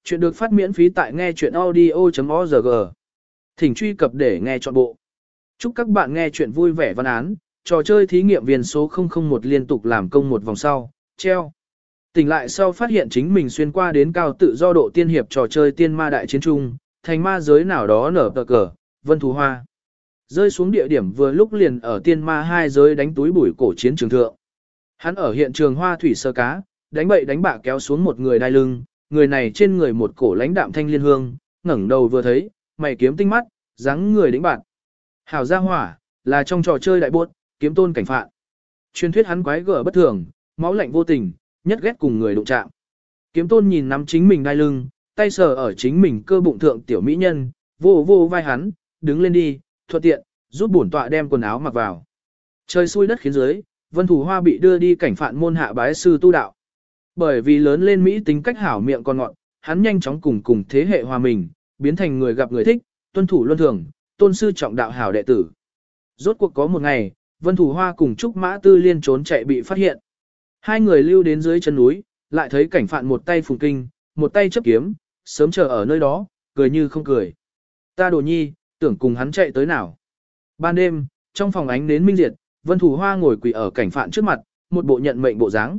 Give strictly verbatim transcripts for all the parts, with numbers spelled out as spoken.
Chuyện được phát miễn phí tại nghe chuyện audio.org. Thỉnh truy cập để nghe trọn bộ. Chúc các bạn nghe chuyện vui vẻ văn án, trò chơi thí nghiệm viên số không không một liên tục làm công một vòng sau, treo. Tỉnh lại sau phát hiện chính mình xuyên qua đến cao tự do độ tiên hiệp trò chơi tiên ma đại chiến trung, thành ma giới nào đó nở tờ cờ, vân thú hoa. Rơi xuống địa điểm vừa lúc liền ở tiên ma hai giới đánh túi bụi cổ chiến trường thượng. Hắn ở hiện trường hoa thủy sơ cá, đánh bậy đánh bạ kéo xuống một người đai lưng, người này trên người một cổ lãnh đạm thanh liên hương, ngẩng đầu vừa thấy, mày kiếm tinh mắt, dáng người đĩnh bạn. Hảo gia hỏa, là trong trò chơi đại buốt, kiếm tôn cảnh phạn. Truyền thuyết hắn quái gở bất thường, máu lạnh vô tình, nhất ghét cùng người đụng chạm. Kiếm tôn nhìn nắm chính mình đai lưng, tay sờ ở chính mình cơ bụng thượng tiểu mỹ nhân, vô vô vai hắn, đứng lên đi, thuận tiện, giúp bổn tọa đem quần áo mặc vào. Trời xui đất khiến dưới, Vân Thủ Hoa bị đưa đi cảnh phạn môn hạ bái sư tu đạo. Bởi vì lớn lên Mỹ tính cách hảo miệng còn ngọn, hắn nhanh chóng cùng cùng thế hệ hòa mình, biến thành người gặp người thích, tuân thủ luân thường, tôn sư trọng đạo hảo đệ tử. Rốt cuộc có một ngày, Vân Thủ Hoa cùng Trúc Mã Tư Liên trốn chạy bị phát hiện. Hai người lưu đến dưới chân núi, lại thấy cảnh phạn một tay phùng kinh, một tay chấp kiếm, sớm chờ ở nơi đó, cười như không cười. Ta Đồ Nhi, tưởng cùng hắn chạy tới nào. Ban đêm, trong phòng ánh nến minh diệt, Vân Thủ Hoa ngồi quỳ ở cảnh phạn trước mặt, một bộ nhận mệnh bộ dáng.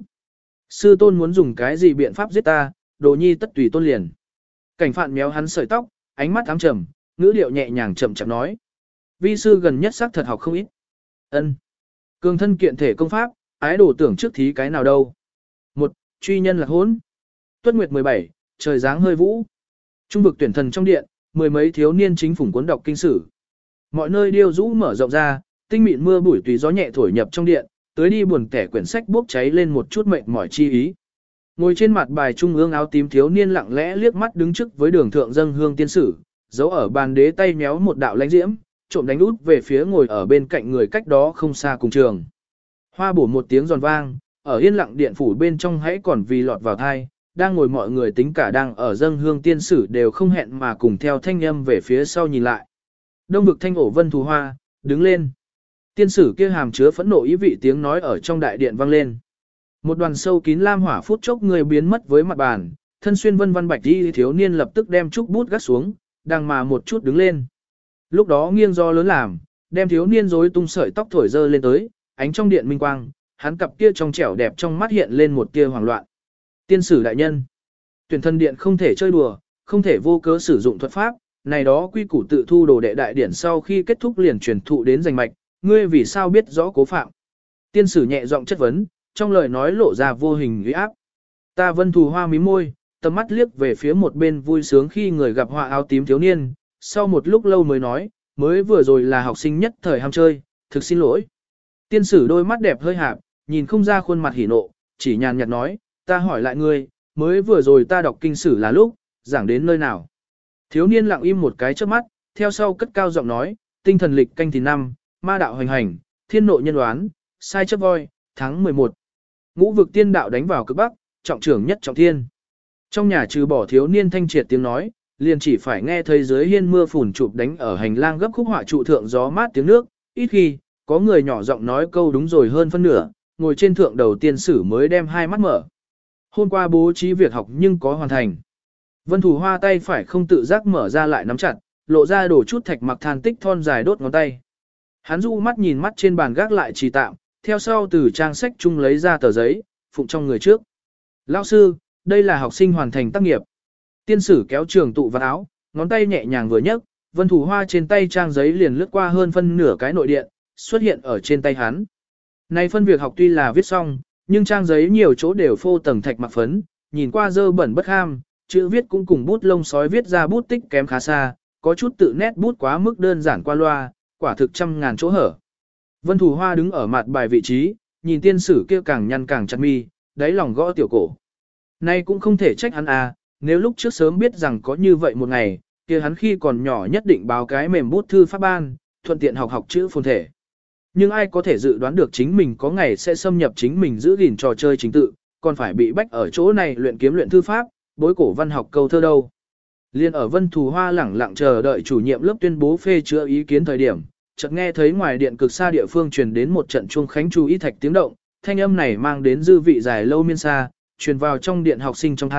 Sư tôn muốn dùng cái gì biện pháp giết ta, Đồ Nhi tất tùy tôn liền. Cảnh phạn méo hắn sợi tóc, ánh mắt ám trầm, ngữ điệu nhẹ nhàng chậm chậm nói. Vi sư gần nhất xác thật học không ít. Ân. Cường thân kiện thể công pháp, ái đồ tưởng trước thí cái nào đâu. Một, truy nhân lạc hốn. Tuất Nguyệt mười bảy, trời dáng hơi vũ. Trung vực tuyển thần trong điện, mười mấy thiếu niên chính phủng cuốn đọc kinh sử. Mọi nơi điêu rũ mở rộng ra, tinh mịn mưa bụi tùy gió nhẹ thổi nhập trong điện, tới đi buồn kẻ quyển sách bốc cháy lên một chút mệt mỏi chi ý. Ngồi trên mặt bài trung ương áo tím thiếu niên lặng lẽ liếc mắt đứng trước với đường thượng dâng hương tiên sử, giấu ở bàn đế tay méo một đạo lãnh diễm, trộm đánh út về phía ngồi ở bên cạnh người cách đó không xa cùng trường. Hoa bổ một tiếng giòn vang, ở yên lặng điện phủ bên trong hãy còn vì lọt vào thai, đang ngồi mọi người tính cả đang ở dâng hương tiên sử đều không hẹn mà cùng theo thanh âm về phía sau nhìn lại. Đông vực thanh ổ Vân Thù Hoa, đứng lên. Tiên sử kia hàm chứa phẫn nộ ý vị tiếng nói ở trong đại điện vang lên. Một đoàn sâu kín lam hỏa phút chốc người biến mất với mặt bàn, thân xuyên vân văn bạch đi thiếu niên lập tức đem trúc bút gắt xuống, đang mà một chút đứng lên. Lúc đó nghiêng do lớn làm, đem thiếu niên rối tung sợi tóc thổi dơ lên tới, ánh trong điện minh quang, hắn cặp kia trong trẻo đẹp trong mắt hiện lên một tia hoảng loạn. Tiên sử đại nhân, tuyển thân điện không thể chơi đùa, không thể vô cớ sử dụng thuật pháp, này đó quy củ tự thu đồ đệ đại điển sau khi kết thúc liền truyền thụ đến giành mạch. Ngươi vì sao biết rõ cố phạm? Tiên sử nhẹ giọng chất vấn, trong lời nói lộ ra vô hình uy áp. Ta Vân Thù Hoa mím môi, tầm mắt liếc về phía một bên vui sướng khi người gặp họa áo tím thiếu niên, sau một lúc lâu mới nói, mới vừa rồi là học sinh nhất thời ham chơi, thực xin lỗi. Tiên sử đôi mắt đẹp hơi hạp, nhìn không ra khuôn mặt hỉ nộ, chỉ nhàn nhạt nói, ta hỏi lại ngươi, mới vừa rồi ta đọc kinh sử là lúc, giảng đến nơi nào? Thiếu niên lặng im một cái trước mắt, theo sau cất cao giọng nói, tinh thần lịch canh thì năm, ma đạo hoành hành, thiên nộ nhân đoán, sai chấp voi, tháng mười một. Ngũ vực tiên đạo đánh vào cực bắc, trọng trưởng nhất trọng thiên. Trong nhà trừ bỏ thiếu niên thanh triệt tiếng nói, liền chỉ phải nghe thấy dưới hiên mưa phùn chụp đánh ở hành lang gấp khúc họa trụ thượng gió mát tiếng nước, ít khi, có người nhỏ giọng nói câu đúng rồi hơn phân nửa, ngồi trên thượng đầu tiên sử mới đem hai mắt mở. Hôm qua bố trí việc học nhưng có hoàn thành. Vân Thủ Hoa tay phải không tự giác mở ra lại nắm chặt, lộ ra đổ chút thạch mặc than tích thon dài đốt ngón tay. Hắn du mắt nhìn mắt trên bàn gác lại trì tạm, theo sau từ trang sách chung lấy ra tờ giấy, phụng trong người trước. Lão sư, đây là học sinh hoàn thành tác nghiệp. Tiên sử kéo trường tụ vào áo, ngón tay nhẹ nhàng vừa nhấc, Vân Thủ Hoa trên tay trang giấy liền lướt qua hơn phân nửa cái nội điện, xuất hiện ở trên tay hắn. Này phân việc học tuy là viết xong, nhưng trang giấy nhiều chỗ đều phô tầng thạch mặc phấn, nhìn qua dơ bẩn bất ham, chữ viết cũng cùng bút lông sói viết ra bút tích kém khá xa, có chút tự nét bút quá mức đơn giản qua loa, quả thực trăm ngàn chỗ hở. Vân Thủ Hoa đứng ở mặt bài vị trí, nhìn tiên sử kia càng nhăn càng chặt mi, đáy lòng gõ tiểu cổ. Nay cũng không thể trách hắn à, nếu lúc trước sớm biết rằng có như vậy một ngày, kia hắn khi còn nhỏ nhất định báo cái mềm bút thư pháp ban, thuận tiện học học chữ phồn thể. Nhưng ai có thể dự đoán được chính mình có ngày sẽ xâm nhập chính mình giữ gìn trò chơi chính tự, còn phải bị bách ở chỗ này luyện kiếm luyện thư pháp, bối cổ văn học câu thơ đâu. Liên ở Vân Thù Hoa lẳng lặng chờ đợi chủ nhiệm lớp tuyên bố phê chữa ý kiến thời điểm, chợt nghe thấy ngoài điện cực xa địa phương truyền đến một trận chuông khánh chú ý thạch tiếng động, thanh âm này mang đến dư vị dài lâu miên xa, truyền vào trong điện học sinh trong thai,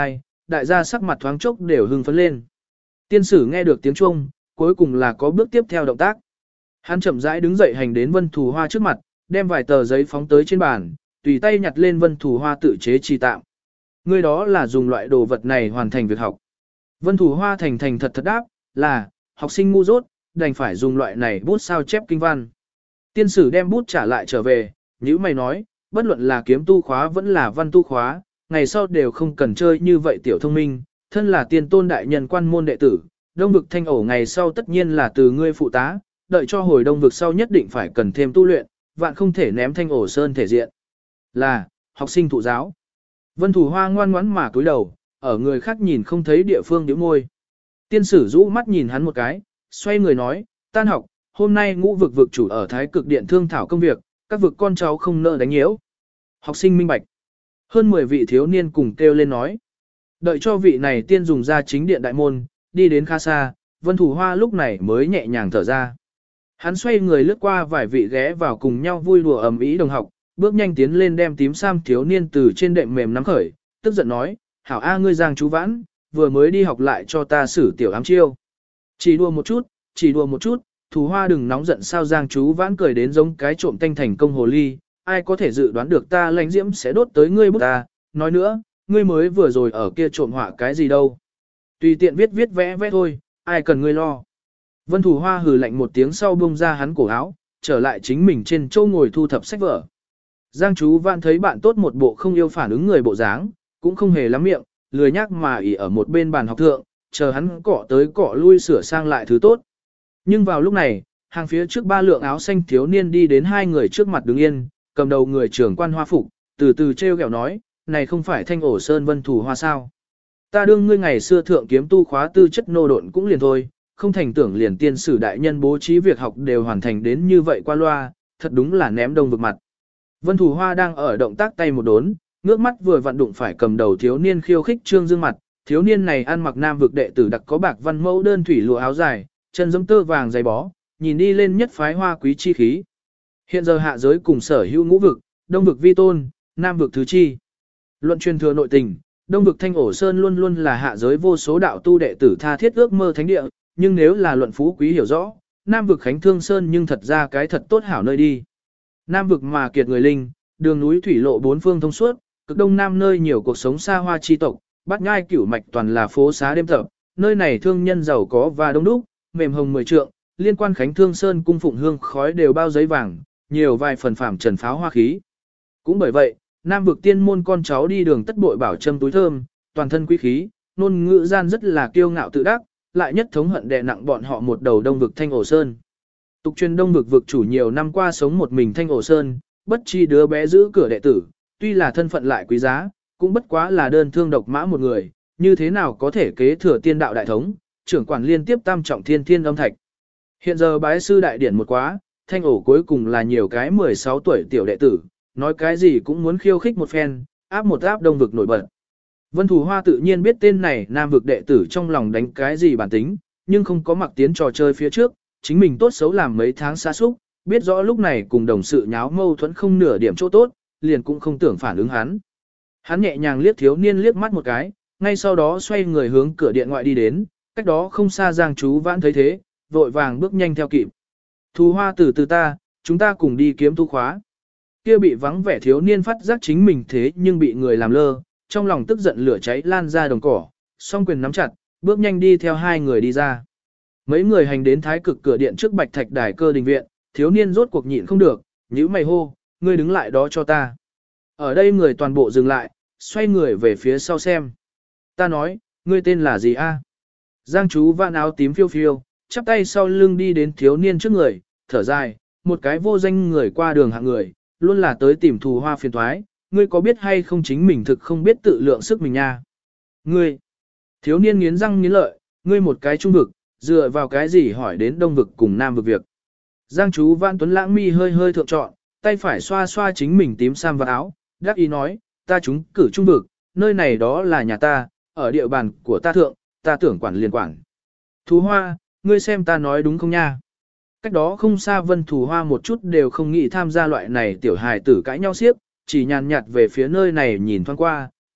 đại gia sắc mặt thoáng chốc đều hưng phấn lên. Tiên sử nghe được tiếng chuông, cuối cùng là có bước tiếp theo động tác. Hắn chậm rãi đứng dậy hành đến Vân Thù Hoa trước mặt, đem vài tờ giấy phóng tới trên bàn, tùy tay nhặt lên Vân Thù Hoa tự chế trì tạm. Ngươi đó là dùng loại đồ vật này hoàn thành việc học. Vân Thù Hoa thành thành thật thật đáp, là, học sinh ngu dốt, đành phải dùng loại này bút sao chép kinh văn. Tiên sử đem bút trả lại trở về, như mày nói, bất luận là kiếm tu khóa vẫn là văn tu khóa, ngày sau đều không cần chơi như vậy tiểu thông minh, thân là tiên tôn đại nhân quan môn đệ tử, đông vực thanh ổ ngày sau tất nhiên là từ ngươi phụ tá, đợi cho hồi đông vực sau nhất định phải cần thêm tu luyện, vạn không thể ném thanh ổ sơn thể diện. Là, học sinh thụ giáo. Vân Thủ Hoa ngoan ngoãn mà cúi đầu, ở người khác nhìn không thấy địa phương nhíu môi. Tiên sử rũ mắt nhìn hắn một cái, xoay người nói, tan học, hôm nay ngũ vực vực chủ ở thái cực điện thương thảo công việc, các vực con cháu không nợ đánh nhiễu. Học sinh minh bạch. Hơn mười vị thiếu niên cùng kêu lên nói. Đợi cho vị này tiên dùng ra chính điện đại môn, đi đến khá xa, Vân Thủ Hoa lúc này mới nhẹ nhàng thở ra. Hắn xoay người lướt qua vài vị ghé vào cùng nhau vui đùa ầm ĩ đồng học, bước nhanh tiến lên đem tím sam thiếu niên từ trên đệm mềm nắm khởi, tức giận nói, hảo a ngươi Giang chú vãn, vừa mới đi học lại cho ta xử tiểu ám chiêu. Chỉ đùa một chút, chỉ đùa một chút, Thủ Hoa đừng nóng giận sao Giang chú vãn cười đến giống cái trộm tanh thành công hồ ly, ai có thể dự đoán được ta lãnh diễm sẽ đốt tới ngươi bức ta, nói nữa, ngươi mới vừa rồi ở kia trộm họa cái gì đâu. Tùy tiện viết viết vẽ vẽ thôi, ai cần ngươi lo. Vân Thủ Hoa hừ lạnh một tiếng sau buông ra hắn cổ áo, trở lại chính mình trên châu ngồi thu thập sách vở. Giang chú Vãn thấy bạn tốt một bộ không yêu phản ứng người bộ dáng, cũng không hề lắm miệng, lười nhắc mà ỉ ở một bên bàn học thượng, chờ hắn cọ tới cọ lui sửa sang lại thứ tốt. Nhưng vào lúc này, hàng phía trước ba lượng áo xanh thiếu niên đi đến hai người trước mặt đứng yên, cầm đầu người trưởng quan hoa phục, từ từ treo kẹo nói, này không phải Thanh Ổ Sơn Vân Thủ Hoa sao? Ta đương ngươi ngày xưa thượng kiếm tu khóa tư chất nô độn cũng liền thôi, không thành tưởng liền tiên sử đại nhân bố trí việc học đều hoàn thành đến như vậy qua loa, thật đúng là ném đông vực mặt. Vân Thủ Hoa đang ở động tác tay một đốn, ngước mắt vừa vặn đụng phải cầm đầu thiếu niên khiêu khích trương dương mặt, thiếu niên này ăn mặc nam vực đệ tử đặc có bạc văn mẫu đơn thủy lụa áo dài, chân giống tơ vàng dày bó, nhìn đi lên nhất phái hoa quý chi khí. Hiện giờ hạ giới cùng sở hữu ngũ vực, đông vực vi tôn, nam vực thứ chi. Luận truyền thừa nội tình, đông vực Thanh Ổ Sơn luôn luôn là hạ giới vô số đạo tu đệ tử tha thiết ước mơ thánh địa, nhưng nếu là luận phú quý hiểu rõ, nam vực Khánh Thương Sơn nhưng thật ra cái thật tốt hảo nơi đi. Nam vực mà kiệt người linh, đường núi thủy lộ bốn phương thông suốt, cực đông nam nơi nhiều cuộc sống xa hoa chi tộc, bát nhai cửu mạch toàn là phố xá đêm tập, nơi này thương nhân giàu có và đông đúc, mềm hồng mười trượng, liên quan Khánh Thương Sơn cung phụng hương khói đều bao giấy vàng, nhiều vài phần phàm trần pháo hoa khí. Cũng bởi vậy, nam vực tiên môn con cháu đi đường tất bội bảo châm túi thơm, toàn thân quý khí, nôn ngữ gian rất là kiêu ngạo tự đắc, lại nhất thống hận đè nặng bọn họ một đầu đông vực Thanh Ổ Sơn. Tục truyền đông vực vực chủ nhiều năm qua sống một mình Thanh Ổ Sơn, bất chi đứa bé giữ cửa đệ tử, tuy là thân phận lại quý giá, cũng bất quá là đơn thương độc mã một người, như thế nào có thể kế thừa tiên đạo đại thống, trưởng quản liên tiếp tam trọng thiên thiên âm thạch. Hiện giờ bái sư đại điển một quá, Thanh Ổ cuối cùng là nhiều cái mười sáu tuổi tiểu đệ tử, nói cái gì cũng muốn khiêu khích một phen, áp một áp đông vực nổi bật. Vân Thủ Hoa tự nhiên biết tên này nam vực đệ tử trong lòng đánh cái gì bản tính, nhưng không có mặc tiến trò chơi phía trước, chính mình tốt xấu làm mấy tháng xa xúc, biết rõ lúc này cùng đồng sự nháo mâu thuẫn không nửa điểm chỗ tốt, liền cũng không tưởng phản ứng hắn. Hắn nhẹ nhàng liếc thiếu niên liếc mắt một cái, ngay sau đó xoay người hướng cửa điện ngoại đi đến, cách đó không xa Giang Chú Vãn thấy thế, vội vàng bước nhanh theo kịp. Thủ Hoa từ từ ta, chúng ta cùng đi kiếm tu khóa. Kia bị vắng vẻ thiếu niên phát giác chính mình thế nhưng bị người làm lơ, trong lòng tức giận lửa cháy lan ra đồng cỏ, song quyền nắm chặt, bước nhanh đi theo hai người đi ra. Mấy người hành đến thái cực cửa điện trước bạch thạch đài cơ đình viện, thiếu niên rốt cuộc nhịn không được, nhíu mày hô, ngươi đứng lại đó cho ta. Ở đây người toàn bộ dừng lại, xoay người về phía sau xem. Ta nói, ngươi tên là gì a? Giang Chú Vãn áo tím phiêu phiêu, chắp tay sau lưng đi đến thiếu niên trước người, thở dài, một cái vô danh người qua đường hạng người, luôn là tới tìm Thủ Hoa phiền toái, ngươi có biết hay không chính mình thực không biết tự lượng sức mình nha. Ngươi, thiếu niên nghiến răng nghiến lợi, ngươi một cái trung vực, dựa vào cái gì hỏi đến đông vực cùng nam vực việc. Giang Chú Vãn Tuấn lãng mi hơi hơi thượng trọn, tay phải xoa xoa chính mình tím sam vào áo, đáp ý nói, ta chúng cử trung vực, nơi này đó là nhà ta, ở địa bàn của ta thượng, ta tưởng quản liền quản. Thủ Hoa, ngươi xem ta nói đúng không nha? Cách đó không xa Vân Thủ Hoa một chút đều không nghĩ tham gia loại này tiểu hài tử cãi nhau xiếc, chỉ nhàn nhạt về phía nơi này nhìn thoáng qua,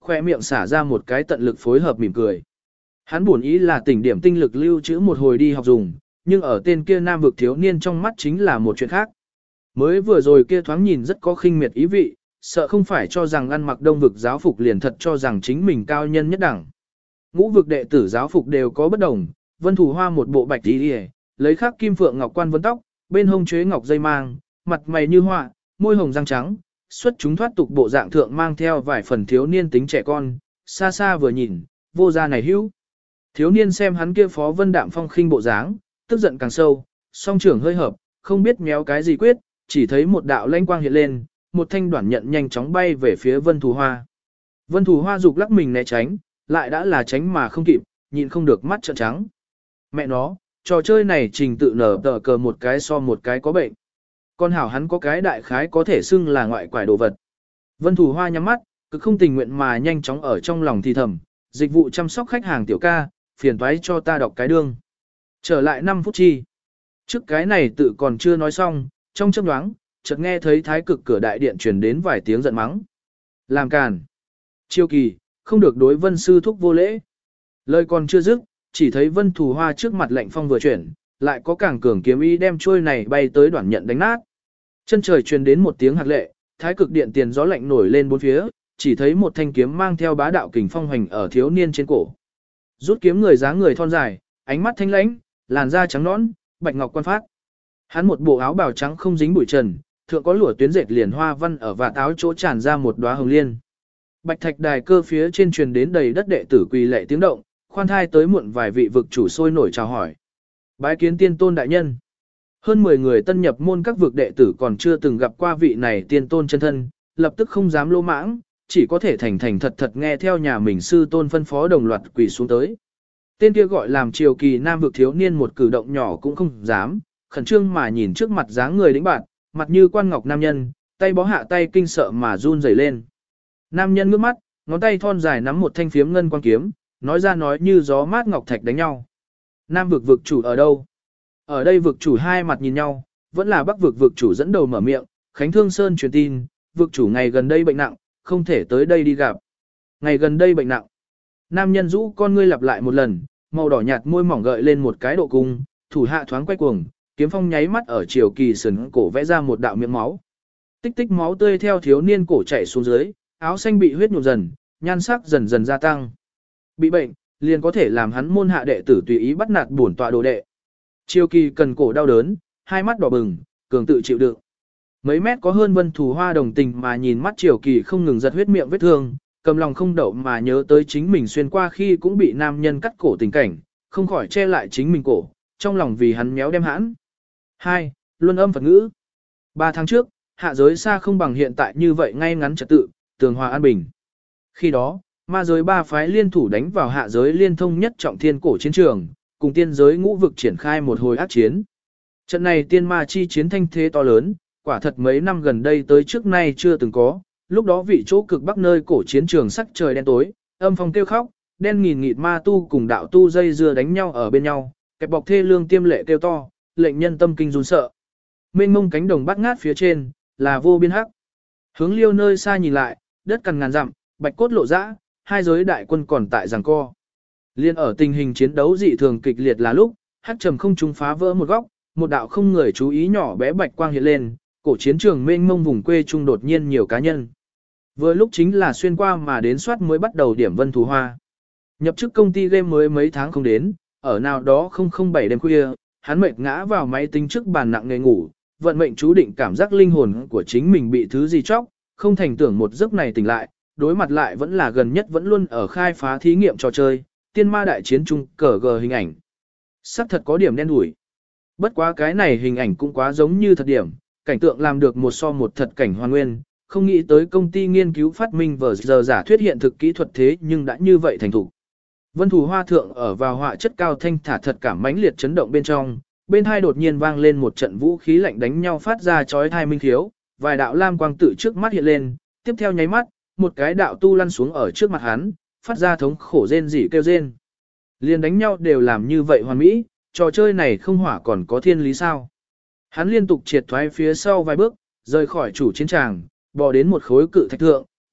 khoe miệng xả ra một cái tận lực phối hợp mỉm cười. Hắn buồn ý là tỉnh điểm tinh lực lưu trữ một hồi đi học dùng, nhưng ở tên kia nam vực thiếu niên trong mắt chính là một chuyện khác. Mới vừa rồi kia thoáng nhìn rất có khinh miệt ý vị, sợ không phải cho rằng ăn mặc đông vực giáo phục liền thật cho rằng chính mình cao nhân nhất đẳng. Ngũ vực đệ tử giáo phục đều có bất đồng, Vân Thủ Hoa một bộ bạch y, lấy khắc kim phượng ngọc quan vấn tóc, bên hông chế ngọc dây mang, mặt mày như họa, môi hồng răng trắng, xuất chúng thoát tục bộ dạng thượng mang theo vài phần thiếu niên tính trẻ con, xa xa vừa nhìn, vô gia này hữu. Thiếu niên xem hắn kia phó vân đạm phong khinh bộ dáng, tức giận càng sâu, song trưởng hơi hợp, không biết méo cái gì quyết, chỉ thấy một đạo lanh quang hiện lên, một thanh đoản nhận nhanh chóng bay về phía Vân Thủ Hoa. Vân Thủ Hoa dục lắc mình né tránh, lại đã là tránh mà không kịp, nhịn không được mắt trợn trắng. Mẹ nó, trò chơi này trình tự nở tờ cờ một cái so một cái có bệnh. Con hảo hắn có cái đại khái có thể xưng là ngoại quải đồ vật. Vân Thủ Hoa nhắm mắt, cứ không tình nguyện mà nhanh chóng ở trong lòng thì thầm, dịch vụ chăm sóc khách hàng tiểu ca, phiền toái cho ta đọc cái đương. Trở lại năm phút chi. Trước cái này tự còn chưa nói xong, trong chớp nhoáng, chợt nghe thấy thái cực cửa đại điện truyền đến vài tiếng giận mắng. Làm càn. Chiêu kỳ, không được đối Vân sư thúc vô lễ. Lời còn chưa dứt, chỉ thấy Vân Thủ Hoa trước mặt lạnh phong vừa chuyển, lại có càng cường kiếm ý đem chuôi này bay tới đoạn nhận đánh nát. Chân trời truyền đến một tiếng hạt lệ, thái cực điện tiền gió lạnh nổi lên bốn phía, chỉ thấy một thanh kiếm mang theo bá đạo kình phong hoành ở thiếu niên trên cổ. Rút kiếm người dáng người thon dài, ánh mắt thanh lãnh, làn da trắng nõn, bạch ngọc quan phát. Hắn một bộ áo bào trắng không dính bụi trần, thượng có lụa tuyến dệt liền hoa văn ở vạt áo chỗ tràn ra một đóa hồng liên. Bạch thạch đài cơ phía trên truyền đến đầy đất đệ tử quỳ lệ tiếng động, khoan thai tới muộn vài vị vực chủ sôi nổi chào hỏi. Bái kiến tiên tôn đại nhân. Hơn mười người tân nhập môn các vực đệ tử còn chưa từng gặp qua vị này tiên tôn chân thân, lập tức không dám lô mãng, chỉ có thể thành thành thật thật nghe theo nhà mình sư tôn phân phó đồng loạt quỳ xuống tới. Tên kia gọi làm triều kỳ nam vực thiếu niên một cử động nhỏ cũng không dám, khẩn trương mà nhìn trước mặt dáng người đĩnh bạn, mặt như quan ngọc nam nhân, tay bó hạ tay kinh sợ mà run rẩy lên. Nam nhân ngước mắt, ngón tay thon dài nắm một thanh phiếm ngân quang kiếm, nói ra nói như gió mát ngọc thạch đánh nhau. Nam vực vực chủ ở đâu? Ở đây vực chủ hai mặt nhìn nhau, vẫn là bắc vực vực chủ dẫn đầu mở miệng, Khánh Thương Sơn truyền tin, vực chủ ngày gần đây bệnh nặng, không thể tới đây đi gặp. Ngày gần đây bệnh nặng. Nam nhân rũ con ngươi lặp lại một lần, màu đỏ nhạt môi mỏng gợi lên một cái độ cung, thủ hạ thoáng quay cuồng, kiếm phong nháy mắt ở chiều kỳ sườn cổ vẽ ra một đạo miệng máu. Tích tích máu tươi theo thiếu niên cổ chảy xuống dưới, áo xanh bị huyết nhuộm dần, nhan sắc dần dần gia tăng. Bị bệnh, liền có thể làm hắn môn hạ đệ tử tùy ý bắt nạt bổn tọa đồ đệ. Chiều kỳ cần cổ đau đớn, hai mắt đỏ bừng, cường tự chịu đựng. Mấy mét có hơn Vân Thủ Hoa đồng tình mà nhìn mắt chiều kỳ không ngừng giật huyết miệng vết thương, cầm lòng không đậu mà nhớ tới chính mình xuyên qua khi cũng bị nam nhân cắt cổ tình cảnh, không khỏi che lại chính mình cổ, trong lòng vì hắn méo đem hãn. hai. Luân âm Phật ngữ. Ba tháng trước, hạ giới xa không bằng hiện tại như vậy ngay ngắn trật tự, tường hòa an bình. Khi đó, ma giới ba phái liên thủ đánh vào hạ giới liên thông nhất trọng thiên cổ chiến trường, cùng tiên giới ngũ vực triển khai một hồi ác chiến. Trận này tiên ma chi chiến thanh thế to lớn, quả thật mấy năm gần đây tới trước nay chưa từng có, lúc đó vị chỗ cực bắc nơi cổ chiến trường sắc trời đen tối, âm phong kêu khóc, đen nghìn nghịt ma tu cùng đạo tu dây dưa đánh nhau ở bên nhau, kẹp bọc thê lương tiêm lệ kêu to, lệnh nhân tâm kinh run sợ. Mênh mông cánh đồng bát ngát phía trên, là vô biên hắc. Hướng liêu nơi xa nhìn lại, đất cằn ngàn dặm, bạch cốt lộ dã, hai giới đại quân còn tại giằng co. Liên ở tình hình chiến đấu dị thường kịch liệt là lúc, hắc trầm không trung phá vỡ một góc, một đạo không người chú ý nhỏ bé bạch quang hiện lên, cổ chiến trường mênh mông vùng quê trung đột nhiên nhiều cá nhân. Vừa lúc chính là xuyên qua mà đến soát mới bắt đầu điểm Vân Thủ Hoa. Nhập chức công ty game mới mấy tháng không đến, ở nào đó không không bảy đêm khuya, hắn mệt ngã vào máy tính trước bàn nặng nề ngủ, vận mệnh chú định cảm giác linh hồn của chính mình bị thứ gì chóc, không thành tưởng một giấc này tỉnh lại, đối mặt lại vẫn là gần nhất vẫn luôn ở khai phá thí nghiệm trò chơi, tiên ma đại chiến chung cờ gờ hình ảnh. Sắc thật có điểm đen đủi. Bất quá cái này hình ảnh cũng quá giống như thật điểm, cảnh tượng làm được một so một thật cảnh hoàn nguyên, không nghĩ tới công ty nghiên cứu phát minh vờ giờ giả thuyết hiện thực kỹ thuật thế nhưng đã như vậy thành thủ. Vân Thủ Hoa thượng ở vào họa chất cao thanh thả thật cảm mãnh liệt chấn động bên trong, bên hai đột nhiên vang lên một trận vũ khí lạnh đánh nhau phát ra chói tai minh khiếu, vài đạo lam quang tự trước mắt hiện lên, tiếp theo nháy mắt, một cái đạo tu lăn xuống ở trước mặt hắn, phát ra thống khổ rên rỉ kêu rên. Liên đánh nhau đều làm như vậy hoàn mỹ, trò chơi này không hỏa còn có thiên lý sao? Hắn liên tục triệt thoái phía sau vài bước, rời khỏi chủ chiến tràng, bò đến một khối cự thạch thượng,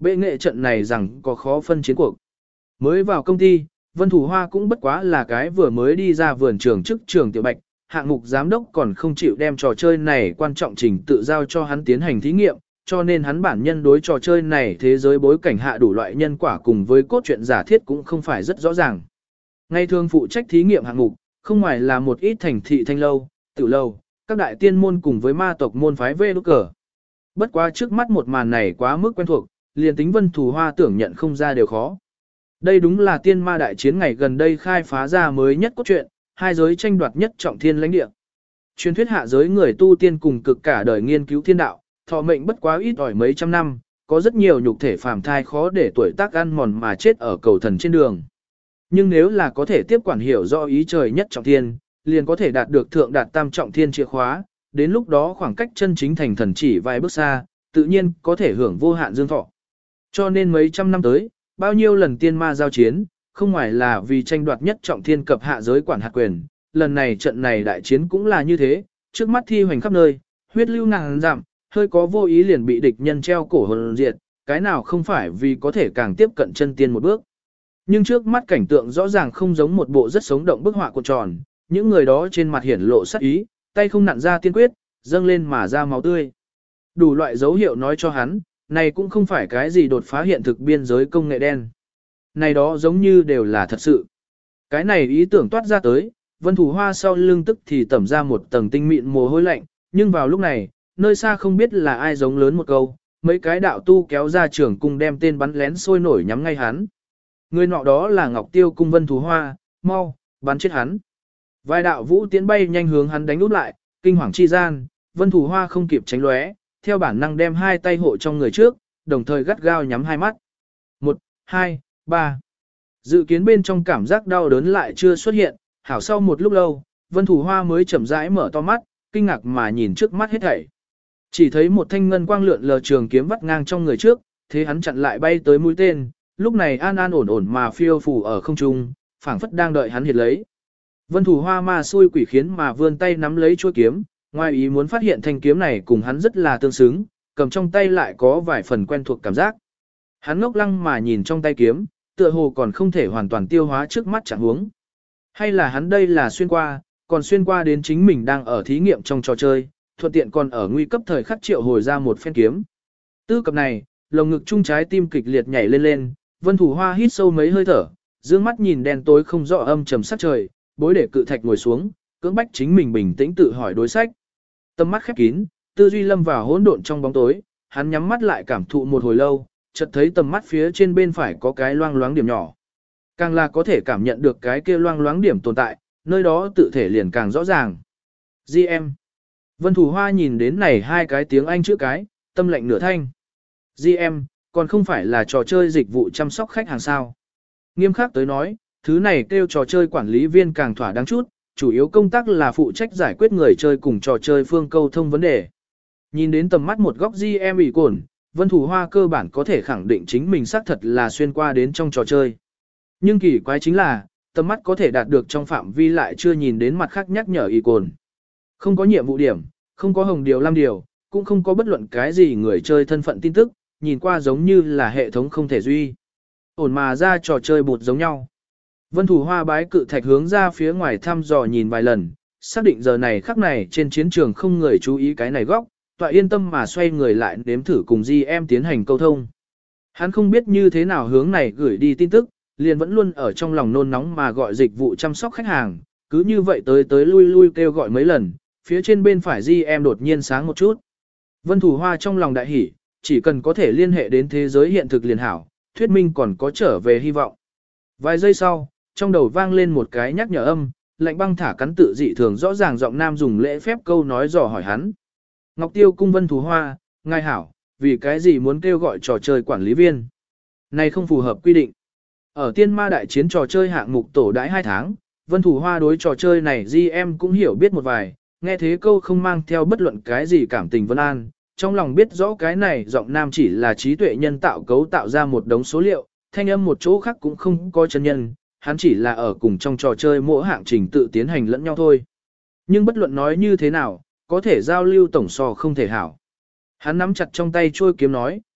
bệ nghệ trận này rằng có khó phân chiến cuộc. Mới vào công ty, Vân Thủ Hoa cũng bất quá là cái vừa mới đi ra vườn trường chức trường tiểu bạch, hạng mục giám đốc còn không chịu đem trò chơi này quan trọng trình tự giao cho hắn tiến hành thí nghiệm, cho nên hắn bản nhân đối trò chơi này thế giới bối cảnh hạ đủ loại nhân quả cùng với cốt truyện giả thiết cũng không phải rất rõ ràng. Ngày thường phụ trách thí nghiệm hạng mục, không ngoài là một ít thành thị thanh lâu, tiểu lâu, các đại tiên môn cùng với ma tộc môn phái vê đúc cờ. Bất quá trước mắt một màn này quá mức quen thuộc, liền tính Vân Thủ Hoa tưởng nhận không ra đều khó. Đây đúng là tiên ma đại chiến ngày gần đây khai phá ra mới nhất cốt truyện, hai giới tranh đoạt nhất trọng thiên lãnh địa. Truyền thuyết hạ giới người tu tiên cùng cực cả đời nghiên cứu thiên đạo, thọ mệnh bất quá ít ỏi mấy trăm năm, có rất nhiều nhục thể phàm thai khó để tuổi tác ăn mòn mà chết ở cầu thần trên đường. Nhưng nếu là có thể tiếp quản hiểu rõ ý trời nhất trọng thiên, liền có thể đạt được thượng đạt tam trọng thiên chìa khóa, đến lúc đó khoảng cách chân chính thành thần chỉ vài bước xa, tự nhiên có thể hưởng vô hạn dương thọ. Cho nên mấy trăm năm tới, bao nhiêu lần tiên ma giao chiến, không ngoài là vì tranh đoạt nhất trọng thiên cập hạ giới quản hạt quyền, lần này trận này đại chiến cũng là như thế, trước mắt thi hoành khắp nơi, huyết lưu ngàn giảm, hơi có vô ý liền bị địch nhân treo cổ hồn diệt, cái nào không phải vì có thể càng tiếp cận chân tiên một bước. Nhưng trước mắt cảnh tượng rõ ràng không giống một bộ rất sống động bức họa cuộn tròn, những người đó trên mặt hiển lộ sắc ý, tay không nặn ra tiên quyết, dâng lên mà ra máu tươi. Đủ loại dấu hiệu nói cho hắn, này cũng không phải cái gì đột phá hiện thực biên giới công nghệ đen. Này đó giống như đều là thật sự. Cái này ý tưởng toát ra tới, Vân Thủ Hoa sau lưng tức thì tẩm ra một tầng tinh mịn mồ hôi lạnh, nhưng vào lúc này, nơi xa không biết là ai giống lớn một câu, mấy cái đạo tu kéo ra trường cung đem tên bắn lén sôi nổi nhắm ngay hắn. Người nọ đó là Ngọc Tiêu cung Vân Thủ Hoa, mau, bắn chết hắn. Vài đạo vũ tiến bay nhanh hướng hắn đánh úp lại, kinh hoàng chi gian, Vân Thủ Hoa không kịp tránh lóe, theo bản năng đem hai tay hộ trong người trước, đồng thời gắt gao nhắm hai mắt. Một, hai, ba. Dự kiến bên trong cảm giác đau đớn lại chưa xuất hiện, hảo sau một lúc lâu, Vân Thủ Hoa mới chậm rãi mở to mắt, kinh ngạc mà nhìn trước mắt hết thảy. Chỉ thấy một thanh ngân quang lượn lờ trường kiếm vắt ngang trong người trước, thế hắn chặn lại bay tới mũi tên, lúc này an an ổn ổn mà phiêu phù ở không trung, phảng phất đang đợi hắn hiệt lấy. Vân Thủ Hoa ma xui quỷ khiến mà vươn tay nắm lấy chuôi kiếm, ngoài ý muốn phát hiện thanh kiếm này cùng hắn rất là tương xứng, cầm trong tay lại có vài phần quen thuộc cảm giác. Hắn ngốc lăng mà nhìn trong tay kiếm, tựa hồ còn không thể hoàn toàn tiêu hóa trước mắt trạng huống. Hay là hắn đây là xuyên qua, còn xuyên qua đến chính mình đang ở thí nghiệm trong trò chơi, thuận tiện còn ở nguy cấp thời khắc triệu hồi ra một phen kiếm. Tư cập này, lồng ngực trung trái tim kịch liệt nhảy lên lên, Vân Thủ Hoa hít sâu mấy hơi thở, dương mắt nhìn đen tối không rõ âm trầm sắc trời, bối để cự thạch ngồi xuống, cưỡng bách chính mình bình tĩnh tự hỏi đối sách. Tâm mắt khép kín, tư duy lâm vào hỗn độn trong bóng tối, hắn nhắm mắt lại cảm thụ một hồi lâu, chợt thấy tầm mắt phía trên bên phải có cái loang loáng điểm nhỏ. Càng là có thể cảm nhận được cái kia loang loáng điểm tồn tại, nơi đó tự thể liền càng rõ ràng. giê em. Vân Thủ Hoa nhìn đến này hai cái tiếng Anh chữ cái, tâm lệnh nửa thanh. giê em, còn không phải là trò chơi dịch vụ chăm sóc khách hàng sao. Nghiêm khắc tới nói, thứ này kêu trò chơi quản lý viên càng thỏa đáng chút, chủ yếu công tác là phụ trách giải quyết người chơi cùng trò chơi phương câu thông vấn đề. Nhìn đến tầm mắt một góc giê em ủy cồn, Vân Thủ Hoa cơ bản có thể khẳng định chính mình xác thật là xuyên qua đến trong trò chơi. Nhưng kỳ quái chính là, tầm mắt có thể đạt được trong phạm vi lại chưa nhìn đến mặt khác nhắc nhở y cồn. Không có nhiệm vụ điểm, không có hồng điều lam điều, cũng không có bất luận cái gì người chơi thân phận tin tức, nhìn qua giống như là hệ thống không thể duy. Ổn mà ra trò chơi bụt giống nhau. Vân Thủ Hoa bái cự thạch hướng ra phía ngoài thăm dò nhìn vài lần, xác định giờ này khắc này trên chiến trường không người chú ý cái này góc, tọa yên tâm mà xoay người lại nếm thử cùng giê em tiến hành câu thông. Hắn không biết như thế nào hướng này gửi đi tin tức, liền vẫn luôn ở trong lòng nôn nóng mà gọi dịch vụ chăm sóc khách hàng, cứ như vậy tới tới lui lui kêu gọi mấy lần, phía trên bên phải giê em đột nhiên sáng một chút. Vân Thủ Hoa trong lòng đại hỉ, chỉ cần có thể liên hệ đến thế giới hiện thực liền hảo, thuyết minh còn có trở về hy vọng. Vài giây sau, trong đầu vang lên một cái nhắc nhở âm, lạnh băng thả cắn tự dị thường rõ ràng giọng nam dùng lễ phép câu nói dò hỏi hắn. Ngọc Tiêu cung Vân Thủ Hoa, ngài hảo, vì cái gì muốn kêu gọi trò chơi quản lý viên? Này không phù hợp quy định. Ở tiên ma đại chiến trò chơi hạng mục tổ đãi hai tháng, Vân Thủ Hoa đối trò chơi này giê em cũng hiểu biết một vài, nghe thế câu không mang theo bất luận cái gì cảm tình vân an, trong lòng biết rõ cái này giọng nam chỉ là trí tuệ nhân tạo cấu tạo ra một đống số liệu, thanh âm một chỗ khác cũng không có chân nhân, hắn chỉ là ở cùng trong trò chơi mỗi hạng trình tự tiến hành lẫn nhau thôi. Nhưng bất luận nói như thế nào, có thể giao lưu tổng so không thể hảo. Hắn nắm chặt trong tay trôi kiếm nói,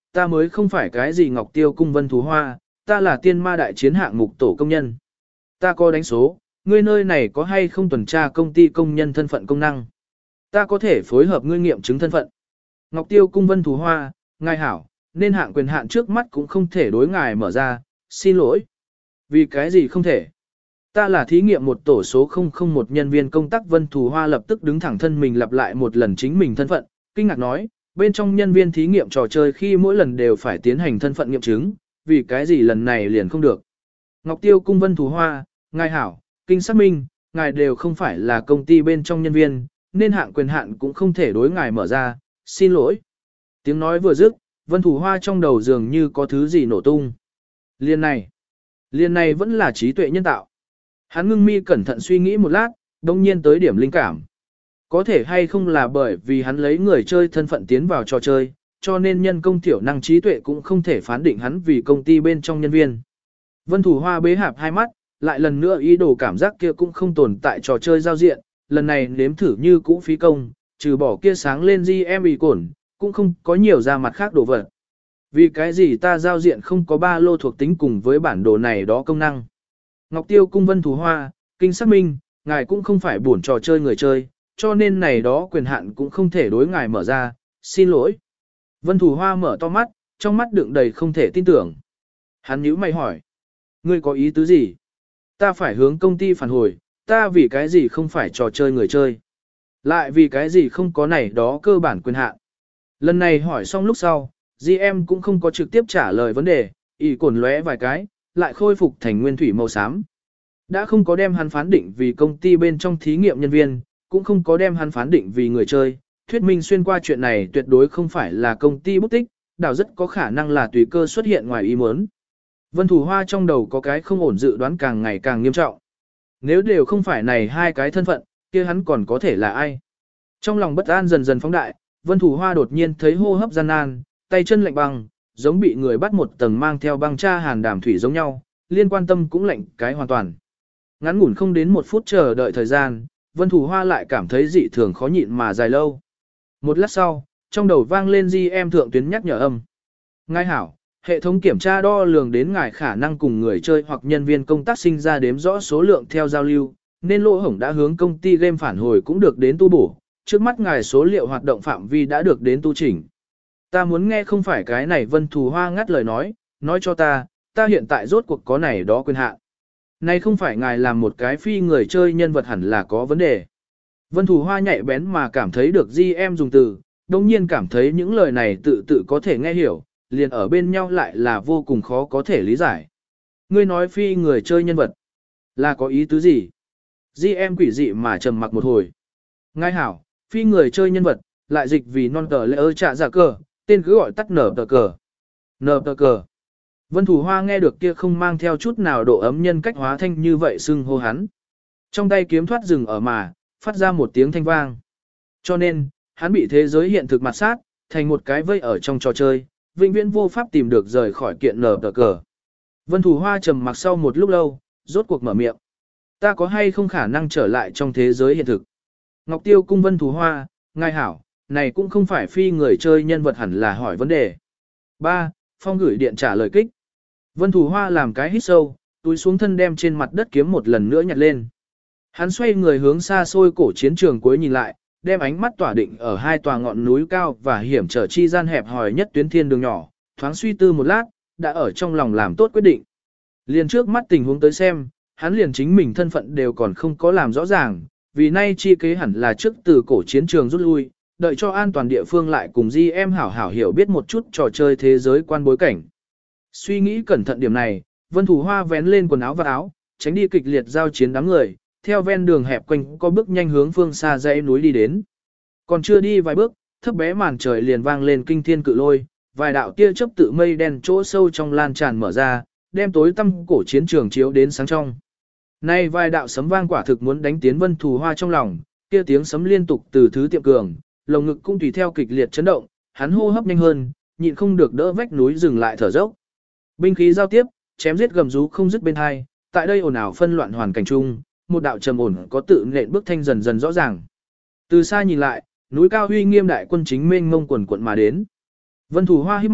ta mới không phải cái gì Ngọc Tiêu cung Vân Thú Hoa, ta là tiên ma đại chiến hạng mục tổ công nhân. Ta có đánh số, ngươi nơi này có hay không tuần tra công ty công nhân thân phận công năng. Ta có thể phối hợp ngươi nghiệm chứng thân phận. Ngọc Tiêu cung Vân Thú Hoa, ngài hảo, nên hạng quyền hạn trước mắt cũng không thể đối ngài mở ra, xin lỗi. Vì cái gì không thể? Ta là thí nghiệm một tổ số không không một nhân viên công tác. Vân Thù Hoa lập tức đứng thẳng thân mình lặp lại một lần chính mình thân phận, kinh ngạc nói, bên trong nhân viên thí nghiệm trò chơi khi mỗi lần đều phải tiến hành thân phận nghiệm chứng, vì cái gì lần này liền không được. Ngọc Tiêu cung Vân Thù Hoa, ngài hảo, kinh xác minh, ngài đều không phải là công ty bên trong nhân viên, nên hạng quyền hạn cũng không thể đối ngài mở ra, xin lỗi. Tiếng nói vừa dứt, Vân Thù Hoa trong đầu dường như có thứ gì nổ tung. Liên này, liên này vẫn là trí tuệ nhân tạo. Hắn ngưng mi cẩn thận suy nghĩ một lát, đông nhiên tới điểm linh cảm. Có thể hay không là bởi vì hắn lấy người chơi thân phận tiến vào trò chơi, cho nên nhân công tiểu năng trí tuệ cũng không thể phán định hắn vì công ty bên trong nhân viên. Vân Thủ Hoa bế hạp hai mắt, lại lần nữa ý đồ cảm giác kia cũng không tồn tại trò chơi giao diện, lần này nếm thử như cũ phí công, trừ bỏ kia sáng lên gi em bị cổn, cũng không có nhiều ra mặt khác đồ vật. Vì cái gì ta giao diện không có ba lô thuộc tính cùng với bản đồ này đó công năng. Ngọc Tiêu cung Vân Thú Hoa, kinh xác minh, ngài cũng không phải buồn trò chơi người chơi, cho nên này đó quyền hạn cũng không thể đối ngài mở ra, xin lỗi. Vân Thú Hoa mở to mắt, trong mắt đựng đầy không thể tin tưởng. Hắn nhíu mày hỏi, ngươi có ý tứ gì? Ta phải hướng công ty phản hồi, ta vì cái gì không phải trò chơi người chơi? Lại vì cái gì không có này đó cơ bản quyền hạn? Lần này hỏi xong lúc sau, giê em cũng không có trực tiếp trả lời vấn đề, ỉ cồn lóe vài cái, lại khôi phục thành nguyên thủy màu xám. Đã không có đem hắn phán định vì công ty bên trong thí nghiệm nhân viên, cũng không có đem hắn phán định vì người chơi. Thuyết minh xuyên qua chuyện này tuyệt đối không phải là công ty bút tích, đảo rất có khả năng là tùy cơ xuất hiện ngoài ý muốn. Vân Thủ Hoa trong đầu có cái không ổn dự đoán càng ngày càng nghiêm trọng. Nếu đều không phải này hai cái thân phận, kia hắn còn có thể là ai? Trong lòng bất an dần dần phóng đại, Vân Thủ Hoa đột nhiên thấy hô hấp gian nan, tay chân lạnh băng, giống bị người bắt một tầng mang theo băng cha hàn đàm thủy giống nhau, liên quan tâm cũng lạnh cái hoàn toàn. Ngắn ngủn không đến một phút chờ đợi thời gian, Vân Thủ Hoa lại cảm thấy dị thường khó nhịn mà dài lâu. Một lát sau, trong đầu vang lên gi em thượng tuyến nhắc nhở âm. Ngài hảo, hệ thống kiểm tra đo lường đến ngài khả năng cùng người chơi hoặc nhân viên công tác sinh ra đếm rõ số lượng theo giao lưu, nên lỗ hổng đã hướng công ty game phản hồi cũng được đến tu bổ, trước mắt ngài số liệu hoạt động phạm vi đã được đến tu chỉnh. Ta muốn nghe không phải cái này. Vân Thù Hoa ngắt lời nói, nói cho ta, ta hiện tại rốt cuộc có này đó quyền hạn. Này không phải ngài làm một cái phi người chơi nhân vật hẳn là có vấn đề. Vân Thù Hoa nhạy bén mà cảm thấy được gi em dùng từ, đồng nhiên cảm thấy những lời này tự tự có thể nghe hiểu, liền ở bên nhau lại là vô cùng khó có thể lý giải. Ngươi nói phi người chơi nhân vật, là có ý tứ gì? gi em quỷ dị mà trầm mặc một hồi. Ngài hảo, phi người chơi nhân vật, lại dịch vì non tờ lệ ơ trạ giả cờ, tên cứ gọi tắt nở tờ cờ. Nở tờ cờ. Vân Thủ Hoa nghe được kia không mang theo chút nào độ ấm nhân cách hóa thanh như vậy xưng hô hắn. Trong tay kiếm thoát rừng ở mà, phát ra một tiếng thanh vang. Cho nên, hắn bị thế giới hiện thực mặt sát, thành một cái vây ở trong trò chơi, vĩnh viễn vô pháp tìm được rời khỏi kiện nở tờ cờ. Vân Thủ Hoa trầm mặc sau một lúc lâu, rốt cuộc mở miệng. Ta có hay không khả năng trở lại trong thế giới hiện thực? Ngọc Tiêu cung Vân Thủ Hoa, ngài hảo, này cũng không phải phi người chơi nhân vật hẳn là hỏi vấn đề. ba. Phong gửi điện trả lời kích. Vân Thủ Hoa làm cái hít sâu, túi xuống thân đem trên mặt đất kiếm một lần nữa nhặt lên. Hắn xoay người hướng xa xôi cổ chiến trường cuối nhìn lại, đem ánh mắt tỏa định ở hai tòa ngọn núi cao và hiểm trở chi gian hẹp hòi nhất tuyến thiên đường nhỏ, thoáng suy tư một lát, đã ở trong lòng làm tốt quyết định. Liền trước mắt tình huống tới xem, hắn liền chính mình thân phận đều còn không có làm rõ ràng, vì nay chi kế hẳn là trước từ cổ chiến trường rút lui, đợi cho an toàn địa phương lại cùng gi em hảo hảo hiểu biết một chút trò chơi thế giới quan bối cảnh. Suy nghĩ cẩn thận điểm này, Vân Thủ Hoa vén lên quần áo và áo, tránh đi kịch liệt giao chiến đám người, theo ven đường hẹp quanh có bước nhanh hướng phương xa dãy núi đi đến. Còn chưa đi vài bước, thấp bé màn trời liền vang lên kinh thiên cự lôi, vài đạo tia chớp tự mây đen chỗ sâu trong lan tràn mở ra, đem tối tăm cổ chiến trường chiếu đến sáng trong. Nay vài đạo sấm vang quả thực muốn đánh tiến Vân Thủ Hoa trong lòng, kia tiếng sấm liên tục từ thứ tiệm cường, lồng ngực cũng tùy theo kịch liệt chấn động, hắn hô hấp nhanh hơn, nhịn không được đỡ vách núi dừng lại thở dốc. Binh khí giao tiếp, chém giết gầm rú không dứt bên hai, tại đây ồn ào phân loạn hoàn cảnh chung, một đạo trầm ổn có tự nện bước thanh dần dần rõ ràng. Từ xa nhìn lại, núi cao uy nghiêm đại quân chính mênh mông quần quận mà đến. Vân Thủ Hoa hít mắt,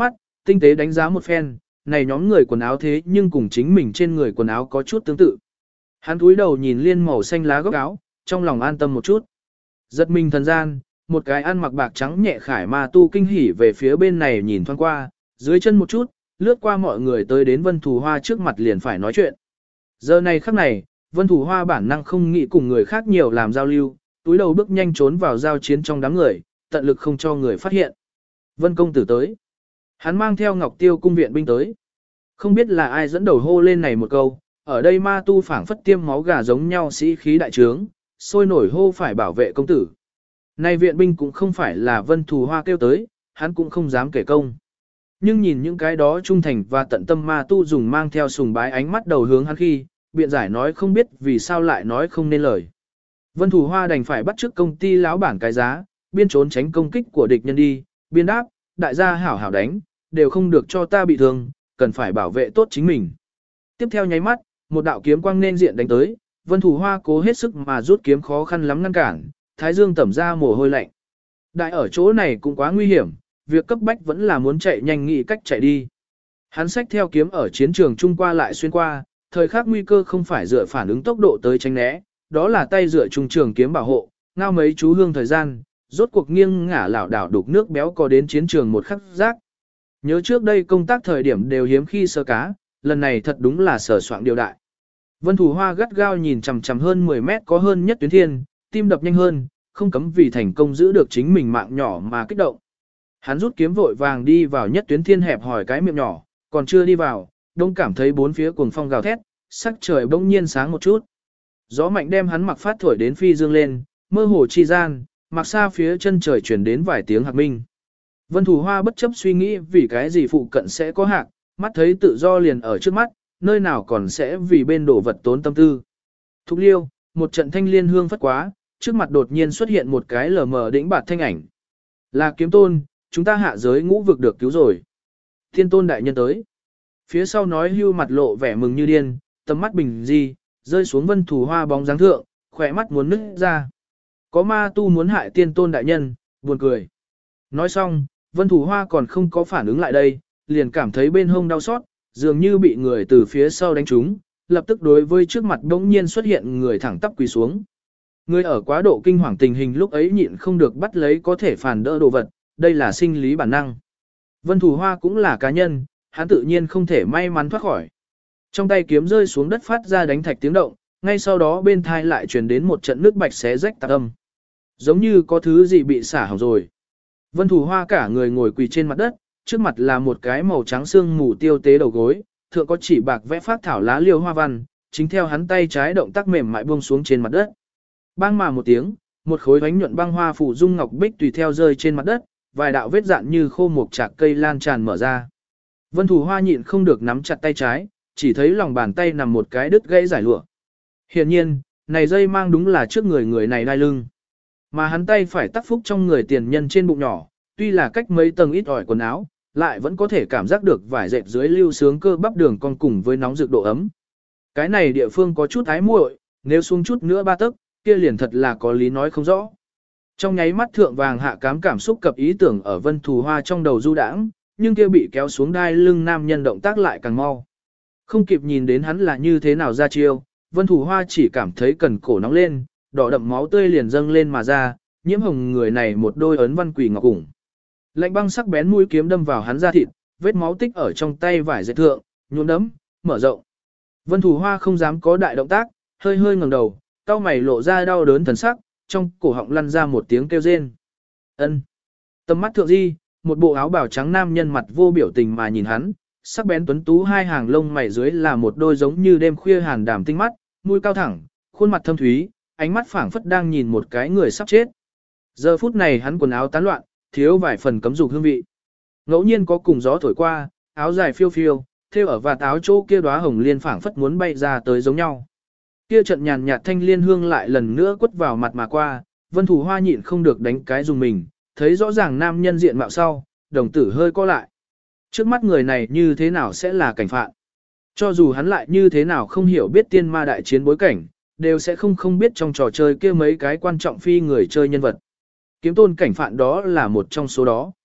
tinh tế đánh giá một phen, này nhóm người quần áo thế nhưng cùng chính mình trên người quần áo có chút tương tự. Hắn cúi đầu nhìn liên màu xanh lá góc áo, trong lòng an tâm một chút. Giật mình thần gian, một cái ăn mặc bạc trắng nhẹ khải ma tu kinh hỉ về phía bên này nhìn thoáng qua, dưới chân một chút, lướt qua mọi người tới đến Vân Thù Hoa trước mặt liền phải nói chuyện. Giờ này khắc này, Vân Thù Hoa bản năng không nghĩ cùng người khác nhiều làm giao lưu, túi đầu bước nhanh trốn vào giao chiến trong đám người, tận lực không cho người phát hiện. Vân công tử tới. Hắn mang theo Ngọc Tiêu cung viện binh tới. Không biết là ai dẫn đầu hô lên này một câu, ở đây ma tu phảng phất tiêm máu gà giống nhau sĩ khí đại trướng, sôi nổi hô phải bảo vệ công tử. Này viện binh cũng không phải là Vân Thù Hoa kêu tới, hắn cũng không dám kể công. Nhưng nhìn những cái đó trung thành và tận tâm ma tu dùng mang theo sùng bái ánh mắt đầu hướng hắn khi, biện giải nói không biết vì sao lại nói không nên lời. Vân Thù Hoa đành phải bắt trước công ty lão bản cái giá, biên trốn tránh công kích của địch nhân đi, biên đáp, đại gia hảo hảo đánh, đều không được cho ta bị thương, cần phải bảo vệ tốt chính mình. Tiếp theo nháy mắt, một đạo kiếm quang nên diện đánh tới, Vân Thù Hoa cố hết sức mà rút kiếm khó khăn lắm ngăn cản, thái dương tẩm ra mồ hôi lạnh. Đại ở chỗ này cũng quá nguy hiểm, việc cấp bách vẫn là muốn chạy nhanh nghĩ cách chạy đi. Hắn xách theo kiếm ở chiến trường trung qua lại xuyên qua, thời khắc nguy cơ không phải dựa phản ứng tốc độ tới tránh né, đó là tay dựa trung trường kiếm bảo hộ, ngao mấy chú hương thời gian, rốt cuộc nghiêng ngả lảo đảo đục nước béo có đến chiến trường một khắc giác. Nhớ trước đây công tác thời điểm đều hiếm khi sơ cá, lần này thật đúng là sở soạn điều đại. Vân Thù Hoa gắt gao nhìn chằm chằm hơn mười mét có hơn nhất tuyến thiên, tim đập nhanh hơn, không cấm vì thành công giữ được chính mình mạng nhỏ mà kích động. Hắn rút kiếm vội vàng đi vào nhất tuyến thiên hẹp hỏi cái miệng nhỏ, còn chưa đi vào, đông cảm thấy bốn phía cuồng phong gào thét, sắc trời bỗng nhiên sáng một chút. Gió mạnh đem hắn mặc phát thổi đến phi dương lên, mơ hồ chi gian, mặc xa phía chân trời chuyển đến vài tiếng hạc minh. Vân Thù Hoa bất chấp suy nghĩ vì cái gì phụ cận sẽ có hạc, mắt thấy tự do liền ở trước mắt, nơi nào còn sẽ vì bên đổ vật tốn tâm tư. Thục liêu, một trận thanh liên hương phất quá, trước mặt đột nhiên xuất hiện một cái lờ mờ đĩnh bạt thanh ảnh. Là kiếm tôn, chúng ta hạ giới ngũ vực được cứu rồi. Thiên tôn đại nhân tới. Phía sau nói hưu mặt lộ vẻ mừng như điên, tầm mắt bình di, rơi xuống Vân Thù Hoa bóng dáng thượng, khỏe mắt muốn nứt ra. Có ma tu muốn hại tiên tôn đại nhân, buồn cười. Nói xong, Vân Thù Hoa còn không có phản ứng lại đây, liền cảm thấy bên hông đau xót, dường như bị người từ phía sau đánh trúng, lập tức đối với trước mặt bỗng nhiên xuất hiện người thẳng tắp quỳ xuống. Người ở quá độ kinh hoàng tình hình lúc ấy nhịn không được bắt lấy có thể phản đỡ đồ vật, đây là sinh lý bản năng. Vân Thù Hoa cũng là cá nhân, hắn tự nhiên không thể may mắn thoát khỏi. Trong tay kiếm rơi xuống đất phát ra đánh thạch tiếng động, ngay sau đó bên thai lại truyền đến một trận nước bạch xé rách tạc âm. Giống như có thứ gì bị xả hỏng rồi. Vân Thù Hoa cả người ngồi quỳ trên mặt đất, trước mặt là một cái màu trắng xương mù tiêu tế đầu gối, thượng có chỉ bạc vẽ phát thảo lá liêu hoa văn, chính theo hắn tay trái động tác mềm mại buông xuống trên mặt đất. Bang mà một tiếng, một khối bánh nhuận băng hoa phủ dung ngọc bích tùy theo rơi trên mặt đất, vài đạo vết dạn như khô một chạc cây lan tràn mở ra. Vân Thù Hoa nhịn không được nắm chặt tay trái, chỉ thấy lòng bàn tay nằm một cái đứt gãy giải lụa. Hiển nhiên, này dây mang đúng là trước người người này đai lưng. Mà hắn tay phải tắc phúc trong người tiền nhân trên bụng nhỏ, tuy là cách mấy tầng ít ỏi quần áo, lại vẫn có thể cảm giác được vải dệt dưới lưu sướng cơ bắp đường con cùng với nóng rực độ ấm. Cái này địa phương có chút ái muội, nếu xuống chút nữa ba tấc, kia liền thật là có lý nói không rõ. Trong nháy mắt thượng vàng hạ cám cảm xúc cập ý tưởng ở Vân Thù Hoa trong đầu du đãng, nhưng kia bị kéo xuống đai lưng nam nhân động tác lại càng mau. Không kịp nhìn đến hắn là như thế nào ra chiêu, Vân Thù Hoa chỉ cảm thấy cần cổ nóng lên, đỏ đậm máu tươi liền dâng lên mà ra, nhiễm hồng người này một đôi ấn văn quỷ ngọc ủng. Lạnh băng sắc bén mũi kiếm đâm vào hắn da thịt, vết máu tích ở trong tay vải dệt thượng, nhuốm đấm, mở rộng. Vân Thù Hoa không dám có đại động tác, hơi hơi ngẩng đầu, cau mày lộ ra đau đớn thần sắc, trong cổ họng lăn ra một tiếng kêu rên. Ân. Tầm mắt thượng di, một bộ áo bào trắng nam nhân mặt vô biểu tình mà nhìn hắn, sắc bén tuấn tú hai hàng lông mày dưới là một đôi giống như đêm khuya hàn đảm tinh mắt, mũi cao thẳng, khuôn mặt thâm thúy, ánh mắt phảng phất đang nhìn một cái người sắp chết. Giờ phút này hắn quần áo tán loạn, thiếu vài phần cấm dục hương vị. Ngẫu nhiên có cùng gió thổi qua, áo dài phiêu phiêu, thêu ở vạt áo chỗ kia đóa hồng liên phảng phất muốn bay ra tới giống nhau. Kia trận nhàn nhạt thanh liên hương lại lần nữa quất vào mặt mà qua, Vân Thù Hoa nhịn không được đánh cái dùng mình, thấy rõ ràng nam nhân diện mạo sau, đồng tử hơi co lại. Trước mắt người này như thế nào sẽ là cảnh phạn? Cho dù hắn lại như thế nào không hiểu biết tiên ma đại chiến bối cảnh, đều sẽ không không biết trong trò chơi kia mấy cái quan trọng phi người chơi nhân vật. Kiếm tôn cảnh phạn đó là một trong số đó.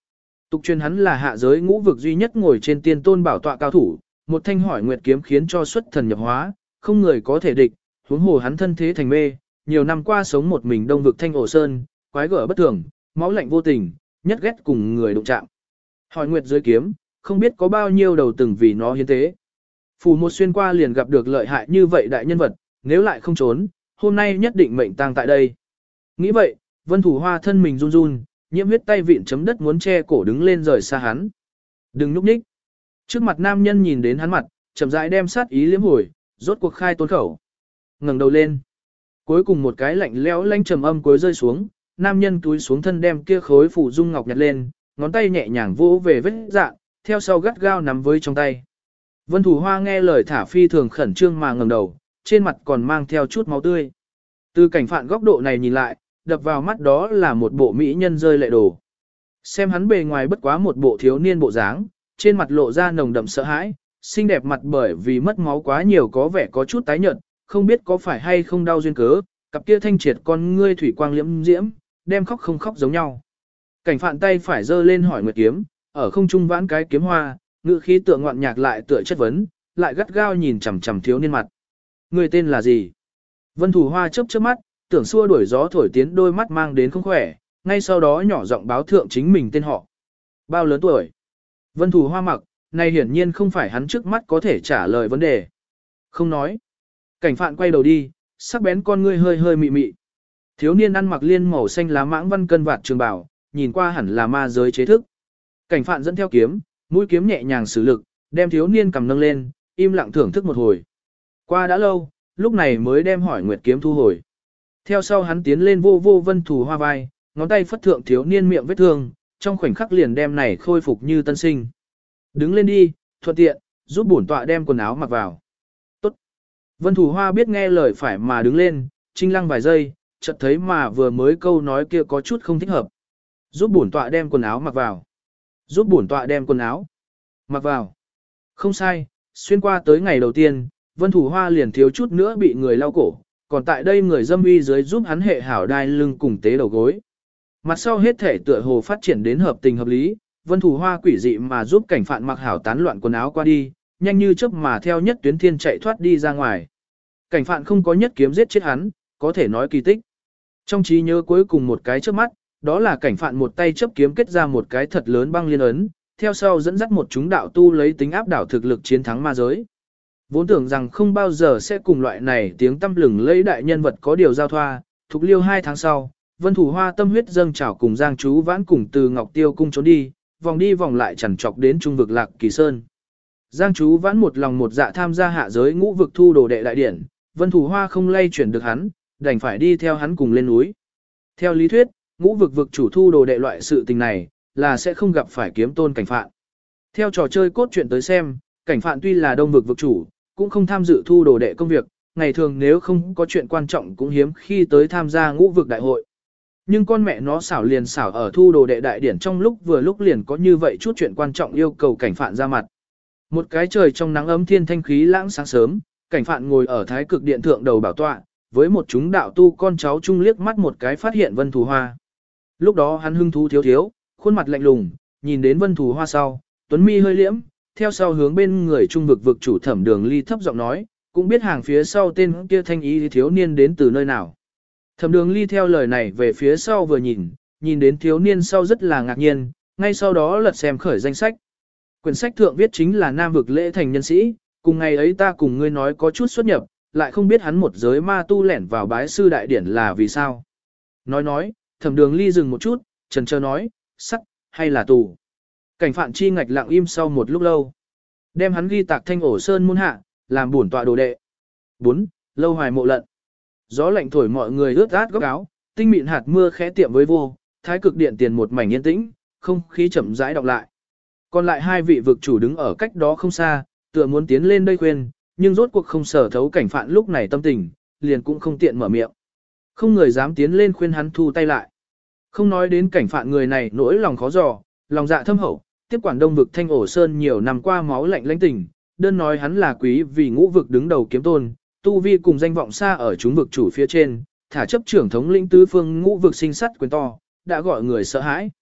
Tục truyền hắn là hạ giới ngũ vực duy nhất ngồi trên tiên tôn bảo tọa cao thủ, một thanh hỏi nguyệt kiếm khiến cho xuất thần nhập hóa, không người có thể địch, huống hồ hắn thân thế thành mê, nhiều năm qua sống một mình đông vực thanh ổ sơn, quái gở bất thường, máu lạnh vô tình, nhất ghét cùng người đụng chạm. Hỏi nguyệt dưới kiếm, không biết có bao nhiêu đầu từng vì nó hiến tế. Phù một xuyên qua liền gặp được lợi hại như vậy đại nhân vật, nếu lại không trốn, hôm nay nhất định mệnh tang tại đây. Nghĩ vậy, Vân Thủ Hoa thân mình run run, nhiễm huyết tay vịn chấm đất muốn che cổ đứng lên rời xa hắn. Đừng nhúc nhích. Trước mặt nam nhân nhìn đến hắn mặt, chậm rãi đem sát ý liếm hồi, rốt cuộc khai tôn khẩu. Ngẩng đầu lên. Cuối cùng một cái lạnh lẽo lanh trầm âm cuối rơi xuống, nam nhân túi xuống thân đem kia khối phủ dung ngọc nhặt lên, ngón tay nhẹ nhàng vỗ về vết dạ, theo sau gắt gao nắm với trong tay. Vân Thủ Hoa nghe lời thả phi thường khẩn trương mà ngẩng đầu, trên mặt còn mang theo chút máu tươi. Từ cảnh phạn góc độ này nhìn lại, đập vào mắt đó là một bộ mỹ nhân rơi lệ đồ. Xem hắn bề ngoài bất quá một bộ thiếu niên bộ dáng, trên mặt lộ ra nồng đậm sợ hãi, xinh đẹp mặt bởi vì mất máu quá nhiều có vẻ có chút tái nhợt, không biết có phải hay không đau duyên cớ, cặp kia thanh triệt con ngươi thủy quang liễm diễm, đem khóc không khóc giống nhau. Cảnh phạn tay phải giơ lên hỏi nguyệt kiếm, ở không trung vãn cái kiếm hoa, ngữ khí tựa ngoạn nhạc lại tựa chất vấn, lại gắt gao nhìn chằm chằm thiếu niên mặt. Người tên là gì? Vân Thủ Hoa chớp chớp mắt, tưởng xua đuổi gió thổi tiến đôi mắt mang đến không khỏe, ngay sau đó nhỏ giọng báo thượng chính mình tên họ. Bao lớn tuổi? Vân Thủ Hoa mặc, này hiển nhiên không phải hắn trước mắt có thể trả lời vấn đề. Không nói. Cảnh phạn quay đầu đi, sắc bén con ngươi hơi hơi mị mị. Thiếu niên ăn mặc liên màu xanh lá mãng văn cân vạt trường bào, nhìn qua hẳn là ma giới chế thức. Cảnh phạn dẫn theo kiếm, mũi kiếm nhẹ nhàng sử lực, đem thiếu niên cầm nâng lên, im lặng thưởng thức một hồi. Qua đã lâu, lúc này mới đem hỏi nguyệt kiếm thu hồi. Theo sau hắn tiến lên vô vô Vân Thủ Hoa vai, ngón tay phất thượng thiếu niên miệng vết thương, trong khoảnh khắc liền đem này khôi phục như tân sinh. Đứng lên đi, thuận tiện, giúp bổn tọa đem quần áo mặc vào. Tốt. Vân Thủ Hoa biết nghe lời phải mà đứng lên, trinh lăng vài giây, chợt thấy mà vừa mới câu nói kia có chút không thích hợp. Giúp bổn tọa đem quần áo mặc vào. Giúp bổn tọa đem quần áo mặc vào. Không sai, xuyên qua tới ngày đầu tiên, Vân Thủ Hoa liền thiếu chút nữa bị người lau cổ, còn tại đây người dâm uy dưới giúp hắn hệ hảo đai lưng cùng tế đầu gối. Mặt sau hết thể tựa hồ phát triển đến hợp tình hợp lý, Vân Thủ Hoa quỷ dị mà giúp cảnh phạn mặc hảo tán loạn quần áo qua đi, nhanh như chớp mà theo nhất tuyến thiên chạy thoát đi ra ngoài. Cảnh phạn không có nhất kiếm giết chết hắn, có thể nói kỳ tích. Trong trí nhớ cuối cùng một cái chớp mắt, đó là cảnh phạn một tay chấp kiếm kết ra một cái thật lớn băng liên ấn, theo sau dẫn dắt một chúng đạo tu lấy tính áp đảo thực lực chiến thắng ma giới. Vốn tưởng rằng không bao giờ sẽ cùng loại này tiếng tâm lừng lấy đại nhân vật có điều giao thoa, thục liêu hai tháng sau, Vân Thủ Hoa tâm huyết dâng trào cùng Giang Chú Vãn cùng từ Ngọc Tiêu cung trốn đi, vòng đi vòng lại chẳng chọc đến trung vực Lạc Kỳ Sơn. Giang Chú Vãn một lòng một dạ tham gia hạ giới ngũ vực thu đồ đệ đại điển, Vân Thủ Hoa không lay chuyển được hắn, đành phải đi theo hắn cùng lên núi. Theo lý thuyết, ngũ vực vực chủ thu đồ đệ loại sự tình này, là sẽ không gặp phải kiếm tôn cảnh phạn. Theo trò chơi cốt truyện tới xem, cảnh phạn tuy là đông vực vực chủ, cũng không tham dự thu đồ đệ công việc, ngày thường nếu không có chuyện quan trọng cũng hiếm khi tới tham gia ngũ vực đại hội. Nhưng con mẹ nó xảo liền xảo ở thu đồ đệ đại điển trong lúc vừa lúc liền có như vậy chút chuyện quan trọng yêu cầu cảnh phạn ra mặt. Một cái trời trong nắng ấm thiên thanh khí lãng sáng sớm, cảnh phạn ngồi ở thái cực điện thượng đầu bảo tọa, với một chúng đạo tu con cháu chung liếc mắt một cái phát hiện Vân Thủ Hoa. Lúc đó hắn hưng thú thiếu thiếu, khuôn mặt lạnh lùng, nhìn đến Vân Thủ Hoa sau, tuấn mi hơi liễm, theo sau hướng bên người trung vực vực chủ Thẩm Đường Ly thấp giọng nói, cũng biết hàng phía sau tên kia thanh ý thiếu niên đến từ nơi nào. Thẩm Đường Ly theo lời này về phía sau vừa nhìn, nhìn đến thiếu niên sau rất là ngạc nhiên, ngay sau đó lật xem khởi danh sách. Quyển sách thượng viết chính là nam vực lễ thành nhân sĩ, cùng ngày ấy ta cùng ngươi nói có chút xuất nhập, lại không biết hắn một giới ma tu lẻn vào bái sư đại điển là vì sao. Nói nói, Thẩm Đường Ly dừng một chút, chần chờ nói, sắt, hay là tù. Cảnh phạn chi ngạch lặng im sau một lúc lâu. Đem hắn ghi tạc thanh ổ sơn môn hạ, làm bổn tọa đồ đệ. bốn. Lâu hoài mộ lận. Gió lạnh thổi mọi người ướt át góc áo, tinh mịn hạt mưa khẽ tiệm với vô, thái cực điện tiền một mảnh yên tĩnh, không khí chậm rãi đọc lại. Còn lại hai vị vực chủ đứng ở cách đó không xa, tựa muốn tiến lên đây khuyên, nhưng rốt cuộc không sở thấu cảnh phạn lúc này tâm tình, liền cũng không tiện mở miệng. Không người dám tiến lên khuyên hắn thu tay lại. Không nói đến cảnh phạn người này nỗi lòng khó dò, lòng dạ thâm hậu, tiếp quản đông vực thanh ổ sơn nhiều năm qua máu lạnh lãnh tình, đơn nói hắn là quý vì ngũ vực đứng đầu kiếm tôn, tu vi cùng danh vọng xa ở chúng vực chủ phía trên, thả chấp trưởng thống lĩnh tứ phương ngũ vực sinh sắt quyền to, đã gọi người sợ hãi.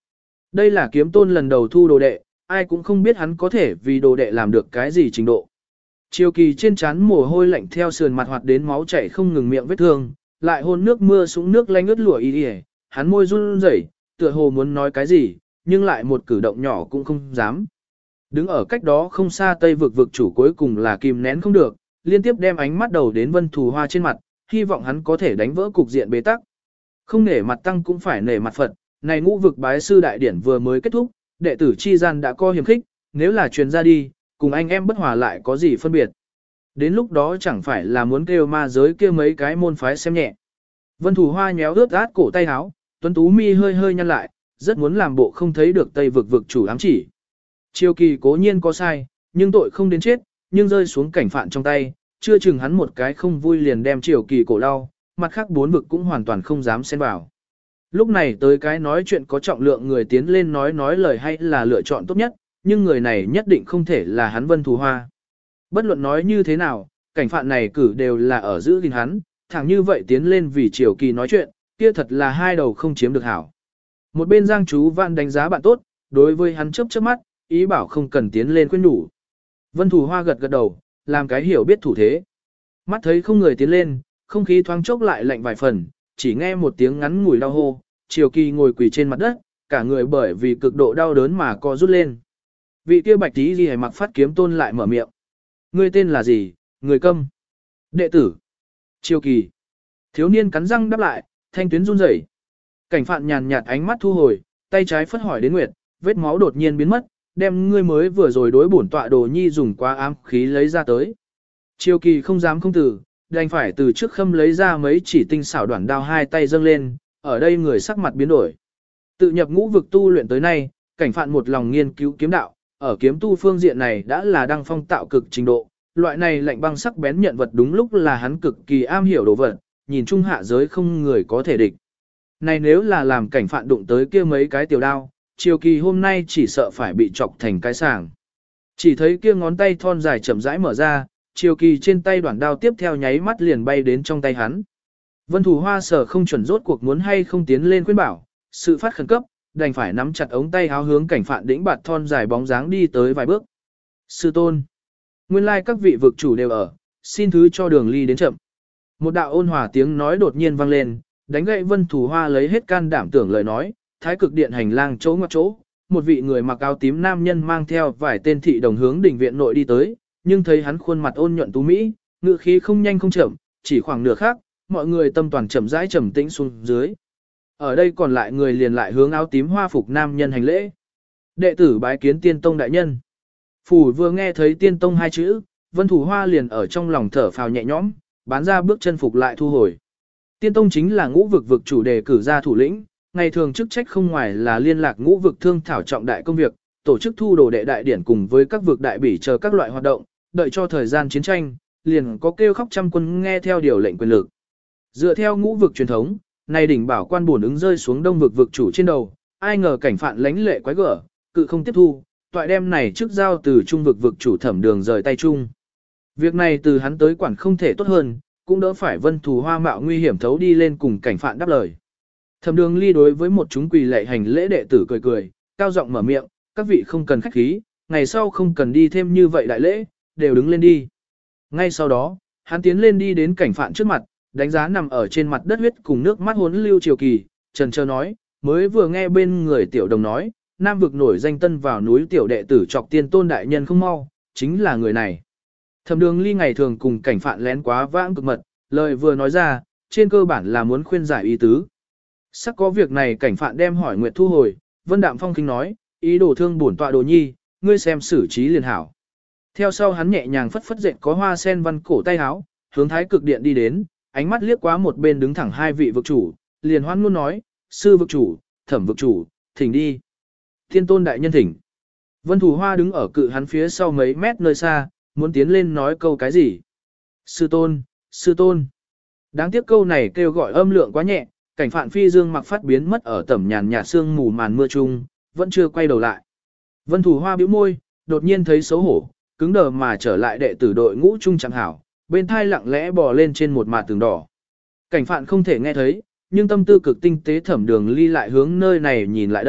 Đây là kiếm tôn lần đầu thu đồ đệ, ai cũng không biết hắn có thể vì đồ đệ làm được cái gì trình độ. Triều Kỳ trên trán mồ hôi lạnh theo sườn mặt hoạt đến máu chảy không ngừng miệng vết thương, lại hôn nước mưa súng nước lanh ướt lụa y đi, hắn môi run rẩy, tựa hồ muốn nói cái gì, nhưng lại một cử động nhỏ cũng không dám. Đứng ở cách đó không xa Tây vực vực chủ cuối cùng là kìm nén không được, liên tiếp đem ánh mắt đầu đến Vân Thù Hoa trên mặt, hy vọng hắn có thể đánh vỡ cục diện bế tắc. Không nể mặt tăng cũng phải nể mặt Phật, này ngũ vực bái sư đại điển vừa mới kết thúc, đệ tử chi gian đã có hiềm khích, nếu là truyền ra đi, cùng anh em bất hòa lại có gì phân biệt. Đến lúc đó chẳng phải là muốn kêu ma giới kia mấy cái môn phái xem nhẹ. Vân Thù Hoa nhéo ướt át cổ tay áo, Tuấn Tú mi hơi hơi nhăn lại, rất muốn làm bộ không thấy được Tây vực vực chủ ám chỉ. Triều Kỳ cố nhiên có sai, nhưng tội không đến chết, nhưng rơi xuống cảnh phạn trong tay, chưa chừng hắn một cái không vui liền đem Triều Kỳ cổ đau, mặt khác bốn vực cũng hoàn toàn không dám xen vào. Lúc này tới cái nói chuyện có trọng lượng người tiến lên nói nói lời hay là lựa chọn tốt nhất, nhưng người này nhất định không thể là hắn Vân Thù Hoa. Bất luận nói như thế nào, cảnh phạn này cử đều là ở giữ gìn hắn, thẳng như vậy tiến lên vì Triều Kỳ nói chuyện, kia thật là hai đầu không chiếm được hảo. Một bên Giang Chú Văn đánh giá bạn tốt, đối với hắn chớp chớp mắt, ý bảo không cần tiến lên khuyên nhủ. Vân Thù Hoa gật gật đầu, làm cái hiểu biết thủ thế. Mắt thấy không người tiến lên, không khí thoáng chốc lại lạnh vài phần, chỉ nghe một tiếng ngắn ngủi đau hô, Triều Kỳ ngồi quỳ trên mặt đất, cả người bởi vì cực độ đau đớn mà co rút lên. Vị kia bạch tí ghi mặc phát kiếm tôn lại mở miệng. Ngươi tên là gì, người câm? Đệ tử. Triều Kỳ. Thiếu niên cắn răng đáp lại, thanh tuyến run rẩy. Cảnh phạn nhàn nhạt ánh mắt thu hồi, tay trái phất hỏi đến Nguyệt, vết máu đột nhiên biến mất, đem ngươi mới vừa rồi đối bổn tọa đồ nhi dùng qua ám khí lấy ra tới. Triều Kỳ không dám không từ, đành phải từ trước khâm lấy ra mấy chỉ tinh xảo đoạn đao hai tay dâng lên, ở đây người sắc mặt biến đổi. Tự nhập ngũ vực tu luyện tới nay, cảnh phạn một lòng nghiên cứu kiếm đạo, ở kiếm tu phương diện này đã là đăng phong tạo cực trình độ, loại này lạnh băng sắc bén nhận vật đúng lúc là hắn cực kỳ am hiểu đồ vật, nhìn chung hạ giới không người có thể địch. Này nếu là làm cảnh phạn đụng tới kia mấy cái tiểu đao, Triều Kỳ hôm nay chỉ sợ phải bị chọc thành cái sàng. Chỉ thấy kia ngón tay thon dài chậm rãi mở ra, Triều Kỳ trên tay đoạn đao tiếp theo nháy mắt liền bay đến trong tay hắn. Vân Thù Hoa sở không chuẩn rốt cuộc muốn hay không tiến lên khuyên bảo, sự phát khẩn cấp, đành phải nắm chặt ống tay áo hướng cảnh phạn đĩnh bạt thon dài bóng dáng đi tới vài bước. Sư tôn, nguyên lai các vị vực chủ đều ở, xin thứ cho đường ly đến chậm. Một đạo ôn hòa tiếng nói đột nhiên vang lên, đánh gậy Vân Thù Hoa lấy hết can đảm tưởng lời nói, thái cực điện hành lang chỗ ngoặt chỗ, một vị người mặc áo tím nam nhân mang theo vài tên thị đồng hướng đỉnh viện nội đi tới, nhưng thấy hắn khuôn mặt ôn nhuận tú mỹ, ngữ khí không nhanh không chậm, chỉ khoảng nửa khắc, mọi người tâm toàn chậm rãi trầm tĩnh xuống dưới. Ở đây còn lại người liền lại hướng áo tím hoa phục nam nhân hành lễ. Đệ tử bái kiến Tiên Tông đại nhân. Phủ vừa nghe thấy Tiên Tông hai chữ, Vân Thù Hoa liền ở trong lòng thở phào nhẹ nhõm, bán ra bước chân phục lại thu hồi. Tiên Tông chính là ngũ vực vực chủ đề cử ra thủ lĩnh, ngày thường chức trách không ngoài là liên lạc ngũ vực thương thảo trọng đại công việc, tổ chức thu đồ đệ đại điển cùng với các vực đại bỉ chờ các loại hoạt động, đợi cho thời gian chiến tranh, liền có kêu khóc trăm quân nghe theo điều lệnh quyền lực. Dựa theo ngũ vực truyền thống, nay đỉnh bảo quan bổn ứng rơi xuống đông vực vực chủ trên đầu, ai ngờ cảnh phạn lãnh lệ quái gở, cự không tiếp thu, toại đem này trước giao từ trung vực vực chủ Thẩm Đường rời tay chung. Việc này từ hắn tới quản không thể tốt hơn, cũng đỡ phải Vân Thù Hoa mạo nguy hiểm thấu đi lên cùng cảnh phạn đáp lời. Thẩm Đường ly đối với một chúng quỳ lệ hành lễ đệ tử cười cười, cao giọng mở miệng, các vị không cần khách khí, ngày sau không cần đi thêm như vậy đại lễ, đều đứng lên đi. Ngay sau đó, hắn tiến lên đi đến cảnh phạn trước mặt, đánh giá nằm ở trên mặt đất huyết cùng nước mắt hốn lưu Triều Kỳ, trần trơ nói, mới vừa nghe bên người tiểu đồng nói, nam vực nổi danh tân vào núi tiểu đệ tử Trọc Tiên Tôn đại nhân không mau, chính là người này. Thẩm Đường ly ngày thường cùng cảnh phạn lén quá vãng cực mật, lời vừa nói ra, trên cơ bản là muốn khuyên giải ý tứ. Sắc có việc này cảnh phạn đem hỏi Nguyệt thu hồi, Vân Đạm Phong kinh nói, ý đồ thương bổn tọa đồ nhi, ngươi xem xử trí liền hảo. Theo sau hắn nhẹ nhàng phất phất dệt có hoa sen văn cổ tay áo, hướng thái cực điện đi đến, ánh mắt liếc quá một bên đứng thẳng hai vị vực chủ, liền hoan luôn nói, sư vực chủ, thẩm vực chủ, thỉnh đi. Thiên Tôn đại nhân thỉnh. Vân Thù Hoa đứng ở cự hắn phía sau mấy mét nơi xa, muốn tiến lên nói câu cái gì. Sư tôn, sư tôn. Đáng tiếc câu này kêu gọi âm lượng quá nhẹ, cảnh phạn phi dương mặc phát biến mất ở tầm nhàn nhạt sương mù màn mưa chung, vẫn chưa quay đầu lại. Vân Thù Hoa bĩu môi, đột nhiên thấy xấu hổ, cứng đờ mà trở lại đệ tử đội ngũ trung chẳng hảo, bên thai lặng lẽ bò lên trên một mạt tường đỏ. Cảnh phạn không thể nghe thấy, nhưng tâm tư cực tinh tế Thẩm Đường ly lại hướng nơi này nhìn lại đây,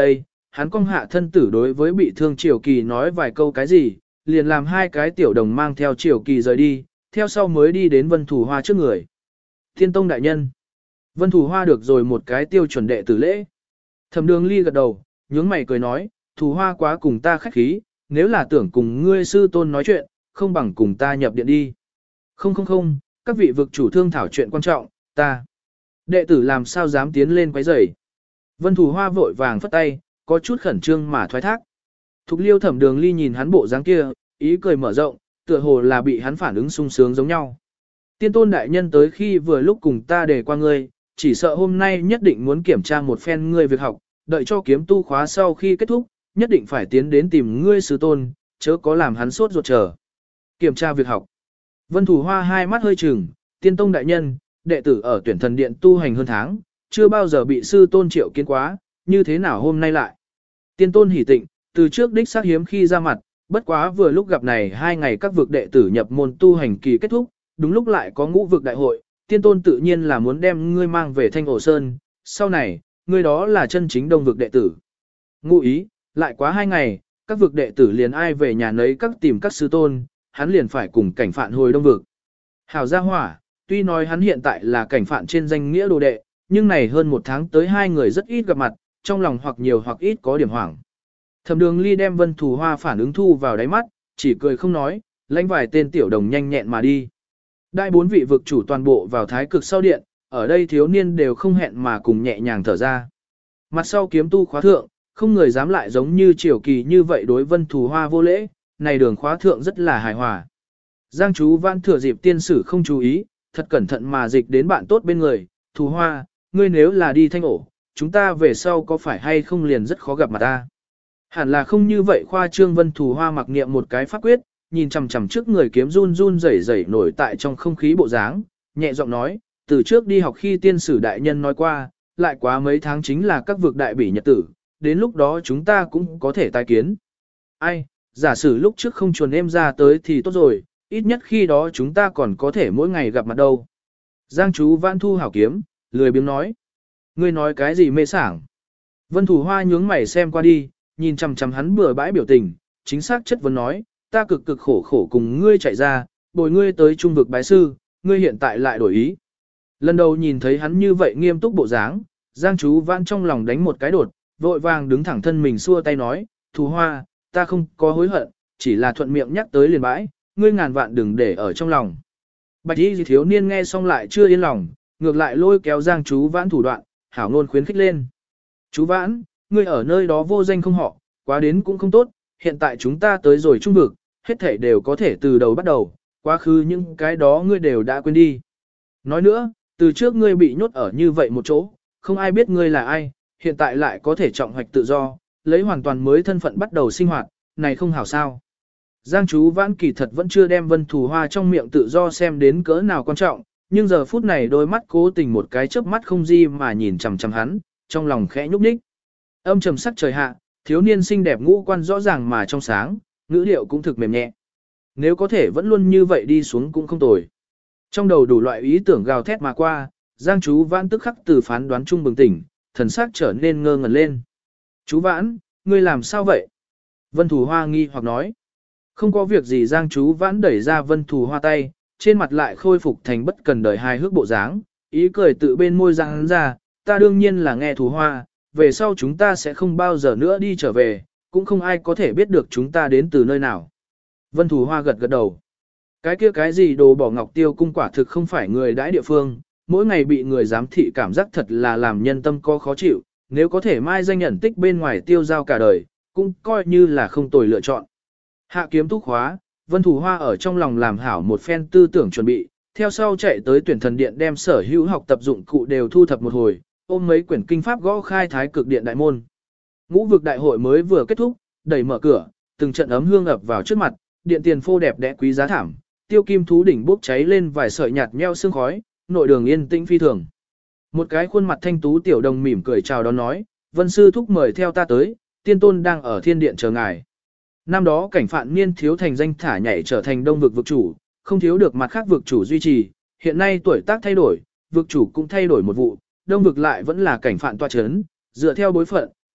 hắn cong hạ thân tử đối với bị thương Triều Kỳ nói vài câu cái gì, liền làm hai cái tiểu đồng mang theo Triều Kỳ rời đi, theo sau mới đi đến Vân Thủ Hoa trước người. Thiên Tông đại nhân. Vân Thủ Hoa được rồi một cái tiêu chuẩn đệ tử lễ. Thẩm Đường Ly gật đầu, nhướng mày cười nói, Thủ Hoa quá cùng ta khách khí, nếu là tưởng cùng ngươi sư tôn nói chuyện, không bằng cùng ta nhập điện đi. Không không không, các vị vực chủ thương thảo chuyện quan trọng, ta. Đệ tử làm sao dám tiến lên quấy rầy. Vân Thủ Hoa vội vàng phất tay, có chút khẩn trương mà thoái thác. Thục Liêu Thẩm Đường Ly nhìn hắn bộ dáng kia, ý cười mở rộng, tựa hồ là bị hắn phản ứng sung sướng giống nhau. Tiên tôn đại nhân tới khi vừa lúc cùng ta để qua ngươi, chỉ sợ hôm nay nhất định muốn kiểm tra một phen ngươi việc học, đợi cho kiếm tu khóa sau khi kết thúc, nhất định phải tiến đến tìm ngươi sư tôn, chớ có làm hắn sốt ruột chờ. Kiểm tra việc học. Vân Thủ Hoa hai mắt hơi trừng, tiên tông đại nhân, đệ tử ở tuyển thần điện tu hành hơn tháng, chưa bao giờ bị sư tôn triệu kiến quá, như thế nào hôm nay lại. Tiên tôn hỉ tịnh, từ trước đích xác hiếm khi ra mặt, bất quá vừa lúc gặp này hai ngày các vực đệ tử nhập môn tu hành kỳ kết thúc, đúng lúc lại có ngũ vực đại hội, tiên tôn tự nhiên là muốn đem ngươi mang về Thanh Ổ Sơn, sau này, ngươi đó là chân chính đông vực đệ tử. Ngụ ý, lại quá hai ngày, các vực đệ tử liền ai về nhà nấy các tìm các sư tôn, hắn liền phải cùng cảnh phạn hồi đông vực. Hảo gia hỏa, tuy nói hắn hiện tại là cảnh phạn trên danh nghĩa đồ đệ, nhưng này hơn một tháng tới hai người rất ít gặp mặt, trong lòng hoặc nhiều hoặc ít có điểm hoảng. Thẩm Đường Ly đem Vân Thủ Hoa phản ứng thu vào đáy mắt, chỉ cười không nói, lãnh vài tên tiểu đồng nhanh nhẹn mà đi. Đại bốn vị vực chủ toàn bộ vào thái cực sau điện, ở đây thiếu niên đều không hẹn mà cùng nhẹ nhàng thở ra. Mặt sau kiếm tu khóa thượng, không người dám lại giống như Triều Kỳ như vậy đối Vân Thủ Hoa vô lễ, này đường khóa thượng rất là hài hòa. Giang chú Văn thừa dịp tiên sử không chú ý, thật cẩn thận mà dịch đến bạn tốt bên người, Thủ Hoa, ngươi nếu là đi Thanh Ổ, chúng ta về sau có phải hay không liền rất khó gặp mặt ta. Hẳn là không như vậy khoa trương. Vân Thủ Hoa mặc niệm một cái pháp quyết, nhìn chằm chằm trước người kiếm run run rẩy rẩy nổi tại trong không khí bộ dáng, nhẹ giọng nói, từ trước đi học khi tiên sử đại nhân nói qua, lại quá mấy tháng chính là các vực đại bỉ nhật tử, đến lúc đó chúng ta cũng có thể tái kiến. Ai, giả sử lúc trước không chuồn em ra tới thì tốt rồi, ít nhất khi đó chúng ta còn có thể mỗi ngày gặp mặt đâu. Giang chú Vãn thu hảo kiếm, lười biếng nói. Ngươi nói cái gì mê sảng? Vân Thủ Hoa nhướng mày xem qua đi, nhìn chằm chằm hắn bừa bãi biểu tình, chính xác chất vấn nói, ta cực cực khổ khổ cùng ngươi chạy ra, bồi ngươi tới trung vực bái sư, ngươi hiện tại lại đổi ý. Lần đầu nhìn thấy hắn như vậy nghiêm túc bộ dáng, Giang chú Vãn trong lòng đánh một cái đột, vội vàng đứng thẳng thân mình xua tay nói, Thủ Hoa, ta không có hối hận, chỉ là thuận miệng nhắc tới liền bãi, ngươi ngàn vạn đừng để ở trong lòng. Bạch y thiếu niên nghe xong lại chưa yên lòng, ngược lại lôi kéo Giang chú Vãn thủ đoạn, hảo ngôn khuyến khích lên. Chú Vãn, ngươi ở nơi đó vô danh không họ, quá đến cũng không tốt, hiện tại chúng ta tới rồi trung vực, hết thể đều có thể từ đầu bắt đầu, quá khứ những cái đó ngươi đều đã quên đi. Nói nữa, từ trước ngươi bị nhốt ở như vậy một chỗ, không ai biết ngươi là ai, hiện tại lại có thể trọng hoạch tự do, lấy hoàn toàn mới thân phận bắt đầu sinh hoạt, này không hảo sao. Giang chú Vãn kỳ thật vẫn chưa đem Vân Thủ Hoa trong miệng tự do xem đến cỡ nào quan trọng, nhưng giờ phút này đôi mắt cố tình một cái chớp mắt không di mà nhìn chằm chằm hắn, trong lòng khẽ nhúc nhích. Âm trầm sắc trời hạ, thiếu niên xinh đẹp ngũ quan rõ ràng mà trong sáng, ngữ điệu cũng thực mềm nhẹ. Nếu có thể vẫn luôn như vậy đi xuống cũng không tồi. Trong đầu đủ loại ý tưởng gào thét mà qua, Giang chú Vãn tức khắc từ phán đoán chung bừng tỉnh, thần sắc trở nên ngơ ngẩn lên. Chú Vãn, ngươi làm sao vậy? Vân Thủ Hoa nghi hoặc nói. Không có việc gì. Giang chú Vãn đẩy ra Vân Thủ Hoa tay, trên mặt lại khôi phục thành bất cần đời hài hước bộ dáng, ý cười tự bên môi Giang hắn ra, ta đương nhiên là nghe Thủ Hoa, về sau chúng ta sẽ không bao giờ nữa đi trở về, cũng không ai có thể biết được chúng ta đến từ nơi nào. Vân Thủ Hoa gật gật đầu. Cái kia cái gì đồ bỏ Ngọc Tiêu cung quả thực không phải người đãi địa phương, mỗi ngày bị người giám thị cảm giác thật là làm nhân tâm có khó chịu, nếu có thể mai danh nhận tích bên ngoài tiêu giao cả đời, cũng coi như là không tồi lựa chọn. Hạ kiếm túc khóa, Vân Thủ Hoa ở trong lòng làm hảo một phen tư tưởng chuẩn bị, theo sau chạy tới tuyển thần điện đem sở hữu học tập dụng cụ đều thu thập một hồi, ôm mấy quyển kinh pháp gõ khai thái cực điện đại môn. Ngũ vực đại hội mới vừa kết thúc, đẩy mở cửa, từng trận ấm hương ập vào trước mặt, điện tiền phô đẹp đẽ quý giá thảm, tiêu kim thú đỉnh bốc cháy lên vài sợi nhạt nheo sương khói, nội đường yên tĩnh phi thường. Một cái khuôn mặt thanh tú tiểu đồng mỉm cười chào đón nói, Vân sư thúc mời theo ta tới, tiên tôn đang ở thiên điện chờ ngài. Năm đó cảnh phạn niên thiếu thành danh thả nhảy trở thành đông vực vực chủ, không thiếu được mặt khác vực chủ duy trì, hiện nay tuổi tác thay đổi, vực chủ cũng thay đổi một vụ, đông vực lại vẫn là cảnh phạn toa chấn, dựa theo bối phận,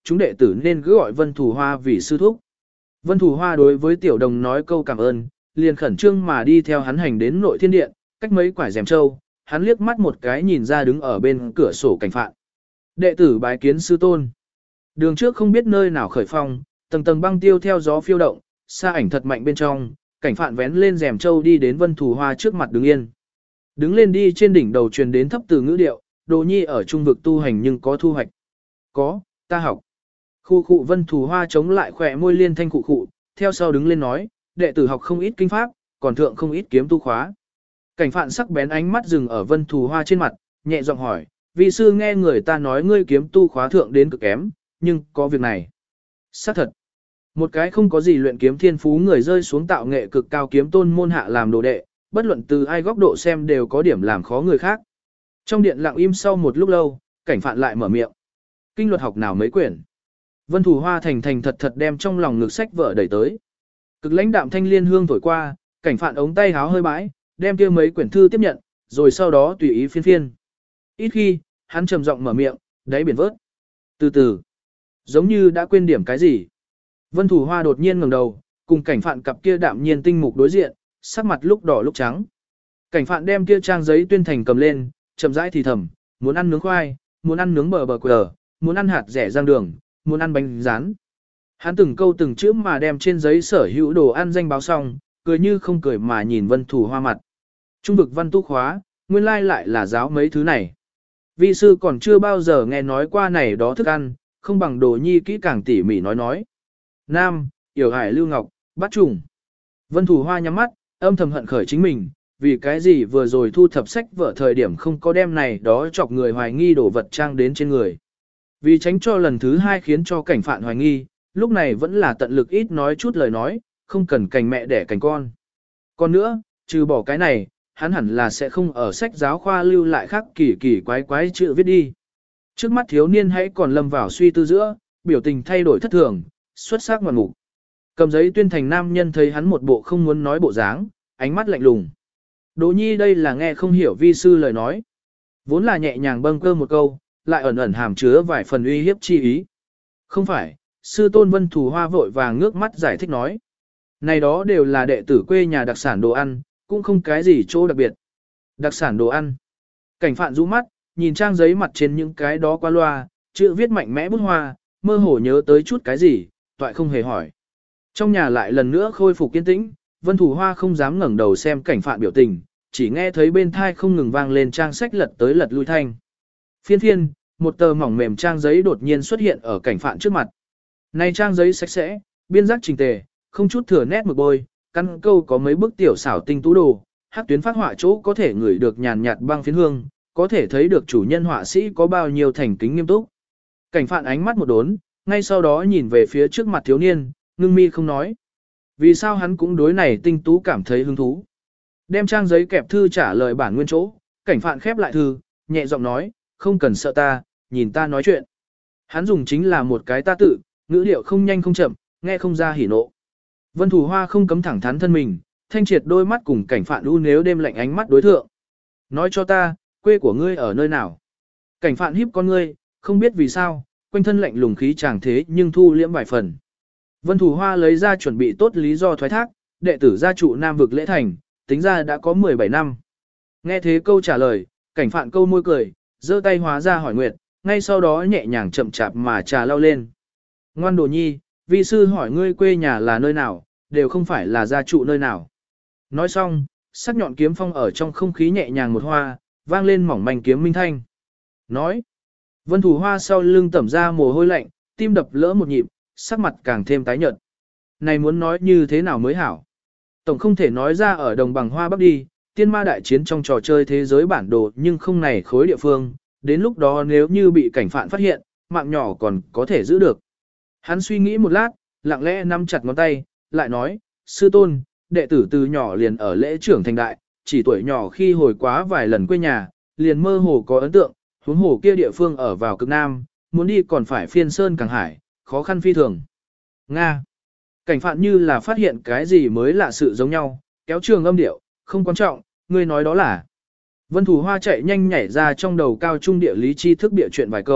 chúng đệ tử nên cứ gọi Vân Thủ Hoa vì sư thúc. Vân Thủ Hoa đối với tiểu đồng nói câu cảm ơn, liền khẩn trương mà đi theo hắn hành đến nội thiên điện, cách mấy quải rèm châu, hắn liếc mắt một cái nhìn ra đứng ở bên cửa sổ cảnh phạn. Đệ tử bái kiến sư tôn. Đường trước không biết nơi nào khởi phong, tầng tầng băng tiêu theo gió phiêu động, xa ảnh thật mạnh bên trong, cảnh phạn vén lên rèm châu đi đến Vân Thủ Hoa trước mặt đứng yên. Đứng lên đi trên đỉnh đầu truyền đến thấp từ ngữ điệu, Đồ Nhi ở trung vực tu hành nhưng có thu hoạch. Có, ta học. Khu khu Vân Thủ Hoa chống lại khỏe môi liên thanh cụ cụ, theo sau đứng lên nói, đệ tử học không ít kinh pháp, còn thượng không ít kiếm tu khóa. Cảnh phạn sắc bén ánh mắt dừng ở Vân Thủ Hoa trên mặt, nhẹ giọng hỏi, vị sư nghe người ta nói ngươi kiếm tu khóa thượng đến cực kém, nhưng có việc này. Xác thật. Một cái không có gì luyện kiếm thiên phú người rơi xuống tạo nghệ cực cao kiếm tôn môn hạ làm đồ đệ, bất luận từ ai góc độ xem đều có điểm làm khó người khác. Trong điện lặng im sau một lúc lâu, cảnh phạn lại mở miệng. Kinh luật học nào mấy quyển. Vân Thủ Hoa thành thành thật thật đem trong lòng ngực sách vở đẩy tới. Cực lãnh đạm thanh liên hương thổi qua, cảnh phạn ống tay háo hơi bãi, đem kia mấy quyển thư tiếp nhận, rồi sau đó tùy ý phiên phiên. Ít khi, hắn trầm giọng mở miệng, đáy biển vớt. Từ từ, giống như đã quên điểm cái gì. Vân Thủ Hoa đột nhiên ngẩng đầu, cùng cảnh phạn cặp kia đạm nhiên tinh mục đối diện, sắc mặt lúc đỏ lúc trắng. Cảnh phạn đem kia trang giấy tuyên thành cầm lên, chậm rãi thì thầm, muốn ăn nướng khoai, muốn ăn nướng bờ bờ quờ, muốn ăn hạt rẻ rang đường, muốn ăn bánh rán. Hắn từng câu từng chữ mà đem trên giấy sở hữu đồ ăn danh báo xong, cười như không cười mà nhìn Vân Thủ Hoa mặt. Trung vực văn tu khóa, nguyên lai lại là giáo mấy thứ này. Vi sư còn chưa bao giờ nghe nói qua này đó thức ăn, không bằng Đồ Nhi kỹ càng tỉ mỉ nói nói. Nam, Yểu Hải Lưu Ngọc, Bát Trùng. Vân Thủ Hoa nhắm mắt, âm thầm hận khởi chính mình, vì cái gì vừa rồi thu thập sách vở thời điểm không có đem này đó chọc người hoài nghi đổ vật trang đến trên người. Vì tránh cho lần thứ hai khiến cho cảnh phạn hoài nghi, lúc này vẫn là tận lực ít nói chút lời nói, không cần cành mẹ đẻ cành con. Còn nữa, trừ bỏ cái này, hắn hẳn là sẽ không ở sách giáo khoa lưu lại khác kỳ kỳ quái quái chữ viết đi. Trước mắt thiếu niên hãy còn lâm vào suy tư giữa, biểu tình thay đổi thất thường, xuất sắc ngoạn mục. Cầm giấy tuyên thành nam nhân thấy hắn một bộ không muốn nói bộ dáng, ánh mắt lạnh lùng. Đỗ Nhi đây là nghe không hiểu vi sư lời nói. Vốn là nhẹ nhàng bâng cơ một câu, lại ẩn ẩn hàm chứa vài phần uy hiếp chi ý. Không phải, sư tôn Vân Thủ Hoa vội vàng ngước mắt giải thích nói. Này đó đều là đệ tử quê nhà đặc sản đồ ăn, cũng không cái gì chỗ đặc biệt. Đặc sản đồ ăn. Cảnh phạn rũ mắt, nhìn trang giấy mặt trên những cái đó qua loa, chữ viết mạnh mẽ bút hoa, mơ hồ nhớ tới chút cái gì, toại không hề hỏi. Trong nhà lại lần nữa khôi phục kiên tĩnh, Vân Thủ Hoa không dám ngẩng đầu xem cảnh phạn biểu tình, chỉ nghe thấy bên thai không ngừng vang lên trang sách lật tới lật lui thanh. Phiên phiên, một tờ mỏng mềm trang giấy đột nhiên xuất hiện ở cảnh phạn trước mặt. Này trang giấy sạch sẽ, biên giác chỉnh tề, không chút thừa nét mực bôi, căn câu có mấy bức tiểu xảo tinh tú đồ, hắc tuyến phát họa chỗ có thể ngửi được nhàn nhạt băng phiến hương, có thể thấy được chủ nhân họa sĩ có bao nhiêu thành kính nghiêm túc. Cảnh phạn ánh mắt một đốn, ngay sau đó nhìn về phía trước mặt thiếu niên, ngưng mi không nói. Vì sao hắn cũng đối này tinh tú cảm thấy hứng thú. Đem trang giấy kẹp thư trả lời bản nguyên chỗ, cảnh phạn khép lại thư, nhẹ giọng nói, không cần sợ ta, nhìn ta nói chuyện. Hắn dùng chính là một cái ta tự, ngữ điệu không nhanh không chậm, nghe không ra hỉ nộ. Vân Thủ Hoa không cấm thẳng thắn thân mình, thanh triệt đôi mắt cùng cảnh phạn u nếu đêm lạnh ánh mắt đối thượng. Nói cho ta, quê của ngươi ở nơi nào? Cảnh phạn híp con ngươi, không biết vì sao, quanh thân lạnh lùng khí chàng thế nhưng thu liễm vài phần. Vân Thủ Hoa lấy ra chuẩn bị tốt lý do thoái thác, đệ tử gia trụ Nam vực lễ thành, tính ra đã có mười bảy năm. Nghe thế câu trả lời, cảnh phạn câu môi cười, giơ tay hóa ra hỏi nguyệt, ngay sau đó nhẹ nhàng chậm chạp mà trà lau lên. Ngoan Đồ Nhi, vi sư hỏi ngươi quê nhà là nơi nào, đều không phải là gia trụ nơi nào. Nói xong, sắc nhọn kiếm phong ở trong không khí nhẹ nhàng một hoa, vang lên mỏng manh kiếm minh thanh. Nói, Vân Thủ Hoa sau lưng tẩm ra mồ hôi lạnh, tim đập lỡ một nhịp, sắc mặt càng thêm tái nhợt. Này muốn nói như thế nào mới hảo? Tổng không thể nói ra ở đồng bằng Hoa Bắc đi, tiên ma đại chiến trong trò chơi thế giới bản đồ nhưng không này khối địa phương, đến lúc đó nếu như bị cảnh phạn phát hiện, mạng nhỏ còn có thể giữ được. Hắn suy nghĩ một lát, lặng lẽ nắm chặt ngón tay, lại nói, sư tôn, đệ tử từ nhỏ liền ở lễ trưởng thành đại, chỉ tuổi nhỏ khi hồi quá vài lần quê nhà, liền mơ hồ có ấn tượng, huống hồ kia địa phương ở vào cực Nam, muốn đi còn phải phiên sơn càng hải, khó khăn phi thường. Nga. Cảnh phạn như là phát hiện cái gì mới lạ sự giống nhau, kéo trường âm điệu, không quan trọng, ngươi nói đó là. Vân Thủ Hoa chạy nhanh nhảy ra trong đầu cao trung địa lý tri thức bịa chuyện vài câu,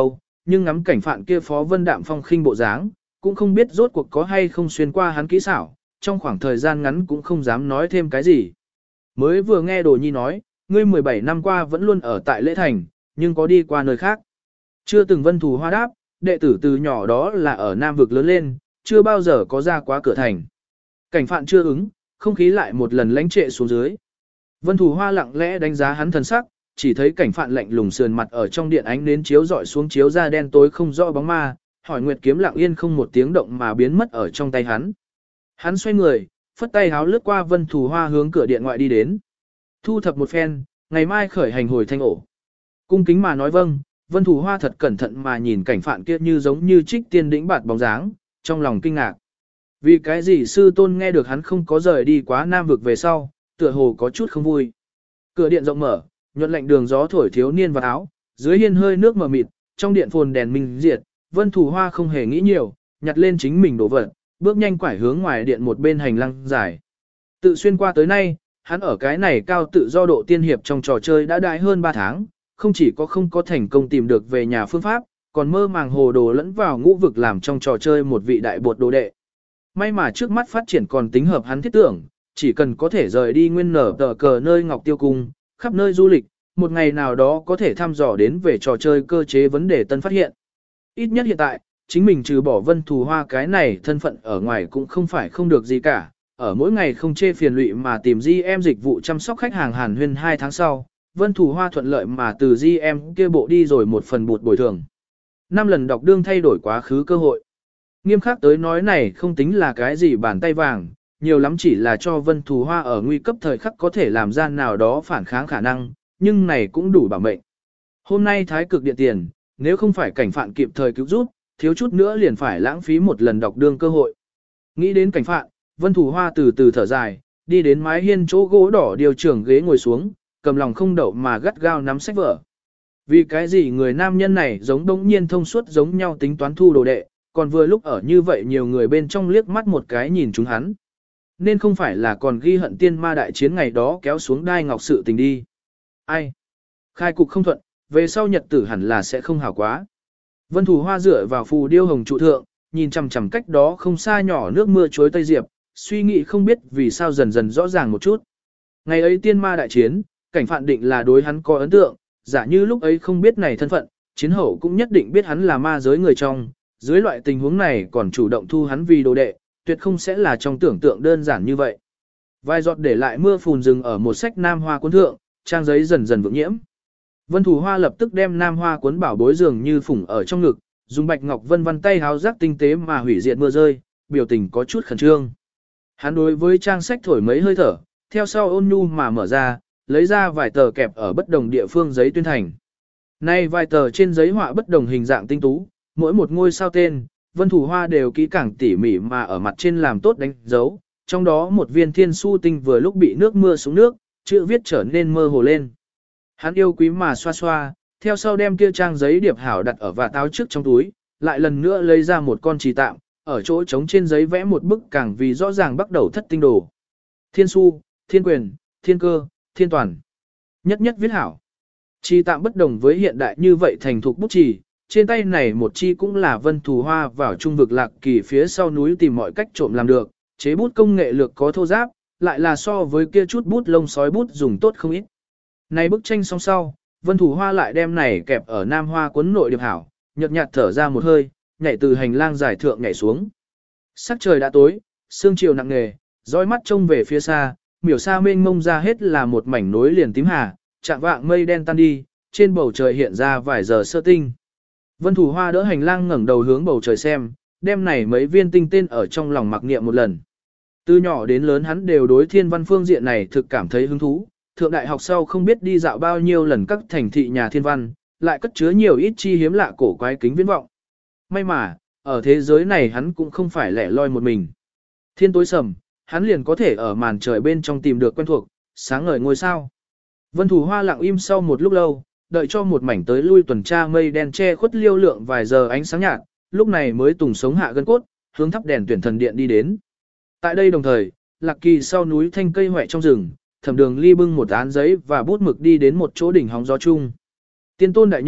nhưng ngắm cảnh phạn kia phó vân đạm phong khinh bộ dáng, cũng không biết rốt cuộc có hay không xuyên qua hắn kỹ xảo, trong khoảng thời gian ngắn cũng không dám nói thêm cái gì. Mới vừa nghe Đồ Nhi nói, ngươi mười bảy năm qua vẫn luôn ở tại Lễ Thành, nhưng có đi qua nơi khác. Chưa từng Vân Thù Hoa đáp, đệ tử từ nhỏ đó là ở Nam Vực lớn lên, chưa bao giờ có ra quá cửa thành. Cảnh phạn chưa ứng, không khí lại một lần lánh trệ xuống dưới. Vân Thù Hoa lặng lẽ đánh giá hắn thần sắc, chỉ thấy cảnh phạn lạnh lùng sườn mặt ở trong điện ánh nến chiếu dọi xuống chiếu ra đen tối không rõ bóng ma, hỏi Nguyệt kiếm lặng yên không một tiếng động mà biến mất ở trong tay hắn. Hắn xoay người, phất tay háo lướt qua Vân Thù Hoa hướng cửa điện ngoại đi đến. Thu thập một phen, ngày mai khởi hành hồi Thanh Ổ. Cung kính mà nói vâng, Vân Thù Hoa thật cẩn thận mà nhìn cảnh phạn kia như giống như trích tiên đĩnh bạt bóng dáng, trong lòng kinh ngạc. Vì cái gì sư tôn nghe được hắn không có rời đi quá Nam Vực về sau, tựa hồ có chút không vui. Cửa điện rộng mở, nhuận lạnh đường gió thổi thiếu niên vào áo, dưới hiên hơi nước mờ mịt, trong điện phồn đèn minh diệt, Vân Thù Hoa không hề nghĩ nhiều, nhặt lên chính mình đổ vật, bước nhanh quải hướng ngoài điện một bên hành lang dài. Tự xuyên qua tới nay, hắn ở cái này cao tự do độ tiên hiệp trong trò chơi đã đại hơn ba tháng, không chỉ có không có thành công tìm được về nhà phương pháp, còn mơ màng hồ đồ lẫn vào ngũ vực làm trong trò chơi một vị đại bột đồ đệ. May mà trước mắt phát triển còn tính hợp hắn thiết tưởng, chỉ cần có thể rời đi nguyên nở tờ cờ nơi Ngọc Tiêu Cung, khắp nơi du lịch, một ngày nào đó có thể thăm dò đến về trò chơi cơ chế vấn đề tân phát hiện. Ít nhất hiện tại, chính mình trừ bỏ Vân Thù Hoa cái này thân phận ở ngoài cũng không phải không được gì cả, ở mỗi ngày không chê phiền lụy mà tìm giê em dịch vụ chăm sóc khách hàng Hàn Huyên hai tháng sau, Vân Thù Hoa thuận lợi mà từ giê em kia bộ đi rồi một phần bụt bồi thường. Năm lần đọc đương thay đổi quá khứ cơ hội. Nghiêm khắc tới nói này không tính là cái gì bàn tay vàng, nhiều lắm chỉ là cho Vân Thù Hoa ở nguy cấp thời khắc có thể làm ra nào đó phản kháng khả năng, nhưng này cũng đủ bảo mệnh. Hôm nay thái cực điện tiền, nếu không phải cảnh phạn kịp thời cứu giúp, thiếu chút nữa liền phải lãng phí một lần đọc đương cơ hội. Nghĩ đến cảnh phạn, Vân Thù Hoa từ từ thở dài, đi đến mái hiên chỗ gỗ đỏ điều trưởng ghế ngồi xuống, cầm lòng không đậu mà gắt gao nắm sách vở. Vì cái gì người nam nhân này giống đống nhiên thông suốt giống nhau tính toán thu đồ đệ, còn vừa lúc ở như vậy nhiều người bên trong liếc mắt một cái nhìn chúng hắn. Nên không phải là còn ghi hận tiên ma đại chiến ngày đó kéo xuống đai ngọc sự tình đi. Ai? Khai cục không thuận, về sau nhật tử hẳn là sẽ không hảo quá. Vân Thù Hoa dựa vào phù điêu hồng trụ thượng, nhìn chằm chằm cách đó không xa nhỏ nước mưa chuối tây diệp, suy nghĩ không biết vì sao dần dần rõ ràng một chút. Ngày ấy tiên ma đại chiến, cảnh phạn định là đối hắn có ấn tượng, giả như lúc ấy không biết này thân phận, chiến hậu cũng nhất định biết hắn là ma giới người trong, dưới loại tình huống này còn chủ động thu hắn vì đồ đệ, tuyệt không sẽ là trong tưởng tượng đơn giản như vậy. Vài giọt để lại mưa phùn rừng ở một sách nam hoa cuốn thượng, trang giấy dần dần vượng nhiễm. Vân Thù Hoa lập tức đem nam hoa cuốn bảo bối dường như phủng ở trong ngực, dùng bạch ngọc vân vân tay háo rác tinh tế mà hủy diệt mưa rơi, biểu tình có chút khẩn trương. Hắn đối với trang sách thổi mấy hơi thở, theo sau ôn nhu mà mở ra, lấy ra vài tờ kẹp ở bất đồng địa phương giấy tuyên thành. Nay vài tờ trên giấy họa bất đồng hình dạng tinh tú, mỗi một ngôi sao tên, Vân Thù Hoa đều kỹ càng tỉ mỉ mà ở mặt trên làm tốt đánh dấu, trong đó một viên thiên su tinh vừa lúc bị nước mưa xuống nước, chữ viết trở nên mơ hồ lên. Hắn yêu quý mà xoa xoa, theo sau đem kia trang giấy điệp hảo đặt ở vạt áo trước trong túi, lại lần nữa lấy ra một con trì tạm, ở chỗ trống trên giấy vẽ một bức càng vì rõ ràng bắt đầu thất tinh đồ. Thiên su, thiên quyền, thiên cơ, thiên toàn. Nhất nhất viết hảo. Trì tạm bất đồng với hiện đại như vậy thành thục bút chì, trên tay này một chi cũng là Vân Thù Hoa vào trung vực lạc kỳ phía sau núi tìm mọi cách trộm làm được, chế bút công nghệ lược có thô giáp, lại là so với kia chút bút lông sói bút dùng tốt không ít. Này bức tranh song sau, Vân Thù Hoa lại đem này kẹp ở nam hoa cuốn nội điệp hảo, nhợt nhạt thở ra một hơi, nhảy từ hành lang dài thượng nhảy xuống. Sắc trời đã tối, sương chiều nặng nề, dõi mắt trông về phía xa, miểu xa mênh mông ra hết là một mảnh nối liền tím hà, chạm vạng mây đen tan đi, trên bầu trời hiện ra vài giờ sơ tinh. Vân Thù Hoa đỡ hành lang ngẩng đầu hướng bầu trời xem, đem này mấy viên tinh tên ở trong lòng mặc niệm một lần. Từ nhỏ đến lớn hắn đều đối thiên văn phương diện này thực cảm thấy hứng thú, thượng đại học sau không biết đi dạo bao nhiêu lần các thành thị nhà thiên văn, lại cất chứa nhiều ít chi hiếm lạ cổ quái kính viễn vọng. May mà, ở thế giới này hắn cũng không phải lẻ loi một mình. Thiên tối sầm, hắn liền có thể ở màn trời bên trong tìm được quen thuộc, sáng ngời ngôi sao. Vân Thù Hoa lặng im sau một lúc lâu, đợi cho một mảnh tới lui tuần tra mây đen che khuất liêu lượng vài giờ ánh sáng nhạt, lúc này mới tùng sống hạ gân cốt, hướng thắp đèn tuyển thần điện đi đến. Tại đây đồng thời, Lạc Kỳ sau núi thanh cây hoẹ trong rừng, Thẩm Đường Ly bưng một án giấy và bút mực đi đến một chỗ đỉnh hóng gió chung. Tiên tôn đại nhân,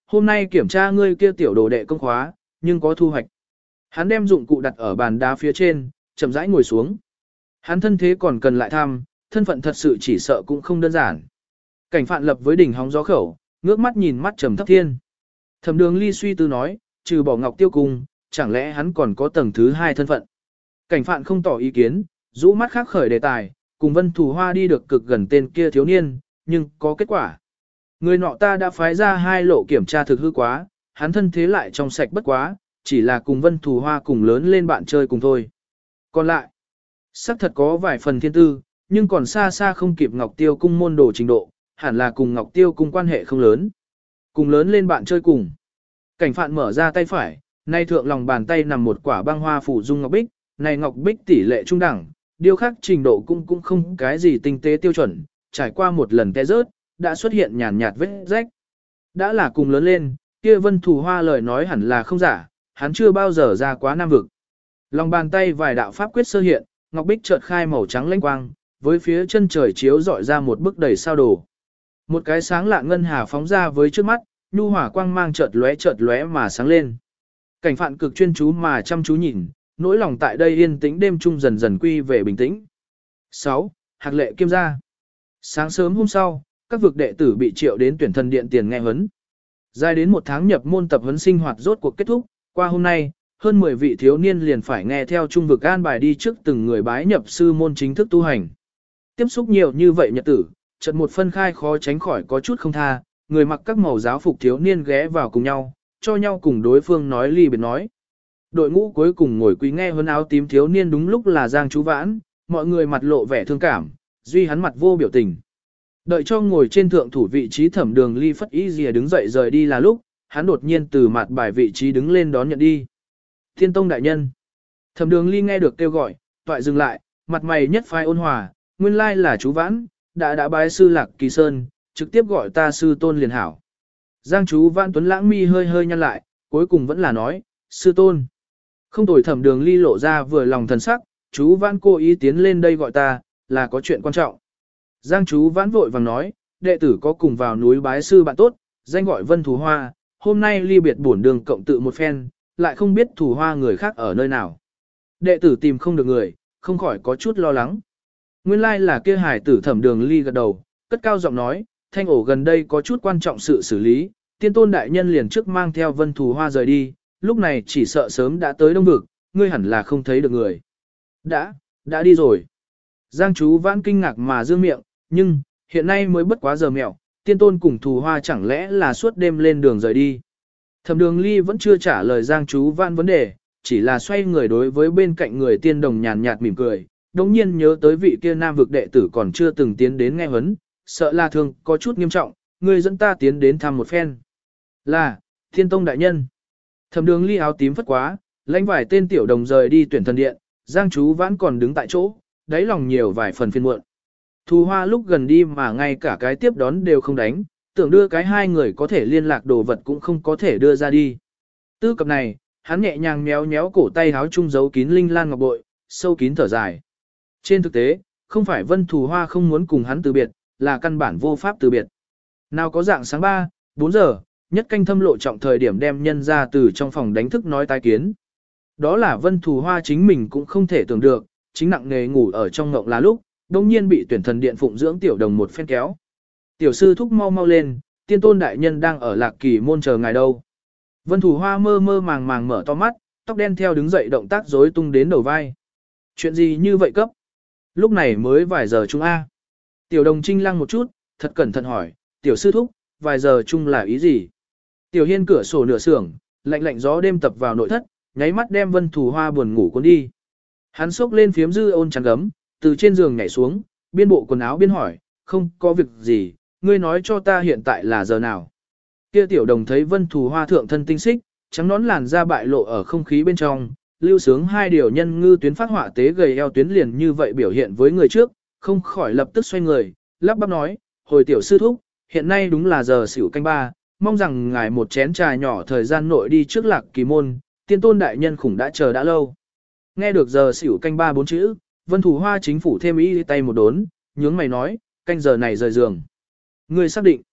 hôm nay kiểm tra ngươi kia tiểu đồ đệ công khóa, nhưng có thu hoạch. Hắn đem dụng cụ đặt ở bàn đá phía trên, chậm rãi ngồi xuống. Hắn thân thế còn cần lại thăm, thân phận thật sự chỉ sợ cũng không đơn giản. Cảnh Phạn lập với đỉnh hóng gió khẩu, ngước mắt nhìn mắt trầm thấp thiên. Thẩm Đường Ly suy tư nói, trừ bỏ Ngọc Tiêu Cung, chẳng lẽ hắn còn có tầng thứ hai thân phận. Cảnh Phạn không tỏ ý kiến, rũ mắt khác khởi đề tài, cùng Vân Thù Hoa đi được cực gần tên kia thiếu niên, nhưng có kết quả. Người nọ ta đã phái ra hai lộ kiểm tra thực hư quá, hắn thân thế lại trong sạch bất quá, chỉ là cùng Vân Thù Hoa cùng lớn lên bạn chơi cùng thôi. Còn lại, xác thật có vài phần thiên tư, nhưng còn xa xa không kịp Ngọc Tiêu Cung môn đồ trình độ, hẳn là cùng Ngọc Tiêu Cung quan hệ không lớn. Cùng lớn lên bạn chơi cùng. Cảnh Phạn mở ra tay phải, nay thượng lòng bàn tay nằm một quả băng hoa phủ dung ngọc bích, này ngọc bích tỷ lệ trung đẳng, điêu khắc trình độ cũng cũng không cái gì tinh tế tiêu chuẩn, trải qua một lần té rớt, đã xuất hiện nhàn nhạt vết rách. Đã là cùng lớn lên, kia Vân Thù Hoa lời nói hẳn là không giả, hắn chưa bao giờ ra quá Nam vực. Lòng bàn tay vài đạo pháp quyết sơ hiện, ngọc bích chợt khai màu trắng lanh quang, với phía chân trời chiếu dọi ra một bức đầy sao đồ. Một cái sáng lạ ngân hà phóng ra với trước mắt, nhu hỏa quang mang chợt lóe chợt lóe mà sáng lên. Cảnh Phạn cực chuyên chú mà chăm chú nhìn, nỗi lòng tại đây yên tĩnh đêm trung dần dần quy về bình tĩnh. sáu. Hạc lệ kiêm gia. Sáng sớm hôm sau, các vực đệ tử bị triệu đến tuyển thần điện tiền nghe huấn. Dài đến một tháng nhập môn tập huấn sinh hoạt rốt cuộc kết thúc, qua hôm nay, hơn mười vị thiếu niên liền phải nghe theo trung vực an bài đi trước từng người bái nhập sư môn chính thức tu hành. Tiếp xúc nhiều như vậy nhật tử, chợt một phân khai khó tránh khỏi có chút không tha, người mặc các màu giáo phục thiếu niên ghé vào cùng nhau, cho nhau cùng đối phương nói ly biệt nói. Đội ngũ cuối cùng ngồi quý nghe huấn áo tím thiếu niên đúng lúc là Giang Chú Vãn, mọi người mặt lộ vẻ thương cảm, duy hắn mặt vô biểu tình. Đợi cho ngồi trên thượng thủ vị trí Thẩm Đường Ly phất ý rìa đứng dậy rời đi là lúc, hắn đột nhiên từ mặt bài vị trí đứng lên đón nhận đi. Thiên Tông đại nhân. Thẩm Đường Ly nghe được kêu gọi, toại dừng lại, mặt mày nhất phai ôn hòa, nguyên lai là Chú Vãn, đã đã bái sư Lạc Kỳ Sơn, trực tiếp gọi ta sư tôn liền hảo. Giang Chú Vãn Tuấn lãng mi hơi hơi nhăn lại, cuối cùng vẫn là nói, sư tôn. Không tồi. Thẩm Đường Ly lộ ra vừa lòng thần sắc, Chú Vãn cố ý tiến lên đây gọi ta, là có chuyện quan trọng. Giang Chú Vãn vội vàng nói, đệ tử có cùng vào núi bái sư bạn tốt, danh gọi Vân Thù Hoa, hôm nay ly biệt bổn đường cộng tự một phen, lại không biết Thù Hoa người khác ở nơi nào. Đệ tử tìm không được người, không khỏi có chút lo lắng. Nguyên lai là kia hải tử. Thẩm Đường Ly gật đầu, cất cao giọng nói, thanh ổ gần đây có chút quan trọng sự xử lý, tiên tôn đại nhân liền trước mang theo Vân Thù Hoa rời đi, lúc này chỉ sợ sớm đã tới Đông Vực, ngươi hẳn là không thấy được người. Đã, đã đi rồi. Giang Chú Vãn kinh ngạc mà dương miệng, nhưng, hiện nay mới bất quá giờ mẹo, tiên tôn cùng Thù Hoa chẳng lẽ là suốt đêm lên đường rời đi. Thẩm Đường Ly vẫn chưa trả lời Giang Chú Vãn vấn đề, chỉ là xoay người đối với bên cạnh người tiên đồng nhàn nhạt mỉm cười, đồng nhiên nhớ tới vị kia Nam vực đệ tử còn chưa từng tiến đến nghe huấn, sợ là thương có chút nghiêm trọng, người dẫn ta tiến đến thăm một phen. Là, Thiên Tông đại nhân. Thẩm Đường Ly áo tím phất quá, lãnh vài tên tiểu đồng rời đi tuyển thần điện, Giang Chú Vãn còn đứng tại chỗ, đáy lòng nhiều vài phần phiền muộn. Thù Hoa lúc gần đi mà ngay cả cái tiếp đón đều không đánh, tưởng đưa cái hai người có thể liên lạc đồ vật cũng không có thể đưa ra đi. Tư cập này, hắn nhẹ nhàng méo méo cổ tay áo trung giấu kín linh lan ngọc bội, sâu kín thở dài. Trên thực tế, không phải Vân Thù Hoa không muốn cùng hắn từ biệt, là căn bản vô pháp từ biệt. Nào có dạng sáng ba, bốn giờ, nhất canh thâm lộ trọng thời điểm đem nhân ra từ trong phòng đánh thức nói tái kiến. Đó là Vân Thù Hoa chính mình cũng không thể tưởng được, chính nặng nề ngủ ở trong ngộng là lúc, đồng nhiên bị tuyển thần điện phụng dưỡng tiểu đồng một phen kéo. Tiểu sư thúc mau mau lên, tiên tôn đại nhân đang ở Lạc Kỳ môn chờ ngài đâu. Vân Thù Hoa mơ mơ màng màng mở to mắt, tóc đen theo đứng dậy động tác rối tung đến đầu vai. Chuyện gì như vậy cấp? Lúc này mới vài giờ chung A. Tiểu đồng trinh lăng một chút, thật cẩn thận hỏi, tiểu sư thúc, vài giờ chung là ý gì? Tiểu hiên cửa sổ nửa sưởng, lạnh lạnh gió đêm tập vào nội thất, nháy mắt đem Vân Thù Hoa buồn ngủ cuốn đi. Hắn xốc lên phiếm dư ôn chăn gấm, từ trên giường nhảy xuống, biên bộ quần áo biên hỏi, không có việc gì, ngươi nói cho ta hiện tại là giờ nào. Kia tiểu đồng thấy Vân Thù Hoa thượng thân tinh xích, trắng nón làn da bại lộ ở không khí bên trong, lưu sướng hai điều nhân ngư tuyến phát họa tế gầy eo tuyến liền như vậy biểu hiện với người trước, không khỏi lập tức xoay người, lắp bắp nói, hồi tiểu sư thúc, hiện nay đúng là giờ xỉu canh ba, mong rằng ngài một chén trà nhỏ thời gian nội đi trước Lạc Kỳ môn, tiên tôn đại nhân khủng đã chờ đã lâu. Nghe được giờ xỉu canh ba bốn chữ, Vân Thù Hoa chính phủ thêm ý tay một đốn, nhướng mày nói, canh giờ này rời giường. Ngươi xác định.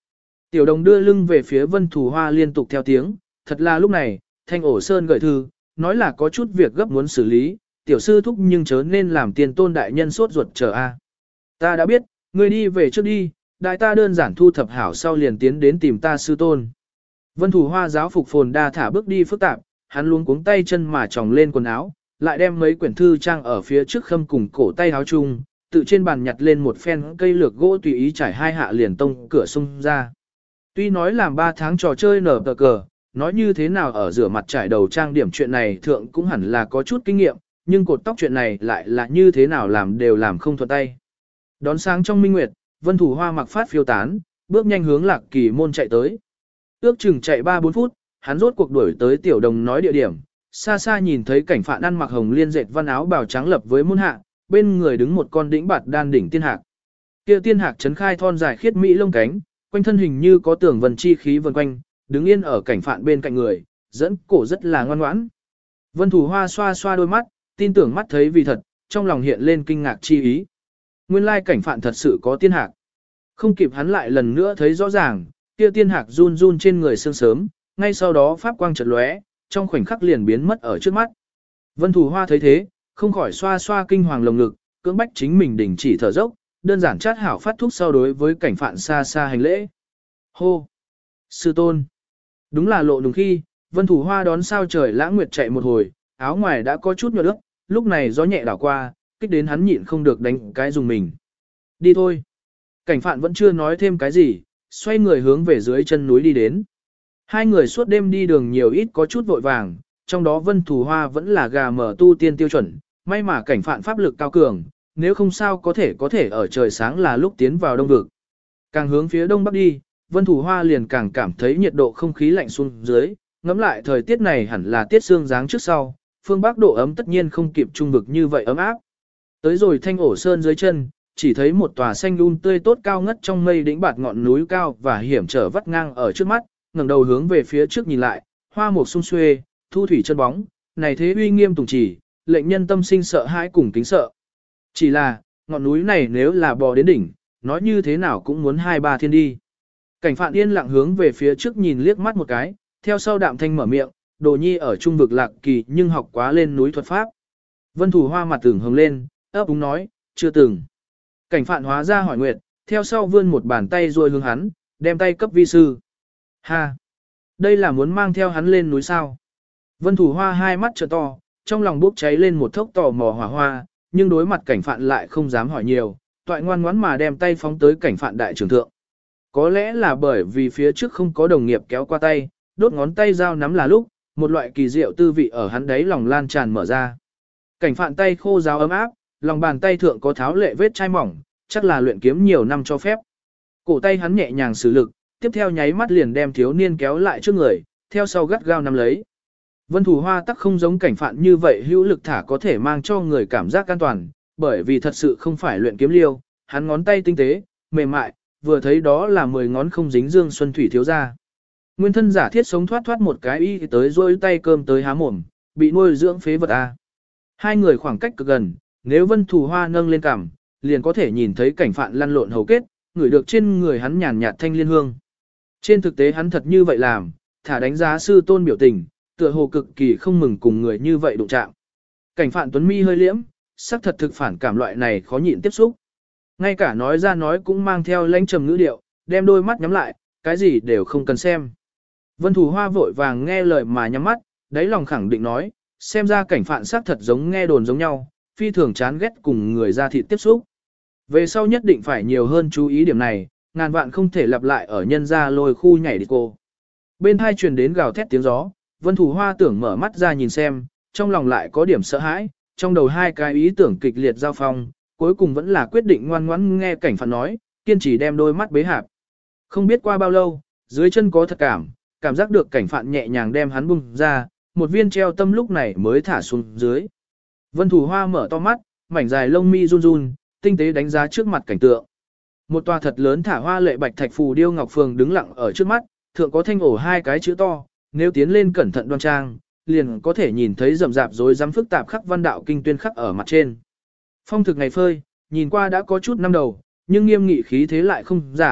Tiểu đồng đưa lưng về phía Vân Thủ Hoa liên tục theo tiếng, thật là lúc này, Thanh Ổ Sơn gửi thư, nói là có chút việc gấp muốn xử lý, tiểu sư thúc nhưng chớ nên làm tiền tôn đại nhân sốt ruột chờ a. Ta đã biết, ngươi đi về trước đi, đại ta đơn giản thu thập hảo sau liền tiến đến tìm ta sư tôn. Vân Thủ Hoa giáo phục phồn đa thả bước đi phức tạp, hắn luống cuống tay chân mà tròng lên quần áo, lại đem mấy quyển thư trang ở phía trước khâm cùng cổ tay áo chung, tự trên bàn nhặt lên một phen cây lược gỗ tùy ý trải hai hạ liền tông cửa xung ra. Tuy nói làm ba tháng trò chơi nở tờ cờ, nói như thế nào ở rửa mặt trải đầu trang điểm chuyện này thượng cũng hẳn là có chút kinh nghiệm, nhưng cột tóc chuyện này lại là như thế nào làm đều làm không thuận tay. Đón sáng trong minh nguyệt, Vân Thủ Hoa mặc phát phiêu tán, bước nhanh hướng Lạc Kỳ môn chạy tới. Ước chừng chạy ba bốn phút, hắn rốt cuộc đuổi tới tiểu đồng nói địa điểm, xa xa nhìn thấy cảnh phạn ăn mặc hồng liên dệt văn áo bào trắng lập với môn hạ, bên người đứng một con đĩnh bạt đan đỉnh tiên hạc. Kia tiên hạc chấn khai thon dài khiết mỹ lông cánh, quanh thân hình như có tưởng vần chi khí vần quanh, đứng yên ở cảnh phạn bên cạnh người, dẫn cổ rất là ngoan ngoãn. Vân Thủ Hoa xoa xoa đôi mắt, tin tưởng mắt thấy vì thật, trong lòng hiện lên kinh ngạc chi ý. Nguyên lai cảnh phạn thật sự có tiên hạc. Không kịp hắn lại lần nữa thấy rõ ràng, kia tiên hạc run run trên người sương sớm, ngay sau đó pháp quang chợt lóe, trong khoảnh khắc liền biến mất ở trước mắt. Vân Thủ Hoa thấy thế, không khỏi xoa xoa kinh hoàng lồng ngực, cưỡng bách chính mình đình chỉ thở dốc, đơn giản chát hảo phát thuốc sau đối với cảnh phạn xa xa hành lễ. Hô! Sư tôn! Đúng là lộ đúng khi, Vân Thủ Hoa đón sao trời lãng nguyệt chạy một hồi, áo ngoài đã có chút nhuận ướt, lúc này gió nhẹ đảo qua, kích đến hắn nhịn không được đánh cái dùng mình. Đi thôi! Cảnh phạn vẫn chưa nói thêm cái gì, xoay người hướng về dưới chân núi đi đến. Hai người suốt đêm đi đường nhiều ít có chút vội vàng, trong đó Vân Thủ Hoa vẫn là gà mở tu tiên tiêu chuẩn, may mà cảnh phạn pháp lực cao cường, nếu không sao có thể có thể ở trời sáng là lúc tiến vào đông vực. Càng hướng phía đông bắc đi, Vân Thủ Hoa liền càng cảm thấy nhiệt độ không khí lạnh xuống dưới, ngẫm lại thời tiết này hẳn là tiết sương giáng trước sau, phương bắc độ ấm tất nhiên không kịp trung vực như vậy ấm áp. Tới rồi Thanh Ổ Sơn dưới chân, chỉ thấy một tòa xanh um tươi tốt cao ngất trong mây đỉnh bạt ngọn núi cao và hiểm trở vắt ngang ở trước mắt, ngẩng đầu hướng về phía trước nhìn lại, hoa mục sung xuê, thu thủy chân bóng, này thế uy nghiêm tùng chỉ, lệnh nhân tâm sinh sợ hãi cùng kính sợ. Chỉ là, ngọn núi này nếu là bò đến đỉnh, nói như thế nào cũng muốn hai ba thiên đi. Cảnh phạn yên lặng hướng về phía trước nhìn liếc mắt một cái, theo sau đạm thanh mở miệng, đồ nhi ở trung vực Lạc Kỳ nhưng học quá lên núi thuật pháp. Vân Thủ Hoa mặt tưởng hồng lên, ấp úng nói, chưa từng. Cảnh phạn hóa ra hỏi nguyệt, theo sau vươn một bàn tay rồi hướng hắn, đem tay cấp vi sư. Ha! Đây là muốn mang theo hắn lên núi sao? Vân Thủ Hoa hai mắt trợ to, trong lòng bốc cháy lên một thốc tò mò hỏa hoa, nhưng đối mặt cảnh phạn lại không dám hỏi nhiều, toại ngoan ngoãn mà đem tay phóng tới cảnh phạn đại trưởng thượng. Có lẽ là bởi vì phía trước không có đồng nghiệp kéo qua tay, đốt ngón tay dao nắm là lúc, một loại kỳ diệu tư vị ở hắn đấy lòng lan tràn mở ra. Cảnh phạn tay khô ráo ấm áp, lòng bàn tay thượng có tháo lệ vết chai mỏng, chắc là luyện kiếm nhiều năm cho phép. Cổ tay hắn nhẹ nhàng sử lực, tiếp theo nháy mắt liền đem thiếu niên kéo lại trước người, theo sau gắt gao nắm lấy. Vân Thủ Hoa tắc không giống cảnh phạn như vậy hữu lực thả có thể mang cho người cảm giác an toàn, bởi vì thật sự không phải luyện kiếm liêu, hắn ngón tay tinh tế, mềm mại, vừa thấy đó là mười ngón không dính dương xuân thủy thiếu ra. Nguyên thân giả thiết sống thoát thoát một cái y tới rôi tay cơm tới há mồm, bị nuôi dưỡng phế vật A. Hai người khoảng cách cực gần, nếu Vân Thủ Hoa nâng lên cằm, liền có thể nhìn thấy cảnh phạn lăn lộn hầu kết, ngửi được trên người hắn nhàn nhạt thanh liên hương. Trên thực tế hắn thật như vậy làm, thả đánh giá sư tôn biểu tình, tựa hồ cực kỳ không mừng cùng người như vậy đụng chạm. Cảnh phạn tuấn mi hơi liễm, sắc thật thực phản cảm loại này khó nhịn tiếp xúc. Ngay cả nói ra nói cũng mang theo lãnh trầm ngữ điệu, đem đôi mắt nhắm lại, cái gì đều không cần xem. Vân Thủ Hoa vội vàng nghe lời mà nhắm mắt, đáy lòng khẳng định nói, xem ra cảnh phạn sắc thật giống nghe đồn giống nhau, phi thường chán ghét cùng người ra thịt tiếp xúc. Về sau nhất định phải nhiều hơn chú ý điểm này, ngàn vạn không thể lặp lại ở nhân gia lôi khu nhảy đi cô. Bên hai truyền đến gào thét tiếng gió, Vân Thủ Hoa tưởng mở mắt ra nhìn xem, trong lòng lại có điểm sợ hãi, trong đầu hai cái ý tưởng kịch liệt giao phong, cuối cùng vẫn là quyết định ngoan ngoãn nghe cảnh phạn nói, kiên trì đem đôi mắt bế hạp. Không biết qua bao lâu, dưới chân có thật cảm, cảm giác được cảnh phạn nhẹ nhàng đem hắn bung ra, một viên treo tâm lúc này mới thả xuống dưới. Vân Thủ Hoa mở to mắt, mảnh dài lông mi run run, tinh tế đánh giá trước mặt cảnh tượng. Một tòa thật lớn thả hoa lệ bạch thạch phù điêu ngọc phường đứng lặng ở trước mắt, thượng có thanh ổ hai cái chữ to, nếu tiến lên cẩn thận đoan trang, liền có thể nhìn thấy rậm rạp rối rắm phức tạp khắc văn đạo kinh tuyên khắc ở mặt trên. Phong thực ngày phơi, nhìn qua đã có chút năm đầu, nhưng nghiêm nghị khí thế lại không giảm,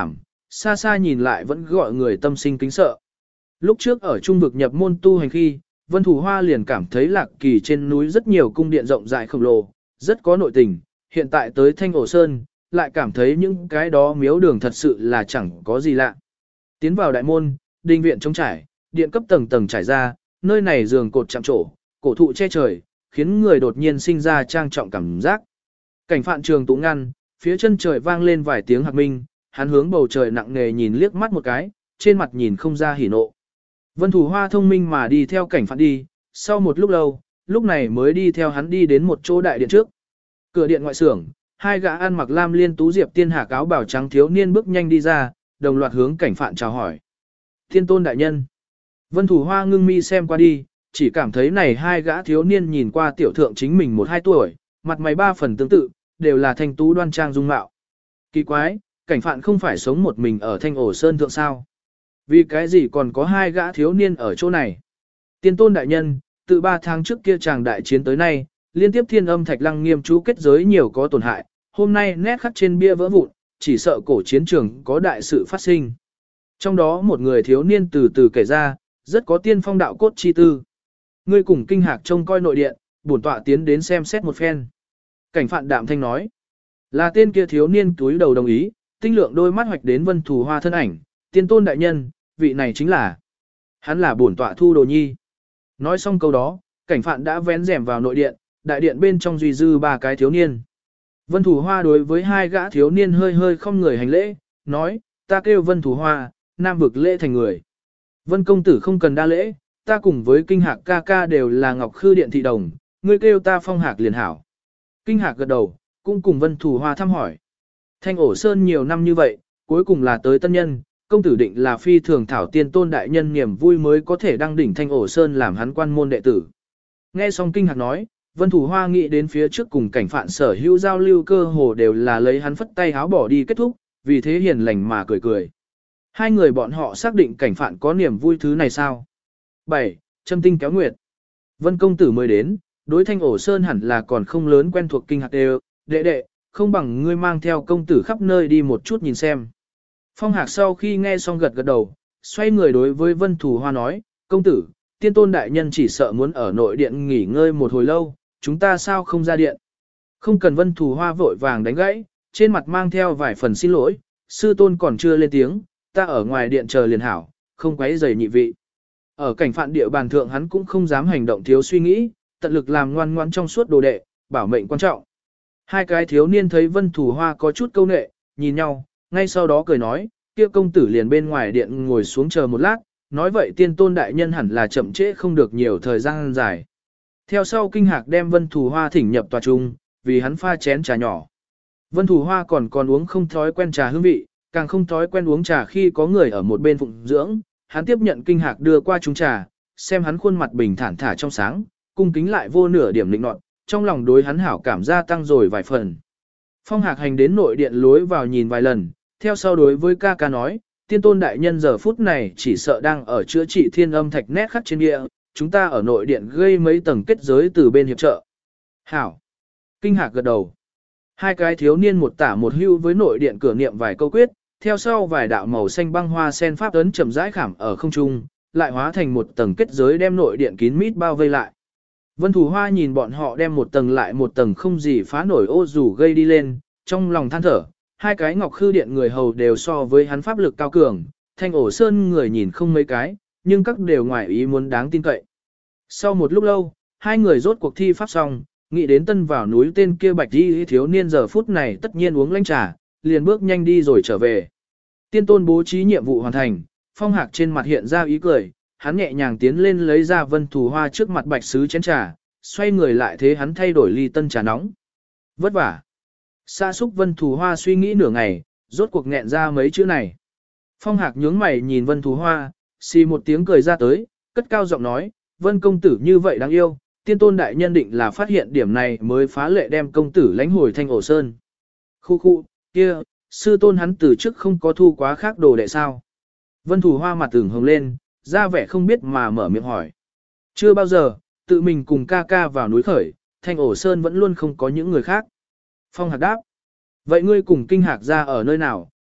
xa xa nhìn lại vẫn gọi người tâm sinh kính sợ. Lúc trước ở trung vực nhập môn tu hành khi, Vân Thủ Hoa liền cảm thấy Lạc Kỳ trên núi rất nhiều cung điện rộng rãi khổng lồ, rất có nội tình, hiện tại tới Thanh Ổ Sơn, lại cảm thấy những cái đó miếu đường thật sự là chẳng có gì lạ. Tiến vào đại môn, đình viện trống trải, điện cấp tầng tầng trải ra, nơi này giường cột chạm trổ, cổ thụ che trời, khiến người đột nhiên sinh ra trang trọng cảm giác. Cảnh Phạn Trường tụ ngăn, phía chân trời vang lên vài tiếng hạc minh, hắn hướng bầu trời nặng nề nhìn liếc mắt một cái, trên mặt nhìn không ra hỉ nộ. Vân Thủ Hoa thông minh mà đi theo Cảnh Phạn đi, sau một lúc lâu, lúc này mới đi theo hắn đi đến một chỗ đại điện trước. Cửa điện ngoại xưởng, hai gã ăn mặc lam liên tú diệp tiên hạc áo bào trắng thiếu niên bước nhanh đi ra, đồng loạt hướng Cảnh Phạn chào hỏi. Thiên tôn đại nhân. Vân Thủ Hoa ngưng mi xem qua đi, chỉ cảm thấy này hai gã thiếu niên nhìn qua tiểu thượng chính mình một hai tuổi, mặt mày ba phần tương tự, đều là thanh tú đoan trang dung mạo. Kỳ quái, Cảnh Phạn không phải sống một mình ở Thanh Ổ Sơn thượng sao? Vì cái gì còn có hai gã thiếu niên ở chỗ này? Tiên tôn đại nhân, từ ba tháng trước kia chàng đại chiến tới nay, liên tiếp thiên âm thạch lăng nghiêm chú kết giới nhiều có tổn hại, hôm nay nét khắc trên bia vỡ vụn, chỉ sợ cổ chiến trường có đại sự phát sinh. Trong đó một người thiếu niên từ từ kể ra, rất có tiên phong đạo cốt chi tư. Ngươi cùng kinh hạc trông coi nội điện, bổn tọa tiến đến xem xét một phen. Cảnh Phạn đạm thanh nói, là tên kia thiếu niên túi đầu đồng ý, tinh lượng đôi mắt hoạch đến Vân Thủ Hoa thân ảnh, tiên tôn đại nhân, vị này chính là, hắn là bổn tọa Thu Đồ Nhi. Nói xong câu đó, Cảnh Phạn đã vén rèm vào nội điện, đại điện bên trong duy dư ba cái thiếu niên. Vân Thủ Hoa đối với hai gã thiếu niên hơi hơi không người hành lễ, nói, ta kêu Vân Thủ Hoa, nam vực lễ thành người. Vân công tử không cần đa lễ, ta cùng với kinh hạc ca ca đều là Ngọc Khư Điện thị đồng, ngươi kêu ta Phong Hạc liền hảo. Kinh hạc gật đầu, cũng cùng Vân Thủ Hoa thăm hỏi. Thanh Ổ Sơn nhiều năm như vậy, cuối cùng là tới tân nhân, công tử định là phi thường thảo tiên tôn đại nhân niềm vui mới có thể đăng đỉnh Thanh Ổ Sơn làm hắn quan môn đệ tử. Nghe xong kinh hạc nói, Vân Thủ Hoa nghĩ đến phía trước cùng Cảnh Phạn sở hữu giao lưu cơ hồ đều là lấy hắn phất tay háo bỏ đi kết thúc, vì thế hiền lành mà cười cười. Hai người bọn họ xác định Cảnh Phạn có niềm vui thứ này sao? bảy. Châm tinh kéo nguyệt. Vân công tử mới đến, đối Thanh Ổ Sơn hẳn là còn không lớn quen thuộc kinh hạc đều, đệ đệ, không bằng ngươi mang theo công tử khắp nơi đi một chút nhìn xem. Phong Hạc sau khi nghe xong gật gật đầu, xoay người đối với Vân Thủ Hoa nói, công tử, tiên tôn đại nhân chỉ sợ muốn ở nội điện nghỉ ngơi một hồi lâu, chúng ta sao không ra điện. Không cần Vân Thủ Hoa vội vàng đánh gãy, trên mặt mang theo vài phần xin lỗi, sư tôn còn chưa lên tiếng, ta ở ngoài điện chờ liền hảo, không quấy rầy nhị vị. Ở Cảnh Phạn địa bàn thượng hắn cũng không dám hành động thiếu suy nghĩ, tận lực làm ngoan ngoãn trong suốt đồ đệ, bảo mệnh quan trọng. Hai cái thiếu niên thấy Vân Thủ Hoa có chút câu nệ, nhìn nhau, ngay sau đó cười nói, kia công tử liền bên ngoài điện ngồi xuống chờ một lát, nói vậy tiên tôn đại nhân hẳn là chậm trễ không được nhiều thời gian dài. Theo sau kinh hạc đem Vân Thủ Hoa thỉnh nhập tòa trung, vì hắn pha chén trà nhỏ. Vân Thủ Hoa còn còn uống không thói quen trà hương vị, càng không thói quen uống trà khi có người ở một bên phụng dưỡng, hắn tiếp nhận kinh hạc đưa qua chung trà, xem hắn khuôn mặt bình thản thả trong sáng, cung kính lại vô nửa điểm lĩnh nọt, trong lòng đối hắn hảo cảm gia tăng rồi vài phần. Phong Hạc hành đến nội điện lối vào nhìn vài lần, theo sau đối với ca ca nói, tiên tôn đại nhân giờ phút này chỉ sợ đang ở chữa trị thiên âm thạch nét khắc trên địa, chúng ta ở nội điện gây mấy tầng kết giới từ bên hiệp trợ. Hảo! Kinh Hạc gật đầu. Hai cái thiếu niên một tả một hưu với nội điện cửa niệm vài câu quyết, theo sau vài đạo màu xanh băng hoa sen pháp ấn chậm rãi khảm ở không trung, lại hóa thành một tầng kết giới đem nội điện kín mít bao vây lại. Vân Thủ Hoa nhìn bọn họ đem một tầng lại một tầng không gì phá nổi ô dù gây đi lên, trong lòng than thở, hai cái Ngọc Khư Điện người hầu đều so với hắn pháp lực cao cường, Thanh Ổ Sơn người nhìn không mấy cái, nhưng các đều ngoài ý muốn đáng tin cậy. Sau một lúc lâu, hai người rốt cuộc thi pháp xong, nghĩ đến tân vào núi tên kia bạch đi thiếu niên giờ phút này tất nhiên uống lanh trà, liền bước nhanh đi rồi trở về. Tiên tôn bố trí nhiệm vụ hoàn thành, Phong Hạc trên mặt hiện ra ý cười, hắn nhẹ nhàng tiến lên lấy ra Vân Thủ Hoa trước mặt bạch sứ chén trà, xoay người lại thế hắn thay đổi ly tân trà nóng. Vất vả. Sa súc Vân Thủ Hoa suy nghĩ nửa ngày, rốt cuộc nghẹn ra mấy chữ này. Phong Hạc nhướng mày nhìn Vân Thủ Hoa, xì một tiếng cười ra tới, cất cao giọng nói, Vân công tử như vậy đáng yêu, tiên tôn đại nhân định là phát hiện điểm này mới phá lệ đem công tử lãnh hồi Thanh Ổ Sơn. Khu khu, kia, sư tôn hắn từ trước không có thu quá khác đồ đệ sao. Vân Thủ Hoa mặt tưởng hồng lên, ra vẻ không biết mà mở miệng hỏi. Chưa bao giờ, tự mình cùng ca ca vào núi khởi, Thanh Ổ Sơn vẫn luôn không có những người khác. Phong Hạc đáp. Vậy ngươi cùng kinh hạc ra ở nơi nào,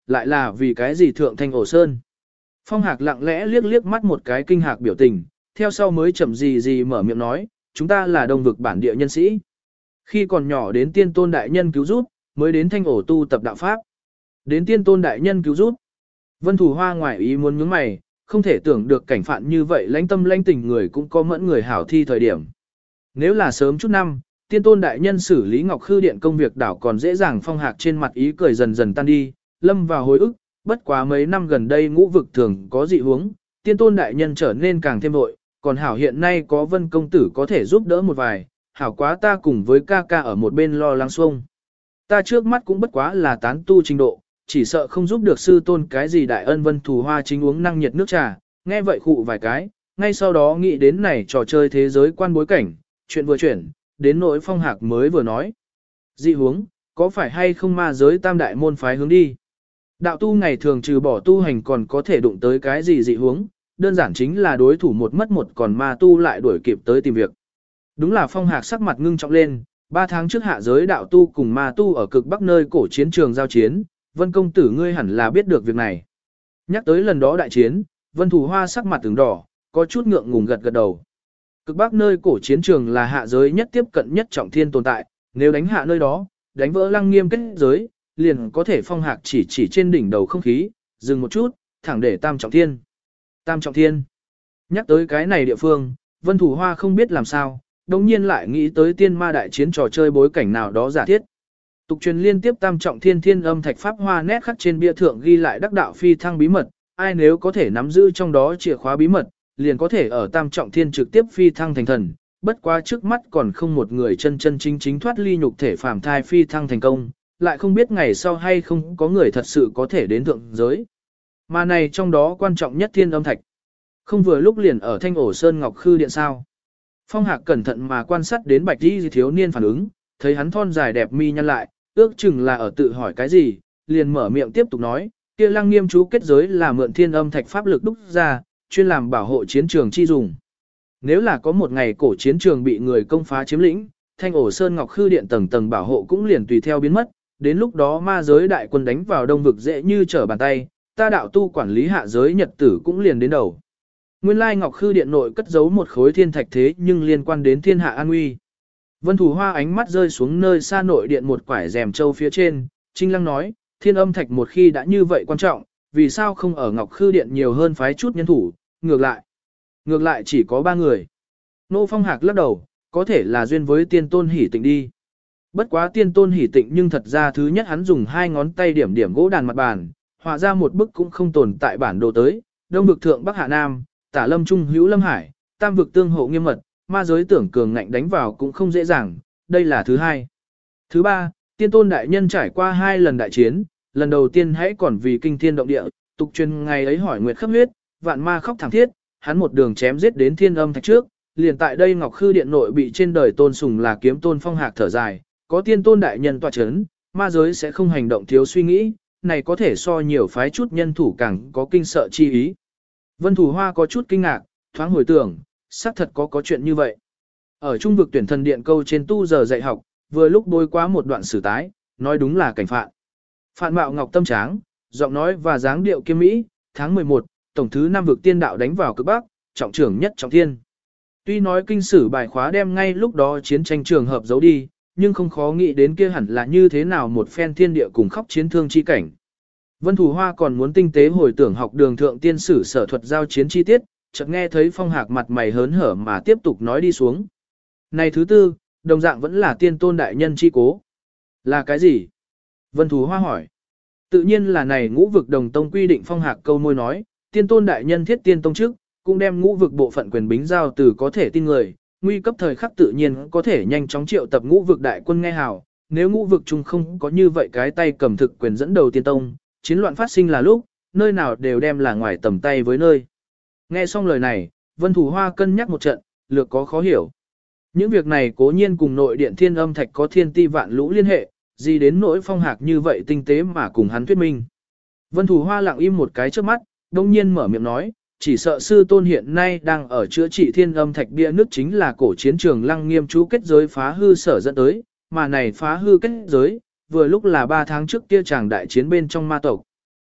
lại là vì cái gì thượng thanh ổ sơn. Phong Hạc lặng lẽ liếc liếc mắt một cái kinh hạc biểu tình, theo sau mới chậm gì gì mở miệng nói, chúng ta là đông vực bản địa nhân sĩ. Khi còn nhỏ đến tiên tôn đại nhân cứu giúp, mới đến thanh ổ tu tập đạo pháp. Đến tiên tôn đại nhân cứu giúp. Vân Thủ Hoa ngoài ý muốn nhướng mày, không thể tưởng được cảnh phạn như vậy lãnh tâm lãnh tình người cũng có mẫn người hảo thi thời điểm. Nếu là sớm chút năm, tiên tôn đại nhân xử lý Ngọc Khư Điện công việc đảo còn dễ dàng. Phong Hạc trên mặt ý cười dần dần tan đi, lâm vào hồi ức, bất quá mấy năm gần đây ngũ vực thường có dị huống, tiên tôn đại nhân trở nên càng thêm vội, còn hảo hiện nay có Vân công tử có thể giúp đỡ một vài, hảo quá ta cùng với ca ca ở một bên lo lắng xuông. Ta trước mắt cũng bất quá là tán tu trình độ, chỉ sợ không giúp được sư tôn cái gì đại ân. Vân Thủ Hoa chính uống năng nhiệt nước trà, nghe vậy khụ vài cái, ngay sau đó nghĩ đến này trò chơi thế giới quan bối cảnh, chuyện vừa chuyển, đến nỗi Phong Hạc mới vừa nói. Dị huống, có phải hay không ma giới tam đại môn phái hướng đi? Đạo tu ngày thường trừ bỏ tu hành còn có thể đụng tới cái gì dị huống, đơn giản chính là đối thủ một mất một còn ma tu lại đuổi kịp tới tìm việc. Đúng là Phong Hạc sắc mặt ngưng trọng lên, ba tháng trước hạ giới đạo tu cùng ma tu ở cực bắc nơi cổ chiến trường giao chiến, Vân công tử ngươi hẳn là biết được việc này. Nhắc tới lần đó đại chiến, Vân Thủ Hoa sắc mặt từng đỏ, có chút ngượng ngùng gật gật đầu. Cực bắc nơi cổ chiến trường là hạ giới nhất tiếp cận nhất trọng thiên tồn tại, nếu đánh hạ nơi đó, đánh vỡ lăng nghiêm kết giới, liền có thể Phong Hạc chỉ chỉ trên đỉnh đầu không khí, dừng một chút, thẳng để tam trọng thiên. Tam trọng thiên. Nhắc tới cái này địa phương, Vân Thủ Hoa không biết làm sao, đồng nhiên lại nghĩ tới tiên ma đại chiến trò chơi bối cảnh nào đó giả thiết. Tục truyền liên tiếp tam trọng thiên thiên âm thạch pháp hoa nét khắc trên bia thượng ghi lại đắc đạo phi thăng bí mật, ai nếu có thể nắm giữ trong đó chìa khóa bí mật, liền có thể ở tam trọng thiên trực tiếp phi thăng thành thần. Bất quá trước mắt còn không một người chân chân chính chính thoát ly nhục thể phàm thai phi thăng thành công, lại không biết ngày sau hay không có người thật sự có thể đến thượng giới. Mà này trong đó quan trọng nhất thiên âm thạch. Không vừa lúc liền ở Thanh Ổ Sơn Ngọc Khư Điện sao. Phong Hạc cẩn thận mà quan sát đến Bạch Y thiếu niên phản ứng, thấy hắn thon dài đẹp mi nhăn lại, ước chừng là ở tự hỏi cái gì, liền mở miệng tiếp tục nói, kia Lăng Nghiêm chú kết giới là mượn thiên âm thạch pháp lực đúc ra, chuyên làm bảo hộ chiến trường chi dùng. Nếu là có một ngày cổ chiến trường bị người công phá chiếm lĩnh, Thanh Ổ Sơn Ngọc Khư Điện tầng tầng bảo hộ cũng liền tùy theo biến mất, đến lúc đó ma giới đại quân đánh vào đông vực dễ như trở bàn tay, ta đạo tu quản lý hạ giới nhật tử cũng liền đến đầu. Nguyên lai Ngọc Khư Điện nội cất giấu một khối thiên thạch thế nhưng liên quan đến thiên hạ an nguy. Vân Thủ Hoa ánh mắt rơi xuống nơi xa nội điện một quải rèm châu phía trên, Trinh Lăng nói, thiên âm thạch một khi đã như vậy quan trọng, vì sao không ở Ngọc Khư Điện nhiều hơn phái chút nhân thủ, ngược lại. Ngược lại chỉ có ba người. Nô Phong Hạc lắc đầu, có thể là duyên với tiên tôn hỉ tịnh đi. Bất quá tiên tôn hỉ tịnh nhưng thật ra thứ nhất hắn dùng hai ngón tay điểm điểm gỗ đàn mặt bàn, họa ra một bức cũng không tồn tại bản đồ tới, đông vực thượng bắc hạ nam, tả lâm trung hữu lâm hải, tam vực tương hộ nghiêm mật, ma giới tưởng cường ngạnh đánh vào cũng không dễ dàng, đây là thứ hai. Thứ ba, tiên tôn đại nhân trải qua hai lần đại chiến, lần đầu tiên hãy còn vì kinh thiên động địa, tục truyền ngày ấy hỏi nguyệt khắp huyết, vạn ma khóc thảm thiết, hắn một đường chém giết đến thiên âm thạch trước, liền tại đây Ngọc Khư Điện nội bị trên đời tôn sùng là kiếm tôn Phong Hạc thở dài, có tiên tôn đại nhân tọa chấn, ma giới sẽ không hành động thiếu suy nghĩ, này có thể so nhiều phái chút nhân thủ càng có kinh sợ chi ý. Vân Thủ Hoa có chút kinh ngạc, thoáng hồi tưởng, xác thật có có chuyện như vậy. Ở trung vực tuyển thần điện câu trên tu giờ dạy học, vừa lúc bôi quá một đoạn sử tái, nói đúng là cảnh phạn. Phạn mạo ngọc tâm tráng, giọng nói và dáng điệu kiêm mỹ, tháng mười một, tổng thứ năm vực tiên đạo đánh vào cực bắc, trọng trưởng nhất trọng thiên. Tuy nói kinh sử bài khóa đem ngay lúc đó chiến tranh trường hợp giấu đi, nhưng không khó nghĩ đến kia hẳn là như thế nào một phen thiên địa cùng khóc chiến thương chi cảnh. Vân Thủ Hoa còn muốn tinh tế hồi tưởng học đường thượng tiên sử sở thuật giao chiến chi tiết, chợt nghe thấy Phong Hạc mặt mày hớn hở mà tiếp tục nói đi xuống. Này thứ tư, đồng dạng vẫn là tiên tôn đại nhân chi cố. Là cái gì? Vân Thủ Hoa hỏi. Tự nhiên là này ngũ vực đồng tông quy định. Phong Hạc câu môi nói, tiên tôn đại nhân thiết tiên tông trước, cũng đem ngũ vực bộ phận quyền bính giao từ có thể tin người, nguy cấp thời khắc tự nhiên có thể nhanh chóng triệu tập ngũ vực đại quân nghe hào. Nếu ngũ vực chung không có như vậy cái tay cầm thực quyền dẫn đầu tiên tông, chiến loạn phát sinh là lúc, nơi nào đều đem là ngoài tầm tay với nơi. Nghe xong lời này, Vân Thủ Hoa cân nhắc một trận, lược có khó hiểu. Những việc này cố nhiên cùng nội điện thiên âm thạch có thiên ti vạn lũ liên hệ, gì đến nỗi Phong Hạc như vậy tinh tế mà cùng hắn thuyết minh. Vân Thủ Hoa lặng im một cái trước mắt, đông nhiên mở miệng nói, chỉ sợ sư tôn hiện nay đang ở chữa trị thiên âm thạch bia nước chính là cổ chiến trường Lăng Nghiêm chú kết giới phá hư sở dẫn tới, mà này phá hư kết giới, vừa lúc là ba tháng trước kia chàng đại chiến bên trong ma tộc.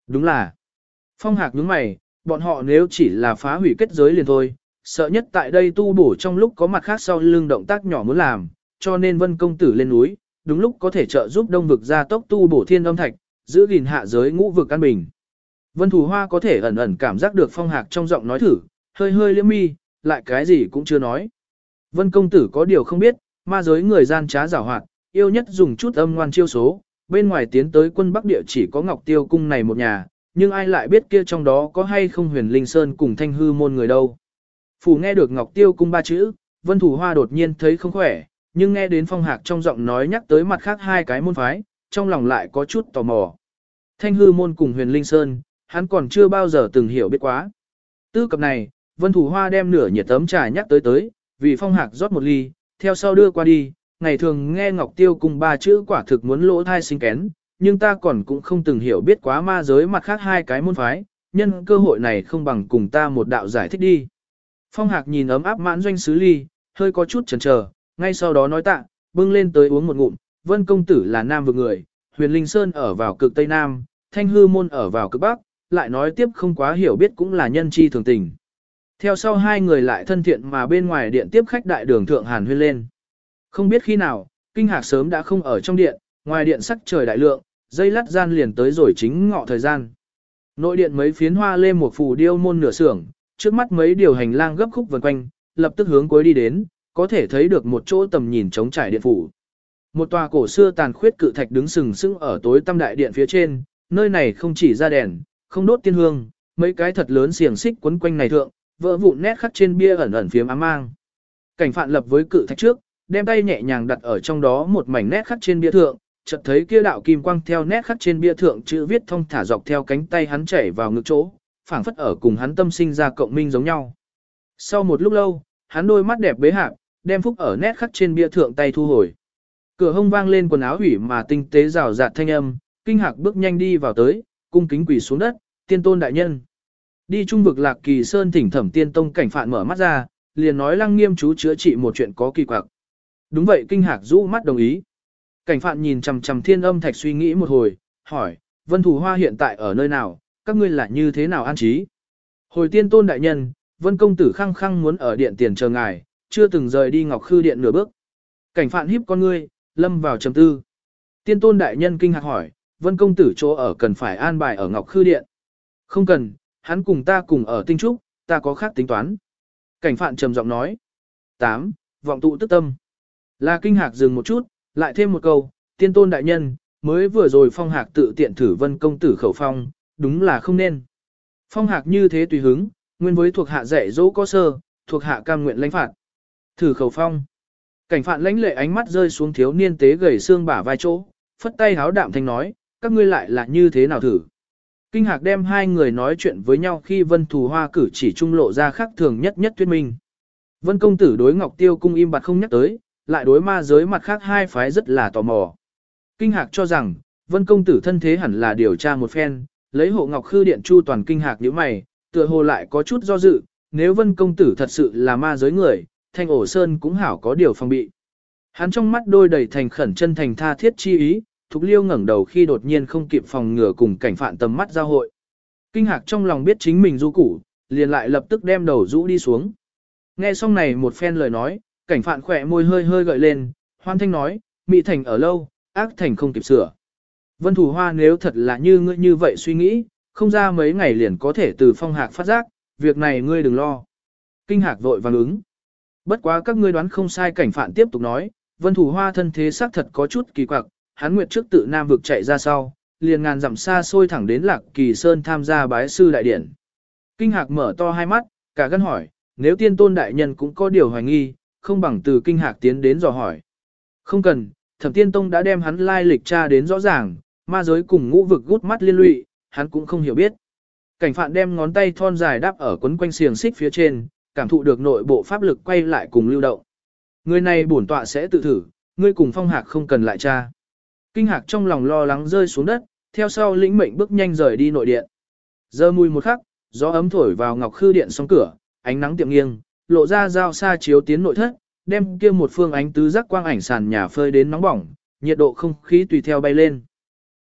Đúng là. Phong Hạc nhướng mày, bọn họ nếu chỉ là phá hủy kết giới liền thôi, sợ nhất tại đây tu bổ trong lúc có mặt khác sau lưng động tác nhỏ muốn làm, cho nên Vân công tử lên núi, đúng lúc có thể trợ giúp Đông vực gia tốc tu bổ thiên âm thạch, giữ gìn hạ giới ngũ vực an bình. Vân Thủ Hoa có thể ẩn ẩn cảm giác được Phong Hạc trong giọng nói thử, hơi hơi liễm mi, lại cái gì cũng chưa nói. Vân công tử có điều không biết, ma giới người gian trá giảo hoạt, yêu nhất dùng chút âm ngoan chiêu số, bên ngoài tiến tới quân Bắc Địa chỉ có Ngọc Tiêu cung này một nhà, nhưng ai lại biết kia trong đó có hay không Huyền Linh Sơn cùng Thanh Hư môn người đâu. Phủ nghe được Ngọc Tiêu cung ba chữ, Vân Thủ Hoa đột nhiên thấy không khỏe, nhưng nghe đến Phong Hạc trong giọng nói nhắc tới mặt khác hai cái môn phái, trong lòng lại có chút tò mò. Thanh Hư môn cùng Huyền Linh Sơn, hắn còn chưa bao giờ từng hiểu biết quá. Tư cập này, Vân Thủ Hoa đem nửa nhiệt tấm trà nhắc tới tới, vì Phong Hạc rót một ly, theo sau đưa qua đi, ngày thường nghe Ngọc Tiêu cùng ba chữ quả thực muốn lỗ thai sinh kén, nhưng ta còn cũng không từng hiểu biết quá ma giới mặt khác hai cái môn phái, nhân cơ hội này không bằng cùng ta một đạo giải thích đi. Phong Hạc nhìn ấm áp mãn doanh sứ ly, hơi có chút chần chờ, ngay sau đó nói tạ, bưng lên tới uống một ngụm, Vân công tử là nam vực người, Huyền Linh Sơn ở vào cực Tây Nam, Thanh Hư môn ở vào cực Bắc, lại nói tiếp không quá hiểu biết cũng là nhân chi thường tình. Theo sau hai người lại thân thiện mà bên ngoài điện tiếp khách đại đường thượng hàn huyên lên. Không biết khi nào, Kinh Hạc sớm đã không ở trong điện, ngoài điện sắc trời đại lượng, dây lát gian liền tới rồi chính ngọ thời gian. Nội điện mấy phiến hoa lê một phù điêu môn nửa xưởng, trước mắt mấy điều hành lang gấp khúc vần quanh, lập tức hướng cuối đi đến, có thể thấy được một chỗ tầm nhìn trống trải điện phủ. Một tòa cổ xưa tàn khuyết cự thạch đứng sừng sững ở tối tăm đại điện phía trên, nơi này không chỉ ra đèn, không đốt tiên hương, mấy cái thật lớn xiềng xích quấn quanh này thượng, vỡ vụn nét khắc trên bia ẩn ẩn phiếm ám mang. Cảnh Phạn lập với cự thạch trước, đem tay nhẹ nhàng đặt ở trong đó một mảnh nét khắc trên bia thượng, chợt thấy kia đạo kim quang theo nét khắc trên bia thượng chữ viết thông thả dọc theo cánh tay hắn chảy vào ngực chỗ, phảng phất ở cùng hắn tâm sinh ra cộng minh giống nhau. Sau một lúc lâu, hắn đôi mắt đẹp bế hạp, đem phúc ở nét khắc trên bia thượng tay thu hồi. Cửa hông vang lên quần áo hủy mà tinh tế rào rạt thanh âm, Kinh Hạc bước nhanh đi vào tới, cung kính quỳ xuống đất, tiên tôn đại nhân. Đi trung vực Lạc Kỳ Sơn thỉnh Thẩm Tiên Tông Cảnh Phạn mở mắt ra, liền nói Lăng Nghiêm chú chữa trị một chuyện có kỳ quặc. Đúng vậy, Kinh Hạc rũ mắt đồng ý. Cảnh Phạn nhìn chằm chằm Thiên Âm Thạch suy nghĩ một hồi, hỏi, Vân Thủ Hoa hiện tại ở nơi nào, các ngươi là như thế nào an trí? Hồi tiên tôn đại nhân, Vân công tử khăng khăng muốn ở điện tiền chờ ngài, chưa từng rời đi Ngọc Khư điện nửa bước. Cảnh Phạn híp con ngươi, lâm vào trầm tư. Tiên tôn đại nhân kinh hạc hỏi, Vân công tử chỗ ở cần phải an bài ở Ngọc Khư điện. Không cần, hắn cùng ta cùng ở Tinh Trúc, ta có khác tính toán. Cảnh Phạn trầm giọng nói. tám. Vọng tụ tức tâm. Là Kinh Hạc dừng một chút, lại thêm một câu, tiên tôn đại nhân, mới vừa rồi Phong Hạc tự tiện thử Vân công tử khẩu phong, đúng là không nên. Phong Hạc như thế tùy hứng, nguyên với thuộc hạ dạy dỗ có sơ, thuộc hạ cam nguyện lãnh phạt. Thử khẩu phong. Cảnh Phạn lãnh lệ ánh mắt rơi xuống thiếu niên tế gầy xương bả vai chỗ, phất tay háo đạm thanh nói, các ngươi lại là như thế nào thử. Kinh Hạc đem hai người nói chuyện với nhau khi Vân Thù Hoa cử chỉ trung lộ ra khác thường nhất nhất thuyết minh. Vân công tử đối Ngọc Tiêu cung im bặt không nhắc tới, lại đối ma giới mặt khác hai phái rất là tò mò. Kinh Hạc cho rằng, Vân công tử thân thế hẳn là điều tra một phen, lấy hộ Ngọc Khư điện chu toàn Kinh Hạc nhíu mày, tựa hồ lại có chút do dự, nếu Vân công tử thật sự là ma giới người, Thanh Ổ Sơn cũng hảo có điều phòng bị. Hắn trong mắt đôi đầy thành khẩn chân thành tha thiết chi ý, Thục Liêu ngẩng đầu khi đột nhiên không kịp phòng ngừa cùng Cảnh Phạn tầm mắt giao hội. Kinh Hạc trong lòng biết chính mình du củ, liền lại lập tức đem đầu rũ đi xuống. Nghe xong này một phen lời nói, Cảnh Phạn khỏe môi hơi hơi gợi lên, hoan thanh nói, Mị thành ở lâu, ác thành không kịp sửa. Vân Thủ Hoa nếu thật là như ngươi như vậy suy nghĩ, không ra mấy ngày liền có thể từ Phong Hạc phát giác, việc này ngươi đừng lo. Kinh Hạc vội vàng ứng. Bất quá các ngươi đoán không sai, Cảnh Phạn tiếp tục nói, Vân Thủ Hoa thân thế xác thật có chút kỳ quặc, hắn nguyệt trước tự Nam vực chạy ra sau, liền ngàn dặm xa xôi thẳng đến Lạc Kỳ Sơn tham gia bái sư đại điển. Kinh Hạc mở to hai mắt, cả gân hỏi, nếu tiên tôn đại nhân cũng có điều hoài nghi, không bằng từ Kinh Hạc tiến đến dò hỏi. Không cần, Thẩm Tiên Tông đã đem hắn lai lịch tra đến rõ ràng, ma giới cùng ngũ vực gút mắt liên lụy, hắn cũng không hiểu biết. Cảnh Phạn đem ngón tay thon dài đáp ở quấn quanh xiềng xích phía trên, cảm thụ được nội bộ pháp lực quay lại cùng lưu động. Người này bổn tọa sẽ tự thử, ngươi cùng Phong Hạc không cần lại tra. Kinh Hạc trong lòng lo lắng rơi xuống đất, theo sau lĩnh mệnh bước nhanh rời đi nội điện. Giờ mùi một khắc, gió ấm thổi vào Ngọc Khư điện song cửa, ánh nắng tiệm nghiêng, lộ ra dao xa chiếu tiến nội thất, đem kia một phương ánh tứ giác quang ảnh sàn nhà phơi đến nóng bỏng, nhiệt độ không khí tùy theo bay lên.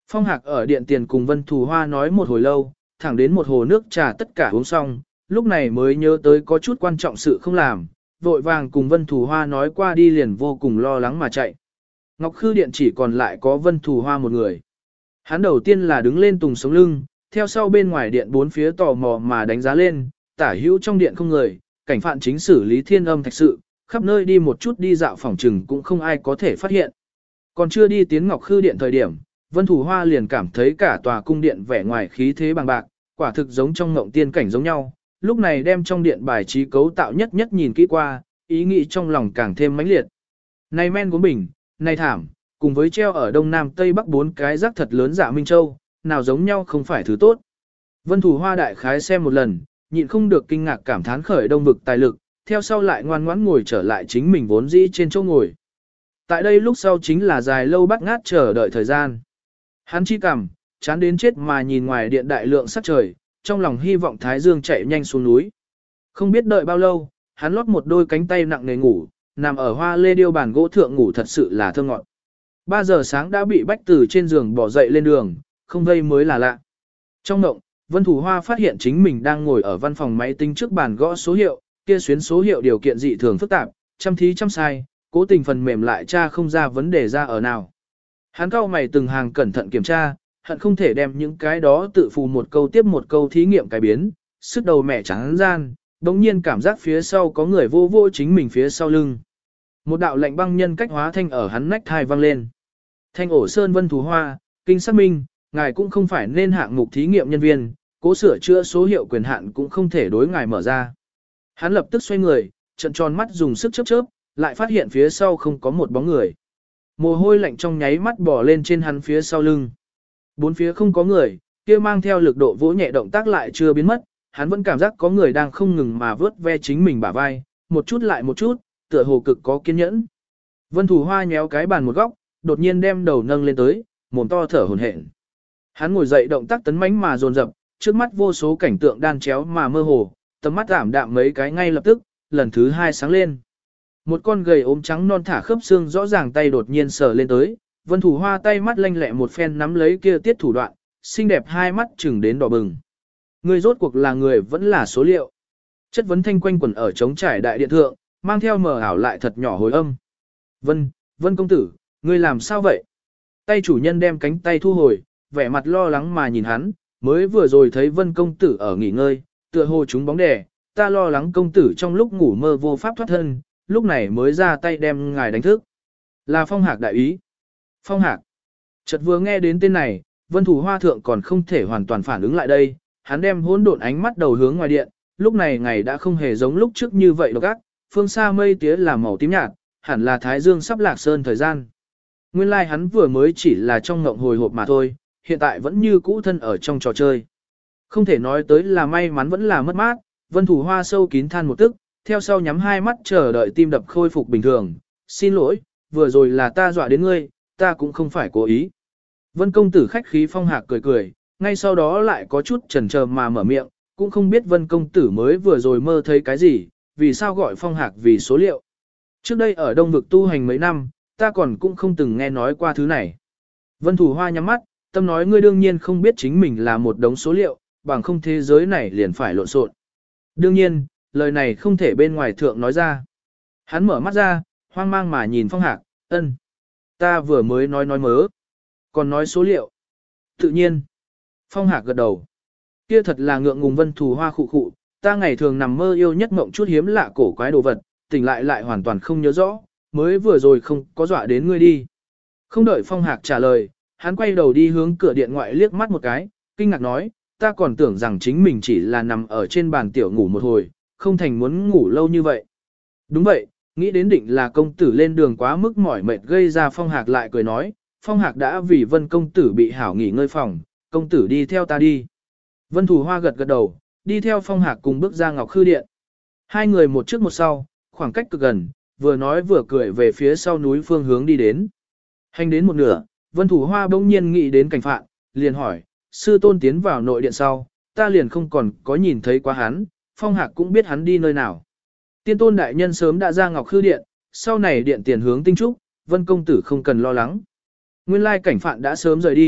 Phong Hạc ở điện tiền cùng Vân Thù Hoa nói một hồi lâu, thẳng đến một hồ nước trà tất cả uống xong, lúc này mới nhớ tới có chút quan trọng sự không làm, vội vàng cùng Vân Thù Hoa nói qua đi liền vô cùng lo lắng mà chạy. Ngọc Khư điện chỉ còn lại có Vân Thù Hoa một người. Hắn đầu tiên là đứng lên tùng sống lưng, theo sau bên ngoài điện bốn phía tò mò mà đánh giá lên, tả hữu trong điện không người, cảnh phạn chính xử lý thiên âm thạch sự, khắp nơi đi một chút đi dạo phòng trừng cũng không ai có thể phát hiện. Còn chưa đi tiến Ngọc Khư điện thời điểm, Vân Thù Hoa liền cảm thấy cả tòa cung điện vẻ ngoài khí thế bằng bạc, quả thực giống trong ngộng tiên cảnh giống nhau. Lúc này đem trong điện bài trí cấu tạo nhất nhất nhìn kỹ qua, ý nghĩ trong lòng càng thêm mãnh liệt. Này men gốm bình, này thảm, cùng với treo ở đông nam tây bắc bốn cái rác thật lớn Dạ Minh Châu, nào giống nhau không phải thứ tốt. Vân Thù Hoa đại khái xem một lần, nhịn không được kinh ngạc cảm thán khởi đông vực tài lực, theo sau lại ngoan ngoãn ngồi trở lại chính mình vốn dĩ trên chỗ ngồi. Tại đây lúc sau chính là dài lâu bắt ngát chờ đợi thời gian. Hắn chi cằm, chán đến chết mà nhìn ngoài điện đại lượng sắc trời, trong lòng hy vọng Thái Dương chạy nhanh xuống núi. Không biết đợi bao lâu, hắn lót một đôi cánh tay nặng nề ngủ, nằm ở hoa lê điêu bàn gỗ thượng ngủ thật sự là thơ ngọt. Ba giờ sáng đã bị bách từ trên giường bỏ dậy lên đường, không vây mới là lạ. Trong mộng, Vân Thù Hoa phát hiện chính mình đang ngồi ở văn phòng máy tính trước bàn gõ số hiệu, kia xuyến số hiệu điều kiện dị thường phức tạp, chăm thí chăm sai, cố tình phần mềm lại tra không ra vấn đề ra ở nào. Hắn cau mày từng hàng cẩn thận kiểm tra, hận không thể đem những cái đó tự phù một câu tiếp một câu thí nghiệm cái biến, sức đầu mẹ trắng gian, đống nhiên cảm giác phía sau có người vô vô chính mình phía sau lưng. Một đạo lạnh băng nhân cách hóa thanh ở hắn nách thai vang lên. Thanh ổ sơn Vân Thù Hoa, kinh xác minh, ngài cũng không phải nên hạng mục thí nghiệm nhân viên, cố sửa chữa số hiệu quyền hạn cũng không thể đối ngài mở ra. Hắn lập tức xoay người, trận tròn mắt dùng sức chớp chớp, lại phát hiện phía sau không có một bóng người. Mồ hôi lạnh trong nháy mắt bò lên trên hắn phía sau lưng. Bốn phía không có người, kia mang theo lực độ vỗ nhẹ động tác lại chưa biến mất, hắn vẫn cảm giác có người đang không ngừng mà vớt ve chính mình bả vai, một chút lại một chút, tựa hồ cực có kiên nhẫn. Vân Thù Hoa nhéo cái bàn một góc, đột nhiên đem đầu nâng lên tới, mồm to thở hổn hển. Hắn ngồi dậy động tác tấn mãnh mà dồn dập, trước mắt vô số cảnh tượng đan chéo mà mơ hồ, tầm mắt ảm đạm mấy cái ngay lập tức, lần thứ hai sáng lên. Một con gầy ốm trắng non thả khớp xương rõ ràng tay đột nhiên sờ lên tới, Vân Thù Hoa tay mắt lanh lẹ một phen nắm lấy kia tiết thủ đoạn, xinh đẹp hai mắt chừng đến đỏ bừng. Người rốt cuộc là người vẫn là số liệu. Chất vấn thanh quanh quẩn ở trống trải đại điện thượng, mang theo mờ ảo lại thật nhỏ hồi âm. Vân, Vân công tử, ngươi làm sao vậy? Tay chủ nhân đem cánh tay thu hồi, vẻ mặt lo lắng mà nhìn hắn, mới vừa rồi thấy Vân công tử ở nghỉ ngơi, tựa hồ chúng bóng đè, ta lo lắng công tử trong lúc ngủ mơ vô pháp thoát thân, lúc này mới ra tay đem ngài đánh thức. Là Phong Hạc đại ý. Phong Hạc. Chợt vừa nghe đến tên này, Vân Thù Hoa thượng còn không thể hoàn toàn phản ứng lại đây, hắn đem hỗn độn ánh mắt đầu hướng ngoài điện, lúc này ngày đã không hề giống lúc trước như vậy độc ác, phương xa mây tía là màu tím nhạt, hẳn là Thái Dương sắp lạc sơn thời gian. Nguyên lai like hắn vừa mới chỉ là trong ngộng hồi hộp mà thôi, hiện tại vẫn như cũ thân ở trong trò chơi. Không thể nói tới là may mắn vẫn là mất mát, Vân Thù Hoa sâu kín than một tức, theo sau nhắm hai mắt chờ đợi tim đập khôi phục bình thường. Xin lỗi, vừa rồi là ta dọa đến ngươi, ta cũng không phải cố ý. Vân công tử khách khí Phong Hạc cười cười, ngay sau đó lại có chút chần chờ mà mở miệng, cũng không biết Vân công tử mới vừa rồi mơ thấy cái gì, vì sao gọi Phong Hạc vì số liệu. Trước đây ở Đông vực tu hành mấy năm, ta còn cũng không từng nghe nói qua thứ này. Vân Thù Hoa nhắm mắt, tâm nói ngươi đương nhiên không biết chính mình là một đống số liệu, bằng không thế giới này liền phải lộn xộn. Đương nhiên, lời này không thể bên ngoài thượng nói ra. Hắn mở mắt ra, hoang mang mà nhìn Phong Hạc, ân. Ta vừa mới nói nói mớ. Còn nói số liệu. Tự nhiên. Phong Hạc gật đầu. Kia thật là ngượng ngùng Vân Thù Hoa khụ khụ, ta ngày thường nằm mơ yêu nhất mộng chút hiếm lạ cổ quái đồ vật, tỉnh lại lại hoàn toàn không nhớ rõ, mới vừa rồi không có dọa đến ngươi đi. Không đợi Phong Hạc trả lời, hắn quay đầu đi hướng cửa điện ngoại liếc mắt một cái, kinh ngạc nói, ta còn tưởng rằng chính mình chỉ là nằm ở trên bàn tiểu ngủ một hồi, không thành muốn ngủ lâu như vậy. Đúng vậy, nghĩ đến định là công tử lên đường quá mức mỏi mệt gây ra Phong Hạc lại cười nói, Phong Hạc đã vì Vân công tử bị hảo nghỉ ngơi phòng, công tử đi theo ta đi. Vân Thù Hoa gật gật đầu, đi theo Phong Hạc cùng bước ra Ngọc Khư điện. Hai người một trước một sau, khoảng cách cực gần, vừa nói vừa cười về phía sau núi phương hướng đi đến. Hành đến một nửa, Vân Thù Hoa bỗng nhiên nghĩ đến cảnh phạn, liền hỏi, sư tôn tiến vào nội điện sau, ta liền không còn có nhìn thấy quá hắn, Phong Hạc cũng biết hắn đi nơi nào. Tiên tôn đại nhân sớm đã ra Ngọc Khư điện, sau này điện tiền hướng tinh trúc, Vân công tử không cần lo lắng. Nguyên lai cảnh phạn đã sớm rời đi,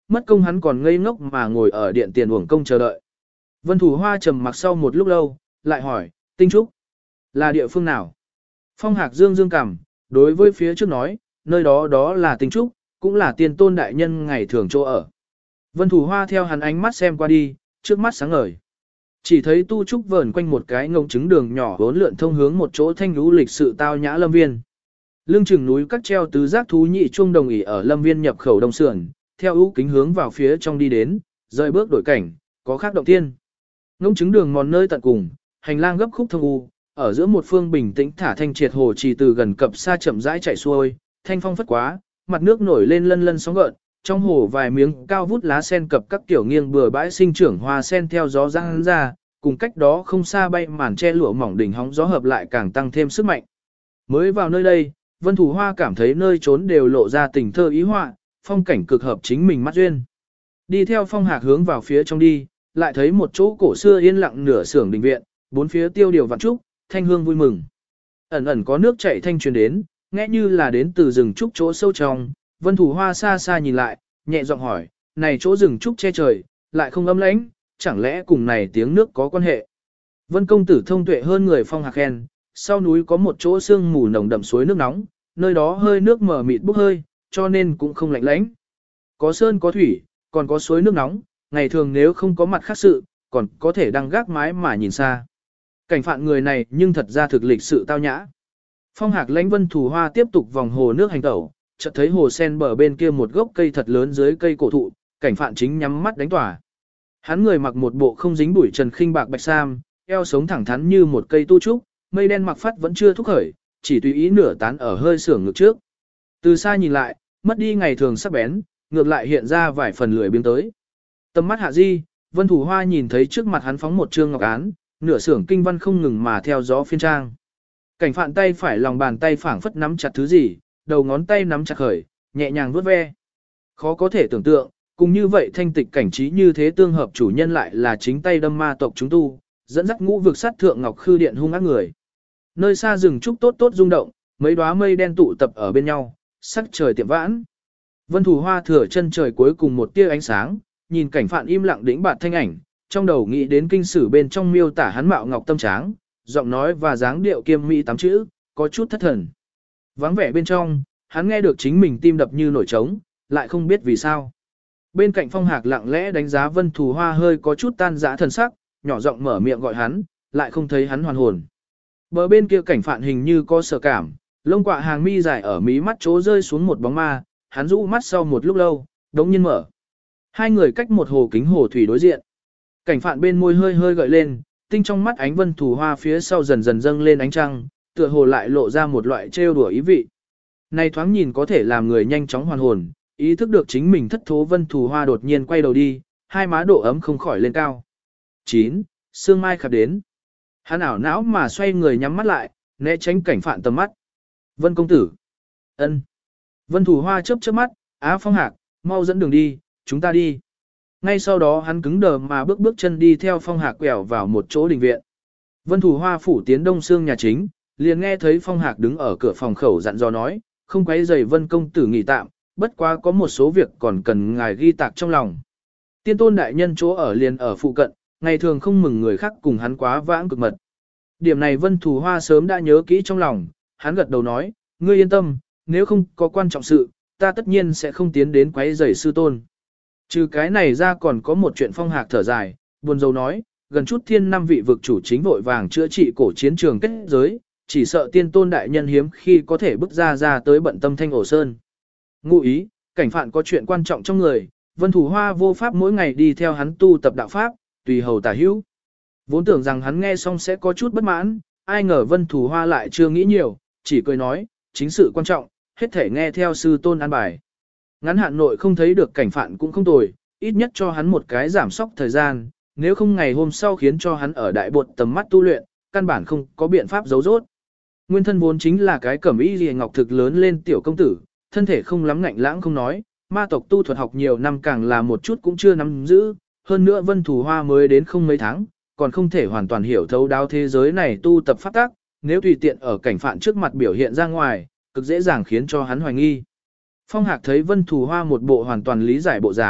mất công hắn còn ngây ngốc mà ngồi ở điện tiền uổng công chờ đợi. Vân Thủ Hoa trầm mặc sau một lúc lâu, lại hỏi, Tinh Trúc, là địa phương nào? Phong Hạc dương dương cằm, đối với phía trước nói, nơi đó đó là Tinh Trúc, cũng là tiên tôn đại nhân ngày thường chỗ ở. Vân Thủ Hoa theo hắn ánh mắt xem qua đi, trước mắt sáng ngời. Chỉ thấy tu trúc vờn quanh một cái ngông trứng đường nhỏ vốn lượn thông hướng một chỗ thanh lũ lịch sự tao nhã lâm viên. Lưng chừng núi cắt treo tứ giác thú nhị chuông đồng ỉ ở lâm viên nhập khẩu đông sườn, theo ưu kính hướng vào phía trong đi đến, rời bước đổi cảnh, có khác động thiên. Ngông trứng đường mòn nơi tận cùng, hành lang gấp khúc thông u, ở giữa một phương bình tĩnh thả thanh triệt hồ trì từ gần cập xa chậm rãi chảy xuôi, thanh phong phất quá, mặt nước nổi lên lân lân sóng gợn, trong hồ vài miếng cao vút lá sen cập các kiểu nghiêng bừa bãi sinh trưởng hoa sen theo gió răng ra, cùng cách đó không xa bay màn che lụa mỏng đỉnh hóng gió hợp lại càng tăng thêm sức mạnh. Mới vào nơi đây, Vân Thủ Hoa cảm thấy nơi trốn đều lộ ra tình thơ ý họa, phong cảnh cực hợp chính mình mắt duyên. Đi theo Phong Hạc hướng vào phía trong đi, lại thấy một chỗ cổ xưa yên lặng nửa xưởng đình viện, bốn phía tiêu điều vạn trúc, thanh hương vui mừng. Ẩn ẩn có nước chảy thanh truyền đến, nghe như là đến từ rừng trúc chỗ sâu trong. Vân Thủ Hoa xa xa nhìn lại, nhẹ giọng hỏi, này chỗ rừng trúc che trời, lại không ấm lãnh, chẳng lẽ cùng này tiếng nước có quan hệ? Vân công tử thông tuệ hơn người. Phong Hạc khen, sau núi có một chỗ sương mù nồng đậm suối nước nóng, nơi đó hơi nước mờ mịt bốc hơi, cho nên cũng không lạnh lãnh. Có sơn có thủy, còn có suối nước nóng, ngày thường nếu không có mặt khác sự, còn có thể đăng gác mái mà nhìn xa. Cảnh phạn người này nhưng thật ra thực lịch sự tao nhã. Phong Hạc lãnh Vân Thủ Hoa tiếp tục vòng hồ nước hành tẩu, chợt thấy hồ sen bờ bên kia một gốc cây thật lớn dưới cây cổ thụ, cảnh phạn chính nhắm mắt đánh tỏa. Hắn người mặc một bộ không dính bụi trần khinh bạc bạch sam, eo sống thẳng thắn như một cây tu trúc, mây đen mặc phát vẫn chưa thúc khởi, chỉ tùy ý nửa tán ở hơi sưởng ngực trước. Từ xa nhìn lại, mất đi ngày thường sắc bén, ngược lại hiện ra vài phần lười biếng tới. Tầm mắt hạ di, Vân Thủ Hoa nhìn thấy trước mặt hắn phóng một trương ngọc án, nửa xưởng kinh văn không ngừng mà theo gió phiên trang. Cảnh phạn tay phải lòng bàn tay phảng phất nắm chặt thứ gì, đầu ngón tay nắm chặt khởi, nhẹ nhàng vuốt ve. Khó có thể tưởng tượng, cùng như vậy thanh tịch cảnh trí như thế tương hợp chủ nhân lại là chính tay đâm ma tộc chúng tu, dẫn dắt ngũ vực sát thượng ngọc khư điện hung ác người. Nơi xa rừng trúc tốt tốt rung động, mấy đóa mây đen tụ tập ở bên nhau, sắc trời tiệm vãn. Vân Thủ Hoa thừa chân trời cuối cùng một tia ánh sáng, nhìn cảnh phạn im lặng đĩnh bạt thanh ảnh, trong đầu nghĩ đến kinh sử bên trong miêu tả hắn mạo ngọc tâm tráng, giọng nói và dáng điệu kiêm mỹ tám chữ, có chút thất thần. Vắng vẻ bên trong, hắn nghe được chính mình tim đập như nổi trống, lại không biết vì sao. Bên cạnh Phong Hạc lặng lẽ đánh giá Vân Thủ Hoa hơi có chút tan dã thần sắc, nhỏ giọng mở miệng gọi hắn, lại không thấy hắn hoàn hồn. Bờ bên kia cảnh phạn hình như có sợ cảm, lông quạ hàng mi dài ở mí mắt chỗ rơi xuống một bóng ma, hắn rũ mắt sau một lúc lâu, đống nhiên mở. Hai người cách một hồ kính hồ thủy đối diện. Cảnh phạn bên môi hơi hơi gợi lên, tinh trong mắt ánh Vân Thủ Hoa phía sau dần dần dâng lên ánh trăng, tựa hồ lại lộ ra một loại trêu đùa ý vị. Này thoáng nhìn có thể làm người nhanh chóng hoàn hồn, ý thức được chính mình thất thố. Vân Thủ Hoa đột nhiên quay đầu đi, hai má độ ấm không khỏi lên cao. chín. Sương mai khắp đến. Hắn ảo não mà xoay người nhắm mắt lại, né tránh cảnh phạn tầm mắt. Vân công tử. Ân. Vân Thủ Hoa chớp chớp mắt, Á Phong Hạc, mau dẫn đường đi, chúng ta đi. Ngay sau đó hắn cứng đờ mà bước bước chân đi theo Phong Hạc quẹo vào một chỗ đình viện. Vân Thủ Hoa phủ tiến đông xương nhà chính, liền nghe thấy Phong Hạc đứng ở cửa phòng khẩu dặn dò nói, không quấy rầy Vân công tử nghỉ tạm, bất quá có một số việc còn cần ngài ghi tạc trong lòng. Tiên tôn đại nhân chỗ ở liền ở phụ cận, ngày thường không mừng người khác cùng hắn quá vãng cực mật. Điểm này Vân Thủ Hoa sớm đã nhớ kỹ trong lòng, hắn gật đầu nói, ngươi yên tâm, nếu không có quan trọng sự, ta tất nhiên sẽ không tiến đến quấy rầy sư tôn. Trừ cái này ra còn có một chuyện. Phong Hạc thở dài, buồn rầu nói, gần chút thiên năm vị vực chủ chính vội vàng chữa trị cổ chiến trường kết giới, chỉ sợ tiên tôn đại nhân hiếm khi có thể bước ra ra tới bận tâm thanh ổ sơn. Ngụ ý, cảnh phạn có chuyện quan trọng trong người, Vân Thủ Hoa vô pháp mỗi ngày đi theo hắn tu tập đạo pháp, tùy hầu tả hữu. Vốn tưởng rằng hắn nghe xong sẽ có chút bất mãn, ai ngờ Vân Thủ Hoa lại chưa nghĩ nhiều, chỉ cười nói, chính sự quan trọng, hết thể nghe theo sư tôn an bài. Ngắn hạn nội không thấy được cảnh phạn cũng không tồi, ít nhất cho hắn một cái giảm sóc thời gian, nếu không ngày hôm sau khiến cho hắn ở đại bột tầm mắt tu luyện, căn bản không có biện pháp giấu rốt. Nguyên thân vốn chính là cái cẩm y liễu ngọc thực lớn lên tiểu công tử, thân thể không lắm ngạnh lãng không nói, ma tộc tu thuật học nhiều năm càng là một chút cũng chưa nắm giữ, hơn nữa Vân Thủ Hoa mới đến không mấy tháng, còn không thể hoàn toàn hiểu thấu đáo thế giới này tu tập pháp tác, nếu tùy tiện ở cảnh phạn trước mặt biểu hiện ra ngoài, cực dễ dàng khiến cho hắn hoài nghi. Phong Hạc thấy Vân Thủ Hoa một bộ hoàn toàn lý giải bộ dáng,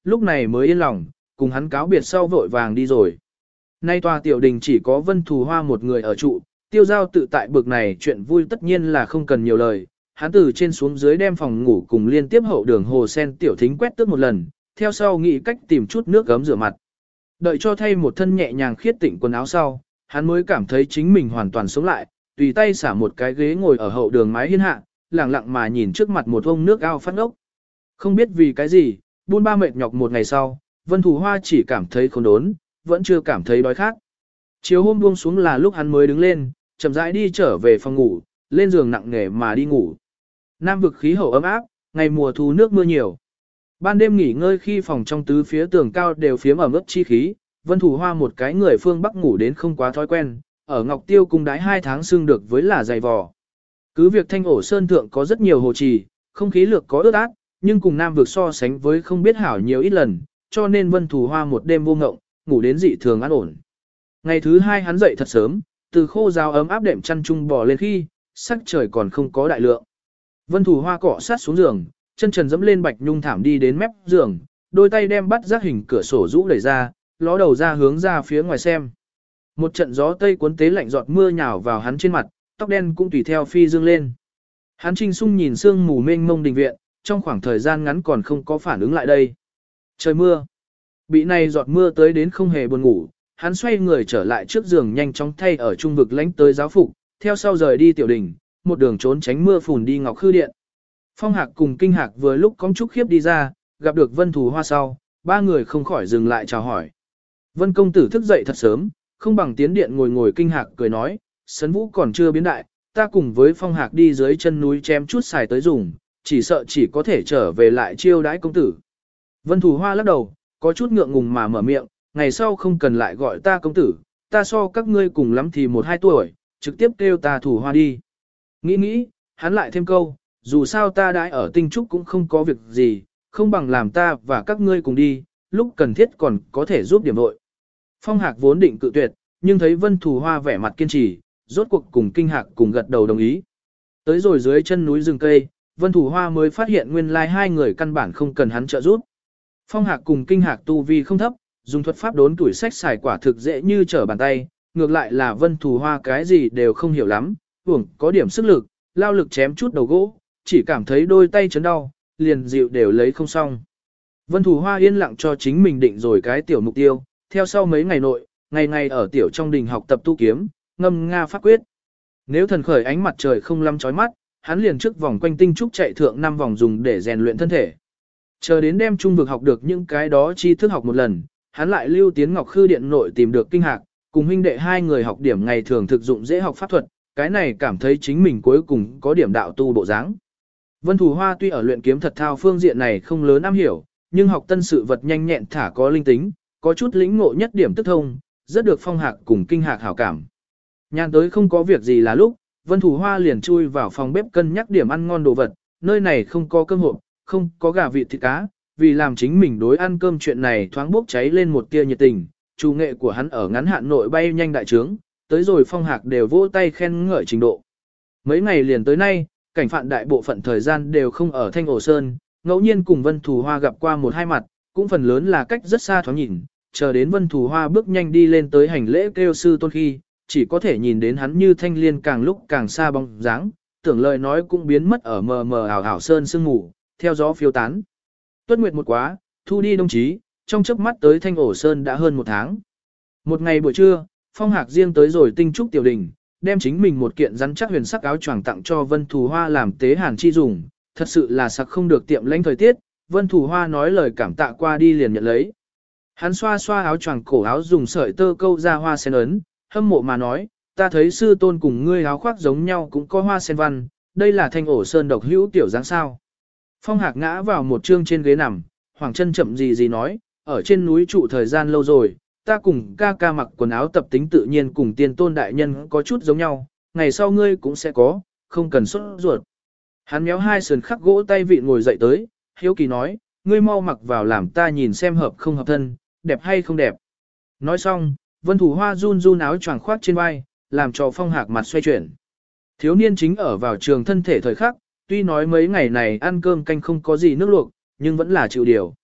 lúc này mới yên lòng, cùng hắn cáo biệt sau vội vàng đi rồi. Nay tòa tiểu đình chỉ có Vân Thù Hoa một người ở trụ, tiêu giao tự tại bực này chuyện vui tất nhiên là không cần nhiều lời. Hắn từ trên xuống dưới đem phòng ngủ cùng liên tiếp hậu đường hồ sen tiểu thính quét tước một lần, theo sau nghĩ cách tìm chút nước gấm rửa mặt. Đợi cho thay một thân nhẹ nhàng khiết tịnh quần áo sau, hắn mới cảm thấy chính mình hoàn toàn sống lại, tùy tay xả một cái ghế ngồi ở hậu đường mái hiên hạ, lặng lặng mà nhìn trước mặt một vông nước ao phát ốc. Không biết vì cái gì, buôn ba mệt nhọc một ngày sau, Vân Thù Hoa chỉ cảm thấy khốn đốn, vẫn chưa cảm thấy đói khát. Chiều hôm buông xuống là lúc hắn mới đứng lên, chậm rãi đi trở về phòng ngủ, lên giường nặng nề mà đi ngủ. Nam vực khí hậu ấm áp, ngày mùa thu nước mưa nhiều. Ban đêm nghỉ ngơi khi phòng trong tứ phía tường cao đều phiếm ẩm ướt chi khí, Vân Thù Hoa một cái người phương Bắc ngủ đến không quá thói quen, ở Ngọc Tiêu cung đái hai tháng xương được với là dày vò. Cứ việc Thanh Ổ Sơn thượng có rất nhiều hồ trì, không khí lược có ướt át, nhưng cùng Nam vực so sánh với không biết hảo nhiều ít lần, cho nên Vân Thù Hoa một đêm vô ngộng, ngủ đến dị thường an ổn. Ngày thứ hai hắn dậy thật sớm, từ khô rào ấm áp đệm chăn chung bò lên khi, sắc trời còn không có đại lượng. Vân Thù Hoa cọ sát xuống giường, chân trần dẫm lên bạch nhung thảm đi đến mép giường, đôi tay đem bắt giác hình cửa sổ rũ đẩy ra, ló đầu ra hướng ra phía ngoài xem. Một trận gió tây cuốn tế lạnh giọt mưa nhào vào hắn trên mặt, tóc đen cũng tùy theo phi dương lên. Hắn trinh sung nhìn sương mù mênh mông đình viện, trong khoảng thời gian ngắn còn không có phản ứng lại đây. Trời mưa. Bị này giọt mưa tới đến không hề buồn ngủ, hắn xoay người trở lại trước giường nhanh chóng thay ở trung vực lánh tới giáo phục, theo sau rời đi tiểu đình, một đường trốn tránh mưa phùn đi Ngọc Khư Điện. Phong Hạc cùng Kinh Hạc vừa lúc cong trúc khiếp đi ra, gặp được Vân Thù Hoa sau, ba người không khỏi dừng lại chào hỏi. Vân công tử thức dậy thật sớm, không bằng tiến điện ngồi ngồi. Kinh Hạc cười nói, sấn vũ còn chưa biến đại, ta cùng với Phong Hạc đi dưới chân núi chém chút xài tới dùng, chỉ sợ chỉ có thể trở về lại chiêu đãi công tử. Vân Thù Hoa lắc đầu, có chút ngượng ngùng mà mở miệng, ngày sau không cần lại gọi ta công tử, ta so các ngươi cùng lắm thì một hai tuổi, trực tiếp kêu ta Thù Hoa đi. Nghĩ nghĩ, hắn lại thêm câu, dù sao ta đãi ở Tinh Trúc cũng không có việc gì, không bằng làm ta và các ngươi cùng đi, lúc cần thiết còn có thể giúp điểm vội. Phong Hạc vốn định cự tuyệt, nhưng thấy Vân Thù Hoa vẻ mặt kiên trì, rốt cuộc cùng Kinh Hạc cùng gật đầu đồng ý. Tới rồi dưới chân núi rừng cây, Vân Thù Hoa mới phát hiện nguyên lai hai người căn bản không cần hắn trợ giúp. Phong Hạc cùng Kinh Hạc tu vi không thấp, dùng thuật pháp đốn tuổi sách xài quả thực dễ như trở bàn tay, ngược lại là Vân Thù Hoa cái gì đều không hiểu lắm, uổng có điểm sức lực, lao lực chém chút đầu gỗ, chỉ cảm thấy đôi tay chấn đau, liền dịu đều lấy không xong. Vân Thù Hoa yên lặng cho chính mình định rồi cái tiểu mục tiêu, theo sau mấy ngày nội, ngày ngày ở tiểu trong đình học tập tu kiếm, ngâm nga pháp quyết. Nếu thần khởi ánh mặt trời không lắm chói mắt, hắn liền trước vòng quanh Tinh Trúc chạy thượng năm vòng dùng để rèn luyện thân thể. Chờ đến đêm trung vực học được những cái đó chi thức học một lần, hắn lại lưu tiến Ngọc Khư Điện nội tìm được Kinh Hạc, cùng huynh đệ hai người học điểm ngày thường thực dụng dễ học pháp thuật, cái này cảm thấy chính mình cuối cùng có điểm đạo tu bộ dáng. Vân Thù Hoa tuy ở luyện kiếm thật thao phương diện này không lớn am hiểu, nhưng học tân sự vật nhanh nhẹn thả có linh tính, có chút lĩnh ngộ nhất điểm tức thông, rất được Phong Hạc cùng Kinh Hạc hảo cảm. Nhàn tới không có việc gì là lúc, Vân Thù Hoa liền chui vào phòng bếp cân nhắc điểm ăn ngon đồ vật, nơi này không có cơm hộp, không có gà vịt thịt cá, vì làm chính mình đối ăn cơm chuyện này thoáng bốc cháy lên một tia nhiệt tình, chủ nghệ của hắn ở ngắn hạn nội bay nhanh đại trướng, tới rồi Phong Hạc đều vỗ tay khen ngợi trình độ. Mấy ngày liền tới nay, cảnh phạn đại bộ phận thời gian đều không ở Thanh Ổ Sơn, ngẫu nhiên cùng Vân Thù Hoa gặp qua một hai mặt, cũng phần lớn là cách rất xa thoáng nhìn, chờ đến Vân Thù Hoa bước nhanh đi lên tới hành lễ kêu sư tôn khi, chỉ có thể nhìn đến hắn như thanh liên càng lúc càng xa bóng dáng, tưởng lời nói cũng biến mất ở mờ mờ ảo ảo sơn sương mù, theo gió phiêu tán. Tuất nguyệt một quá, thu đi đồng chí, trong chớp mắt tới Thanh Ổ Sơn đã hơn một tháng. Một ngày buổi trưa, Phong Hạc riêng tới rồi Tinh Trúc tiểu đình, đem chính mình một kiện rắn chắc huyền sắc áo choàng tặng cho Vân Thù Hoa làm tế hàn chi dùng, thật sự là sặc không được tiệm lãnh thời tiết, Vân Thù Hoa nói lời cảm tạ qua đi liền nhận lấy. Hắn xoa xoa áo choàng cổ áo dùng sợi tơ câu ra hoa sen ấn, hâm mộ mà nói, ta thấy sư tôn cùng ngươi áo khoác giống nhau cũng có hoa sen văn, đây là Thanh Ổ Sơn độc hữu tiểu dáng sao. Phong Hạc ngã vào một trương trên ghế nằm, Hoàng chân chậm gì gì nói, ở trên núi trụ thời gian lâu rồi, ta cùng ca ca mặc quần áo tập tính tự nhiên cùng tiên tôn đại nhân có chút giống nhau, ngày sau ngươi cũng sẽ có, không cần sốt ruột. Hắn méo hai sườn khắc gỗ tay vị ngồi dậy tới, hiếu kỳ nói, ngươi mau mặc vào làm ta nhìn xem hợp không hợp thân, đẹp hay không đẹp. Nói xong, Vân Thù Hoa run run áo choàng khoác trên vai, làm cho Phong Hạc mặt xoay chuyển. Thiếu niên chính ở vào trường thân thể thời khắc, tuy nói mấy ngày này ăn cơm canh không có gì nước luộc, nhưng vẫn là chịu điều.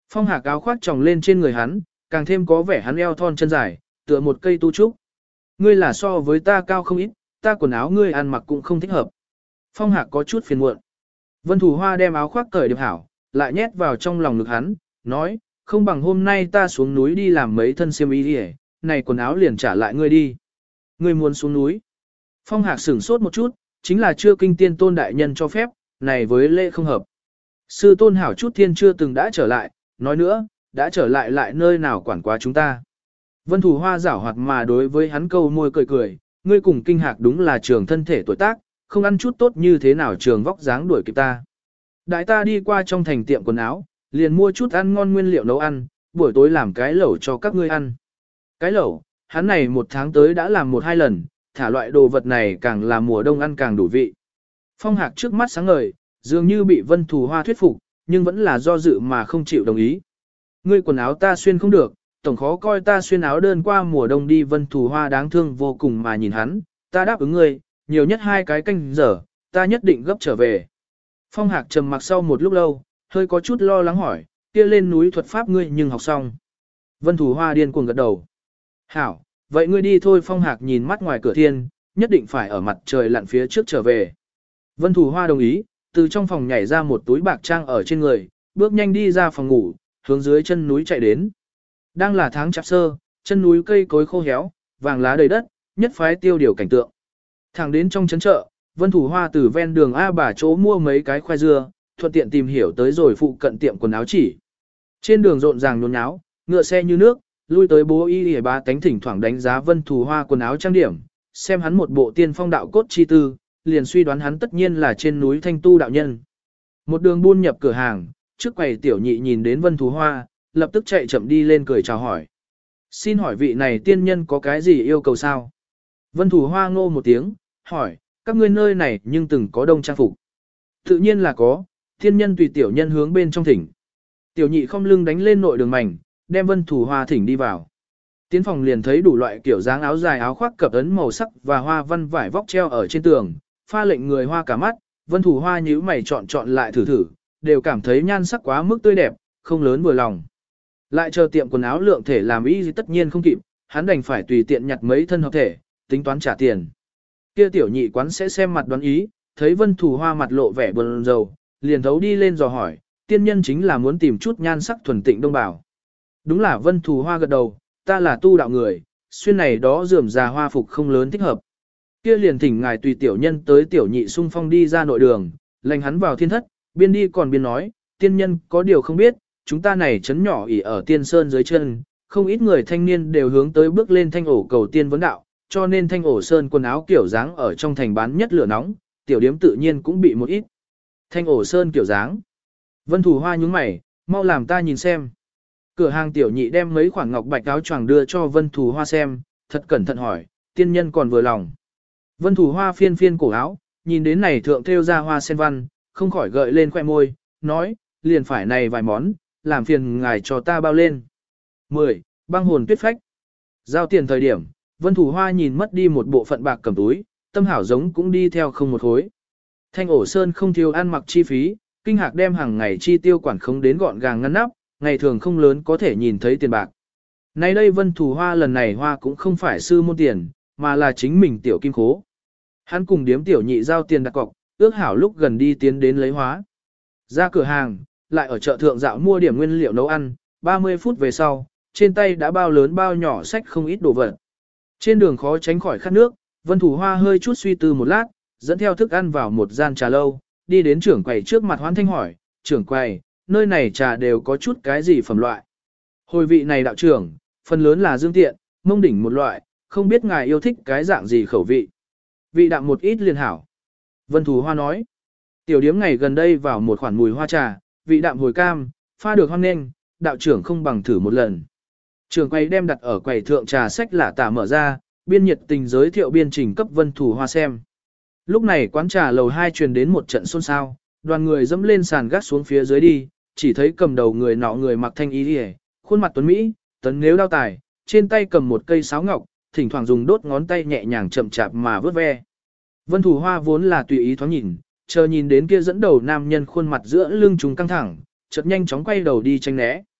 Phong Hạc áo khoác tròng lên trên người hắn, càng thêm có vẻ hắn eo thon chân dài, tựa một cây tu trúc. Ngươi là so với ta cao không ít, ta quần áo ngươi ăn mặc cũng không thích hợp. Phong Hạc có chút phiền muộn. Vân Thủ Hoa đem áo khoác cởi điệp hảo, lại nhét vào trong lòng ngực hắn, nói, không bằng hôm nay ta xuống núi đi làm mấy thân xiêm y đi, này quần áo liền trả lại ngươi đi. Ngươi muốn xuống núi. Phong Hạc sửng sốt một chút, chính là chưa kinh tiên tôn đại nhân cho phép, này với lễ không hợp. Sư tôn hảo chút thiên chưa từng đã trở lại, nói nữa, đã trở lại lại nơi nào quản quá chúng ta. Vân Thủ Hoa giảo hoạt mà đối với hắn câu môi cười cười, ngươi cùng Kinh Hạc đúng là trường thân thể tuổi tác, không ăn chút tốt như thế nào trường vóc dáng đuổi kịp ta. Đại ta đi qua trong thành tiệm quần áo, liền mua chút ăn ngon nguyên liệu nấu ăn, buổi tối làm cái lẩu cho các ngươi ăn. Cái lẩu, hắn này một tháng tới đã làm một hai lần, thả loại đồ vật này càng là mùa đông ăn càng đủ vị. Phong Hạc trước mắt sáng ngời, dường như bị Vân Thủ Hoa thuyết phục, nhưng vẫn là do dự mà không chịu đồng ý. Ngươi quần áo ta xuyên không được, tổng khó coi ta xuyên áo đơn qua mùa đông đi. Vân Thủ Hoa đáng thương vô cùng mà nhìn hắn, ta đáp ứng ngươi, nhiều nhất hai cái canh giờ, ta nhất định gấp trở về. Phong Hạc trầm mặc sau một lúc lâu, hơi có chút lo lắng hỏi, kia lên núi thuật pháp ngươi nhưng học xong. Vân Thủ Hoa điên cuồng gật đầu. Hảo, vậy ngươi đi thôi. Phong Hạc nhìn mắt ngoài cửa thiên, nhất định phải ở mặt trời lặn phía trước trở về. Vân Thủ Hoa đồng ý, từ trong phòng nhảy ra một túi bạc trang ở trên người, bước nhanh đi ra phòng ngủ, hướng dưới chân núi chạy đến. Đang là tháng chạp sơ, chân núi cây cối khô héo, vàng lá đầy đất, nhất phái tiêu điều cảnh tượng. Thẳng đến trong trấn chợ, Vân Thủ Hoa từ ven đường A bà chỗ mua mấy cái khoai dưa, thuận tiện tìm hiểu tới rồi phụ cận tiệm quần áo chỉ. Trên đường rộn ràng nhốn nháo, ngựa xe như nước, lui tới bố y y ba tánh thỉnh thoảng đánh giá Vân Thủ Hoa quần áo trang điểm, xem hắn một bộ tiên phong đạo cốt chi tư, liền suy đoán hắn tất nhiên là trên núi Thanh Tu đạo nhân. Một đường buôn nhập cửa hàng, trước quầy tiểu nhị nhìn đến Vân Thủ Hoa, lập tức chạy chậm đi lên cười chào hỏi. Xin hỏi vị này tiên nhân có cái gì yêu cầu sao? Vân Thủ Hoa ngô một tiếng, hỏi, các ngươi nơi này nhưng từng có đông trang phục. Tự nhiên là có, tiên nhân tùy tiểu nhân hướng bên trong thỉnh. Tiểu nhị không lưng đánh lên nội đường mảnh, đem Vân Thủ Hoa thỉnh đi vào. Tiến phòng liền thấy đủ loại kiểu dáng áo dài áo khoác cập ấn màu sắc và hoa văn vải vóc treo ở trên tường, pha lệnh người hoa cả mắt. Vân Thủ Hoa nhíu mày chọn chọn lại thử thử, đều cảm thấy nhan sắc quá mức tươi đẹp, không lớn vừa lòng. Lại chờ tiệm quần áo lượng thể làm ý gì tất nhiên không kịp, hắn đành phải tùy tiện nhặt mấy thân hợp thể, tính toán trả tiền. Kia tiểu nhị quán sẽ xem mặt đoán ý, thấy Vân Thủ Hoa mặt lộ vẻ buồn rầu, liền thấu đi lên dò hỏi, tiên nhân chính là muốn tìm chút nhan sắc thuần tịnh đông bảo. Đúng là. Vân Thủ Hoa gật đầu, ta là tu đạo người, xuyên này đó rườm rà hoa phục không lớn thích hợp. Kia liền thỉnh ngài tùy tiểu nhân tới tiểu nhị xung phong đi ra nội đường, lệnh hắn vào thiên thất, biên đi còn biên nói, tiên nhân có điều không biết, chúng ta này chấn nhỏ ỉ ở tiên sơn dưới chân, không ít người thanh niên đều hướng tới bước lên thanh ổ cầu tiên vấn đạo, cho nên thanh ổ sơn quần áo kiểu dáng ở trong thành bán nhất lửa nóng, tiểu điếm tự nhiên cũng bị một ít. Thanh ổ sơn kiểu dáng. Vân Thủ Hoa nhúng mày, mau làm ta nhìn xem. Cửa hàng tiểu nhị đem mấy khoản ngọc bạch áo choàng đưa cho Vân Thủ Hoa xem, thật cẩn thận hỏi, tiên nhân còn vừa lòng. Vân Thủ Hoa phiên phiên cổ áo, nhìn đến này thượng thêu ra hoa sen văn, không khỏi gợi lên khoẻ môi, nói, liền phải này vài món, làm phiền ngài cho ta bao lên. mười. Băng hồn tuyết phách. Giao tiền thời điểm, Vân Thủ Hoa nhìn mất đi một bộ phận bạc cầm túi, tâm hảo giống cũng đi theo không một hối. Thanh ổ sơn không thiếu ăn mặc chi phí, Kinh Hạc đem hàng ngày chi tiêu quản không đến gọn gàng ngăn nắp, ngày thường không lớn có thể nhìn thấy tiền bạc. Nay đây Vân Thủ Hoa lần này hoa cũng không phải sư môn tiền, mà là chính mình tiểu kim khố. Hắn cùng điếm tiểu nhị giao tiền đặt cọc, ước hảo lúc gần đi tiến đến lấy hóa. Ra cửa hàng, lại ở chợ thượng dạo mua điểm nguyên liệu nấu ăn, ba mươi phút về sau, trên tay đã bao lớn bao nhỏ sách không ít đồ vật. Trên đường khó tránh khỏi khát nước, Vân Thủ Hoa hơi chút suy tư một lát, dẫn theo thức ăn vào một gian trà lâu, đi đến trưởng quầy trước mặt Hoán Thanh hỏi, trưởng quầy, nơi này trà đều có chút cái gì phẩm loại. Hồi vị này đạo trưởng, phần lớn là dương tiện, mông đỉnh một loại, không biết ngài yêu thích cái dạng gì khẩu vị. Vị đạm một ít liền hảo. Vân Thủ Hoa nói, tiểu điếm ngày gần đây vào một khoản mùi hoa trà, vị đạm hồi cam, pha được hoang nên, đạo trưởng không bằng thử một lần. Trưởng quầy đem đặt ở quầy thượng trà sách lạ tả mở ra, biên nhiệt tình giới thiệu biên trình cấp Vân Thủ Hoa xem. Lúc này quán trà lầu hai truyền đến một trận xôn xao, đoàn người dẫm lên sàn gác xuống phía dưới đi, chỉ thấy cầm đầu người nọ người mặc thanh y liễu, khuôn mặt tuấn mỹ, tấn nếu đao tài, trên tay cầm một cây sáo ngọc, thỉnh thoảng dùng đốt ngón tay nhẹ nhàng chậm chạp mà vớt ve. Vân Thủ Hoa vốn là tùy ý thoáng nhìn, chờ nhìn đến kia dẫn đầu nam nhân khuôn mặt giữa lưng chúng căng thẳng, chợt nhanh chóng quay đầu đi tránh né,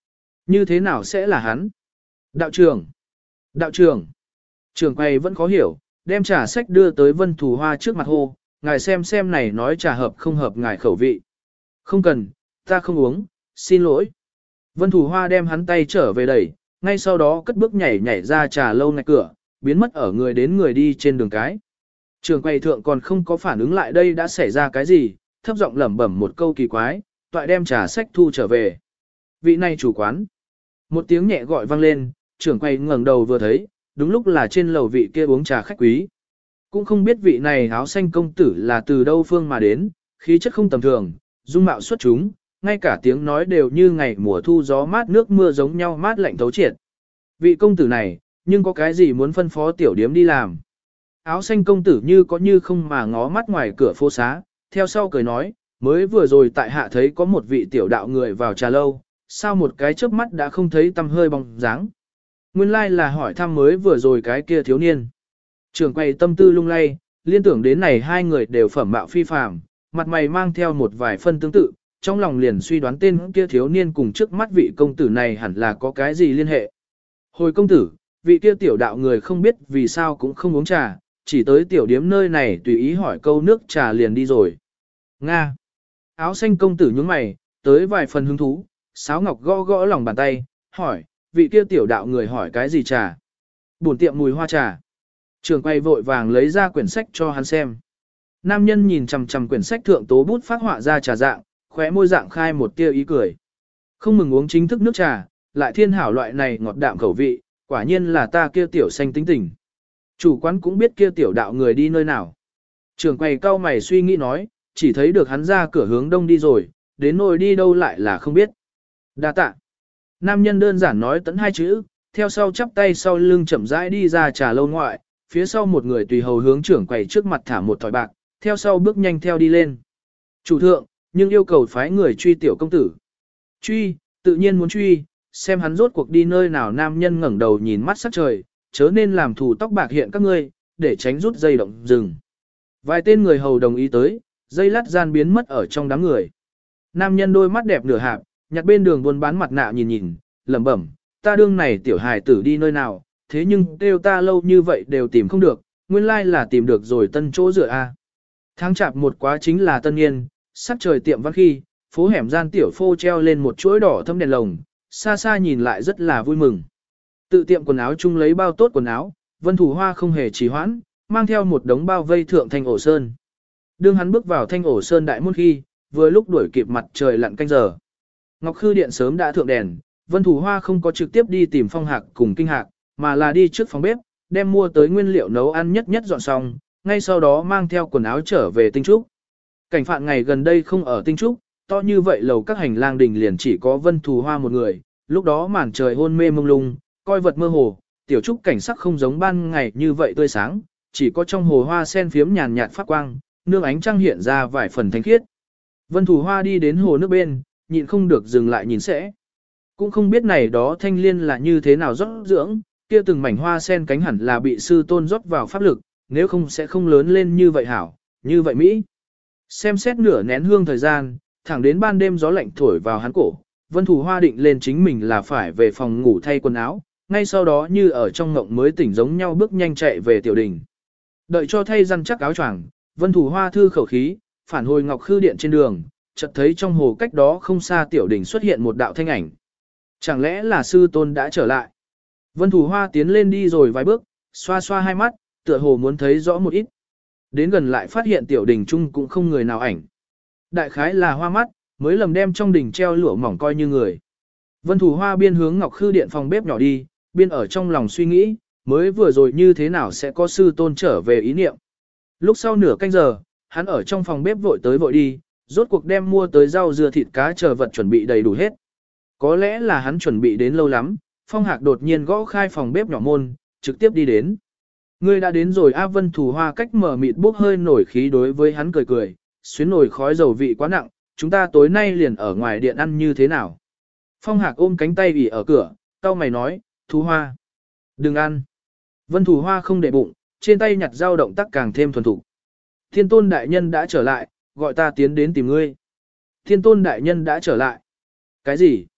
Như thế nào sẽ là hắn? Đạo trưởng! Đạo trưởng! Trưởng quầy vẫn khó hiểu, đem trà sách đưa tới Vân Thù Hoa trước mặt hô, ngài xem xem này nói trà hợp không hợp ngài khẩu vị. Không cần, ta không uống, xin lỗi. Vân Thù Hoa đem hắn tay trở về đẩy, ngay sau đó cất bước nhảy nhảy ra trà lâu ngạch cửa, biến mất ở người đến người đi trên đường cái. Trường quầy thượng còn không có phản ứng lại đây đã xảy ra cái gì, thấp giọng lẩm bẩm một câu kỳ quái, toại đem trà sách thu trở về. Vị này chủ quán. Một tiếng nhẹ gọi vang lên, trưởng quầy ngẩng đầu vừa thấy, đúng lúc là trên lầu vị kia uống trà khách quý. Cũng không biết vị này áo xanh công tử là từ đâu phương mà đến, khí chất không tầm thường, dung mạo xuất chúng, ngay cả tiếng nói đều như ngày mùa thu gió mát nước mưa giống nhau mát lạnh thấu triệt. Vị công tử này, nhưng có cái gì muốn phân phó tiểu điếm đi làm? Áo xanh công tử như có như không mà ngó mắt ngoài cửa phố xá, theo sau cười nói, mới vừa rồi tại hạ thấy có một vị tiểu đạo người vào trà lâu, sao một cái chớp mắt đã không thấy tăm hơi bóng dáng. Nguyên lai like là hỏi thăm mới vừa rồi cái kia thiếu niên. Trường quầy tâm tư lung lay, liên tưởng đến này hai người đều phẩm mạo phi phàm, mặt mày mang theo một vài phân tương tự, trong lòng liền suy đoán tên kia thiếu niên cùng trước mắt vị công tử này hẳn là có cái gì liên hệ. Hồi công tử, vị kia tiểu đạo người không biết vì sao cũng không uống trà, chỉ tới tiểu điếm nơi này tùy ý hỏi câu nước trà liền đi rồi. Nga. Áo xanh công tử nhướng mày, tới vài phần hứng thú, sáo ngọc gõ gõ lòng bàn tay, hỏi, vị kia tiểu đạo người hỏi cái gì trà? Buồn tiệm mùi hoa trà. Trường quay vội vàng lấy ra quyển sách cho hắn xem. Nam nhân nhìn chằm chằm quyển sách thượng tố bút phát họa ra trà dạng, khóe môi dạng khai một tia ý cười. Không mừng uống chính thức nước trà, lại thiên hảo loại này ngọt đạm khẩu vị, quả nhiên là ta kia tiểu xanh tính tình. Chủ quán cũng biết kia tiểu đạo người đi nơi nào. Trường quầy cao mày suy nghĩ nói, chỉ thấy được hắn ra cửa hướng đông đi rồi, đến nỗi đi đâu lại là không biết. Đa tạ. Nam nhân đơn giản nói tẫn hai chữ, theo sau chắp tay sau lưng chậm rãi đi ra trà lâu ngoại, phía sau một người tùy hầu hướng trưởng quầy trước mặt thả một thỏi bạc, theo sau bước nhanh theo đi lên. Chủ thượng, nhưng yêu cầu phái người truy tiểu công tử. Truy, tự nhiên muốn truy, xem hắn rốt cuộc đi nơi nào. Nam nhân ngẩng đầu nhìn mắt sắc trời, chớ nên làm thủ tóc bạc hiện các ngươi, để tránh rút dây động rừng. Vài tên người hầu đồng ý tới, dây lát gian biến mất ở trong đám người. Nam nhân đôi mắt đẹp nửa hạp, nhặt bên đường buôn bán mặt nạ nhìn nhìn, lẩm bẩm, ta đương này tiểu hài tử đi nơi nào, thế nhưng kêu ta lâu như vậy đều tìm không được, nguyên lai là tìm được rồi tân chỗ dựa a. Tháng chạp một quá chính là tân niên, sắc trời tiệm văn khi, phố hẻm gian tiểu phô treo lên một chuỗi đỏ thâm đèn lồng, xa xa nhìn lại rất là vui mừng. Tự tiệm quần áo chung lấy bao tốt quần áo, Vân Thủ Hoa không hề trì hoãn, mang theo một đống bao vây thượng Thanh Ổ Sơn. Đương hắn bước vào Thanh Ổ Sơn đại môn khi, vừa lúc đuổi kịp mặt trời lặn canh giờ. Ngọc Khư điện sớm đã thượng đèn, Vân Thủ Hoa không có trực tiếp đi tìm Phong Hạc cùng Kinh Hạc, mà là đi trước phòng bếp, đem mua tới nguyên liệu nấu ăn nhất nhất dọn xong, ngay sau đó mang theo quần áo trở về Tinh Trúc. Cảnh Phạn ngày gần đây không ở Tinh Trúc, to như vậy lầu các hành lang đình liền chỉ có Vân Thủ Hoa một người, lúc đó màn trời hôn mê mông lung, coi vật mơ hồ, tiểu trúc cảnh sắc không giống ban ngày như vậy tươi sáng, chỉ có trong hồ hoa sen phiếm nhàn nhạt phát quang, nương ánh trăng hiện ra vài phần thanh khiết. Vân Thủ Hoa đi đến hồ nước bên, nhịn không được dừng lại nhìn sẽ. Cũng không biết này đó thanh liên là như thế nào rót dưỡng, kia từng mảnh hoa sen cánh hẳn là bị sư tôn rót vào pháp lực, nếu không sẽ không lớn lên như vậy hảo, như vậy Mỹ. Xem xét nửa nén hương thời gian, thẳng đến ban đêm gió lạnh thổi vào hắn cổ, Vân Thủ Hoa định lên chính mình là phải về phòng ngủ thay quần áo, ngay sau đó như ở trong ngộng mới tỉnh giống nhau bước nhanh chạy về tiểu đình. Đợi cho thay răn chắc áo choàng, Vân Thủ Hoa thư khẩu khí, phản hồi Ngọc Khư điện trên đường, chợt thấy trong hồ cách đó không xa tiểu đình xuất hiện một đạo thanh ảnh. Chẳng lẽ là sư tôn đã trở lại? Vân Thủ Hoa tiến lên đi rồi vài bước, xoa xoa hai mắt, tựa hồ muốn thấy rõ một ít. Đến gần lại phát hiện tiểu đình chung cũng không người nào ảnh. Đại khái là hoa mắt, mới lầm đem trong đình treo lụa mỏng coi như người. Vân Thủ Hoa biên hướng Ngọc Khư điện phòng bếp nhỏ đi, biên ở trong lòng suy nghĩ, mới vừa rồi như thế nào sẽ có sư tôn trở về ý niệm. Lúc sau nửa canh giờ, hắn ở trong phòng bếp vội tới vội đi, rốt cuộc đem mua tới rau dưa thịt cá chờ vật chuẩn bị đầy đủ hết. Có lẽ là hắn chuẩn bị đến lâu lắm, Phong Hạc đột nhiên gõ khai phòng bếp nhỏ môn, trực tiếp đi đến. Ngươi đã đến rồi a. Vân Thủ Hoa cách mở mịt bốc hơi nổi khí đối với hắn cười cười, xuyến nổi khói dầu vị quá nặng, chúng ta tối nay liền ở ngoài điện ăn như thế nào. Phong Hạc ôm cánh tay ỉ ở cửa, cau mày nói, Thủ Hoa, đừng ăn. Vân Thủ Hoa không để bụng, trên tay nhặt dao động tác càng thêm thuần thục. Thiên Tôn đại nhân đã trở lại, gọi ta tiến đến tìm ngươi. Thiên Tôn đại nhân đã trở lại. Cái gì?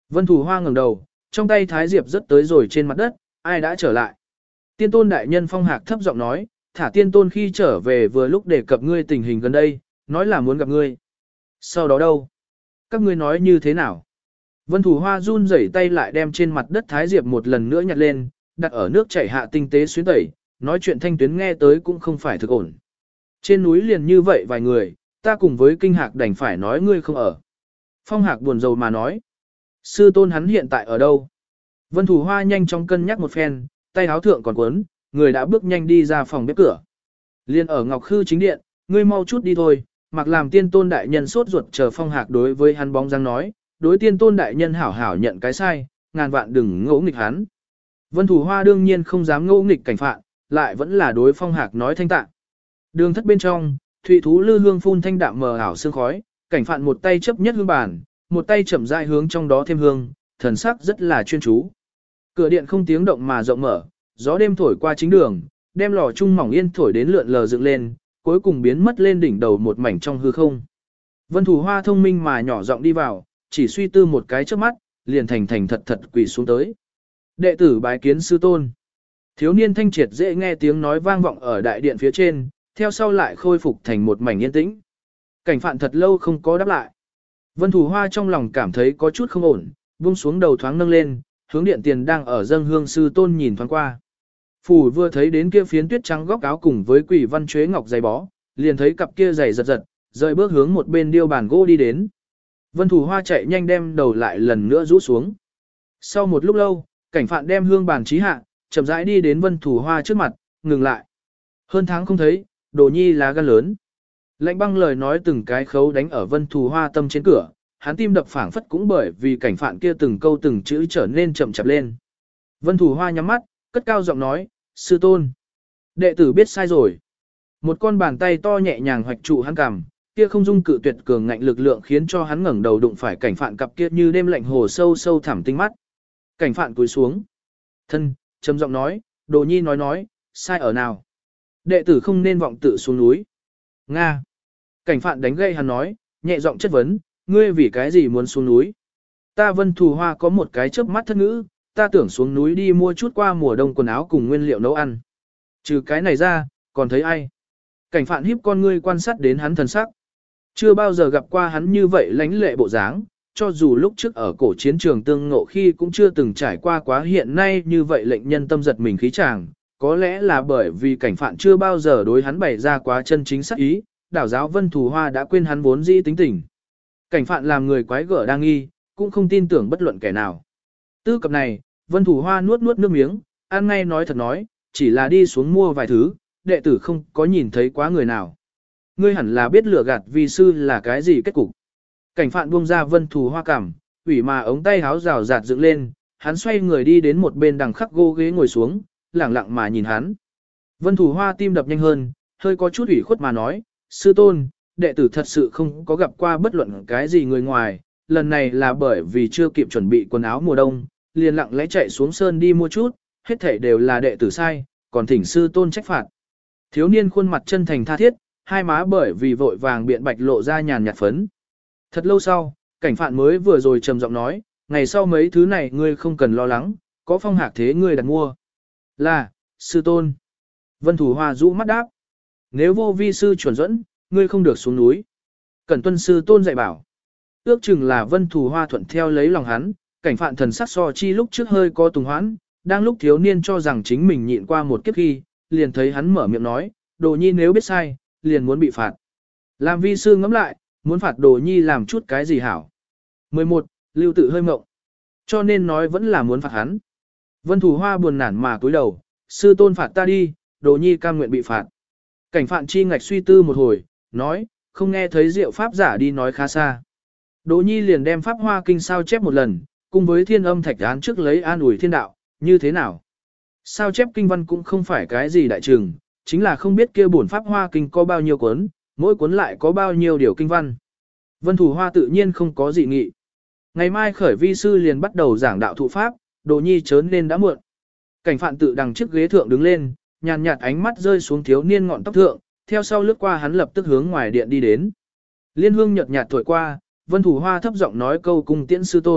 Vân Thủ Hoa ngẩng đầu, trong tay Thái Diệp rất tới rồi trên mặt đất, ai đã trở lại. Tiên tôn đại nhân Phong Hạc thấp giọng nói, thả tiên tôn khi trở về vừa lúc đề cập ngươi tình hình gần đây, nói là muốn gặp ngươi. Sau đó đâu? Các ngươi nói như thế nào? Vân Thủ Hoa run rẩy tay lại đem trên mặt đất Thái Diệp một lần nữa nhặt lên, đặt ở nước chảy hạ tinh tế xuyến tẩy, nói chuyện thanh tuyến nghe tới cũng không phải thực ổn. Trên núi liền như vậy vài người, ta cùng với Kinh Hạc đành phải nói ngươi không ở. Phong Hạc buồn rầu mà nói. Sư tôn hắn hiện tại ở đâu? Vân Thủ Hoa nhanh chóng cân nhắc một phen, tay áo thượng còn cuốn, người đã bước nhanh đi ra phòng bếp cửa. Liên ở Ngọc Khư chính điện, ngươi mau chút đi thôi, mặc làm tiên tôn đại nhân sốt ruột chờ Phong Hạc đối với hắn bóng dáng nói, đối tiên tôn đại nhân hảo hảo nhận cái sai, ngàn vạn đừng ngỗ nghịch hắn. Vân Thủ Hoa đương nhiên không dám ngỗ nghịch cảnh phạn, lại vẫn là đối Phong Hạc nói thanh tạ. Đường thất bên trong, thụy thú lư hương phun thanh đạm mờ ảo sương khói, cảnh phạn một tay chấp nhất hương bàn, một tay chậm rãi hướng trong đó thêm hương, thần sắc rất là chuyên chú. Cửa điện không tiếng động mà rộng mở, gió đêm thổi qua chính đường, đem lò chung mỏng yên thổi đến lượn lờ dựng lên, cuối cùng biến mất lên đỉnh đầu một mảnh trong hư không. Vân Thủ Hoa thông minh mà nhỏ giọng đi vào, chỉ suy tư một cái trước mắt, liền thành thành thật thật quỳ xuống tới. Đệ tử bái kiến sư tôn. Thiếu niên thanh triệt dễ nghe tiếng nói vang vọng ở đại điện phía trên, theo sau lại khôi phục thành một mảnh yên tĩnh. Cảnh phạn thật lâu không có đáp lại. Vân Thủ Hoa trong lòng cảm thấy có chút không ổn, buông xuống đầu thoáng nâng lên, hướng điện tiền đang ở dâng hương sư tôn nhìn thoáng qua. Phủ vừa thấy đến kia phiến tuyết trắng góc áo cùng với quỷ văn chuế ngọc giày bó, liền thấy cặp kia giày giật giật, rời bước hướng một bên điêu bàn gỗ đi đến. Vân Thủ Hoa chạy nhanh đem đầu lại lần nữa rũ xuống. Sau một lúc lâu, cảnh phạn đem hương bàn trí hạ, chậm rãi đi đến Vân Thủ Hoa trước mặt, ngừng lại. Hơn tháng không thấy, Đồ Nhi lá gan lớn. Lạnh băng lời nói từng cái khấu đánh ở Vân Thủ Hoa tâm trên cửa, hắn tim đập phảng phất cũng bởi vì cảnh phạn kia từng câu từng chữ trở nên chậm chạp lên. Vân Thủ Hoa nhắm mắt, cất cao giọng nói, sư tôn. Đệ tử biết sai rồi. Một con bàn tay to nhẹ nhàng hoạch trụ hắn cằm, kia không dung cự tuyệt cường ngạnh lực lượng khiến cho hắn ngẩng đầu đụng phải cảnh phạn cặp kia như đêm lạnh hồ sâu sâu thẳm tinh mắt. Cảnh phạn cúi xuống. Thân, trầm giọng nói, Đồ Nhi nói nói, sai ở nào? Đệ tử không nên vọng tự xuống núi. Nga. Cảnh phạn đánh gây hắn nói, nhẹ giọng chất vấn, ngươi vì cái gì muốn xuống núi? Ta Vân Thủ Hoa có một cái chớp mắt thất ngữ, ta tưởng xuống núi đi mua chút qua mùa đông quần áo cùng nguyên liệu nấu ăn. Trừ cái này ra, còn thấy ai? Cảnh phạn híp con ngươi quan sát đến hắn thần sắc. Chưa bao giờ gặp qua hắn như vậy lãnh lệ bộ dáng, cho dù lúc trước ở cổ chiến trường tương ngộ khi cũng chưa từng trải qua quá hiện nay như vậy lệnh nhân tâm giật mình khí chàng, có lẽ là bởi vì cảnh phạn chưa bao giờ đối hắn bày ra quá chân chính sắc ý, đảo giáo Vân Thủ Hoa đã quên hắn vốn dĩ tính tình. Cảnh phạn làm người quái gở đang nghi, cũng không tin tưởng bất luận kẻ nào. Tư cập này, Vân Thủ Hoa nuốt nuốt nước miếng, ăn ngay nói thật nói, chỉ là đi xuống mua vài thứ, đệ tử không có nhìn thấy quá người nào. Ngươi hẳn là biết lừa gạt vi sư là cái gì kết cục. Cảnh phạn buông ra Vân Thủ Hoa cảm, ủy mà ống tay háo rào rạt dựng lên, hắn xoay người đi đến một bên đằng khắc gô ghế ngồi xuống, lẳng lặng mà nhìn hắn. Vân Thủ Hoa tim đập nhanh hơn, hơi có chút ủy khuất mà nói, sư tôn, đệ tử thật sự không có gặp qua bất luận cái gì người ngoài, lần này là bởi vì chưa kịp chuẩn bị quần áo mùa đông, liền lặng lẽ chạy xuống sơn đi mua chút, hết thảy đều là đệ tử sai, còn thỉnh sư tôn trách phạt. Thiếu niên khuôn mặt chân thành tha thiết, hai má bởi vì vội vàng biện bạch lộ ra nhàn nhạt phấn. Thật lâu sau, cảnh phạn mới vừa rồi trầm giọng nói, ngày sau mấy thứ này ngươi không cần lo lắng, có Phong Hạc thế ngươi đặt mua. Là, sư tôn. Vân Thủ Hoa rũ mắt đáp. Nếu vô vi sư chuẩn dẫn, ngươi không được xuống núi. Cẩn tuân sư tôn dạy bảo. Ước chừng là Vân Thủ Hoa thuận theo lấy lòng hắn, cảnh phạn thần sắc so chi lúc trước hơi có tùng hoãn, đang lúc thiếu niên cho rằng chính mình nhịn qua một kiếp khi, liền thấy hắn mở miệng nói, Đồ Nhi nếu biết sai, liền muốn bị phạt. Làm vi sư ngẫm lại, muốn phạt Đồ Nhi làm chút cái gì hảo. mười một. Lưu tự hơi mộng. Cho nên nói vẫn là muốn phạt hắn. Vân Thủ Hoa buồn nản mà cúi đầu, sư tôn phạt ta đi, Đồ Nhi cam nguyện bị phạt. Cảnh phạn chi ngạch suy tư một hồi, nói, không nghe thấy diệu pháp giả đi nói khá xa. Đồ Nhi liền đem pháp hoa kinh sao chép một lần, cùng với thiên âm thạch án trước lấy an ủi thiên đạo, như thế nào? Sao chép kinh văn cũng không phải cái gì đại trừng, chính là không biết kia bổn pháp hoa kinh có bao nhiêu cuốn, mỗi cuốn lại có bao nhiêu điều kinh văn. Vân Thủ Hoa tự nhiên không có dị nghị. Ngày mai khởi vi sư liền bắt đầu giảng đạo thụ pháp, Đồ Nhi chớn nên đã muộn. Cảnh phạn tự đằng chiếc ghế thượng đứng lên, nhàn nhạt ánh mắt rơi xuống thiếu niên ngọn tóc thượng, theo sau lướt qua hắn lập tức hướng ngoài điện đi đến. Liên hương nhợt nhạt thổi qua, Vân Thủ Hoa thấp giọng nói câu cung tiễn sư tôn,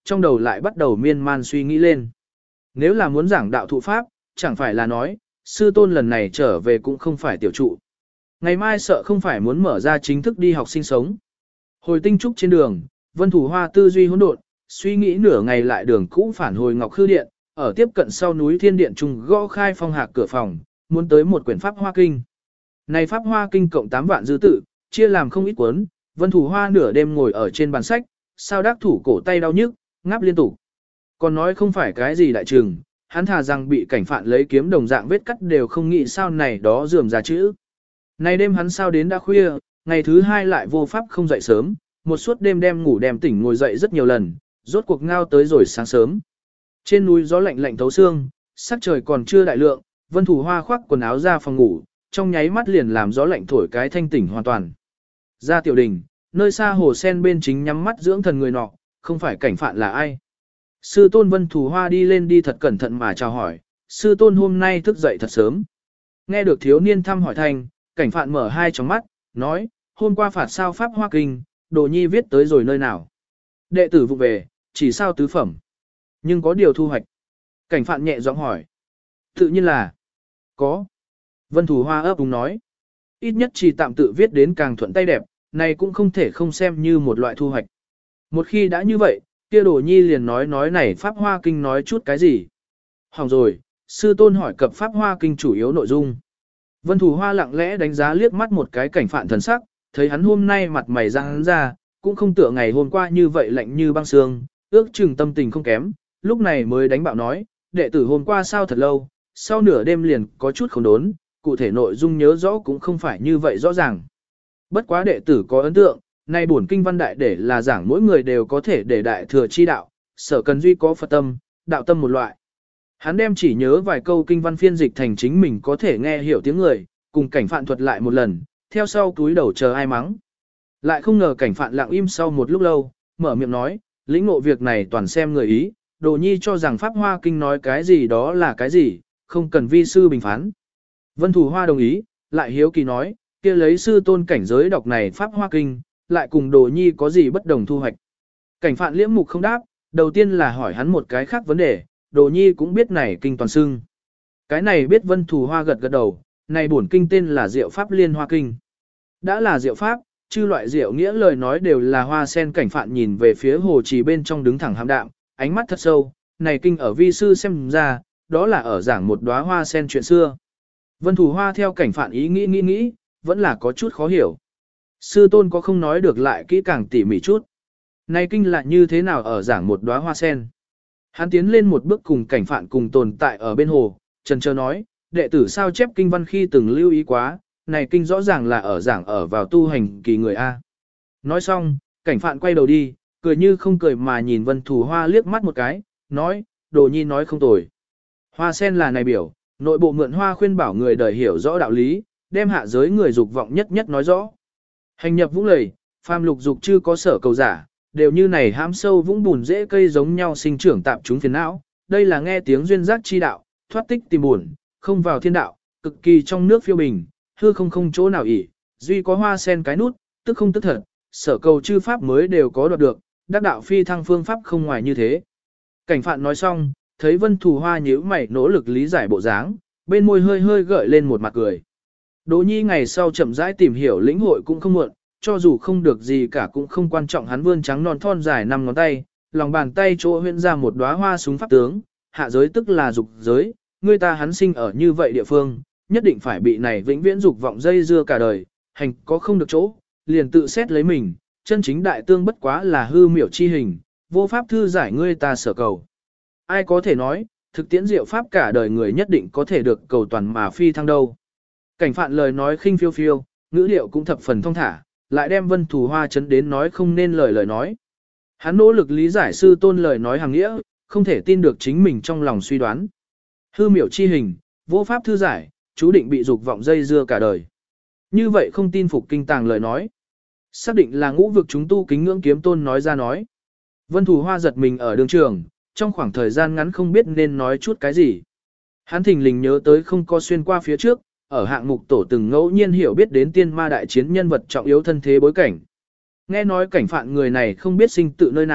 trong đầu lại bắt đầu miên man suy nghĩ lên. Nếu là muốn giảng đạo thụ pháp, chẳng phải là nói, sư tôn lần này trở về cũng không phải tiểu trụ. Ngày mai sợ không phải muốn mở ra chính thức đi học sinh sống. Hồi tinh trúc trên đường, Vân Thủ Hoa tư duy hỗn độn, suy nghĩ nửa ngày lại đường cũ phản hồi Ngọc Khư Điện, ở tiếp cận sau núi Thiên Điện trùng gõ khai phong hạc cửa phòng, muốn tới một quyển Pháp Hoa Kinh. Này Pháp Hoa Kinh cộng tám vạn dư tự, chia làm không ít cuốn, Vân Thủ Hoa nửa đêm ngồi ở trên bàn sách, sao đắc thủ cổ tay đau nhức, ngáp liên tục. Còn nói không phải cái gì đại trừng, hắn thà rằng bị cảnh phạn lấy kiếm đồng dạng vết cắt đều không nghĩ sao này đó dườm ra chữ. Này đêm hắn sao đến đã khuya, ngày thứ hai lại vô pháp không dậy sớm, một suốt đêm đem ngủ đem tỉnh ngồi dậy rất nhiều lần, rốt cuộc ngao tới rồi sáng sớm. Trên núi gió lạnh lạnh thấu xương, sắc trời còn chưa đại lượng, Vân Thủ Hoa khoác quần áo ra phòng ngủ, trong nháy mắt liền làm gió lạnh thổi cái thanh tỉnh hoàn toàn. Ra tiểu đình, nơi xa hồ sen bên chính nhắm mắt dưỡng thần người nọ, không phải cảnh phạn là ai. Sư tôn Vân Thủ Hoa đi lên đi thật cẩn thận mà chào hỏi, sư tôn hôm nay thức dậy thật sớm. Nghe được thiếu niên thăm hỏi thành, cảnh phạn mở hai tròng mắt, nói, hôm qua phạt sao Pháp Hoa Kinh, Đồ Nhi viết tới rồi nơi nào. Đệ tử vụ về, chỉ sao tứ phẩm. Nhưng có điều thu hoạch. Cảnh phạn nhẹ giọng hỏi. Tự nhiên là, có. Vân Thủ Hoa ấp úng nói. Ít nhất chỉ tạm tự viết đến càng thuận tay đẹp, này cũng không thể không xem như một loại thu hoạch. Một khi đã như vậy, kia Đồ Nhi liền nói nói này Pháp Hoa Kinh nói chút cái gì. Hỏng rồi, sư tôn hỏi cập Pháp Hoa Kinh chủ yếu nội dung. Vân Thủ Hoa lặng lẽ đánh giá liếc mắt một cái cảnh phạn thần sắc, thấy hắn hôm nay mặt mày răng ra, cũng không tựa ngày hôm qua như vậy lạnh như băng sương, ước chừng tâm tình không kém, lúc này mới đánh bạo nói, đệ tử hôm qua sao thật lâu, sau nửa đêm liền có chút không đốn, cụ thể nội dung nhớ rõ cũng không phải như vậy rõ ràng. Bất quá đệ tử có ấn tượng, nay bổn kinh văn đại để là giảng mỗi người đều có thể để đại thừa chi đạo, sở cần duy có Phật tâm, đạo tâm một loại. Hắn đem chỉ nhớ vài câu kinh văn phiên dịch thành chính mình có thể nghe hiểu tiếng người, cùng cảnh phạn thuật lại một lần, theo sau túi đầu chờ ai mắng. Lại không ngờ cảnh phạn lặng im sau một lúc lâu, mở miệng nói, lĩnh ngộ việc này toàn xem người ý, Đồ Nhi cho rằng Pháp Hoa Kinh nói cái gì đó là cái gì, không cần vi sư bình phán. Vân Thủ Hoa đồng ý, lại hiếu kỳ nói, kia lấy sư tôn cảnh giới đọc này Pháp Hoa Kinh, lại cùng Đồ Nhi có gì bất đồng thu hoạch. Cảnh phạn liễm mục không đáp, đầu tiên là hỏi hắn một cái khác vấn đề, Đồ Nhi cũng biết này kinh toàn xưng. Cái này biết Vân Thủ Hoa gật gật đầu, này bổn kinh tên là Diệu Pháp Liên Hoa Kinh. Đã là Diệu Pháp, chư loại diệu nghĩa lời nói đều là hoa sen. Cảnh phạn nhìn về phía hồ trì bên trong đứng thẳng hàm đạm, ánh mắt thật sâu, này kinh ở vi sư xem ra, đó là ở giảng một đóa hoa sen chuyện xưa. Vân Thủ Hoa theo cảnh phạn ý nghĩ nghĩ nghĩ, vẫn là có chút khó hiểu. Sư tôn có không nói được lại kỹ càng tỉ mỉ chút. Này kinh là như thế nào ở giảng một đóa hoa sen? Hắn tiến lên một bước cùng cảnh phạn cùng tồn tại ở bên hồ, trần trơ nói, đệ tử sao chép kinh văn khi từng lưu ý quá, này kinh rõ ràng là ở giảng ở vào tu hành kỳ người A. Nói xong, cảnh phạn quay đầu đi, cười như không cười mà nhìn Vân Thủ Hoa liếc mắt một cái, nói, Đồ Nhi nói không tồi. Hoa sen là này biểu, nội bộ mượn hoa khuyên bảo người đời hiểu rõ đạo lý, đem hạ giới người dục vọng nhất nhất nói rõ. Hành nhập vũng lầy, phàm lục dục chưa có sở cầu giả, đều như này hãm sâu vũng bùn dễ cây giống nhau sinh trưởng tạm chúng phiền não, đây là nghe tiếng duyên giác chi đạo, thoát tích tìm buồn, không vào thiên đạo, cực kỳ trong nước phiêu bình, hư không không chỗ nào ỉ, duy có hoa sen cái nút, tức không tức thật, sở cầu chư pháp mới đều có đoạt được, đắc đạo phi thăng phương pháp không ngoài như thế. Cảnh phạn nói xong, thấy Vân Thủ Hoa nhíu mày nỗ lực lý giải bộ dáng, bên môi hơi hơi gợi lên một mặt cười. Đỗ Nhi ngày sau chậm rãi tìm hiểu lĩnh hội cũng không muộn, cho dù không được gì cả cũng không quan trọng. Hắn vươn trắng non thon dài năm ngón tay, lòng bàn tay chỗ huyễn ra một đóa hoa súng pháp tướng, hạ giới tức là dục giới, người ta hắn sinh ở như vậy địa phương, nhất định phải bị này vĩnh viễn dục vọng dây dưa cả đời, hành có không được chỗ, liền tự xét lấy mình, chân chính đại tương bất quá là hư miểu chi hình, vô pháp thư giải ngươi ta sở cầu. Ai có thể nói, thực tiễn diệu pháp cả đời người nhất định có thể được cầu toàn mà phi thăng đâu. Cảnh phạn lời nói khinh phiêu phiêu, ngữ điệu cũng thập phần thông thả, lại đem Vân Thủ Hoa chấn đến nói không nên lời lời nói. Hắn nỗ lực lý giải sư tôn lời nói hàng nghĩa, không thể tin được chính mình trong lòng suy đoán. Hư miểu chi hình, vô pháp thư giải, chú định bị dục vọng dây dưa cả đời. Như vậy không tin phục kinh tàng lời nói. Xác định là ngũ vực chúng tu kính ngưỡng kiếm tôn nói ra nói. Vân Thủ Hoa giật mình ở đường trường, trong khoảng thời gian ngắn không biết nên nói chút cái gì. Hắn thình lình nhớ tới không có xuyên qua phía trước, ở hạng mục tổ từng ngẫu nhiên hiểu biết đến tiên ma đại chiến nhân vật trọng yếu thân thế bối cảnh. Nghe nói cảnh phạn người này không biết sinh tự nơi nào,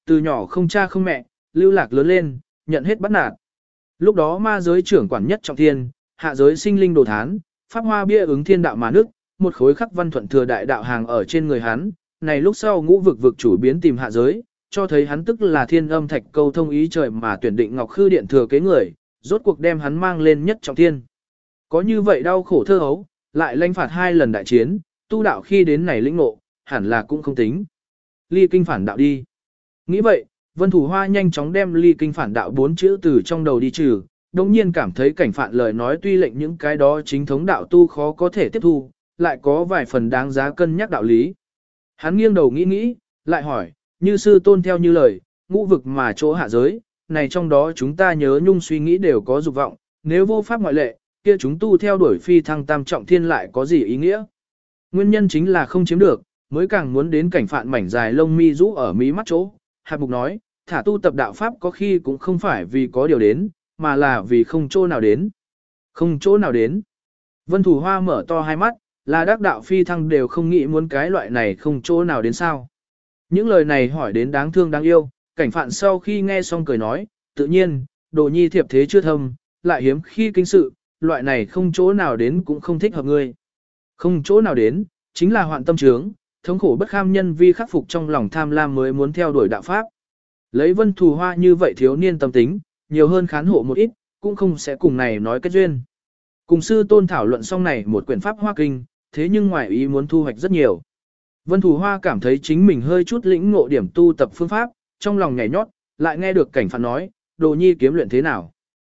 từ nhỏ không cha không mẹ, lưu lạc lớn lên, nhận hết bắt nạt. Lúc đó ma giới trưởng quản nhất trọng thiên, hạ giới sinh linh đồ thán, pháp hoa bia ứng thiên đạo mà nước, một khối khắc văn thuận thừa đại đạo hàng ở trên người hắn, này lúc sau ngũ vực vực chủ biến tìm hạ giới, cho thấy hắn tức là thiên âm thạch câu thông ý trời mà tuyển định Ngọc Khư Điện thừa kế người, rốt cuộc đem hắn mang lên nhất trọng thiên. Có như vậy đau khổ thơ hấu, lại lãnh phạt hai lần đại chiến, tu đạo khi đến này lĩnh ngộ, hẳn là cũng không tính. Ly kinh phản đạo đi. Nghĩ vậy, Vân Thủ Hoa nhanh chóng đem ly kinh phản đạo bốn chữ từ trong đầu đi trừ, đồng nhiên cảm thấy cảnh phạn lời nói tuy lệnh những cái đó chính thống đạo tu khó có thể tiếp thu, lại có vài phần đáng giá cân nhắc đạo lý. Hắn nghiêng đầu nghĩ nghĩ, lại hỏi, như sư tôn theo như lời, ngũ vực mà chỗ hạ giới, này trong đó chúng ta nhớ nhung suy nghĩ đều có dục vọng, nếu vô pháp ngoại lệ, kia chúng tu theo đuổi phi thăng tam trọng thiên lại có gì ý nghĩa? Nguyên nhân chính là không chiếm được, mới càng muốn đến cảnh phạn mảnh dài lông mi rũ ở mí mắt chỗ. Hạt Mục nói, thả tu tập đạo pháp có khi cũng không phải vì có điều đến, mà là vì không chỗ nào đến. Không chỗ nào đến. Vân Thủ Hoa mở to hai mắt, là đắc đạo phi thăng đều không nghĩ muốn cái loại này không chỗ nào đến sao. Những lời này hỏi đến đáng thương đáng yêu, cảnh phạn sau khi nghe xong cười nói, tự nhiên, đồ nhi thiệp thế chưa thâm, lại hiếm khi kinh sự, loại này không chỗ nào đến cũng không thích hợp ngươi. Không chỗ nào đến, chính là hoạn tâm trướng, thống khổ bất kham nhân vi khắc phục trong lòng tham lam mới muốn theo đuổi đạo pháp. Lấy Vân Thủ Hoa như vậy thiếu niên tâm tính, nhiều hơn khán hộ một ít, cũng không sẽ cùng này nói kết duyên. Cùng sư tôn thảo luận xong này một quyển pháp hoa kinh, thế nhưng ngoài ý muốn thu hoạch rất nhiều. Vân Thủ Hoa cảm thấy chính mình hơi chút lĩnh ngộ điểm tu tập phương pháp, trong lòng nhảy nhót, lại nghe được cảnh phạn nói, đồ nhi kiếm luyện thế nào.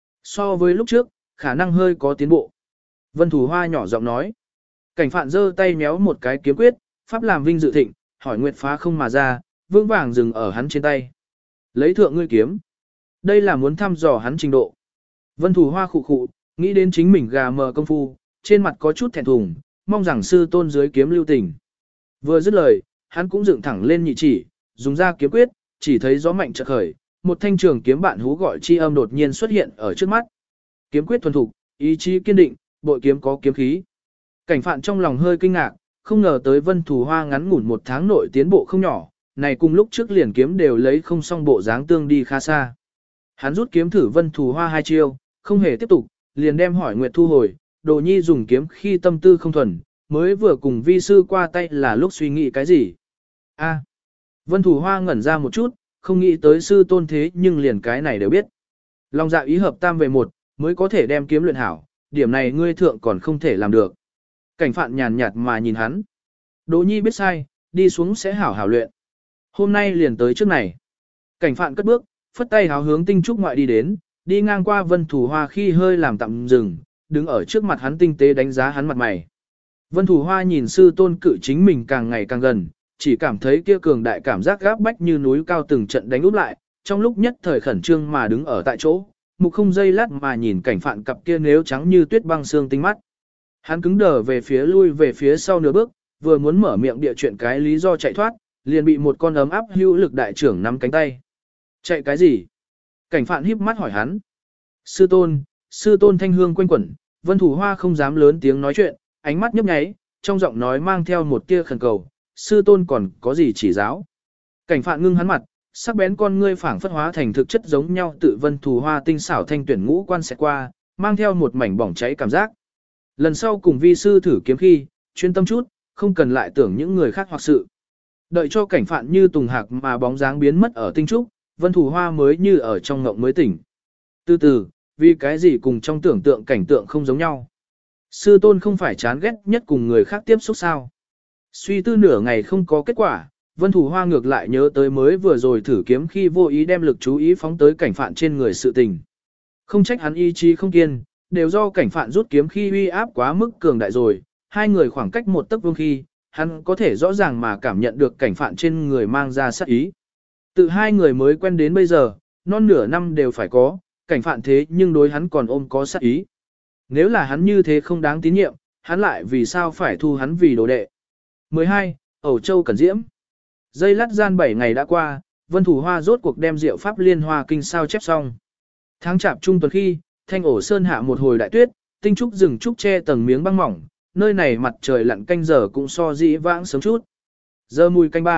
So với lúc trước, khả năng hơi có tiến bộ. Vân Thủ Hoa nhỏ giọng nói. Cảnh phạn giơ tay méo một cái kiếm quyết, pháp làm vinh dự thịnh, hỏi nguyệt phá không mà ra, vương vàng dừng ở hắn trên tay. Lấy thượng ngươi kiếm. Đây là muốn thăm dò hắn trình độ. Vân Thủ Hoa khụ khụ, nghĩ đến chính mình gà mờ công phu, trên mặt có chút thẹn thùng, mong rằng sư tôn dưới kiếm lưu tình. Vừa dứt lời, hắn cũng dựng thẳng lên nhị chỉ, dùng ra kiếm quyết, chỉ thấy gió mạnh chợt khởi, một thanh trường kiếm bạn hú gọi chi âm đột nhiên xuất hiện ở trước mắt. Kiếm quyết thuần thục, ý chí kiên định, bội kiếm có kiếm khí. Cảnh phạn trong lòng hơi kinh ngạc, không ngờ tới Vân Thủ Hoa ngắn ngủn một tháng nội tiến bộ không nhỏ, này cùng lúc trước liền kiếm đều lấy không xong bộ dáng tương đi khá xa. Hắn rút kiếm thử Vân Thủ Hoa hai chiêu, không hề tiếp tục, liền đem hỏi nguyệt thu hồi, đồ nhi dùng kiếm khi tâm tư không thuần, mới vừa cùng vi sư qua tay là lúc suy nghĩ cái gì. A. Vân Thủ Hoa ngẩn ra một chút, không nghĩ tới sư tôn thế nhưng liền cái này đều biết. Lòng dạ ý hợp tam về một, mới có thể đem kiếm luyện hảo, điểm này ngươi thượng còn không thể làm được. Cảnh phạn nhàn nhạt mà nhìn hắn. Đỗ nhi biết sai, đi xuống sẽ hảo hảo luyện. Hôm nay liền tới trước này. Cảnh phạn cất bước, phất tay háo hướng tinh trúc ngoại đi đến, đi ngang qua Vân Thủ Hoa khi hơi làm tạm dừng, đứng ở trước mặt hắn tinh tế đánh giá hắn mặt mày. Vân Thủ Hoa nhìn sư tôn cự chính mình càng ngày càng gần, chỉ cảm thấy kia cường đại cảm giác gáp bách như núi cao từng trận đánh úp lại, trong lúc nhất thời khẩn trương mà đứng ở tại chỗ, mục không dây lát mà nhìn cảnh phạn cặp kia nếu trắng như tuyết băng xương tinh mắt. Hắn cứng đờ về phía lui về phía sau nửa bước, vừa muốn mở miệng địa chuyện cái lý do chạy thoát, liền bị một con ấm áp hữu lực đại trưởng nắm cánh tay. Chạy cái gì? Cảnh phạn híp mắt hỏi hắn. Sư tôn, sư tôn thanh hương quanh quẩn, Vân Thủ Hoa không dám lớn tiếng nói chuyện, ánh mắt nhấp nháy, trong giọng nói mang theo một tia khẩn cầu, sư tôn còn có gì chỉ giáo. Cảnh phạn ngưng hắn mặt, sắc bén con ngươi phảng phất hóa thành thực chất giống nhau tự Vân Thủ Hoa tinh xảo thanh tuyển ngũ quan sẽ qua, mang theo một mảnh bỏng cháy cảm giác. Lần sau cùng vi sư thử kiếm khi, chuyên tâm chút, không cần lại tưởng những người khác hoặc sự. Đợi cho cảnh phạn như tùng hạc mà bóng dáng biến mất ở tinh trúc, Vân Thủ Hoa mới như ở trong ngộng mới tỉnh. Từ từ, vì cái gì cùng trong tưởng tượng cảnh tượng không giống nhau. Sư tôn không phải chán ghét nhất cùng người khác tiếp xúc sao. Suy tư nửa ngày không có kết quả, Vân Thủ Hoa ngược lại nhớ tới mới vừa rồi thử kiếm khi vô ý đem lực chú ý phóng tới cảnh phạn trên người sự tình. Không trách hắn ý chí không kiên, đều do cảnh phạn rút kiếm khi uy áp quá mức cường đại rồi, hai người khoảng cách một tấc vuông khi, hắn có thể rõ ràng mà cảm nhận được cảnh phạn trên người mang ra sát ý. Từ hai người mới quen đến bây giờ, non nửa năm đều phải có, cảnh phạn thế nhưng đối hắn còn ôm có sát ý. Nếu là hắn như thế không đáng tín nhiệm, hắn lại vì sao phải thu hắn vì đồ đệ. mười hai. Ẩu Châu Cẩn Diễm. Dây lắt gian bảy ngày đã qua, Vân Thủ Hoa rốt cuộc đem diệu pháp liên hoa kinh sao chép xong. Tháng chạp trung tuần khi, Thanh Ổ Sơn hạ một hồi đại tuyết, tinh trúc rừng trúc che tầng miếng băng mỏng, nơi này mặt trời lặn canh giờ cũng so dĩ vãng sớm chút. Giờ mùi canh ba,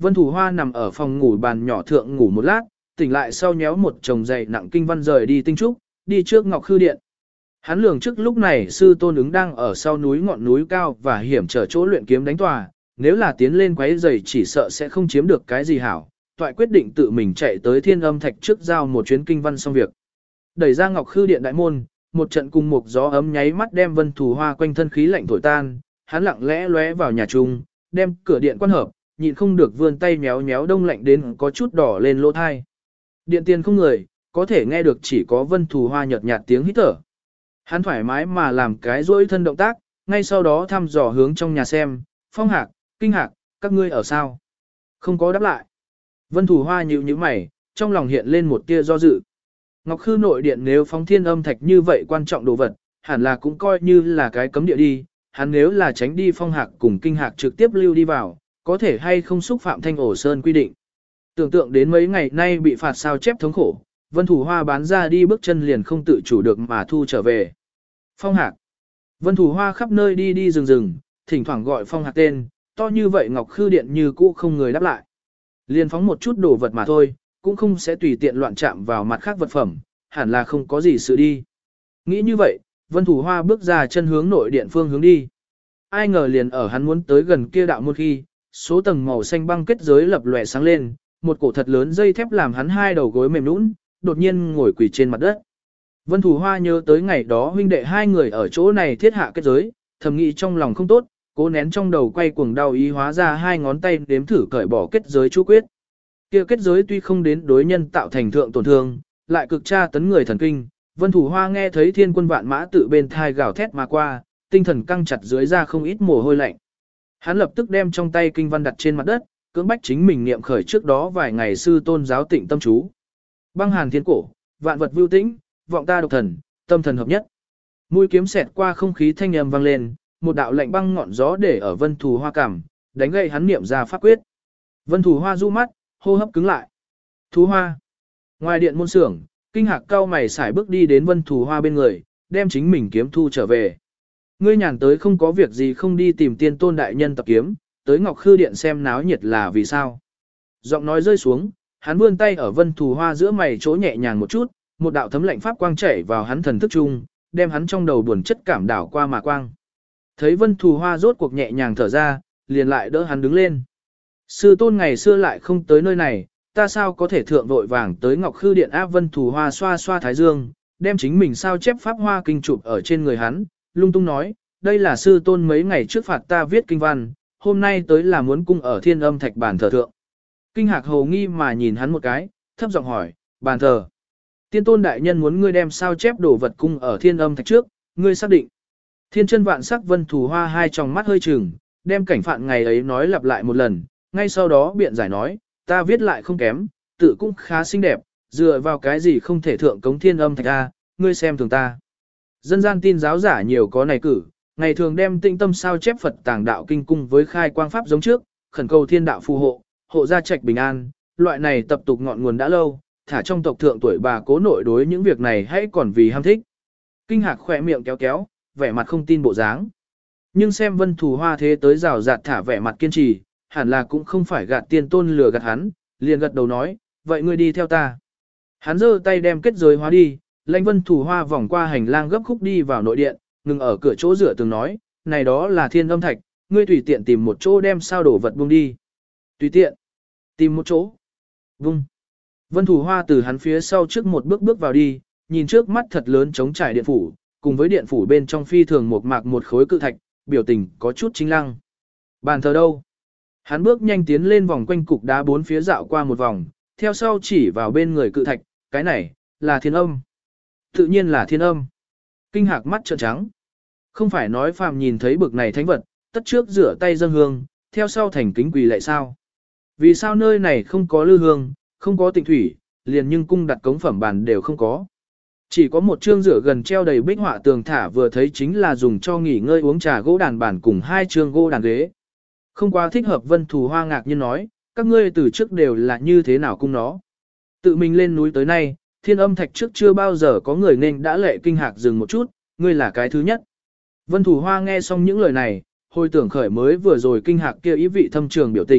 Vân Thủ Hoa nằm ở phòng ngủ bàn nhỏ thượng ngủ một lát, tỉnh lại sau nhéo một chồng dày nặng kinh văn rời đi tinh trúc, đi trước Ngọc Khư Điện. Hắn lường trước lúc này sư tôn ứng đang ở sau núi ngọn núi cao và hiểm trở chỗ luyện kiếm đánh tòa, nếu là tiến lên quấy giày chỉ sợ sẽ không chiếm được cái gì hảo, toại quyết định tự mình chạy tới Thiên Âm Thạch trước giao một chuyến kinh văn xong việc. Đẩy ra Ngọc Khư Điện đại môn, một trận cùng một gió ấm nháy mắt đem Vân Thủ Hoa quanh thân khí lạnh thổi tan, hắn lặng lẽ lóe vào nhà trung, đem cửa điện quan hợp, nhịn không được vươn tay méo méo đông lạnh đến có chút đỏ lên lỗ thai. Điện tiền không người, có thể nghe được chỉ có Vân Thủ Hoa nhợt nhạt tiếng hít thở. Hắn thoải mái mà làm cái duỗi thân động tác, ngay sau đó thăm dò hướng trong nhà xem, Phong Hạc, Kinh Hạc, các ngươi ở sao? Không có đáp lại. Vân Thủ Hoa nhíu nhíu mày, trong lòng hiện lên một tia do dự. Ngọc Khư nội điện nếu phóng Thiên Âm Thạch như vậy quan trọng đồ vật, hẳn là cũng coi như là cái cấm địa đi, hắn nếu là tránh đi Phong Hạc cùng Kinh Hạc trực tiếp lưu đi vào, có thể hay không xúc phạm Thanh Ổ Sơn quy định. Tưởng tượng đến mấy ngày nay bị phạt sao chép thống khổ, Vân Thủ Hoa bán ra đi bước chân liền không tự chủ được mà thu trở về. Phong Hạc. Vân Thủ Hoa khắp nơi đi đi rừng rừng, thỉnh thoảng gọi Phong Hạc tên, to như vậy Ngọc Khư Điện như cũ không người đáp lại. Liền phóng một chút đồ vật mà thôi, cũng không sẽ tùy tiện loạn chạm vào mặt khác vật phẩm, hẳn là không có gì sự đi. Nghĩ như vậy, Vân Thủ Hoa bước ra chân hướng nội điện phương hướng đi. Ai ngờ liền ở hắn muốn tới gần kia đạo một khi, số tầng màu xanh băng kết giới lập lòe sáng lên, một cổ thật lớn dây thép làm hắn hai đầu gối mềm nhũn, đột nhiên ngồi quỳ trên mặt đất. Vân Thủ Hoa nhớ tới ngày đó huynh đệ hai người ở chỗ này thiết hạ kết giới, thầm nghĩ trong lòng không tốt, cố nén trong đầu quay cuồng đau ý hóa ra hai ngón tay đếm thử cởi bỏ kết giới chú quyết. Kia kết giới tuy không đến đối nhân tạo thành thượng tổn thương, lại cực tra tấn người thần kinh. Vân Thủ Hoa nghe thấy thiên quân vạn mã tự bên thai gào thét mà qua, tinh thần căng chặt dưới ra không ít mồ hôi lạnh. Hắn lập tức đem trong tay kinh văn đặt trên mặt đất, cưỡng bách chính mình niệm khởi trước đó vài ngày sư tôn giáo tịnh tâm chú. Băng hàn thiên cổ, vạn vật vưu tĩnh, vọng ta độc thần, tâm thần hợp nhất. Mũi kiếm xẹt qua không khí thanh âm vang lên, một đạo lạnh băng ngọn gió để ở Vân Thủ Hoa cảm, đánh gậy hắn niệm ra pháp quyết. Vân Thủ Hoa du mắt, hô hấp cứng lại. Thú Hoa. Ngoài điện môn xưởng, Kinh Hạc cao mày xài bước đi đến Vân Thủ Hoa bên người, đem chính mình kiếm thu trở về. Ngươi nhàn tới không có việc gì không đi tìm tiên tôn đại nhân tập kiếm, tới Ngọc Khư Điện xem náo nhiệt là vì sao. Giọng nói rơi xuống, hắn vươn tay ở Vân Thủ Hoa giữa mày chỗ nhẹ nhàng một chút, một đạo thấm lạnh pháp quang chảy vào hắn thần thức chung, đem hắn trong đầu buồn chất cảm đảo qua mà quang. Thấy Vân Thủ Hoa rốt cuộc nhẹ nhàng thở ra, liền lại đỡ hắn đứng lên. Sư tôn ngày xưa lại không tới nơi này, ta sao có thể thượng vội vàng tới Ngọc Khư Điện áp. Vân Thủ Hoa xoa xoa thái dương, đem chính mình sao chép pháp hoa kinh chụp ở trên người hắn, lung tung nói, đây là sư tôn mấy ngày trước phạt ta viết kinh văn, hôm nay tới là muốn cung ở Thiên Âm Thạch bàn thờ thượng. Kinh Hạc hồ nghi mà nhìn hắn một cái, thấp giọng hỏi, bàn thờ. Tiên tôn đại nhân muốn ngươi đem sao chép đồ vật cung ở Thiên Âm Thạch trước, ngươi xác định. Thiên chân vạn sắc Vân Thủ Hoa hai tròng mắt hơi chừng, đem cảnh phạn ngày ấy nói lặp lại một lần, ngay sau đó biện giải nói, ta viết lại không kém, tự cũng khá xinh đẹp, dựa vào cái gì không thể thượng cống Thiên Âm Thạch a, ngươi xem thường ta. Dân gian tin giáo giả nhiều có này cử, ngày thường đem tĩnh tâm sao chép Phật tàng đạo kinh cung với khai quang pháp giống trước, khẩn cầu thiên đạo phù hộ, hộ gia trạch bình an, loại này tập tục ngọn nguồn đã lâu, thả trong tộc thượng tuổi bà cố nội đối những việc này hãy còn vì ham thích. Kinh Hạc khỏe miệng kéo kéo, vẻ mặt không tin bộ dáng. Nhưng xem Vân Thủ Hoa thế tới rào rạt thả vẻ mặt kiên trì, hẳn là cũng không phải gạt tiên tôn lừa gạt hắn, liền gật đầu nói, vậy ngươi đi theo ta. Hắn giơ tay đem kết giới hóa đi, lãnh Vân Thủ Hoa vòng qua hành lang gấp khúc đi vào nội điện, ngừng ở cửa chỗ rửa tường nói, này đó là Thiên Âm Thạch, ngươi tùy tiện tìm một chỗ đem sao đổ vật buông đi. Tùy tiện. Tìm một chỗ. Vung. Vân Thủ Hoa từ hắn phía sau trước một bước bước vào đi, nhìn trước mắt thật lớn trống trải điện phủ, cùng với điện phủ bên trong phi thường một mạc một khối cự thạch, biểu tình có chút chính lăng. Bàn thờ đâu? Hắn bước nhanh tiến lên vòng quanh cục đá bốn phía dạo qua một vòng, theo sau chỉ vào bên người cự thạch, cái này, là Thiên Âm. Tự nhiên là Thiên Âm. Kinh Hạc mắt trợn trắng. Không phải nói phàm nhìn thấy bực này thánh vật, tất trước rửa tay dâng hương, theo sau thành kính quỳ lạy sao? Vì sao nơi này không có lư hương, không có tịnh thủy, liền nhưng cung đặt cống phẩm bàn đều không có. Chỉ có một chương rửa gần treo đầy bích họa tường thả vừa thấy chính là dùng cho nghỉ ngơi uống trà gỗ đàn bàn cùng hai chương gỗ đàn ghế. Không quá thích hợp. Vân Thủ Hoa ngạc nhiên nói, các ngươi từ trước đều là như thế nào cung nó. Tự mình lên núi tới nay, Thiên Âm Thạch trước chưa bao giờ có người nên đã lệ. Kinh Hạc dừng một chút, ngươi là cái thứ nhất. Vân Thủ Hoa nghe xong những lời này, hồi tưởng khởi mới vừa rồi Kinh Hạc kia ý vị thâm trường biểu tình,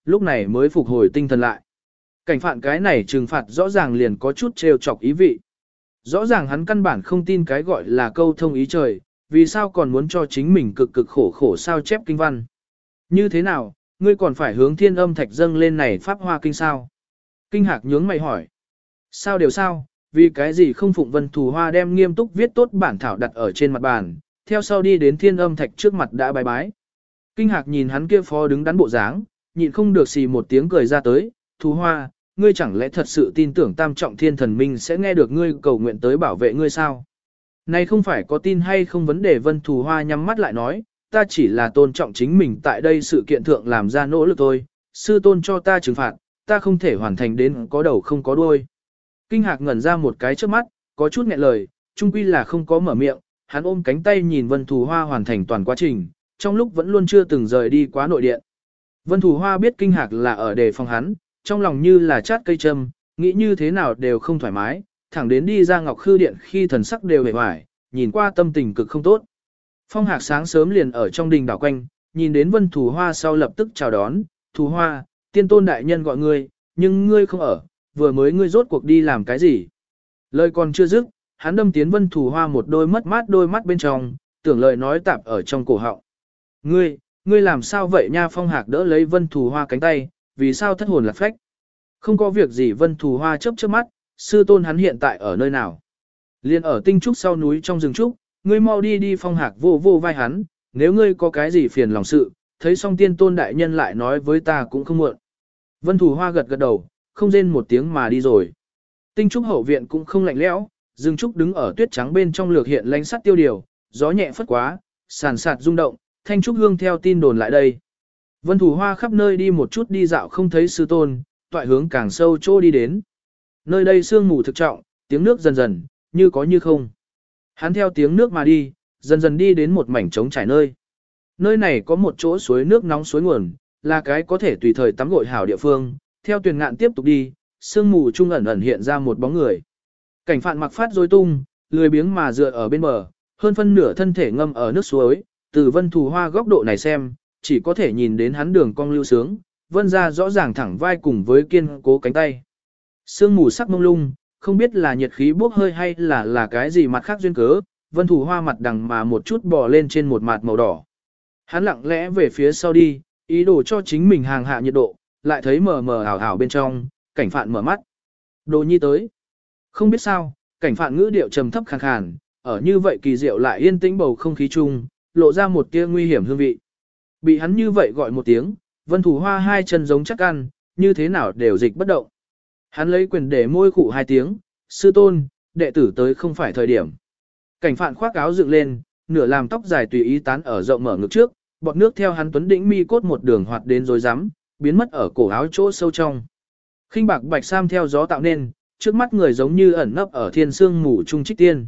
lúc này mới phục hồi tinh thần lại. Cảnh phạn cái này trừng phạt rõ ràng liền có chút trêu chọc ý vị. Rõ ràng hắn căn bản không tin cái gọi là câu thông ý trời, vì sao còn muốn cho chính mình cực cực khổ khổ sao chép kinh văn. Như thế nào, ngươi còn phải hướng thiên âm thạch dâng lên này pháp hoa kinh sao? Kinh Hạc nhướng mày hỏi. Sao đều sao, vì cái gì không phụng Vân Thù Hoa đem nghiêm túc viết tốt bản thảo đặt ở trên mặt bàn, theo sau đi đến thiên âm thạch trước mặt đã bái bái. Kinh Hạc nhìn hắn kia phó đứng đắn bộ dáng, nhịn không được xì một tiếng cười ra tới, Thù Hoa, ngươi chẳng lẽ thật sự tin tưởng tam trọng thiên thần minh sẽ nghe được ngươi cầu nguyện tới bảo vệ ngươi sao? Này không phải có tin hay không vấn đề. Vân Thù Hoa nhắm mắt lại nói, ta chỉ là tôn trọng chính mình tại đây sự kiện thượng làm ra nỗ lực thôi, sư tôn cho ta trừng phạt, ta không thể hoàn thành đến có đầu không có đuôi. Kinh Hạc ngẩn ra một cái trước mắt, có chút nghẹn lời, chung quy là không có mở miệng, hắn ôm cánh tay nhìn Vân Thù Hoa hoàn thành toàn quá trình, trong lúc vẫn luôn chưa từng rời đi quá nội điện. Vân Thù Hoa biết Kinh Hạc là ở đề phòng hắn, trong lòng như là chát cây châm, nghĩ như thế nào đều không thoải mái, thẳng đến đi ra Ngọc Khư Điện khi thần sắc đều hề hoài, nhìn qua tâm tình cực không tốt. Phong Hạc sáng sớm liền ở trong đình đảo quanh, nhìn đến Vân Thù Hoa sau lập tức chào đón, Thù Hoa, tiên tôn đại nhân gọi ngươi, nhưng ngươi không ở, vừa mới ngươi rốt cuộc đi làm cái gì. Lời còn chưa dứt, hắn đâm tiến Vân Thù Hoa một đôi mất mát đôi mắt bên trong, tưởng lời nói tạp ở trong cổ họng. Ngươi, ngươi làm sao vậy nha? Phong Hạc đỡ lấy Vân Thù Hoa cánh tay, vì sao thất hồn lạc phách? Không có việc gì. Vân Thù Hoa chớp chớp mắt, sư tôn hắn hiện tại ở nơi nào? Liên ở Tinh Trúc sau núi trong rừng trúc, ngươi mau đi đi. Phong Hạc vô vô vai hắn, nếu ngươi có cái gì phiền lòng sự, thấy xong tiên tôn đại nhân lại nói với ta cũng không muộn. Vân Thù Hoa gật gật đầu, không rên một tiếng mà đi rồi. Tinh Trúc hậu viện cũng không lạnh lẽo, rừng trúc đứng ở tuyết trắng bên trong lược hiện lánh sắt tiêu điều, gió nhẹ phất quá, sàn sạt rung động, thanh trúc hương theo tin đồn lại đây. Vân Thù Hoa khắp nơi đi một chút đi dạo không thấy sư tôn, toại hướng càng sâu chỗ đi đến. Nơi đây sương mù thực trọng, tiếng nước dần dần, như có như không. Hắn theo tiếng nước mà đi, dần dần đi đến một mảnh trống trải nơi. Nơi này có một chỗ suối nước nóng suối nguồn, là cái có thể tùy thời tắm gội hảo địa phương. Theo tuyền ngạn tiếp tục đi, sương mù trung ẩn ẩn hiện ra một bóng người. Cảnh Phạn mặc phát rối tung, lười biếng mà dựa ở bên bờ, hơn phân nửa thân thể ngâm ở nước suối. Từ Vân Thù Hoa góc độ này xem, chỉ có thể nhìn đến hắn đường cong lưu sướng, vân ra rõ ràng thẳng vai cùng với kiên cố cánh tay. Sương mù sắc mông lung, không biết là nhiệt khí bốc hơi hay là là cái gì mặt khác duyên cớ, Vân Thù Hoa mặt đằng mà một chút bò lên trên một mặt màu đỏ. Hắn lặng lẽ về phía sau đi, ý đồ cho chính mình hàng hạ nhiệt độ, lại thấy mờ mờ ảo ảo bên trong, Cảnh Phạn mở mắt. Đồ nhi tới. Không biết sao, Cảnh Phạn ngữ điệu trầm thấp khàn khàn, ở như vậy kỳ diệu lại yên tĩnh bầu không khí chung, lộ ra một tia nguy hiểm hương vị. Bị hắn như vậy gọi một tiếng, Vân Thù Hoa hai chân giống chắc ăn, như thế nào đều dịch bất động. Hắn lấy quyền để môi khụ hai tiếng, sư tôn, đệ tử tới không phải thời điểm. Cảnh Phạn khoác áo dựng lên, nửa làm tóc dài tùy ý tán ở rộng mở ngực trước, bọt nước theo hắn tuấn đỉnh mi cốt một đường hoạt đến rồi rắm, biến mất ở cổ áo chỗ sâu trong. Khinh bạc bạch sam theo gió tạo nên, trước mắt người giống như ẩn nấp ở thiên sương mù trung trích tiên.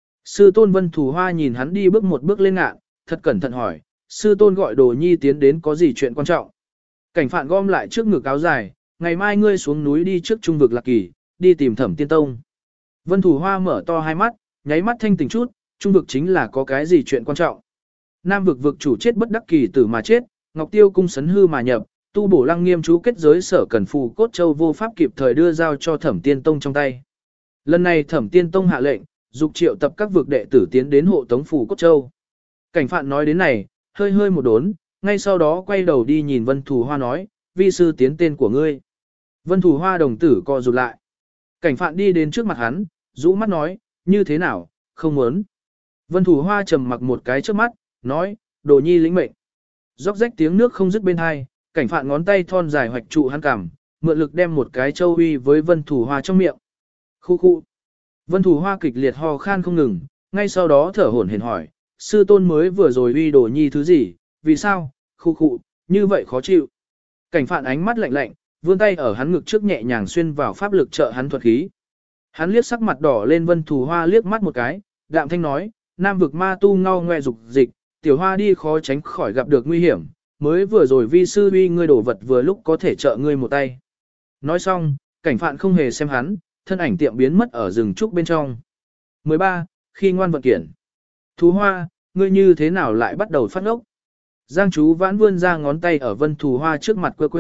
Sư tôn Vân Thù Hoa nhìn hắn đi bước một bước lên ngạn, thật cẩn thận hỏi, sư tôn gọi Đồ nhi tiến đến có gì chuyện quan trọng. Cảnh Phạn gom lại trước ngực áo dài, ngày mai ngươi xuống núi đi trước trung vực Lạc Kỳ, đi tìm Thẩm Tiên Tông. Vân Thù Hoa mở to hai mắt, nháy mắt thanh tỉnh chút, trung vực chính là có cái gì chuyện quan trọng. Nam vực vực chủ chết bất đắc kỳ tử mà chết, Ngọc Tiêu cung sấn hư mà nhập, tu bổ lăng nghiêm chú kết giới sở cần phù cốt châu vô pháp kịp thời đưa giao cho Thẩm Tiên Tông trong tay. Lần này Thẩm Tiên Tông hạ lệnh, dục triệu tập các vực đệ tử tiến đến hộ tống phù cốt châu. Cảnh Phạn nói đến này, hơi hơi một đốn, ngay sau đó quay đầu đi nhìn Vân Thù Hoa nói, vi sư tiến tên của ngươi. Vân Thù Hoa đồng tử co rụt lại. Cảnh Phạn đi đến trước mặt hắn, rũ mắt nói, như thế nào, không muốn. Vân Thù Hoa trầm mặc một cái trước mắt, nói, Đồ nhi lĩnh mệnh. Róc rách tiếng nước không dứt bên hai, Cảnh Phạn ngón tay thon dài hoạch trụ hắn cằm, mượn lực đem một cái châu uy với Vân Thù Hoa trong miệng. Khu khu. Vân Thù Hoa kịch liệt ho khan không ngừng, ngay sau đó thở hổn hển hỏi, sư tôn mới vừa rồi uy Đồ nhi thứ gì, vì sao, khu khu, như vậy khó chịu. Cảnh Phạn ánh mắt lạnh lạnh, vươn tay ở hắn ngực trước nhẹ nhàng xuyên vào pháp lực trợ hắn thuật khí. Hắn liếc sắc mặt đỏ lên Vân Thù Hoa liếc mắt một cái, đạm thanh nói, Nam vực ma tu ngao ngoe dục dịch, tiểu hoa đi khó tránh khỏi gặp được nguy hiểm, mới vừa rồi vi sư uy ngươi đổ vật vừa lúc có thể trợ ngươi một tay. Nói xong, Cảnh Phạn không hề xem hắn, thân ảnh tiệm biến mất ở rừng trúc bên trong. mười ba. Khi ngoan vận kiện. Thú Hoa, ngươi như thế nào lại bắt đầu phát ngốc? Giang chú vãn vươn ra ngón tay ở Vân Thù Hoa trước mặt quơ quơ,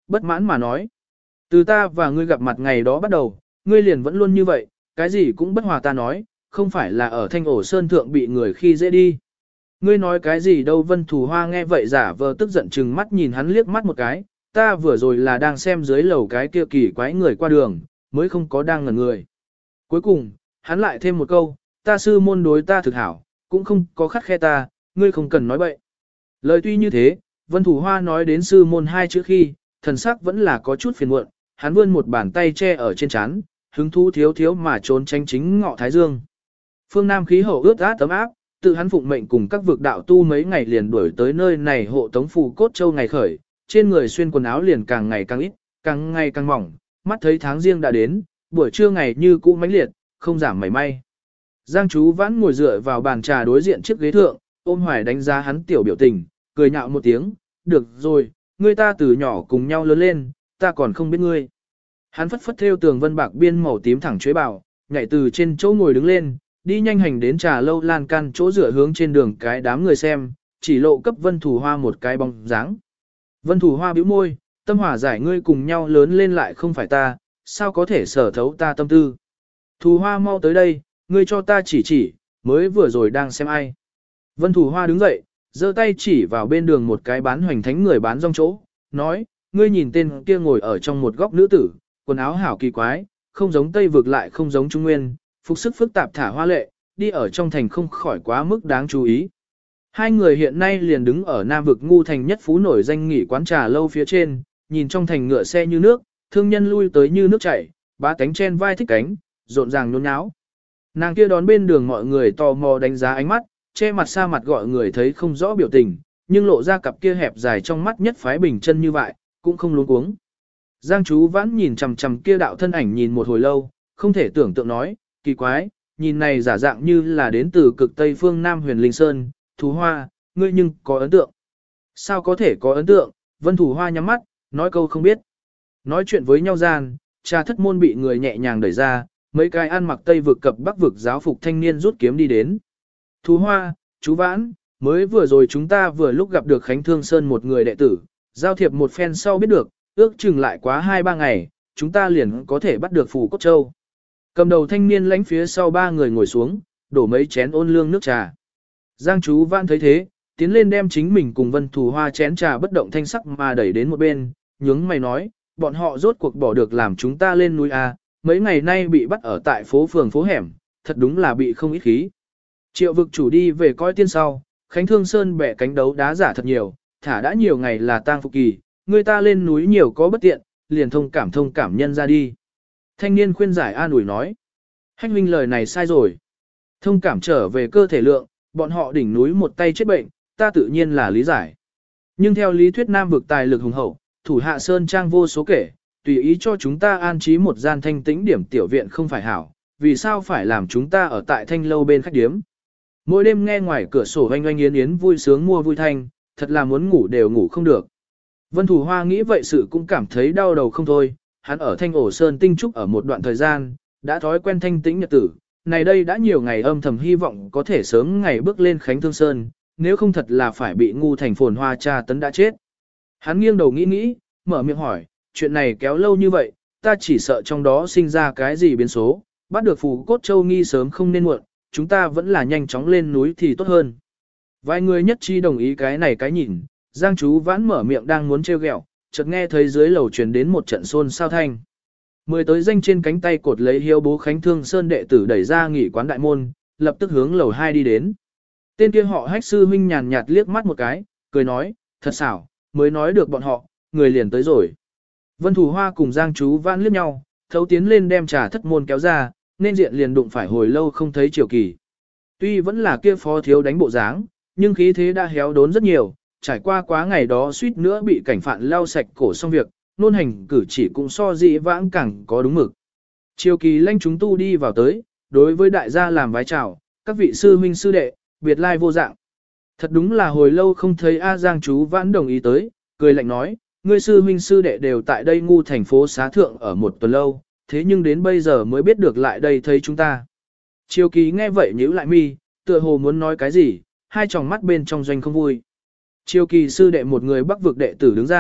bất mãn mà nói. Từ ta và ngươi gặp mặt ngày đó bắt đầu, ngươi liền vẫn luôn như vậy, cái gì cũng bất hòa ta nói, không phải là ở thanh ổ sơn thượng bị người khi dễ đi. Ngươi nói cái gì đâu Vân Thù Hoa nghe vậy giả vờ tức giận chừng mắt nhìn hắn liếc mắt một cái, ta vừa rồi là đang xem dưới lầu cái kia kỳ quái người qua đường, mới không có đang ngẩn người. Cuối cùng, hắn lại thêm một câu, ta sư môn đối ta thực hảo, cũng không có khắt khe ta, ngươi không cần nói bậy. Lời tuy như thế, Vân Thủ Hoa nói đến sư môn hai chữ khi, thần sắc vẫn là có chút phiền muộn, hắn vươn một bàn tay che ở trên trán, hứng thú thiếu thiếu mà trốn tránh chính ngọ thái dương. Phương Nam khí hậu ướt át tấm áp, tự hắn phụng mệnh cùng các vực đạo tu mấy ngày liền đuổi tới nơi này hộ tống phù cốt châu ngày khởi, trên người xuyên quần áo liền càng ngày càng ít, càng ngày càng mỏng, mắt thấy tháng riêng đã đến, buổi trưa ngày như cũ mãnh liệt, không giảm mảy may. Giang Chú Vãn ngồi dựa vào bàn trà đối diện chiếc ghế thượng, ôm hoài đánh giá hắn tiểu biểu tình, cười nhạo một tiếng, được rồi, ngươi ta từ nhỏ cùng nhau lớn lên, ta còn không biết ngươi. Hắn phất phất theo tường vân bạc biên màu tím thẳng chuế bảo, nhảy từ trên chỗ ngồi đứng lên, đi nhanh hành đến trà lâu lan can chỗ dựa hướng trên đường cái đám người xem, chỉ lộ cấp Vân Thủ Hoa một cái bóng dáng. Vân Thủ Hoa bĩu môi, tâm hỏa giải ngươi cùng nhau lớn lên lại không phải ta, sao có thể sở thấu ta tâm tư. Thủ Hoa mau tới đây, ngươi cho ta chỉ chỉ, mới vừa rồi đang xem ai. Vân Thủ Hoa đứng dậy, giơ tay chỉ vào bên đường một cái bán hoành thánh người bán rong chỗ, nói, ngươi nhìn tên kia ngồi ở trong một góc nữ tử, quần áo hảo kỳ quái, không giống Tây vực lại không giống Trung Nguyên, phục sức phức tạp thả hoa lệ, đi ở trong thành không khỏi quá mức đáng chú ý. Hai người hiện nay liền đứng ở Nam vực ngu thành nhất phú nổi danh nghỉ quán trà lâu phía trên, nhìn trong thành ngựa xe như nước, thương nhân lui tới như nước chảy, bá cánh chen vai thích cánh, rộn ràng nhốn nháo. Nàng kia đón bên đường mọi người tò mò đánh giá ánh mắt, che mặt xa mặt gọi người thấy không rõ biểu tình, nhưng lộ ra cặp kia hẹp dài trong mắt nhất phái bình chân như vậy, cũng không luống cuống. Giang Chú Vãn nhìn chằm chằm kia đạo thân ảnh nhìn một hồi lâu, không thể tưởng tượng nói, kỳ quái, nhìn này giả dạng như là đến từ cực Tây phương Nam Huyền Linh Sơn, Thú Hoa, ngươi nhưng có ấn tượng. Sao có thể có ấn tượng, Vân Thủ Hoa nhắm mắt, nói câu không biết. Nói chuyện với nhau gian, trà thất môn bị người nhẹ nhàng đẩy ra, mấy cái ăn mặc Tây vực cập Bắc vực giáo phục thanh niên rút kiếm đi đến. Thú Hoa, chú Vãn, mới vừa rồi chúng ta vừa lúc gặp được Khánh Thương Sơn một người đệ tử, giao thiệp một phen sau biết được, ước chừng lại quá hai ba ngày, chúng ta liền có thể bắt được Phù Cốt Châu. Cầm đầu thanh niên lánh phía sau ba người ngồi xuống, đổ mấy chén ôn lương nước trà. Giang Chú Vãn thấy thế, tiến lên đem chính mình cùng Vân Thủ Hoa chén trà bất động thanh sắc mà đẩy đến một bên, nhướng mày nói, bọn họ rốt cuộc bỏ được làm chúng ta lên núi A, mấy ngày nay bị bắt ở tại phố phường phố hẻm, thật đúng là bị không ít khí. Triệu vực chủ đi về coi tiên sau, Khánh Thương Sơn bẻ cánh đấu đá giả thật nhiều, thả đã nhiều ngày là tang phục kỳ, người ta lên núi nhiều có bất tiện, liền thông cảm thông cảm nhân ra đi. Thanh niên khuyên giải an ủi nói. Hách huynh lời này sai rồi. Thông cảm trở về cơ thể lượng, bọn họ đỉnh núi một tay chết bệnh, ta tự nhiên là lý giải. Nhưng theo lý thuyết Nam vực tài lực hùng hậu, thủ hạ Sơn Trang vô số kể, tùy ý cho chúng ta an trí một gian thanh tĩnh điểm tiểu viện không phải hảo, vì sao phải làm chúng ta ở tại thanh lâu bên khách điếm. Mỗi đêm nghe ngoài cửa sổ oanh oanh yến yến vui sướng mua vui thanh, thật là muốn ngủ đều ngủ không được. Vân Thủ Hoa nghĩ vậy sự cũng cảm thấy đau đầu không thôi, hắn ở Thanh Ổ Sơn tinh trúc ở một đoạn thời gian, đã thói quen thanh tĩnh nhật tử, này đây đã nhiều ngày âm thầm hy vọng có thể sớm ngày bước lên Khánh Thương Sơn, nếu không thật là phải bị ngu thành phồn hoa tra tấn đã chết. Hắn nghiêng đầu nghĩ nghĩ, mở miệng hỏi, chuyện này kéo lâu như vậy, ta chỉ sợ trong đó sinh ra cái gì biến số, bắt được Phù Cốt Châu nghi sớm không nên muộn, chúng ta vẫn là nhanh chóng lên núi thì tốt hơn. Vài người nhất trí đồng ý cái này cái nhìn, Giang Chú Vãn mở miệng đang muốn trêu ghẹo, chợt nghe thấy dưới lầu truyền đến một trận xôn xao thanh. Mười tới danh trên cánh tay cột lấy hiếu bố Khánh Thương Sơn đệ tử đẩy ra nghỉ quán đại môn, lập tức hướng lầu hai đi đến. Tên kia họ Hách sư huynh nhàn nhạt liếc mắt một cái, cười nói, thật xảo, mới nói được bọn họ, người liền tới rồi. Vân Thủ Hoa cùng Giang Chú Vãn liếc nhau, thấu tiến lên đem trà thất môn kéo ra, nên diện liền đụng phải hồi lâu không thấy Triều Kỳ. Tuy vẫn là kia phó thiếu đánh bộ dáng, nhưng khí thế đã héo đốn rất nhiều, trải qua quá ngày đó suýt nữa bị cảnh phạn lau sạch cổ xong việc, nôn hành cử chỉ cũng so dị vãng càng có đúng mực. Triều Kỳ lanh chúng tu đi vào tới, đối với đại gia làm vái chào, các vị sư huynh sư đệ, biệt lai vô dạng. Thật đúng là hồi lâu không thấy A Giang Chú Vãn đồng ý tới, cười lạnh nói, ngươi sư huynh sư đệ đều tại đây ngu thành phố xá thượng ở một tuần lâu, thế nhưng đến bây giờ mới biết được lại đây thấy chúng ta. Triều Kỳ nghe vậy nhíu lại mi, tựa hồ muốn nói cái gì, hai tròng mắt bên trong doanh không vui. Triều Kỳ sư đệ một người Bắc vực đệ tử đứng ra,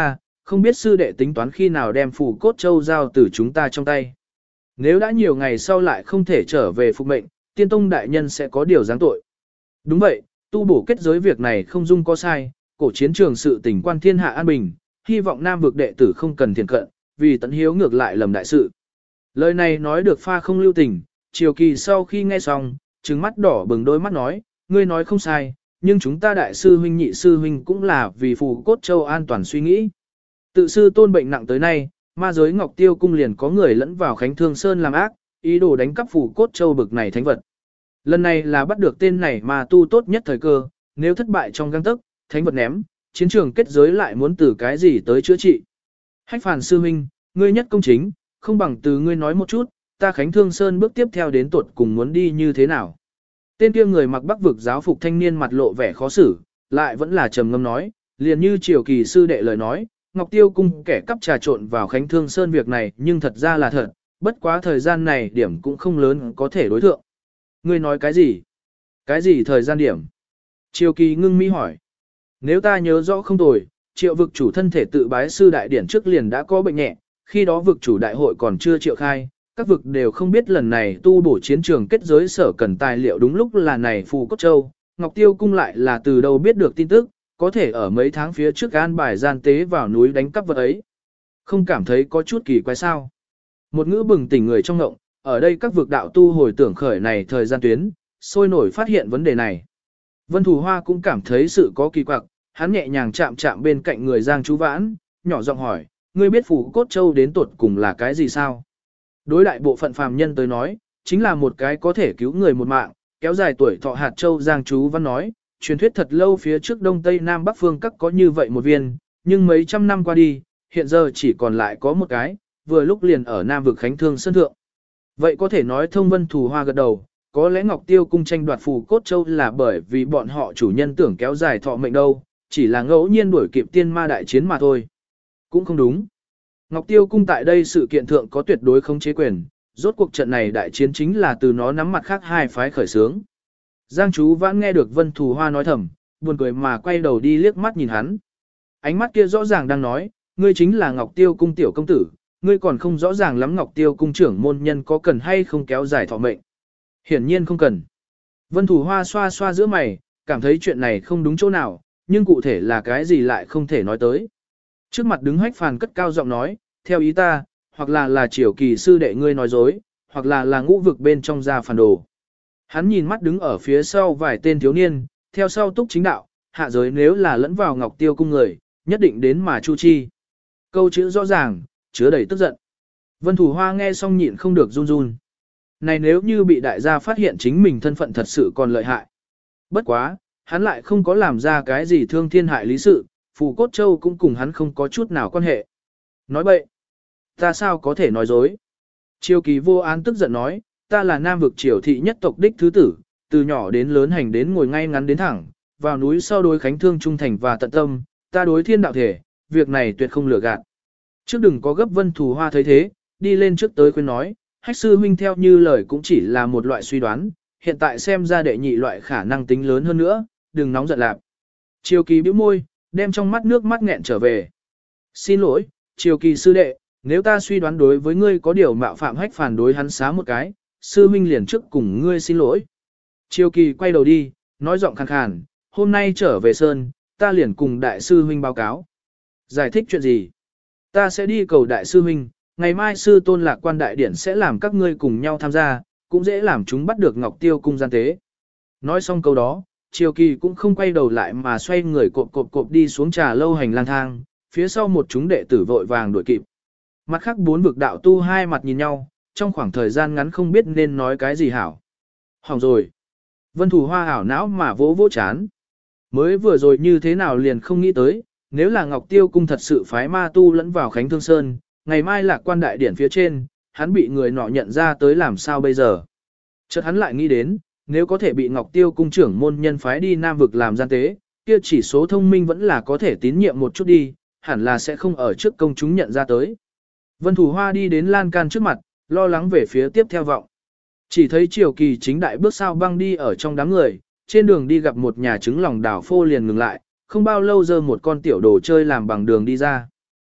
không biết sư đệ tính toán khi nào đem phù cốt châu giao từ chúng ta trong tay. Nếu đã nhiều ngày sau lại không thể trở về phục mệnh, tiên tông đại nhân sẽ có điều giáng tội. Đúng vậy, tu bổ kết giới việc này không dung có sai, cổ chiến trường sự tình quan thiên hạ an bình, hy vọng nam vực đệ tử không cần thiền cận, vì tận hiếu ngược lại lầm đại sự. Lời này nói được pha không lưu tình, Triều Kỳ sau khi nghe xong, trừng mắt đỏ bừng đôi mắt nói, ngươi nói không sai, nhưng chúng ta đại sư huynh nhị sư huynh cũng là vì phù cốt châu an toàn suy nghĩ. Tự sư tôn bệnh nặng tới nay, ma giới Ngọc Tiêu cung liền có người lẫn vào Khánh Thương Sơn làm ác, ý đồ đánh cắp phù cốt châu bực này thánh vật. Lần này là bắt được tên này mà tu tốt nhất thời cơ, nếu thất bại trong găng tức, thánh vật ném, chiến trường kết giới lại muốn từ cái gì tới chữa trị. Hách Phàn sư huynh, ngươi nhất công chính, không bằng từ ngươi nói một chút, ta Khánh Thương Sơn bước tiếp theo đến tuột cùng muốn đi như thế nào. Tên kia người mặc Bắc vực giáo phục thanh niên mặt lộ vẻ khó xử, lại vẫn là trầm ngâm nói, liền như Triều Kỳ sư đệ lời nói, Ngọc Tiêu cung kẻ cắp trà trộn vào Khánh Thương Sơn việc này nhưng thật ra là thật, bất quá thời gian này điểm cũng không lớn có thể đối thượng. Ngươi nói cái gì? Cái gì thời gian điểm? Triều Kỳ ngưng mi hỏi. Nếu ta nhớ rõ không tồi, triệu vực chủ thân thể tự bái sư đại điển trước liền đã có bệnh nhẹ, khi đó vực chủ đại hội còn chưa triệu khai, các vực đều không biết lần này tu bổ chiến trường kết giới sở cần tài liệu đúng lúc là này phù cốt châu, Ngọc Tiêu cung lại là từ đâu biết được tin tức, có thể ở mấy tháng phía trước an bài gian tế vào núi đánh cắp vật ấy. Không cảm thấy có chút kỳ quái sao. Một ngữ bừng tỉnh người trong ngộng, ở đây các vực đạo tu hồi tưởng khởi này thời gian tuyến, sôi nổi phát hiện vấn đề này. Vân Thù Hoa cũng cảm thấy sự có kỳ quặc, hắn nhẹ nhàng chạm chạm bên cạnh người Giang Chú Vãn, nhỏ giọng hỏi, ngươi biết phù cốt châu đến tuột cùng là cái gì sao? Đối đại bộ phận phàm nhân tới nói, chính là một cái có thể cứu người một mạng, kéo dài tuổi thọ hạt châu. Giang Chú Văn nói, truyền thuyết thật lâu phía trước Đông Tây Nam Bắc phương các có như vậy một viên, nhưng mấy trăm năm qua đi, hiện giờ chỉ còn lại có một cái, vừa lúc liền ở Nam vực Khánh Thương Sơn Thượng. Vậy có thể nói thông Vân Thù Hoa gật đầu, có lẽ Ngọc Tiêu cung tranh đoạt phù cốt châu là bởi vì bọn họ chủ nhân tưởng kéo dài thọ mệnh đâu, chỉ là ngẫu nhiên đuổi kịp tiên ma đại chiến mà thôi. Cũng không đúng. Ngọc Tiêu cung tại đây sự kiện thượng có tuyệt đối không chế quyền, rốt cuộc trận này đại chiến chính là từ nó nắm mặt khác hai phái khởi xướng. Giang Chú Vãn nghe được Vân Thù Hoa nói thầm, buồn cười mà quay đầu đi liếc mắt nhìn hắn. Ánh mắt kia rõ ràng đang nói, ngươi chính là Ngọc Tiêu cung tiểu công tử, ngươi còn không rõ ràng lắm Ngọc Tiêu cung trưởng môn nhân có cần hay không kéo dài thọ mệnh. Hiển nhiên không cần. Vân Thù Hoa xoa xoa giữa mày, cảm thấy chuyện này không đúng chỗ nào, nhưng cụ thể là cái gì lại không thể nói tới. Trước mặt đứng Hách Phàn cất cao giọng nói, theo ý ta, hoặc là là Triều Kỳ sư đệ ngươi nói dối, hoặc là là ngũ vực bên trong ra phản đồ. Hắn nhìn mắt đứng ở phía sau vài tên thiếu niên, theo sau túc chính đạo, hạ giới nếu là lẫn vào Ngọc Tiêu cung người, nhất định đến mà chu chi. Câu chữ rõ ràng, chứa đầy tức giận. Vân Thù Hoa nghe xong nhịn không được run run. Này nếu như bị đại gia phát hiện chính mình thân phận thật sự còn lợi hại. Bất quá, hắn lại không có làm ra cái gì thương thiên hại lý sự, Phù Cốt Châu cũng cùng hắn không có chút nào quan hệ. Nói bậy, ta sao có thể nói dối? Triều Kỳ vô án tức giận nói, ta là Nam vực Triều thị nhất tộc đích thứ tử, từ nhỏ đến lớn hành đến ngồi ngay ngắn đến thẳng, vào núi sau đối Khánh Thương trung thành và tận tâm, ta đối thiên đạo thể, việc này tuyệt không lừa gạt. Trước đừng có gấp. Vân Thù Hoa thấy thế, đi lên trước tới khuyên nói, Hách sư huynh theo như lời cũng chỉ là một loại suy đoán, hiện tại xem ra đệ nhị loại khả năng tính lớn hơn nữa, đừng nóng giận lạp. Triều Kỳ bĩu môi, đem trong mắt nước mắt nghẹn trở về. Xin lỗi, Triều Kỳ sư đệ, nếu ta suy đoán đối với ngươi có điều mạo phạm. Hách phản đối hắn xá một cái, sư huynh liền trước cùng ngươi xin lỗi. Triều Kỳ quay đầu đi, nói giọng khàn khàn, hôm nay trở về Sơn, ta liền cùng đại sư huynh báo cáo. Giải thích chuyện gì? Ta sẽ đi cầu đại sư huynh, ngày mai sư tôn lạc quan đại điển sẽ làm các ngươi cùng nhau tham gia, cũng dễ làm chúng bắt được Ngọc Tiêu cung gian tế. Nói xong câu đó, Triều Kỳ cũng không quay đầu lại mà xoay người cộp cộp cộp đi xuống trà lâu hành lang thang, phía sau một chúng đệ tử vội vàng đuổi kịp. Mặt khác bốn vực đạo tu hai mặt nhìn nhau, trong khoảng thời gian ngắn không biết nên nói cái gì hảo. Hỏng rồi. Vân Thù Hoa ảo não mà vỗ vỗ chán. Mới vừa rồi như thế nào liền không nghĩ tới, nếu là Ngọc Tiêu cung thật sự phái ma tu lẫn vào Khánh Thương Sơn, ngày mai lạc quan đại điển phía trên, hắn bị người nọ nhận ra tới làm sao bây giờ. Chợt hắn lại nghĩ đến, nếu có thể bị Ngọc Tiêu cung trưởng môn nhân phái đi Nam vực làm gian tế, kia chỉ số thông minh vẫn là có thể tín nhiệm một chút đi, hẳn là sẽ không ở trước công chúng nhận ra tới. Vân Thù Hoa đi đến lan can trước mặt, lo lắng về phía tiếp theo vọng. Chỉ thấy Triều Kỳ chính đại bước sao băng đi ở trong đám người, trên đường đi gặp một nhà trứng lòng đảo phô liền ngừng lại, không bao lâu giờ một con tiểu đồ chơi làm bằng đường đi ra.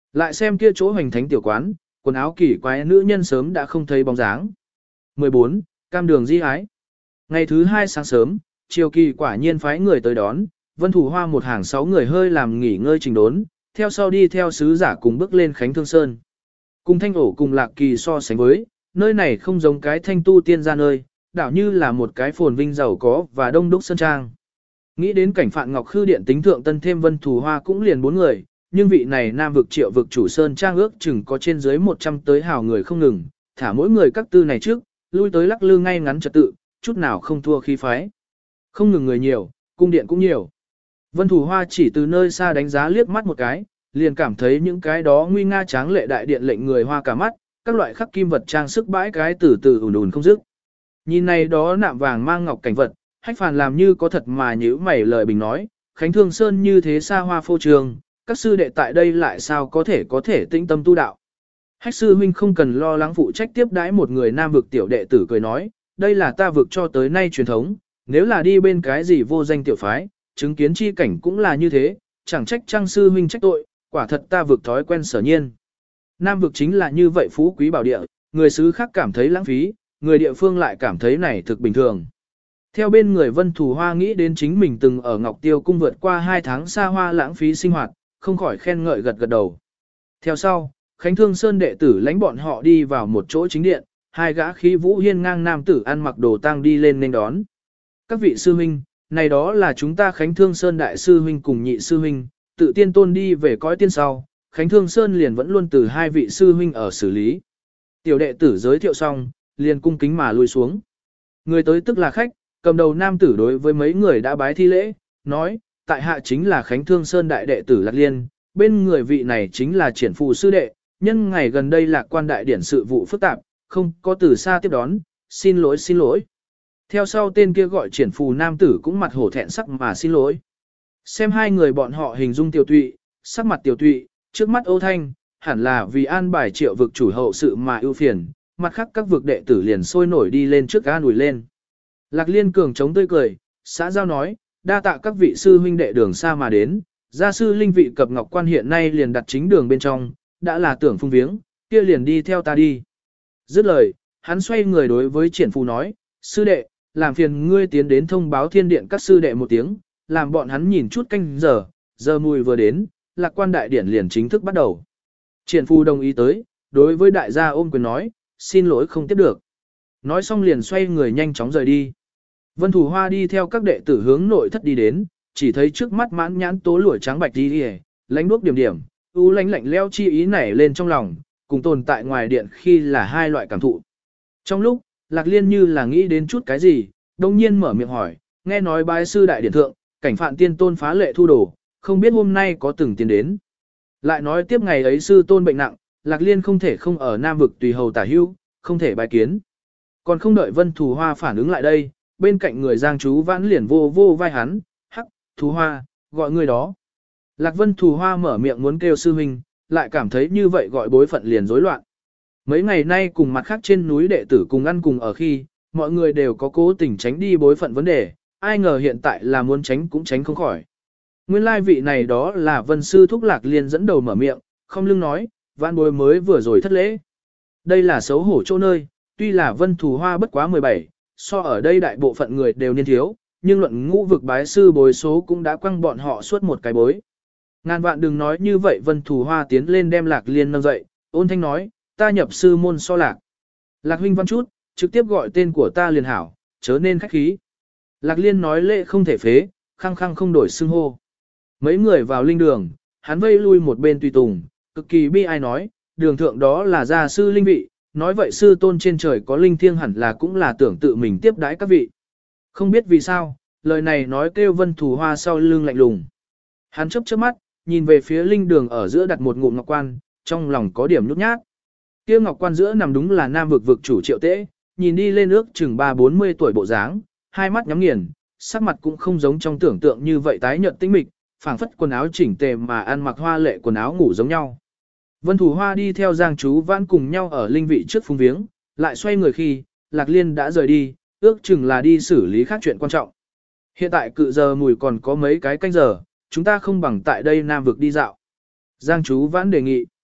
Lại xem kia chỗ hoành thánh tiểu quán, quần áo kỳ quái nữ nhân sớm đã không thấy bóng dáng. mười bốn. Cam đường di ái. Ngày thứ hai sáng sớm, triều kỳ quả nhiên phái người tới đón, Vân Thủ Hoa một hàng sáu người hơi làm nghỉ ngơi trình đốn, theo sau đi theo sứ giả cùng bước lên Khánh Thương Sơn. Cùng Thanh Ổ cùng Lạc Kỳ so sánh với, nơi này không giống cái thanh tu tiên gia nơi, đảo như là một cái phồn vinh giàu có và đông đúc sơn trang. Nghĩ đến cảnh Phạn Ngọc Khư điện tính thượng tân thêm Vân Thủ Hoa cũng liền bốn người, nhưng vị này nam vực triệu vực chủ sơn trang ước chừng có trên dưới một trăm tới hào người không ngừng, thả mỗi người các tư này trước, lui tới lắc lư ngay ngắn trật tự, chút nào không thua khí phái. Không ngừng người nhiều, cung điện cũng nhiều. Vân Thủ Hoa chỉ từ nơi xa đánh giá liếc mắt một cái, liền cảm thấy những cái đó nguy nga tráng lệ đại điện lệnh người hoa cả mắt, các loại khắc kim vật trang sức bãi cái từ từ ùn ùn không dứt. Nhìn này đó nạm vàng mang ngọc cảnh vật, Hách Phàn làm như có thật mà nhíu mày lời bình nói, Khánh Thương Sơn như thế xa hoa phô trường, các sư đệ tại đây lại sao có thể có thể tĩnh tâm tu đạo. Hách sư huynh không cần lo lắng phụ trách tiếp đãi một người nam vực tiểu đệ tử cười nói, đây là ta vực cho tới nay truyền thống, nếu là đi bên cái gì vô danh tiểu phái, chứng kiến chi cảnh cũng là như thế, chẳng trách trang sư huynh trách tội, quả thật ta vực thói quen sở nhiên. Nam vực chính là như vậy phú quý bảo địa, người xứ khác cảm thấy lãng phí, người địa phương lại cảm thấy này thực bình thường. Theo bên người Vân Thủ Hoa nghĩ đến chính mình từng ở Ngọc Tiêu cung vượt qua hai tháng xa hoa lãng phí sinh hoạt, không khỏi khen ngợi gật gật đầu. Theo sau, Khánh Thương Sơn đệ tử lãnh bọn họ đi vào một chỗ chính điện, hai gã khí vũ hiên ngang nam tử ăn mặc đồ tang đi lên nên đón. Các vị sư huynh, này đó là chúng ta Khánh Thương Sơn đại sư huynh cùng nhị sư huynh, tự tiên tôn đi về cõi tiên sau, Khánh Thương Sơn liền vẫn luôn từ hai vị sư huynh ở xử lý. Tiểu đệ tử giới thiệu xong, liền cung kính mà lui xuống. Người tới tức là khách, cầm đầu nam tử đối với mấy người đã bái thi lễ, nói, tại hạ chính là Khánh Thương Sơn đại đệ tử Lạc Liên, bên người vị này chính là triển phù sư đệ, nhân ngày gần đây Lạc Quan đại điển sự vụ phức tạp, không có từ xa tiếp đón, xin lỗi xin lỗi. Theo sau tên kia gọi triển phù nam tử cũng mặt hổ thẹn sắc mà xin lỗi. Xem hai người bọn họ hình dung tiểu tụy, sắc mặt tiểu tụy, trước mắt Âu Thanh, hẳn là vì an bài triệu vực chủ hậu sự mà ưu phiền, mặt khác các vực đệ tử liền sôi nổi đi lên trước an ủi lên. Lạc Liên cường chống tươi cười, xã giao nói, đa tạ các vị sư huynh đệ đường xa mà đến, gia sư linh vị cập Ngọc Quan hiện nay liền đặt chính đường bên trong, đã là tưởng phung viếng, kia liền đi theo ta đi. Dứt lời, hắn xoay người đối với triển phù nói, sư đệ, làm phiền ngươi tiến đến thông báo thiên điện các sư đệ một tiếng, làm bọn hắn nhìn chút canh giờ, giờ mùi vừa đến, Lạc Quan đại điển liền chính thức bắt đầu. Triển phù đồng ý tới, đối với đại gia ôm quyền nói, xin lỗi không tiếp được. Nói xong liền xoay người nhanh chóng rời đi. Vân Thủ Hoa đi theo các đệ tử hướng nội thất đi đến, chỉ thấy trước mắt mãn nhãn tố lụa trắng bạch đi đi, lánh đuốc điểm điểm, u lánh lạnh leo chi ý nảy lên trong lòng, cùng tồn tại ngoài điện khi là hai loại cảm thụ. Trong lúc, Lạc Liên như là nghĩ đến chút cái gì, đông nhiên mở miệng hỏi, nghe nói bái sư đại điển thượng, cảnh Phạn tiên tôn phá lệ thu đồ, không biết hôm nay có từng tiến đến. Lại nói tiếp ngày ấy sư tôn bệnh nặng, Lạc Liên không thể không ở Nam vực tùy hầu tả hưu, không thể bài kiến. Còn không đợi Vân Thủ Hoa phản ứng lại đây, bên cạnh người Giang Chú Vãn liền vô vô vai hắn, hắc, Thủ Hoa, gọi người đó. Lạc Vân Thủ Hoa mở miệng muốn kêu sư huynh, lại cảm thấy như vậy gọi bối phận liền rối loạn. Mấy ngày nay cùng mặt khác trên núi đệ tử cùng ăn cùng ở khi, mọi người đều có cố tình tránh đi bối phận vấn đề, ai ngờ hiện tại là muốn tránh cũng tránh không khỏi. Nguyên lai vị này đó là Vân Sư Thúc Lạc Liên dẫn đầu mở miệng, không lưng nói, vãn bối mới vừa rồi thất lễ. Đây là xấu hổ chỗ nơi, tuy là Vân Thủ Hoa bất quá mười bảy, so ở đây đại bộ phận người đều niên thiếu, nhưng luận ngũ vực bái sư bối số cũng đã quăng bọn họ suốt một cái bối. Ngàn vạn đừng nói như vậy. Vân Thủ Hoa tiến lên đem Lạc Liên nâng dậy, ôn thanh nói, ta nhập sư môn so Lạc. Lạc huynh văn chút, trực tiếp gọi tên của ta liền hảo, chớ nên khách khí. Lạc Liên nói lệ không thể phế, khăng khăng không đổi xưng hô. Mấy người vào linh đường, hắn vây lui một bên tùy tùng, cực kỳ bi ai nói, đường thượng đó là gia sư linh vị, nói vậy sư tôn trên trời có linh thiêng hẳn là cũng là tưởng tự mình tiếp đãi các vị. Không biết vì sao, lời này nói kêu Vân Thủ Hoa sau lưng lạnh lùng. Hắn chớp chớp mắt, nhìn về phía linh đường ở giữa đặt một ngụm ngọc quan, trong lòng có điểm nhút nhát. Kia ngọc quan giữa nằm đúng là nam vực vực chủ Triệu Tế, nhìn đi lên ước chừng ba bốn mươi tuổi bộ dáng, hai mắt nhắm nghiền, sắc mặt cũng không giống trong tưởng tượng như vậy tái nhợt tinh mịch, phảng phất quần áo chỉnh tề mà ăn mặc hoa lệ quần áo ngủ giống nhau. Vân Thủ Hoa đi theo Giang Chú Vãn cùng nhau ở linh vị trước phung viếng, lại xoay người khi, Lạc Liên đã rời đi, ước chừng là đi xử lý khác chuyện quan trọng. Hiện tại cự giờ mùi còn có mấy cái canh giờ, chúng ta không bằng tại đây Nam vực đi dạo. Giang Chú Vãn đề nghị.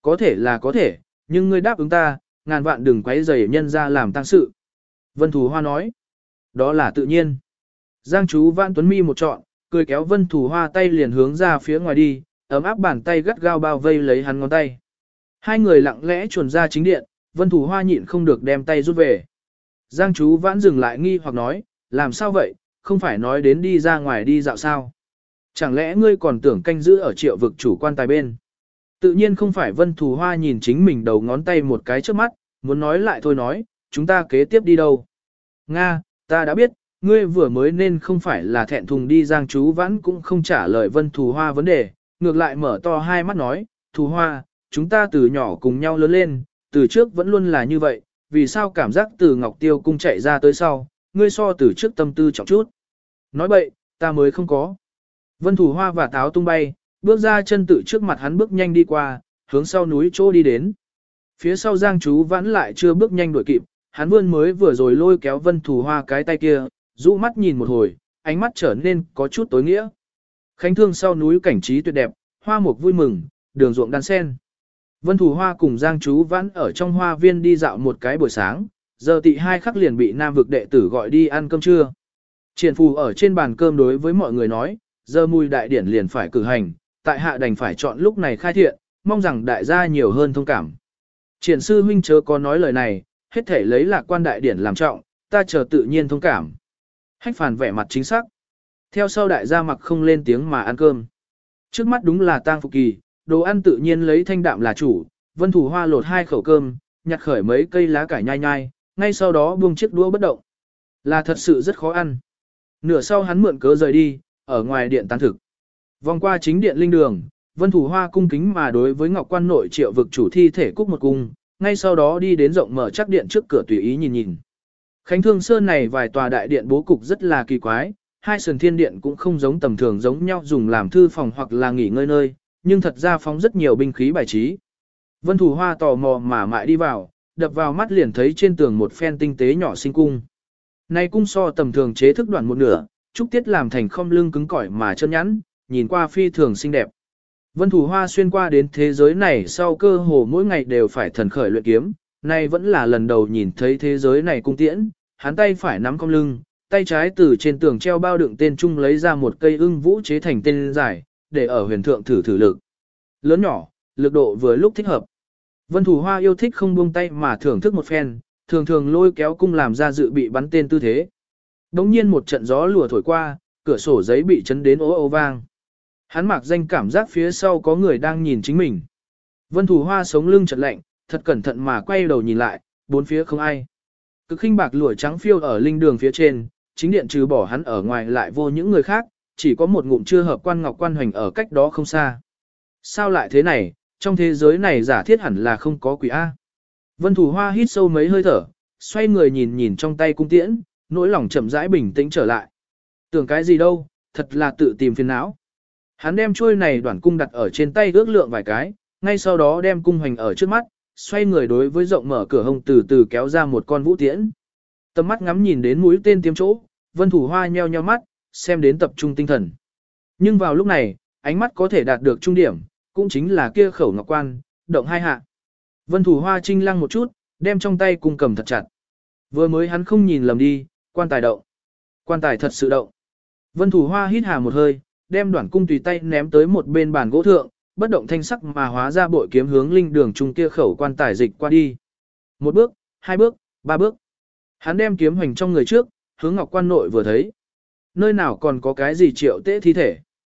có thể là có thể, nhưng ngươi đáp ứng ta, ngàn vạn đừng quấy rầy nhân ra làm tang sự. Vân Thù Hoa nói, đó là tự nhiên. Giang chú Vãn Tuấn mi một trọn, cười kéo Vân Thù Hoa tay liền hướng ra phía ngoài đi, ấm áp bàn tay gắt gao bao vây lấy hắn ngón tay. Hai người lặng lẽ chuồn ra chính điện, Vân Thù Hoa nhịn không được đem tay rút về. Giang chú Vãn dừng lại nghi hoặc nói, làm sao vậy, không phải nói đến đi ra ngoài đi dạo sao? Chẳng lẽ ngươi còn tưởng canh giữ ở triệu vực chủ quan tài bên? Tự nhiên không phải. Vân Thù Hoa nhìn chính mình đầu ngón tay một cái trước mắt, muốn nói lại thôi nói, chúng ta kế tiếp đi đâu? Nga, ta đã biết, ngươi vừa mới nên không phải là thẹn thùng đi. Giang chú Vãn cũng không trả lời Vân Thù Hoa vấn đề, ngược lại mở to hai mắt nói, Thù Hoa, chúng ta từ nhỏ cùng nhau lớn lên, từ trước vẫn luôn là như vậy, vì sao cảm giác từ Ngọc Tiêu cung chạy ra tới sau, ngươi so từ trước tâm tư trọng chút. Nói bậy, ta mới không có. Vân Thù Hoa và táo tung bay, bước ra chân tự trước mặt hắn bước nhanh đi qua, hướng sau núi chỗ đi đến. Phía sau Giang chú Vãn lại chưa bước nhanh đuổi kịp, hắn vươn mới vừa rồi lôi kéo Vân Thù Hoa cái tay kia, rũ mắt nhìn một hồi, ánh mắt trở nên có chút tối nghĩa. Khánh Thương sau núi cảnh trí tuyệt đẹp, hoa mục vui mừng, đường ruộng đan sen. Vân Thù Hoa cùng Giang chú Vãn ở trong hoa viên đi dạo một cái buổi sáng, giờ tị hai khắc liền bị Nam vực đệ tử gọi đi ăn cơm trưa. Triển phù ở trên bàn cơm đối với mọi người nói, giờ mùi đại điển liền phải cử hành, tại hạ đành phải chọn lúc này khai thiện, mong rằng đại gia nhiều hơn thông cảm. Triển sư huynh chớ có nói lời này, hết thể lấy lạc quan đại điển làm trọng, ta chờ tự nhiên thông cảm. Hách Phàn vẻ mặt chính xác. Theo sau đại gia mặc không lên tiếng mà ăn cơm. Trước mắt đúng là tang phục kỳ, đồ ăn tự nhiên lấy thanh đạm là chủ. Vân Thù Hoa lột hai khẩu cơm, nhặt khởi mấy cây lá cải nhai nhai, ngay sau đó buông chiếc đũa bất động. Là thật sự rất khó ăn. Nửa sau hắn mượn cớ rời đi, ở ngoài điện tán thực. Vòng qua chính điện linh đường, Vân Thù Hoa cung kính mà đối với Ngọc Quan nội triệu vực chủ thi thể cúc một cung, ngay sau đó đi đến rộng mở chắc điện trước cửa tùy ý nhìn nhìn. Khánh Thương Sơn này vài tòa đại điện bố cục rất là kỳ quái, hai sườn thiên điện cũng không giống tầm thường giống nhau dùng làm thư phòng hoặc là nghỉ ngơi nơi, nhưng thật ra phóng rất nhiều binh khí bài trí. Vân Thù Hoa tò mò mà mại đi vào, đập vào mắt liền thấy trên tường một phen tinh tế nhỏ sinh cung. Này cung so tầm thường chế thức đoạn một nửa, trúc tiết làm thành không lưng cứng cỏi mà chân nhẵn, nhìn qua phi thường xinh đẹp. Vân Thù Hoa xuyên qua đến thế giới này sau cơ hồ mỗi ngày đều phải thần khởi luyện kiếm, nay vẫn là lần đầu nhìn thấy thế giới này cung tiễn, hắn tay phải nắm cong lưng, tay trái từ trên tường treo bao đựng tên trung lấy ra một cây ưng vũ chế thành tên dài, để ở huyền thượng thử thử lực. Lớn nhỏ, lực độ vừa lúc thích hợp. Vân Thù Hoa yêu thích không buông tay mà thưởng thức một phen, thường thường lôi kéo cung làm ra dự bị bắn tên tư thế. Đống nhiên một trận gió lùa thổi qua, cửa sổ giấy bị chấn đến ố ô vang. Hắn mặc danh cảm giác phía sau có người đang nhìn chính mình. Vân Thù Hoa sống lưng chợt lạnh, thật cẩn thận mà quay đầu nhìn lại, bốn phía không ai. Cực khinh bạc lụa trắng phiêu ở linh đường phía trên, chính điện trừ bỏ hắn ở ngoài lại vô những người khác, chỉ có một ngụm chưa hợp quan ngọc quan hoành ở cách đó không xa. Sao lại thế này, trong thế giới này giả thiết hẳn là không có quỷ A. Vân Thù Hoa hít sâu mấy hơi thở, xoay người nhìn nhìn trong tay cung tiễn, nỗi lòng chậm rãi bình tĩnh trở lại. Tưởng cái gì đâu, thật là tự tìm phiền não. Hắn đem chuôi này đoạn cung đặt ở trên tay ước lượng vài cái, ngay sau đó đem cung hoành ở trước mắt, xoay người đối với rộng mở cửa hông từ từ kéo ra một con vũ tiễn. Tầm mắt ngắm nhìn đến mũi tên tiêm chỗ, Vân Thù Hoa nheo nheo mắt, xem đến tập trung tinh thần. Nhưng vào lúc này, ánh mắt có thể đạt được trung điểm, cũng chính là kia khẩu ngọc quan, động hai hạ. Vân Thù Hoa trinh lăng một chút, đem trong tay cung cầm thật chặt. Vừa mới hắn không nhìn lầm đi, quan tài động. Quan tài thật sự động. Vân Thù Hoa hít hà một hơi, đem đoạn cung tùy tay ném tới một bên bàn gỗ thượng, bất động thanh sắc mà hóa ra bội kiếm hướng linh đường trung kia khẩu quan tài dịch qua đi. Một bước, hai bước, ba bước. Hắn đem kiếm hoành trong người trước, hướng ngọc quan nội vừa thấy. Nơi nào còn có cái gì triệu tế thi thể.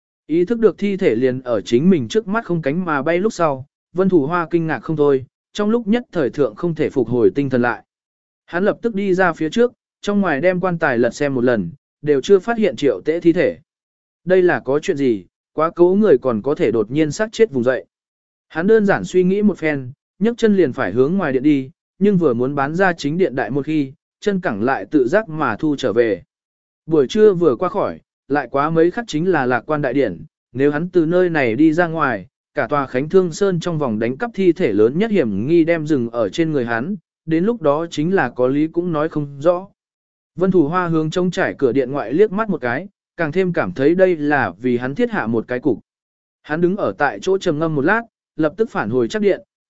Ý thức được thi thể liền ở chính mình trước mắt không cánh mà bay lúc sau, Vân Thù Hoa kinh ngạc không thôi, trong lúc nhất thời thượng không thể phục hồi tinh thần lại. Hắn lập tức đi ra phía trước, trong ngoài đem quan tài lật xem một lần, đều chưa phát hiện triệu tế thi thể. Đây là có chuyện gì, quá cố người còn có thể đột nhiên sát chết vùng dậy. Hắn đơn giản suy nghĩ một phen, nhấc chân liền phải hướng ngoài điện đi, nhưng vừa muốn bán ra chính điện đại một khi, chân cẳng lại tự giác mà thu trở về. Buổi trưa vừa qua khỏi, lại quá mấy khắc chính là lạc quan đại điển, nếu hắn từ nơi này đi ra ngoài, cả tòa Khánh Thương Sơn trong vòng đánh cắp thi thể lớn nhất hiểm nghi đem dừng ở trên người hắn, đến lúc đó chính là có lý cũng nói không rõ. Vân Thù Hoa hướng trông trải cửa điện ngoại liếc mắt một cái, càng thêm cảm thấy đây là vì hắn thiết hạ một cái cục. Hắn đứng ở tại chỗ trầm ngâm một lát, lập tức phản hồi chắc điện,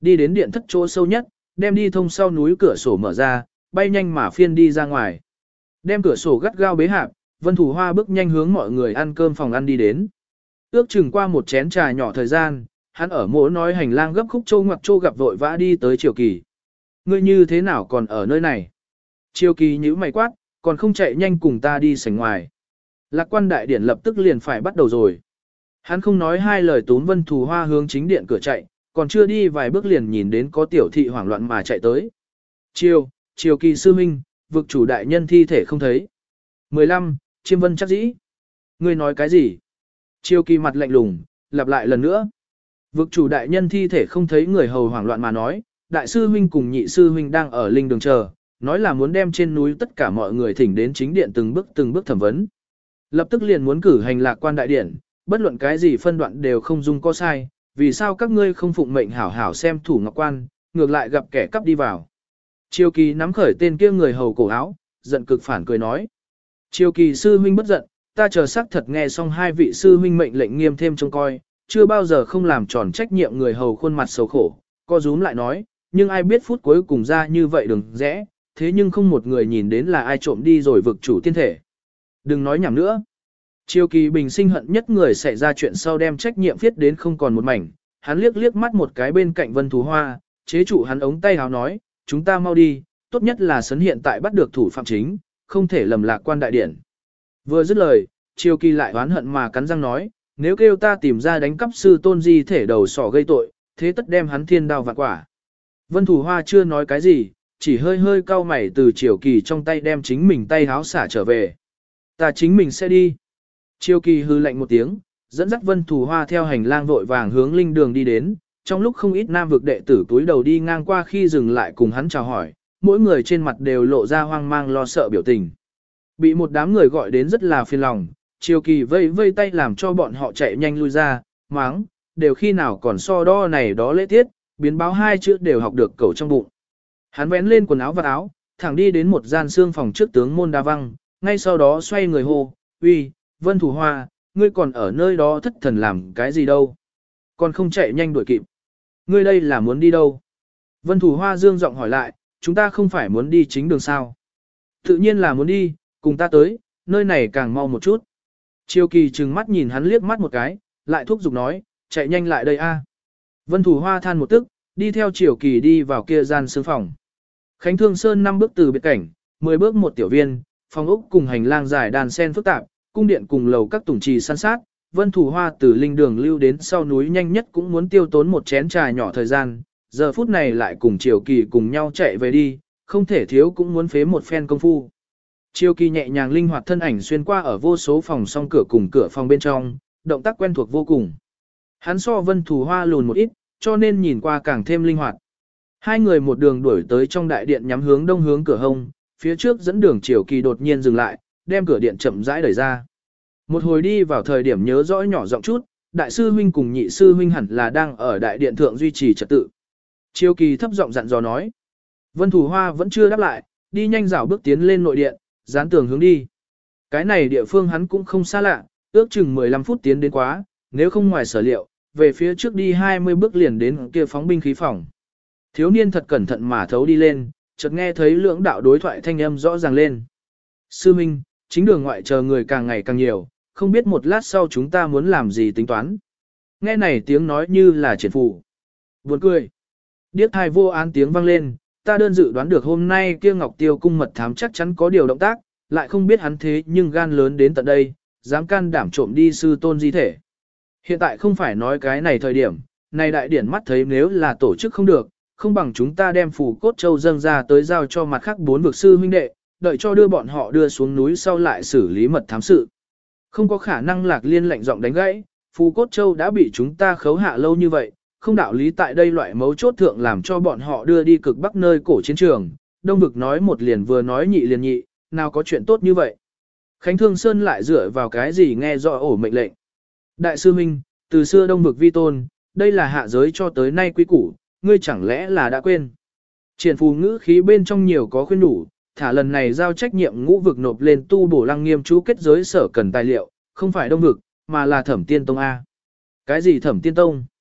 đi đến điện thất chỗ sâu nhất, đem đi thông sau núi cửa sổ mở ra, bay nhanh mà phiên đi ra ngoài. Đem cửa sổ gắt gao bế hạp, Vân Thủ Hoa bước nhanh hướng mọi người ăn cơm phòng ăn đi đến. Ước chừng qua một chén trà nhỏ thời gian, hắn ở mỗ nói hành lang gấp khúc châu ngoặc châu gặp vội vã đi tới Triều Kỳ. Ngươi như thế nào còn ở nơi này? Triều Kỳ nhíu mày quát, còn không chạy nhanh cùng ta đi sảnh ngoài. Lạc Quan đại điển lập tức liền phải bắt đầu rồi. Hắn không nói hai lời túm Vân Thủ Hoa hướng chính điện cửa chạy, còn chưa đi vài bước liền nhìn đến có tiểu thị hoảng loạn mà chạy tới. Triều, Triều Kỳ sư huynh, vực chủ đại nhân thi thể không thấy. mười lăm, Chiêm Vân chắc dĩ. Ngươi nói cái gì? Triều Kỳ mặt lạnh lùng, lặp lại lần nữa. Vực chủ đại nhân thi thể không thấy, người hầu hoảng loạn mà nói, đại sư huynh cùng nhị sư huynh đang ở linh đường chờ, nói là muốn đem trên núi tất cả mọi người thỉnh đến chính điện từng bước từng bước thẩm vấn. Lập tức liền muốn cử hành Lạc Quan đại điển, bất luận cái gì phân đoạn đều không dung có sai, vì sao các ngươi không phụng mệnh hảo hảo xem thủ ngọc quan, ngược lại gặp kẻ cắp đi vào. Triều Kỳ nắm khởi tên kia người hầu cổ áo, giận cực phản cười nói. Triều Kỳ sư huynh bất giận, ta chờ xác thật nghe xong hai vị sư huynh mệnh lệnh nghiêm thêm trông coi, chưa bao giờ không làm tròn trách nhiệm. Người hầu khuôn mặt xấu khổ, co rúm lại nói, nhưng ai biết phút cuối cùng ra như vậy đừng rẽ, thế nhưng không một người nhìn đến là ai trộm đi rồi vực chủ tiên thể. Đừng nói nhảm nữa. Triều Kỳ bình sinh hận nhất người xảy ra chuyện sau đem trách nhiệm viết đến không còn một mảnh, hắn liếc liếc mắt một cái bên cạnh Vân Thủ Hoa, chế trụ hắn ống tay háo nói, chúng ta mau đi, tốt nhất là sấn hiện tại bắt được thủ phạm chính, không thể lầm Lạc Quan đại điển. Vừa dứt lời, Triều Kỳ lại oán hận mà cắn răng nói, nếu kêu ta tìm ra đánh cắp sư tôn di thể đầu sỏ gây tội, thế tất đem hắn thiên đao vạn quả. Vân Thủ Hoa chưa nói cái gì, chỉ hơi hơi cau mày từ Triều Kỳ trong tay đem chính mình tay háo xả trở về. Ta chính mình sẽ đi. Triều Kỳ hư lạnh một tiếng, dẫn dắt Vân Thủ Hoa theo hành lang vội vàng hướng linh đường đi đến, trong lúc không ít nam vực đệ tử túi đầu đi ngang qua khi dừng lại cùng hắn chào hỏi, mỗi người trên mặt đều lộ ra hoang mang lo sợ biểu tình. Bị một đám người gọi đến rất là phiền lòng, Triều Kỳ vây vây tay làm cho bọn họ chạy nhanh lui ra, máng, đều khi nào còn so đo này đó lễ tiết, biến báo hai chữ đều học được cẩu trong bụng. Hắn vén lên quần áo và áo, thẳng đi đến một gian xương phòng trước tướng môn đa văng, ngay sau đó xoay người hô, uy, Vân Thủ Hoa, ngươi còn ở nơi đó thất thần làm cái gì đâu? Còn không chạy nhanh đuổi kịp. Ngươi đây là muốn đi đâu? Vân Thủ Hoa dương giọng hỏi lại, chúng ta không phải muốn đi chính đường sao? Tự nhiên là muốn đi, cùng ta tới, nơi này càng mau một chút. Triều Kỳ trừng mắt nhìn hắn liếc mắt một cái, lại thúc giục nói, chạy nhanh lại đây a. Vân Thủ Hoa than một tức, đi theo Triều Kỳ đi vào kia gian sương phòng. Khánh Thương Sơn năm bước từ biệt cảnh, mười bước một tiểu viên, phòng ốc cùng hành lang dài đàn sen phức tạp, cung điện cùng lầu các tùng trì san sát. Vân Thủ Hoa từ linh đường lưu đến sau núi nhanh nhất cũng muốn tiêu tốn một chén trà nhỏ thời gian, giờ phút này lại cùng Triều Kỳ cùng nhau chạy về đi, không thể thiếu cũng muốn phế một phen công phu. Triều Kỳ nhẹ nhàng linh hoạt thân ảnh xuyên qua ở vô số phòng song cửa cùng cửa phòng bên trong, động tác quen thuộc vô cùng. Hắn so Vân Thủ Hoa lùn một ít, cho nên nhìn qua càng thêm linh hoạt. Hai người một đường đuổi tới trong đại điện nhắm hướng đông hướng cửa hông, phía trước dẫn đường Triều Kỳ đột nhiên dừng lại, đem cửa điện chậm rãi đẩy ra. Một hồi đi vào thời điểm nhớ rõ nhỏ giọng chút, đại sư huynh cùng nhị sư huynh hẳn là đang ở đại điện thượng duy trì trật tự. Triều Kỳ thấp giọng dặn dò nói. Vân Thủ Hoa vẫn chưa đáp lại, đi nhanh dạo bước tiến lên nội điện, dán tường hướng đi. Cái này địa phương hắn cũng không xa lạ, ước chừng mười lăm phút tiến đến quá, nếu không ngoài sở liệu, về phía trước đi hai mươi bước liền đến kia phóng binh khí phòng. Thiếu niên thật cẩn thận mà thấu đi lên, chợt nghe thấy lưỡng đạo đối thoại thanh âm rõ ràng lên. Sư Minh, chính đường ngoại chờ người càng ngày càng nhiều, không biết một lát sau chúng ta muốn làm gì tính toán. Nghe này tiếng nói như là triển phụ. Buồn cười. Điếc thai vô án tiếng vang lên, ta đơn dự đoán được hôm nay kia Ngọc Tiêu cung mật thám chắc chắn có điều động tác, lại không biết hắn thế nhưng gan lớn đến tận đây, dám can đảm trộm đi sư tôn di thể. Hiện tại không phải nói cái này thời điểm, này đại điển mắt thấy nếu là tổ chức không được, không bằng chúng ta đem phù cốt châu dâng ra tới giao cho mặt khác bốn vực sư huynh đệ, đợi cho đưa bọn họ đưa xuống núi sau lại xử lý mật thám sự. Không có khả năng Lạc Liên lạnh giọng đánh gãy, phù cốt châu đã bị chúng ta khấu hạ lâu như vậy, không đạo lý tại đây loại mấu chốt thượng làm cho bọn họ đưa đi cực bắc nơi cổ chiến trường, đông vực nói một liền vừa nói nhị liền nhị, nào có chuyện tốt như vậy. Khánh Thương Sơn lại dựa vào cái gì nghe rõ ổ mệnh lệnh. Đại sư Minh, từ xưa đông vực vi tôn, đây là hạ giới cho tới nay quý củ, ngươi chẳng lẽ là đã quên. Triển phù ngữ khí bên trong nhiều có khuyên đủ, thả lần này giao trách nhiệm ngũ vực nộp lên tu bổ lăng nghiêm chú kết giới sở cần tài liệu, không phải đông vực, mà là thẩm tiên tông A. Cái gì thẩm tiên tông?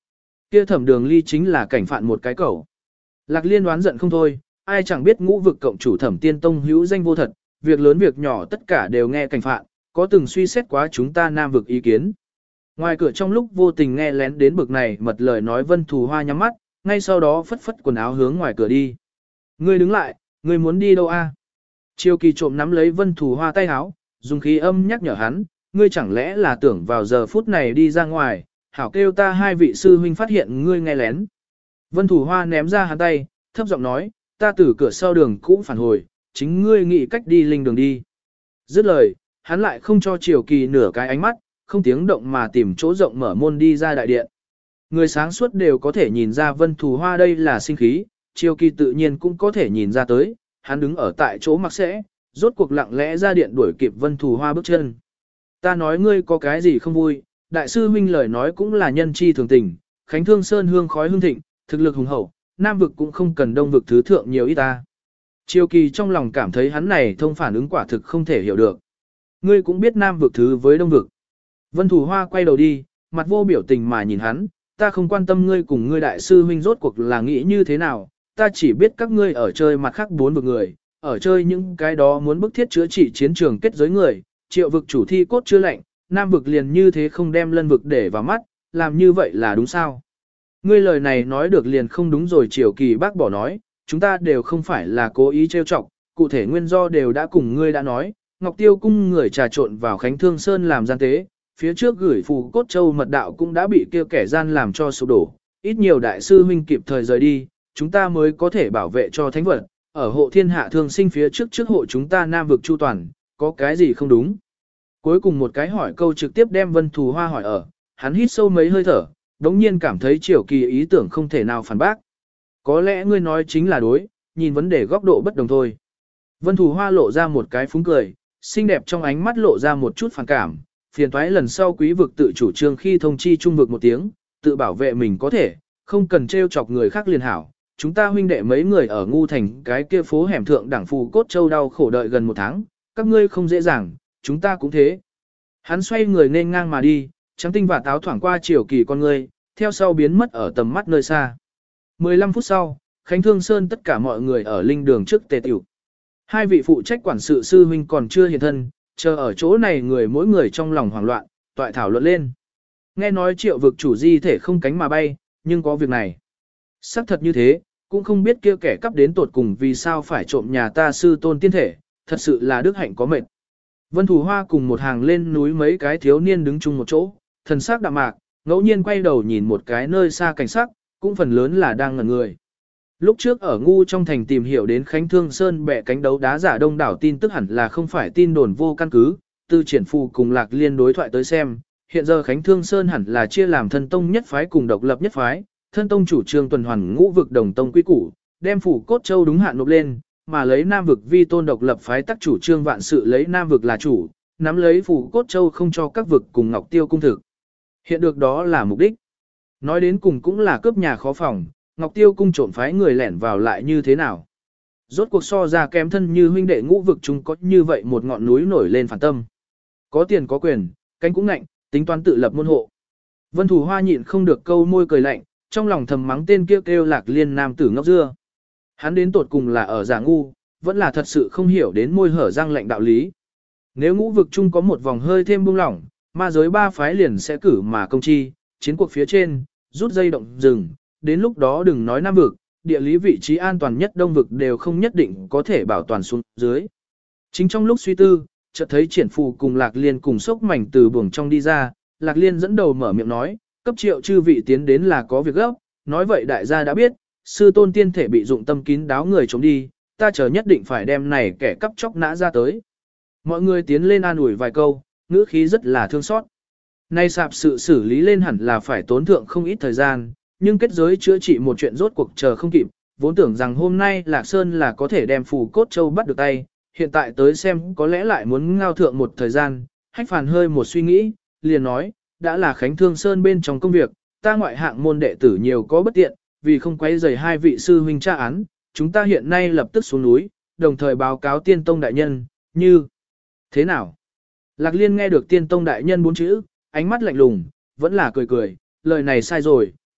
Kia Thẩm Đường Ly chính là cảnh phạn một cái cẩu. Lạc Liên đoán giận không thôi, ai chẳng biết ngũ vực cộng chủ Thẩm Tiên Tông hữu danh vô thật, việc lớn việc nhỏ tất cả đều nghe cảnh phạn, có từng suy xét quá chúng ta nam vực ý kiến. Ngoài cửa trong lúc vô tình nghe lén đến bực này mật lời nói Vân Thù Hoa nhắm mắt, ngay sau đó phất phất quần áo hướng ngoài cửa đi. Ngươi đứng lại, ngươi muốn đi đâu a? Triều Kỳ trộm nắm lấy Vân Thù Hoa tay áo, dùng khí âm nhắc nhở hắn, ngươi chẳng lẽ là tưởng vào giờ phút này đi ra ngoài, hảo kêu ta hai vị sư huynh phát hiện ngươi nghe lén. Vân Thù Hoa ném ra hắn tay, thấp giọng nói, ta từ cửa sau đường cũ phản hồi, chính ngươi nghĩ cách đi linh đường đi. Dứt lời, hắn lại không cho Triều Kỳ nửa cái ánh mắt, không tiếng động mà tìm chỗ rộng mở môn đi ra đại điện. Người sáng suốt đều có thể nhìn ra Vân Thù Hoa đây là sinh khí, Triều Kỳ tự nhiên cũng có thể nhìn ra tới, hắn đứng ở tại chỗ mặc sẽ, rốt cuộc lặng lẽ ra điện đuổi kịp Vân Thù Hoa bước chân. Ta nói ngươi có cái gì không vui, đại sư huynh lời nói cũng là nhân chi thường tình, Khánh Thương Sơn hương khói hương thịnh, thực lực hùng hậu, Nam vực cũng không cần Đông vực thứ thượng nhiều ít ta. Triều Kỳ trong lòng cảm thấy hắn này thông phản ứng quả thực không thể hiểu được. Ngươi cũng biết Nam vực thứ với Đông vực. Vân Thù Hoa quay đầu đi, mặt vô biểu tình mà nhìn hắn, ta không quan tâm ngươi cùng ngươi đại sư huynh rốt cuộc là nghĩ như thế nào, ta chỉ biết các ngươi ở chơi mặt khác bốn vực người, ở chơi những cái đó muốn bức thiết chữa trị chiến trường kết giới người, triệu vực chủ thi cốt chưa lạnh, Nam vực liền như thế không đem lân vực để vào mắt, làm như vậy là đúng sao? Ngươi lời này nói được liền không đúng rồi. Triều Kỳ bác bỏ nói, chúng ta đều không phải là cố ý trêu chọc, cụ thể nguyên do đều đã cùng ngươi đã nói, Ngọc Tiêu cung người trà trộn vào Khánh Thương Sơn làm gian tế, phía trước gửi phù cốt châu mật đạo cũng đã bị kêu kẻ gian làm cho sụp đổ, ít nhiều đại sư huynh kịp thời rời đi, chúng ta mới có thể bảo vệ cho thánh vật, ở hộ thiên hạ thương sinh phía trước trước hộ chúng ta Nam vực chu toàn, có cái gì không đúng. Cuối cùng một cái hỏi câu trực tiếp đem Vân Thù Hoa hỏi ở, hắn hít sâu mấy hơi thở, đống nhiên cảm thấy Triều Kỳ ý tưởng không thể nào phản bác. Có lẽ ngươi nói chính là đối, nhìn vấn đề góc độ bất đồng thôi. Vân Thù Hoa lộ ra một cái phúng cười, xinh đẹp trong ánh mắt lộ ra một chút phản cảm, phiền toái lần sau quý vực tự chủ trương khi thông chi trung vực một tiếng, tự bảo vệ mình có thể, không cần trêu chọc người khác liền hảo. Chúng ta huynh đệ mấy người ở ngu thành cái kia phố hẻm thượng đảng phù cốt châu đau khổ đợi gần một tháng, các ngươi không dễ dàng, chúng ta cũng thế. Hắn xoay người nên ngang mà đi, trắng tinh và táo thoảng qua Triều Kỳ con ngươi, theo sau biến mất ở tầm mắt nơi xa. mười lăm phút sau, Khánh Thương Sơn tất cả mọi người ở linh đường trước tề tiểu. Hai vị phụ trách quản sự sư huynh còn chưa hiện thân, chờ ở chỗ này người mỗi người trong lòng hoảng loạn, toại thảo luận lên. Nghe nói Triệu vực chủ di thể không cánh mà bay, nhưng có việc này. Xác thật như thế, cũng không biết kia kẻ cắp đến tột cùng vì sao phải trộm nhà ta sư tôn tiên thể, thật sự là đức hạnh có mệt. Vân Thù Hoa cùng một hàng lên núi mấy cái thiếu niên đứng chung một chỗ, thần sắc đạm mạc, ngẫu nhiên quay đầu nhìn một cái nơi xa cảnh sắc, cũng phần lớn là đang ngẩn người. Lúc trước ở ngu trong thành tìm hiểu đến Khánh Thương Sơn bẻ cánh đấu đá giả đông đảo tin tức hẳn là không phải tin đồn vô căn cứ, từ triển phù cùng Lạc Liên đối thoại tới xem, hiện giờ Khánh Thương Sơn hẳn là chia làm thân tông nhất phái cùng độc lập nhất phái, thân tông chủ trương tuần hoàn ngũ vực đồng tông quý củ, đem phủ cốt châu đúng hạn nộp lên, mà lấy nam vực vi tôn độc lập phái tác chủ trương vạn sự lấy nam vực là chủ, nắm lấy phủ cốt châu không cho các vực cùng Ngọc Tiêu cung thực. Hiện được đó là mục đích. Nói đến cùng cũng là cướp nhà khó phòng, Ngọc Tiêu cung trộm phái người lẻn vào lại như thế nào. Rốt cuộc so ra kém thân như huynh đệ ngũ vực chúng có như vậy một ngọn núi nổi lên phản tâm. Có tiền có quyền, cánh cũng ngạnh, tính toán tự lập môn hộ. Vân Thù Hoa nhịn không được câu môi cười lạnh, trong lòng thầm mắng tên kia kêu, kêu Lạc Liên nam tử ngốc dưa. Hắn đến tột cùng là ở giả ngu, vẫn là thật sự không hiểu đến môi hở răng lạnh đạo lý. Nếu ngũ vực chung có một vòng hơi thêm buông lỏng, ma giới ba phái liền sẽ cử mà công chi, chiến cuộc phía trên, rút dây động rừng, đến lúc đó đừng nói nam vực, địa lý vị trí an toàn nhất đông vực đều không nhất định có thể bảo toàn xuống dưới. Chính trong lúc suy tư, chợt thấy triển phù cùng Lạc Liên cùng sốc mảnh từ buồng trong đi ra, Lạc Liên dẫn đầu mở miệng nói, cấp triệu chư vị tiến đến là có việc gấp, nói vậy đại gia đã biết, sư tôn tiên thể bị dụng tâm kín đáo người chống đi, ta chờ nhất định phải đem này kẻ cắp chóc nã ra tới. Mọi người tiến lên an ủi vài câu, ngữ khí rất là thương xót. Nay sạp sự xử lý lên hẳn là phải tốn thượng không ít thời gian, nhưng kết giới chữa trị một chuyện rốt cuộc chờ không kịp, vốn tưởng rằng hôm nay Lạc Sơn là có thể đem phù cốt châu bắt được tay, hiện tại tới xem có lẽ lại muốn ngao thượng một thời gian, hách phàn hơi một suy nghĩ, liền nói, đã là Khánh Thương Sơn bên trong công việc, ta ngoại hạng môn đệ tử nhiều có bất tiện, vì không quấy rầy hai vị sư huynh tra án, chúng ta hiện nay lập tức xuống núi, đồng thời báo cáo tiên tông đại nhân, như thế nào? Lạc Liên nghe được tiên tông đại nhân bốn chữ, ánh mắt lạnh lùng, vẫn là cười cười, lời này sai rồi,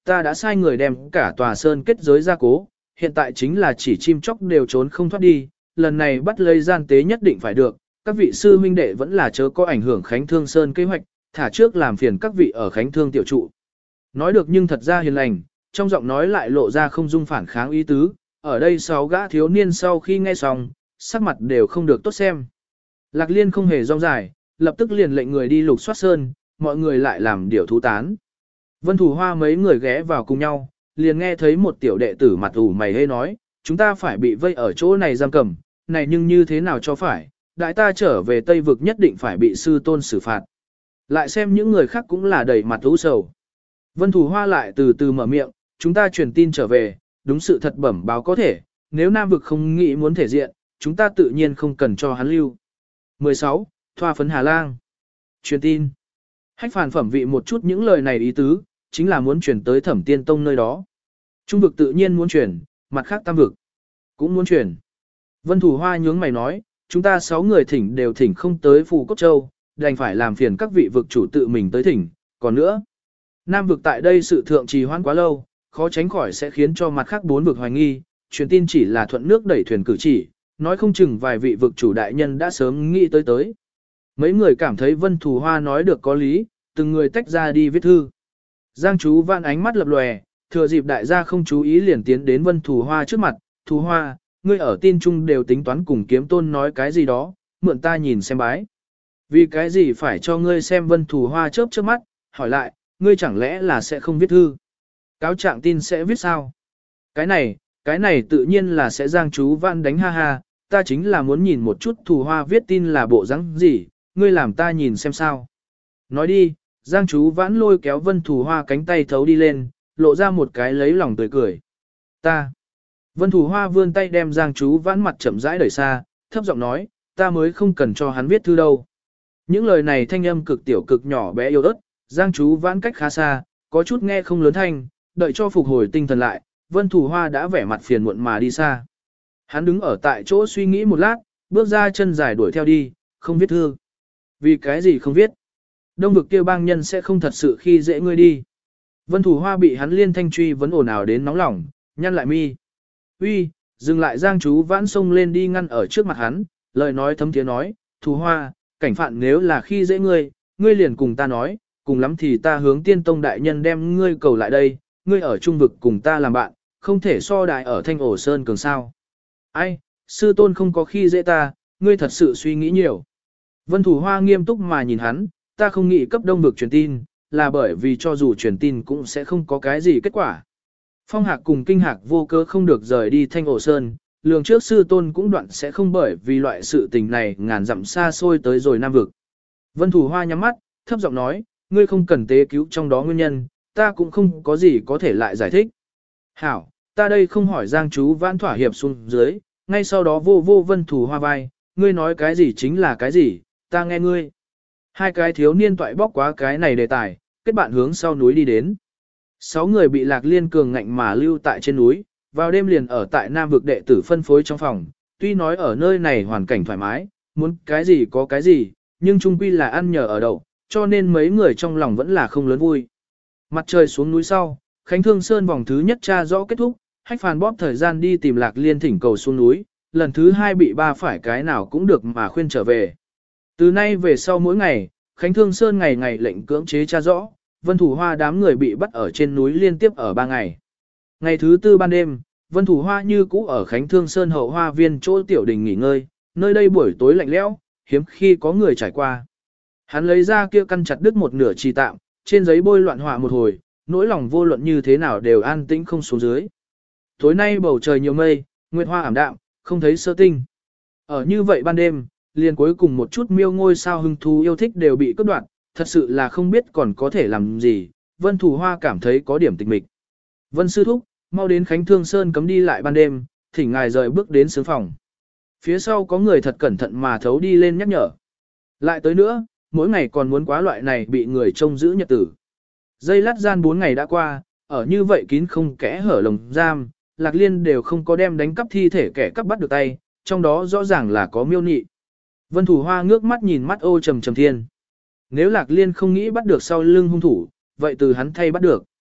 ta đã sai người đem cả tòa sơn kết giới ra cố, hiện tại chính là chỉ chim chóc đều trốn không thoát đi, lần này bắt lấy gian tế nhất định phải được, các vị sư huynh đệ vẫn là chớ có ảnh hưởng Khánh Thương Sơn kế hoạch, thả trước làm phiền các vị ở Khánh Thương tiểu trụ. Nói được nhưng thật ra hiền lành, trong giọng nói lại lộ ra không dung phản kháng ý tứ, ở đây sáu gã thiếu niên sau khi nghe xong, sắc mặt đều không được tốt xem. Lạc Liên không hề rong dài, lập tức liền lệnh người đi lục soát sơn, mọi người lại làm điều thú tán. Vân Thủ Hoa mấy người ghé vào cùng nhau, liền nghe thấy một tiểu đệ tử mặt ủ mày hê nói, chúng ta phải bị vây ở chỗ này giam cầm, này nhưng như thế nào cho phải, đại ta trở về Tây Vực nhất định phải bị sư tôn xử phạt. Lại xem những người khác cũng là đầy mặt u sầu. Vân Thủ Hoa lại từ từ mở miệng, chúng ta truyền tin trở về, đúng sự thật bẩm báo có thể, nếu Nam Vực không nghĩ muốn thể diện, chúng ta tự nhiên không cần cho hắn lưu. mười sáu. Thoa phấn Hà Lang. Truyền tin. Hách Phàn phẩm vị một chút những lời này ý tứ, chính là muốn chuyển tới Thẩm Tiên Tông nơi đó. Trung vực tự nhiên muốn chuyển, mặt khác Tam vực cũng muốn chuyển. Vân Thủ Hoa nhướng mày nói, chúng ta sáu người thỉnh đều thỉnh không tới Phù Cốt Châu, đành phải làm phiền các vị vực chủ tự mình tới thỉnh, còn nữa. Nam vực tại đây sự thượng trì hoãn quá lâu, khó tránh khỏi sẽ khiến cho mặt khác bốn vực hoài nghi, truyền tin chỉ là thuận nước đẩy thuyền cử chỉ, nói không chừng vài vị vực chủ đại nhân đã sớm nghĩ tới tới. Mấy người cảm thấy Vân Thủ Hoa nói được có lý, từng người tách ra đi viết thư. Giang Chú Vãn ánh mắt lập lòe, thừa dịp đại gia không chú ý liền tiến đến Vân Thủ Hoa trước mặt, Thủ Hoa, ngươi ở tin chung đều tính toán cùng kiếm tôn nói cái gì đó, mượn ta nhìn xem bái. Vì cái gì phải cho ngươi xem Vân Thủ Hoa chớp chớp mắt, hỏi lại, ngươi chẳng lẽ là sẽ không viết thư? Cáo trạng tin sẽ viết sao? Cái này, cái này tự nhiên là sẽ Giang Chú Vãn đánh ha ha, ta chính là muốn nhìn một chút Thủ Hoa viết tin là bộ dáng gì, ngươi làm ta nhìn xem sao. Nói đi, Giang Chú Vãn lôi kéo Vân Thủ Hoa cánh tay thấu đi lên, lộ ra một cái lấy lòng tươi cười. Ta. Vân Thủ Hoa vươn tay đem Giang Chú Vãn mặt chậm rãi đẩy xa, thấp giọng nói, ta mới không cần cho hắn viết thư đâu. Những lời này thanh âm cực tiểu cực nhỏ bé yếu ớt, Giang Chú Vãn cách khá xa, có chút nghe không lớn thanh, đợi cho phục hồi tinh thần lại, Vân Thủ Hoa đã vẻ mặt phiền muộn mà đi xa. Hắn đứng ở tại chỗ suy nghĩ một lát, bước ra chân dài đuổi theo đi, không viết thư. Vì cái gì không viết? Đông vực kia bang nhân sẽ không thật sự khi dễ ngươi đi. Vân Thủ Hoa bị hắn liên thanh truy vấn ồn ào đến nóng lòng, nhăn lại mi. Uy, dừng lại Giang Chú Vãn xông lên đi ngăn ở trước mặt hắn, lời nói thấm tiếng nói, Thủ Hoa, cảnh phạn nếu là khi dễ ngươi, ngươi liền cùng ta nói, cùng lắm thì ta hướng Tiên Tông đại nhân đem ngươi cầu lại đây, ngươi ở trung vực cùng ta làm bạn, không thể so đại ở Thanh Ổ Sơn cường sao. Ai, sư tôn không có khi dễ ta, ngươi thật sự suy nghĩ nhiều. Vân Thủ Hoa nghiêm túc mà nhìn hắn, ta không nghĩ cấp đông vực truyền tin, là bởi vì cho dù truyền tin cũng sẽ không có cái gì kết quả. Phong Hạc cùng Kinh Hạc vô cớ không được rời đi Thanh Ổ Sơn, lường trước sư tôn cũng đoạn sẽ không bởi vì loại sự tình này ngàn dặm xa xôi tới rồi Nam vực. Vân Thủ Hoa nhắm mắt, thấp giọng nói, ngươi không cần tế cứu trong đó nguyên nhân, ta cũng không có gì có thể lại giải thích. Hảo, ta đây không hỏi Giang Chú Vãn thỏa hiệp xuống dưới, ngay sau đó vô vô Vân Thủ Hoa vai, ngươi nói cái gì chính là cái gì, ta nghe ngươi. Hai cái thiếu niên toại bóc quá cái này đề tài, kết bạn hướng sau núi đi đến. Sáu người bị Lạc Liên cường ngạnh mà lưu tại trên núi, vào đêm liền ở tại Nam vực đệ tử phân phối trong phòng, tuy nói ở nơi này hoàn cảnh thoải mái, muốn cái gì có cái gì, nhưng chung quy là ăn nhờ ở đậu, cho nên mấy người trong lòng vẫn là không lớn vui. Mặt trời xuống núi sau, Khánh Thương Sơn vòng thứ nhất tra rõ kết thúc, Hách Phàn bóp thời gian đi tìm Lạc Liên thỉnh cầu xuống núi, lần thứ hai bị ba phải cái nào cũng được mà khuyên trở về. Từ nay về sau mỗi ngày, Khánh Thương Sơn ngày ngày lệnh cưỡng chế tra rõ, Vân Thủ Hoa đám người bị bắt ở trên núi liên tiếp ở ba ngày. Ngày thứ tư ban đêm, Vân Thủ Hoa như cũ ở Khánh Thương Sơn hậu hoa viên chỗ tiểu đình nghỉ ngơi, nơi đây buổi tối lạnh lẽo, hiếm khi có người trải qua. Hắn lấy ra kia căn chặt đứt một nửa trì tạm, trên giấy bôi loạn họa một hồi, nỗi lòng vô luận như thế nào đều an tĩnh không xuống dưới. Tối nay bầu trời nhiều mây, nguyệt hoa ảm đạm, không thấy sơ tinh. Ở như vậy ban đêm, liền cuối cùng một chút miêu ngôi sao hưng thú yêu thích đều bị cướp đoạt, thật sự là không biết còn có thể làm gì, Vân Thủ Hoa cảm thấy có điểm tịch mịch. Vân Sư Thúc, mau đến Khánh Thương Sơn cấm đi lại ban đêm, thỉnh ngài rời bước đến sướng phòng. Phía sau có người thật cẩn thận mà thấu đi lên nhắc nhở. Lại tới nữa, mỗi ngày còn muốn quá loại này bị người trông giữ nhật tử. Dây lát gian bốn ngày đã qua, ở như vậy kín không kẽ hở lồng giam, Lạc Liên đều không có đem đánh cắp thi thể kẻ cắp bắt được tay, trong đó rõ ràng là có miêu nị. Vân Thủ Hoa ngước mắt nhìn mắt ô trầm trầm thiên. Nếu Lạc Liên không nghĩ bắt được sau lưng hung thủ, vậy từ hắn thay bắt được.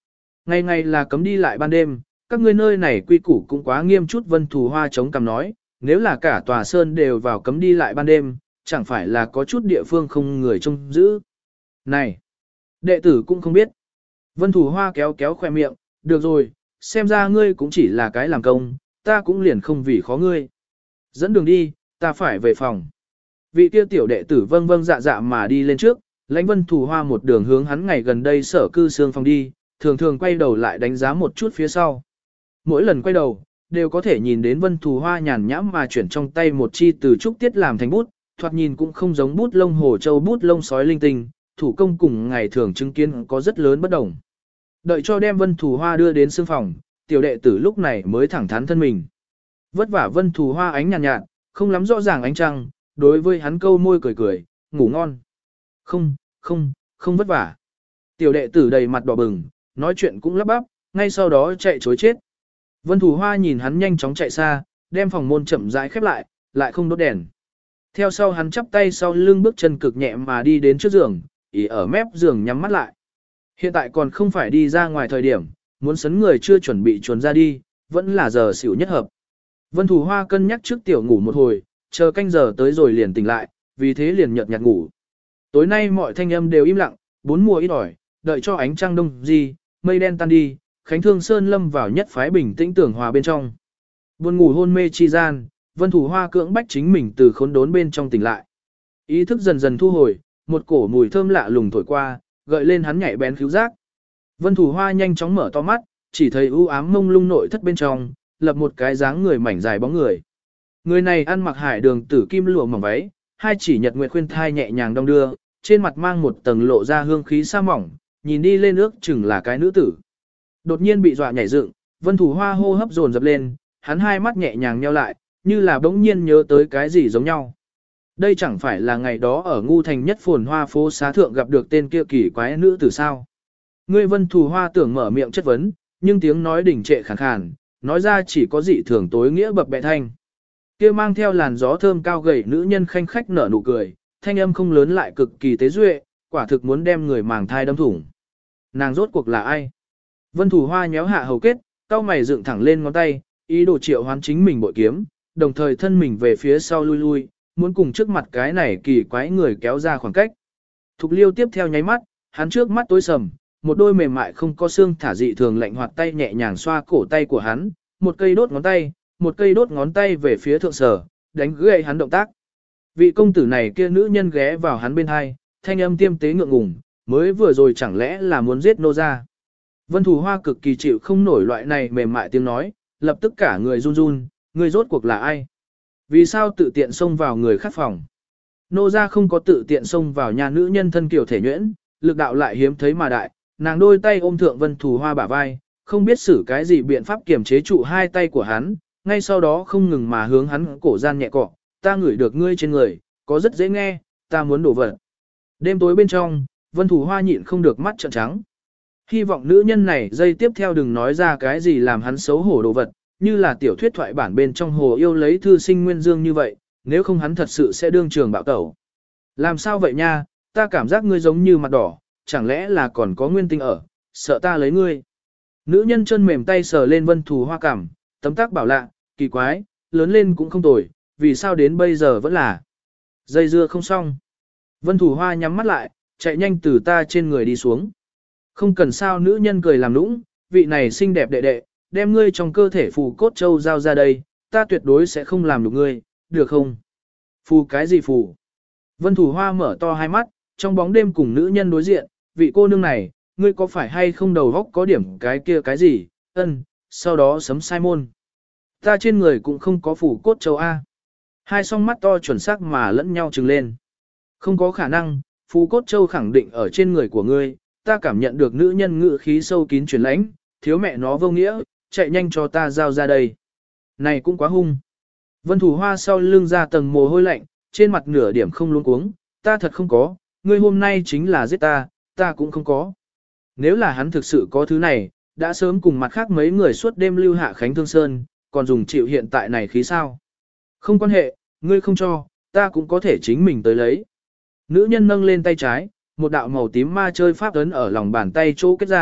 Ngày ngày là cấm đi lại ban đêm, các ngươi nơi này quy củ cũng quá nghiêm chút. Vân Thù Hoa chống cằm nói, nếu là cả tòa sơn đều vào cấm đi lại ban đêm, chẳng phải là có chút địa phương không người trông giữ. Này, đệ tử cũng không biết. Vân Thù Hoa kéo kéo khoe miệng, được rồi, xem ra ngươi cũng chỉ là cái làm công, ta cũng liền không vì khó ngươi. Dẫn đường đi, ta phải về phòng. Vị kia tiểu đệ tử vâng vâng dạ dạ mà đi lên trước, lãnh Vân Thù Hoa một đường hướng hắn ngày gần đây sở cư xương phòng đi, thường thường quay đầu lại đánh giá một chút phía sau. Mỗi lần quay đầu, đều có thể nhìn đến Vân Thù Hoa nhàn nhãm mà chuyển trong tay một chi từ trúc tiết làm thành bút, thoạt nhìn cũng không giống bút lông hồ châu bút lông sói linh tinh, thủ công cùng ngày thường chứng kiến có rất lớn bất đồng. Đợi cho đem Vân Thù Hoa đưa đến xương phòng, tiểu đệ tử lúc này mới thẳng thắn thân mình. Vất vả Vân Thù Hoa ánh nhàn nhạt, nhạt, không lắm rõ ràng ánh trăng, đối với hắn câu môi cười cười, ngủ ngon. Không, không, không vất vả. Tiểu đệ tử đầy mặt đỏ bừng, nói chuyện cũng lắp bắp, ngay sau đó chạy chối chết. Vân Thù Hoa nhìn hắn nhanh chóng chạy xa, đem phòng môn chậm rãi khép lại, lại không đốt đèn. Theo sau hắn chắp tay sau lưng bước chân cực nhẹ mà đi đến trước giường, ỉ ở mép giường nhắm mắt lại. Hiện tại còn không phải đi ra ngoài thời điểm, muốn sấn người chưa chuẩn bị chuồn ra đi, vẫn là giờ xỉu nhất hợp. Vân Thù Hoa cân nhắc trước tiểu ngủ một hồi, chờ canh giờ tới rồi liền tỉnh lại, vì thế liền nhợt nhạt ngủ. Tối nay mọi thanh âm đều im lặng, bốn mùa ít ỏi, đợi cho ánh trăng đông gì, mây đen tan đi, Khánh Thương Sơn lâm vào nhất phái bình tĩnh tưởng hòa bên trong. Buồn ngủ hôn mê chi gian, Vân Thù Hoa cưỡng bách chính mình từ khốn đốn bên trong tỉnh lại. Ý thức dần dần thu hồi, một cổ mùi thơm lạ lùng thổi qua, gợi lên hắn nhạy bén khứu giác. Vân Thù Hoa nhanh chóng mở to mắt, chỉ thấy u ám mông lung nội thất bên trong, lập một cái dáng người mảnh dài bóng người. Người này ăn mặc hải đường tử kim lụa mỏng váy, hai chỉ nhật nguyệt khuyên thai nhẹ nhàng đong đưa, trên mặt mang một tầng lộ ra hương khí sa mỏng, nhìn đi lên ước chừng là cái nữ tử. Đột nhiên bị dọa nhảy dựng, Vân Thù Hoa hô hấp dồn dập lên, hắn hai mắt nhẹ nhàng nheo lại, như là bỗng nhiên nhớ tới cái gì giống nhau. Đây chẳng phải là ngày đó ở ngu thành nhất phồn hoa phố xá thượng gặp được tên kia kỳ quái nữ tử sao? Ngươi Vân Thù Hoa tưởng mở miệng chất vấn, nhưng tiếng nói đỉnh trệ khàn khàn, nói ra chỉ có dị thường tối nghĩa bập bẹ thanh. Kia mang theo làn gió thơm cao gầy nữ nhân khanh khách nở nụ cười, thanh âm không lớn lại cực kỳ tế duệ, quả thực muốn đem người màng thai đâm thủng. Nàng rốt cuộc là ai? Vân Thù Hoa nhéo hạ hầu kết, cau mày dựng thẳng lên ngón tay, ý đồ triệu hoán chính mình bội kiếm, đồng thời thân mình về phía sau lui lui, muốn cùng trước mặt cái này kỳ quái người kéo ra khoảng cách. Thục Liêu tiếp theo nháy mắt, hắn trước mắt tối sầm, một đôi mềm mại không có xương thả dị thường lạnh hoạt tay nhẹ nhàng xoa cổ tay của hắn, một cây đốt ngón tay, một cây đốt ngón tay về phía thượng sở, đánh gãy hắn động tác. Vị công tử này kia nữ nhân ghé vào hắn bên hai, thanh âm tiêm tế ngượng ngùng, mới vừa rồi chẳng lẽ là muốn giết nô gia. Vân Thù Hoa cực kỳ chịu không nổi loại này mềm mại tiếng nói, lập tức cả người run run, người rốt cuộc là ai? Vì sao tự tiện xông vào người khác phòng? Nô gia không có tự tiện xông vào nhà nữ nhân thân kiểu thể nhuyễn, lực đạo lại hiếm thấy mà đại, nàng đôi tay ôm thượng Vân Thù Hoa bả vai, không biết xử cái gì biện pháp kiềm chế trụ hai tay của hắn, ngay sau đó không ngừng mà hướng hắn cổ gian nhẹ cọ, ta ngửi được ngươi trên người, có rất dễ nghe, ta muốn đổ vật. Đêm tối bên trong, Vân Thù Hoa nhịn không được mắt trợn trắng. Hy vọng nữ nhân này dây tiếp theo đừng nói ra cái gì làm hắn xấu hổ đồ vật, như là tiểu thuyết thoại bản bên trong hồ yêu lấy thư sinh nguyên dương như vậy, nếu không hắn thật sự sẽ đương trường bạo tẩu. Làm sao vậy nha, ta cảm giác ngươi giống như mặt đỏ, chẳng lẽ là còn có nguyên tinh ở, sợ ta lấy ngươi. Nữ nhân chân mềm tay sờ lên Vân Thù Hoa cảm, tấm tác bảo lạ, kỳ quái, lớn lên cũng không tồi, vì sao đến bây giờ vẫn là dây dưa không xong. Vân Thù Hoa nhắm mắt lại, chạy nhanh từ ta trên người đi xuống. Không cần sao, nữ nhân cười làm nũng, vị này xinh đẹp đệ đệ, đem ngươi trong cơ thể phù cốt châu giao ra đây, ta tuyệt đối sẽ không làm được ngươi, được không? Phù cái gì phù? Vân Thù Hoa mở to hai mắt, trong bóng đêm cùng nữ nhân đối diện, vị cô nương này, ngươi có phải hay không đầu góc có điểm cái kia cái gì, ân, sau đó sấm sai môn. Ta trên người cũng không có phù cốt châu A. Hai song mắt to chuẩn xác mà lẫn nhau trừng lên. Không có khả năng, phù cốt châu khẳng định ở trên người của ngươi, ta cảm nhận được nữ nhân ngự khí sâu kín truyền lãnh, thiếu mẹ nó vô nghĩa, chạy nhanh cho ta giao ra đây. Này cũng quá hung. Vân Thù Hoa sau lưng ra tầng mồ hôi lạnh, trên mặt nửa điểm không luống cuống, ta thật không có, ngươi hôm nay chính là giết ta, ta cũng không có. Nếu là hắn thực sự có thứ này, đã sớm cùng mặt khác mấy người suốt đêm lưu hạ Khánh Thương Sơn, còn dùng chịu hiện tại này khí sao. Không quan hệ, ngươi không cho, ta cũng có thể chính mình tới lấy. Nữ nhân nâng lên tay trái, một đạo màu tím ma chơi pháp ấn ở lòng bàn tay chỗ kết ra,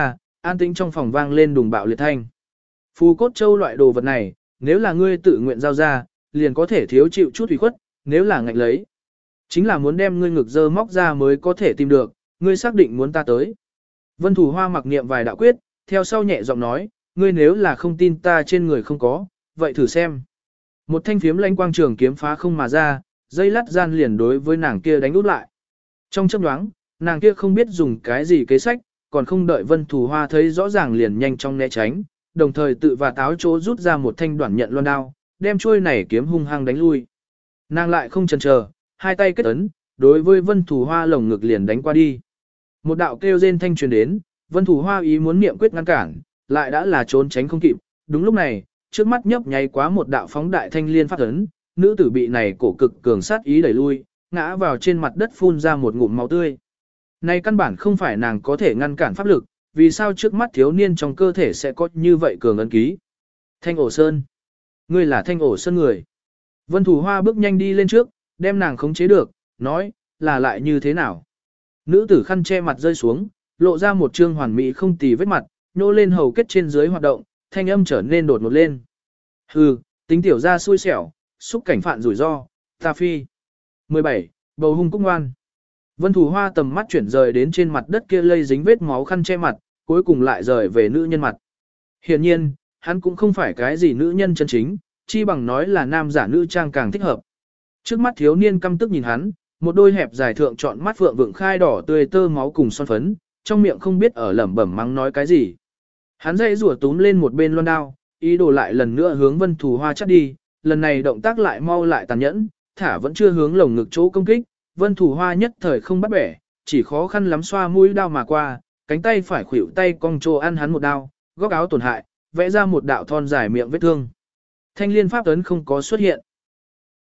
an tĩnh trong phòng vang lên đùng bạo liệt thanh. Phù cốt châu loại đồ vật này, nếu là ngươi tự nguyện giao ra, liền có thể thiếu chịu chút ủy khuất, nếu là ngạnh lấy. Chính là muốn đem ngươi ngực dơ móc ra mới có thể tìm được, ngươi xác định muốn ta tới. Vân Thủ Hoa mặc niệm vài đạo quyết, theo sau nhẹ giọng nói, ngươi nếu là không tin ta trên người không có, vậy thử xem. Một thanh phiếm lanh quang trường kiếm phá không mà ra, dây lát gian liền đối với nàng kia đánh út lại. Trong chớp nhoáng, nàng kia không biết dùng cái gì kế sách, còn không đợi Vân Thủ Hoa thấy rõ ràng liền nhanh chóng né tránh, đồng thời tự và táo chỗ rút ra một thanh đoạn nhận loan đao, đem chuôi này kiếm hung hăng đánh lui. Nàng lại không chần chờ, hai tay kết ấn, đối với Vân Thủ Hoa lồng ngực liền đánh qua đi. Một đạo kêu rên thanh truyền đến, Vân Thủ Hoa ý muốn niệm quyết ngăn cản, lại đã là trốn tránh không kịp. Đúng lúc này, trước mắt nhấp nháy quá một đạo phóng đại thanh liên pháp ấn, nữ tử bị này cổ cực cường sát ý đẩy lui, ngã vào trên mặt đất phun ra một ngụm máu tươi. Này căn bản không phải nàng có thể ngăn cản pháp lực, vì sao trước mắt thiếu niên trong cơ thể sẽ có như vậy cường ấn ký. Thanh ổ sơn. Ngươi là thanh ổ sơn người. Vân Thủ Hoa bước nhanh đi lên trước, đem nàng khống chế được, nói, là lại như thế nào. Nữ tử khăn che mặt rơi xuống, lộ ra một trương hoàn mỹ không tì vết mặt, nhô lên hầu kết trên dưới hoạt động, thanh âm trở nên đột ngột lên. Hừ, tính tiểu ra xui xẻo, xúc cảnh phạn rủi ro, ta phi. mười bảy. Bầu hung cúc ngoan. Vân Thủ Hoa tầm mắt chuyển rời đến trên mặt đất kia lây dính vết máu khăn che mặt, cuối cùng lại rời về nữ nhân mặt. Hiển nhiên, hắn cũng không phải cái gì nữ nhân chân chính, chi bằng nói là nam giả nữ trang càng thích hợp. Trước mắt thiếu niên căm tức nhìn hắn, một đôi hẹp dài thượng trọn mắt phượng vượng khai đỏ tươi tơ máu cùng son phấn, trong miệng không biết ở lẩm bẩm mắng nói cái gì. Hắn dây rủa túm lên một bên loan đao, ý đồ lại lần nữa hướng Vân Thủ Hoa chắt đi, lần này động tác lại mau lại tàn nhẫn, thả vẫn chưa hướng lồng ngực chỗ công kích, Vân Thủ Hoa nhất thời không bắt bẻ, chỉ khó khăn lắm xoa mũi đao mà qua, cánh tay phải khuỷu tay cong trô ăn hắn một đao, góc áo tổn hại, vẽ ra một đạo thon dài miệng vết thương. Thanh liên pháp ấn không có xuất hiện.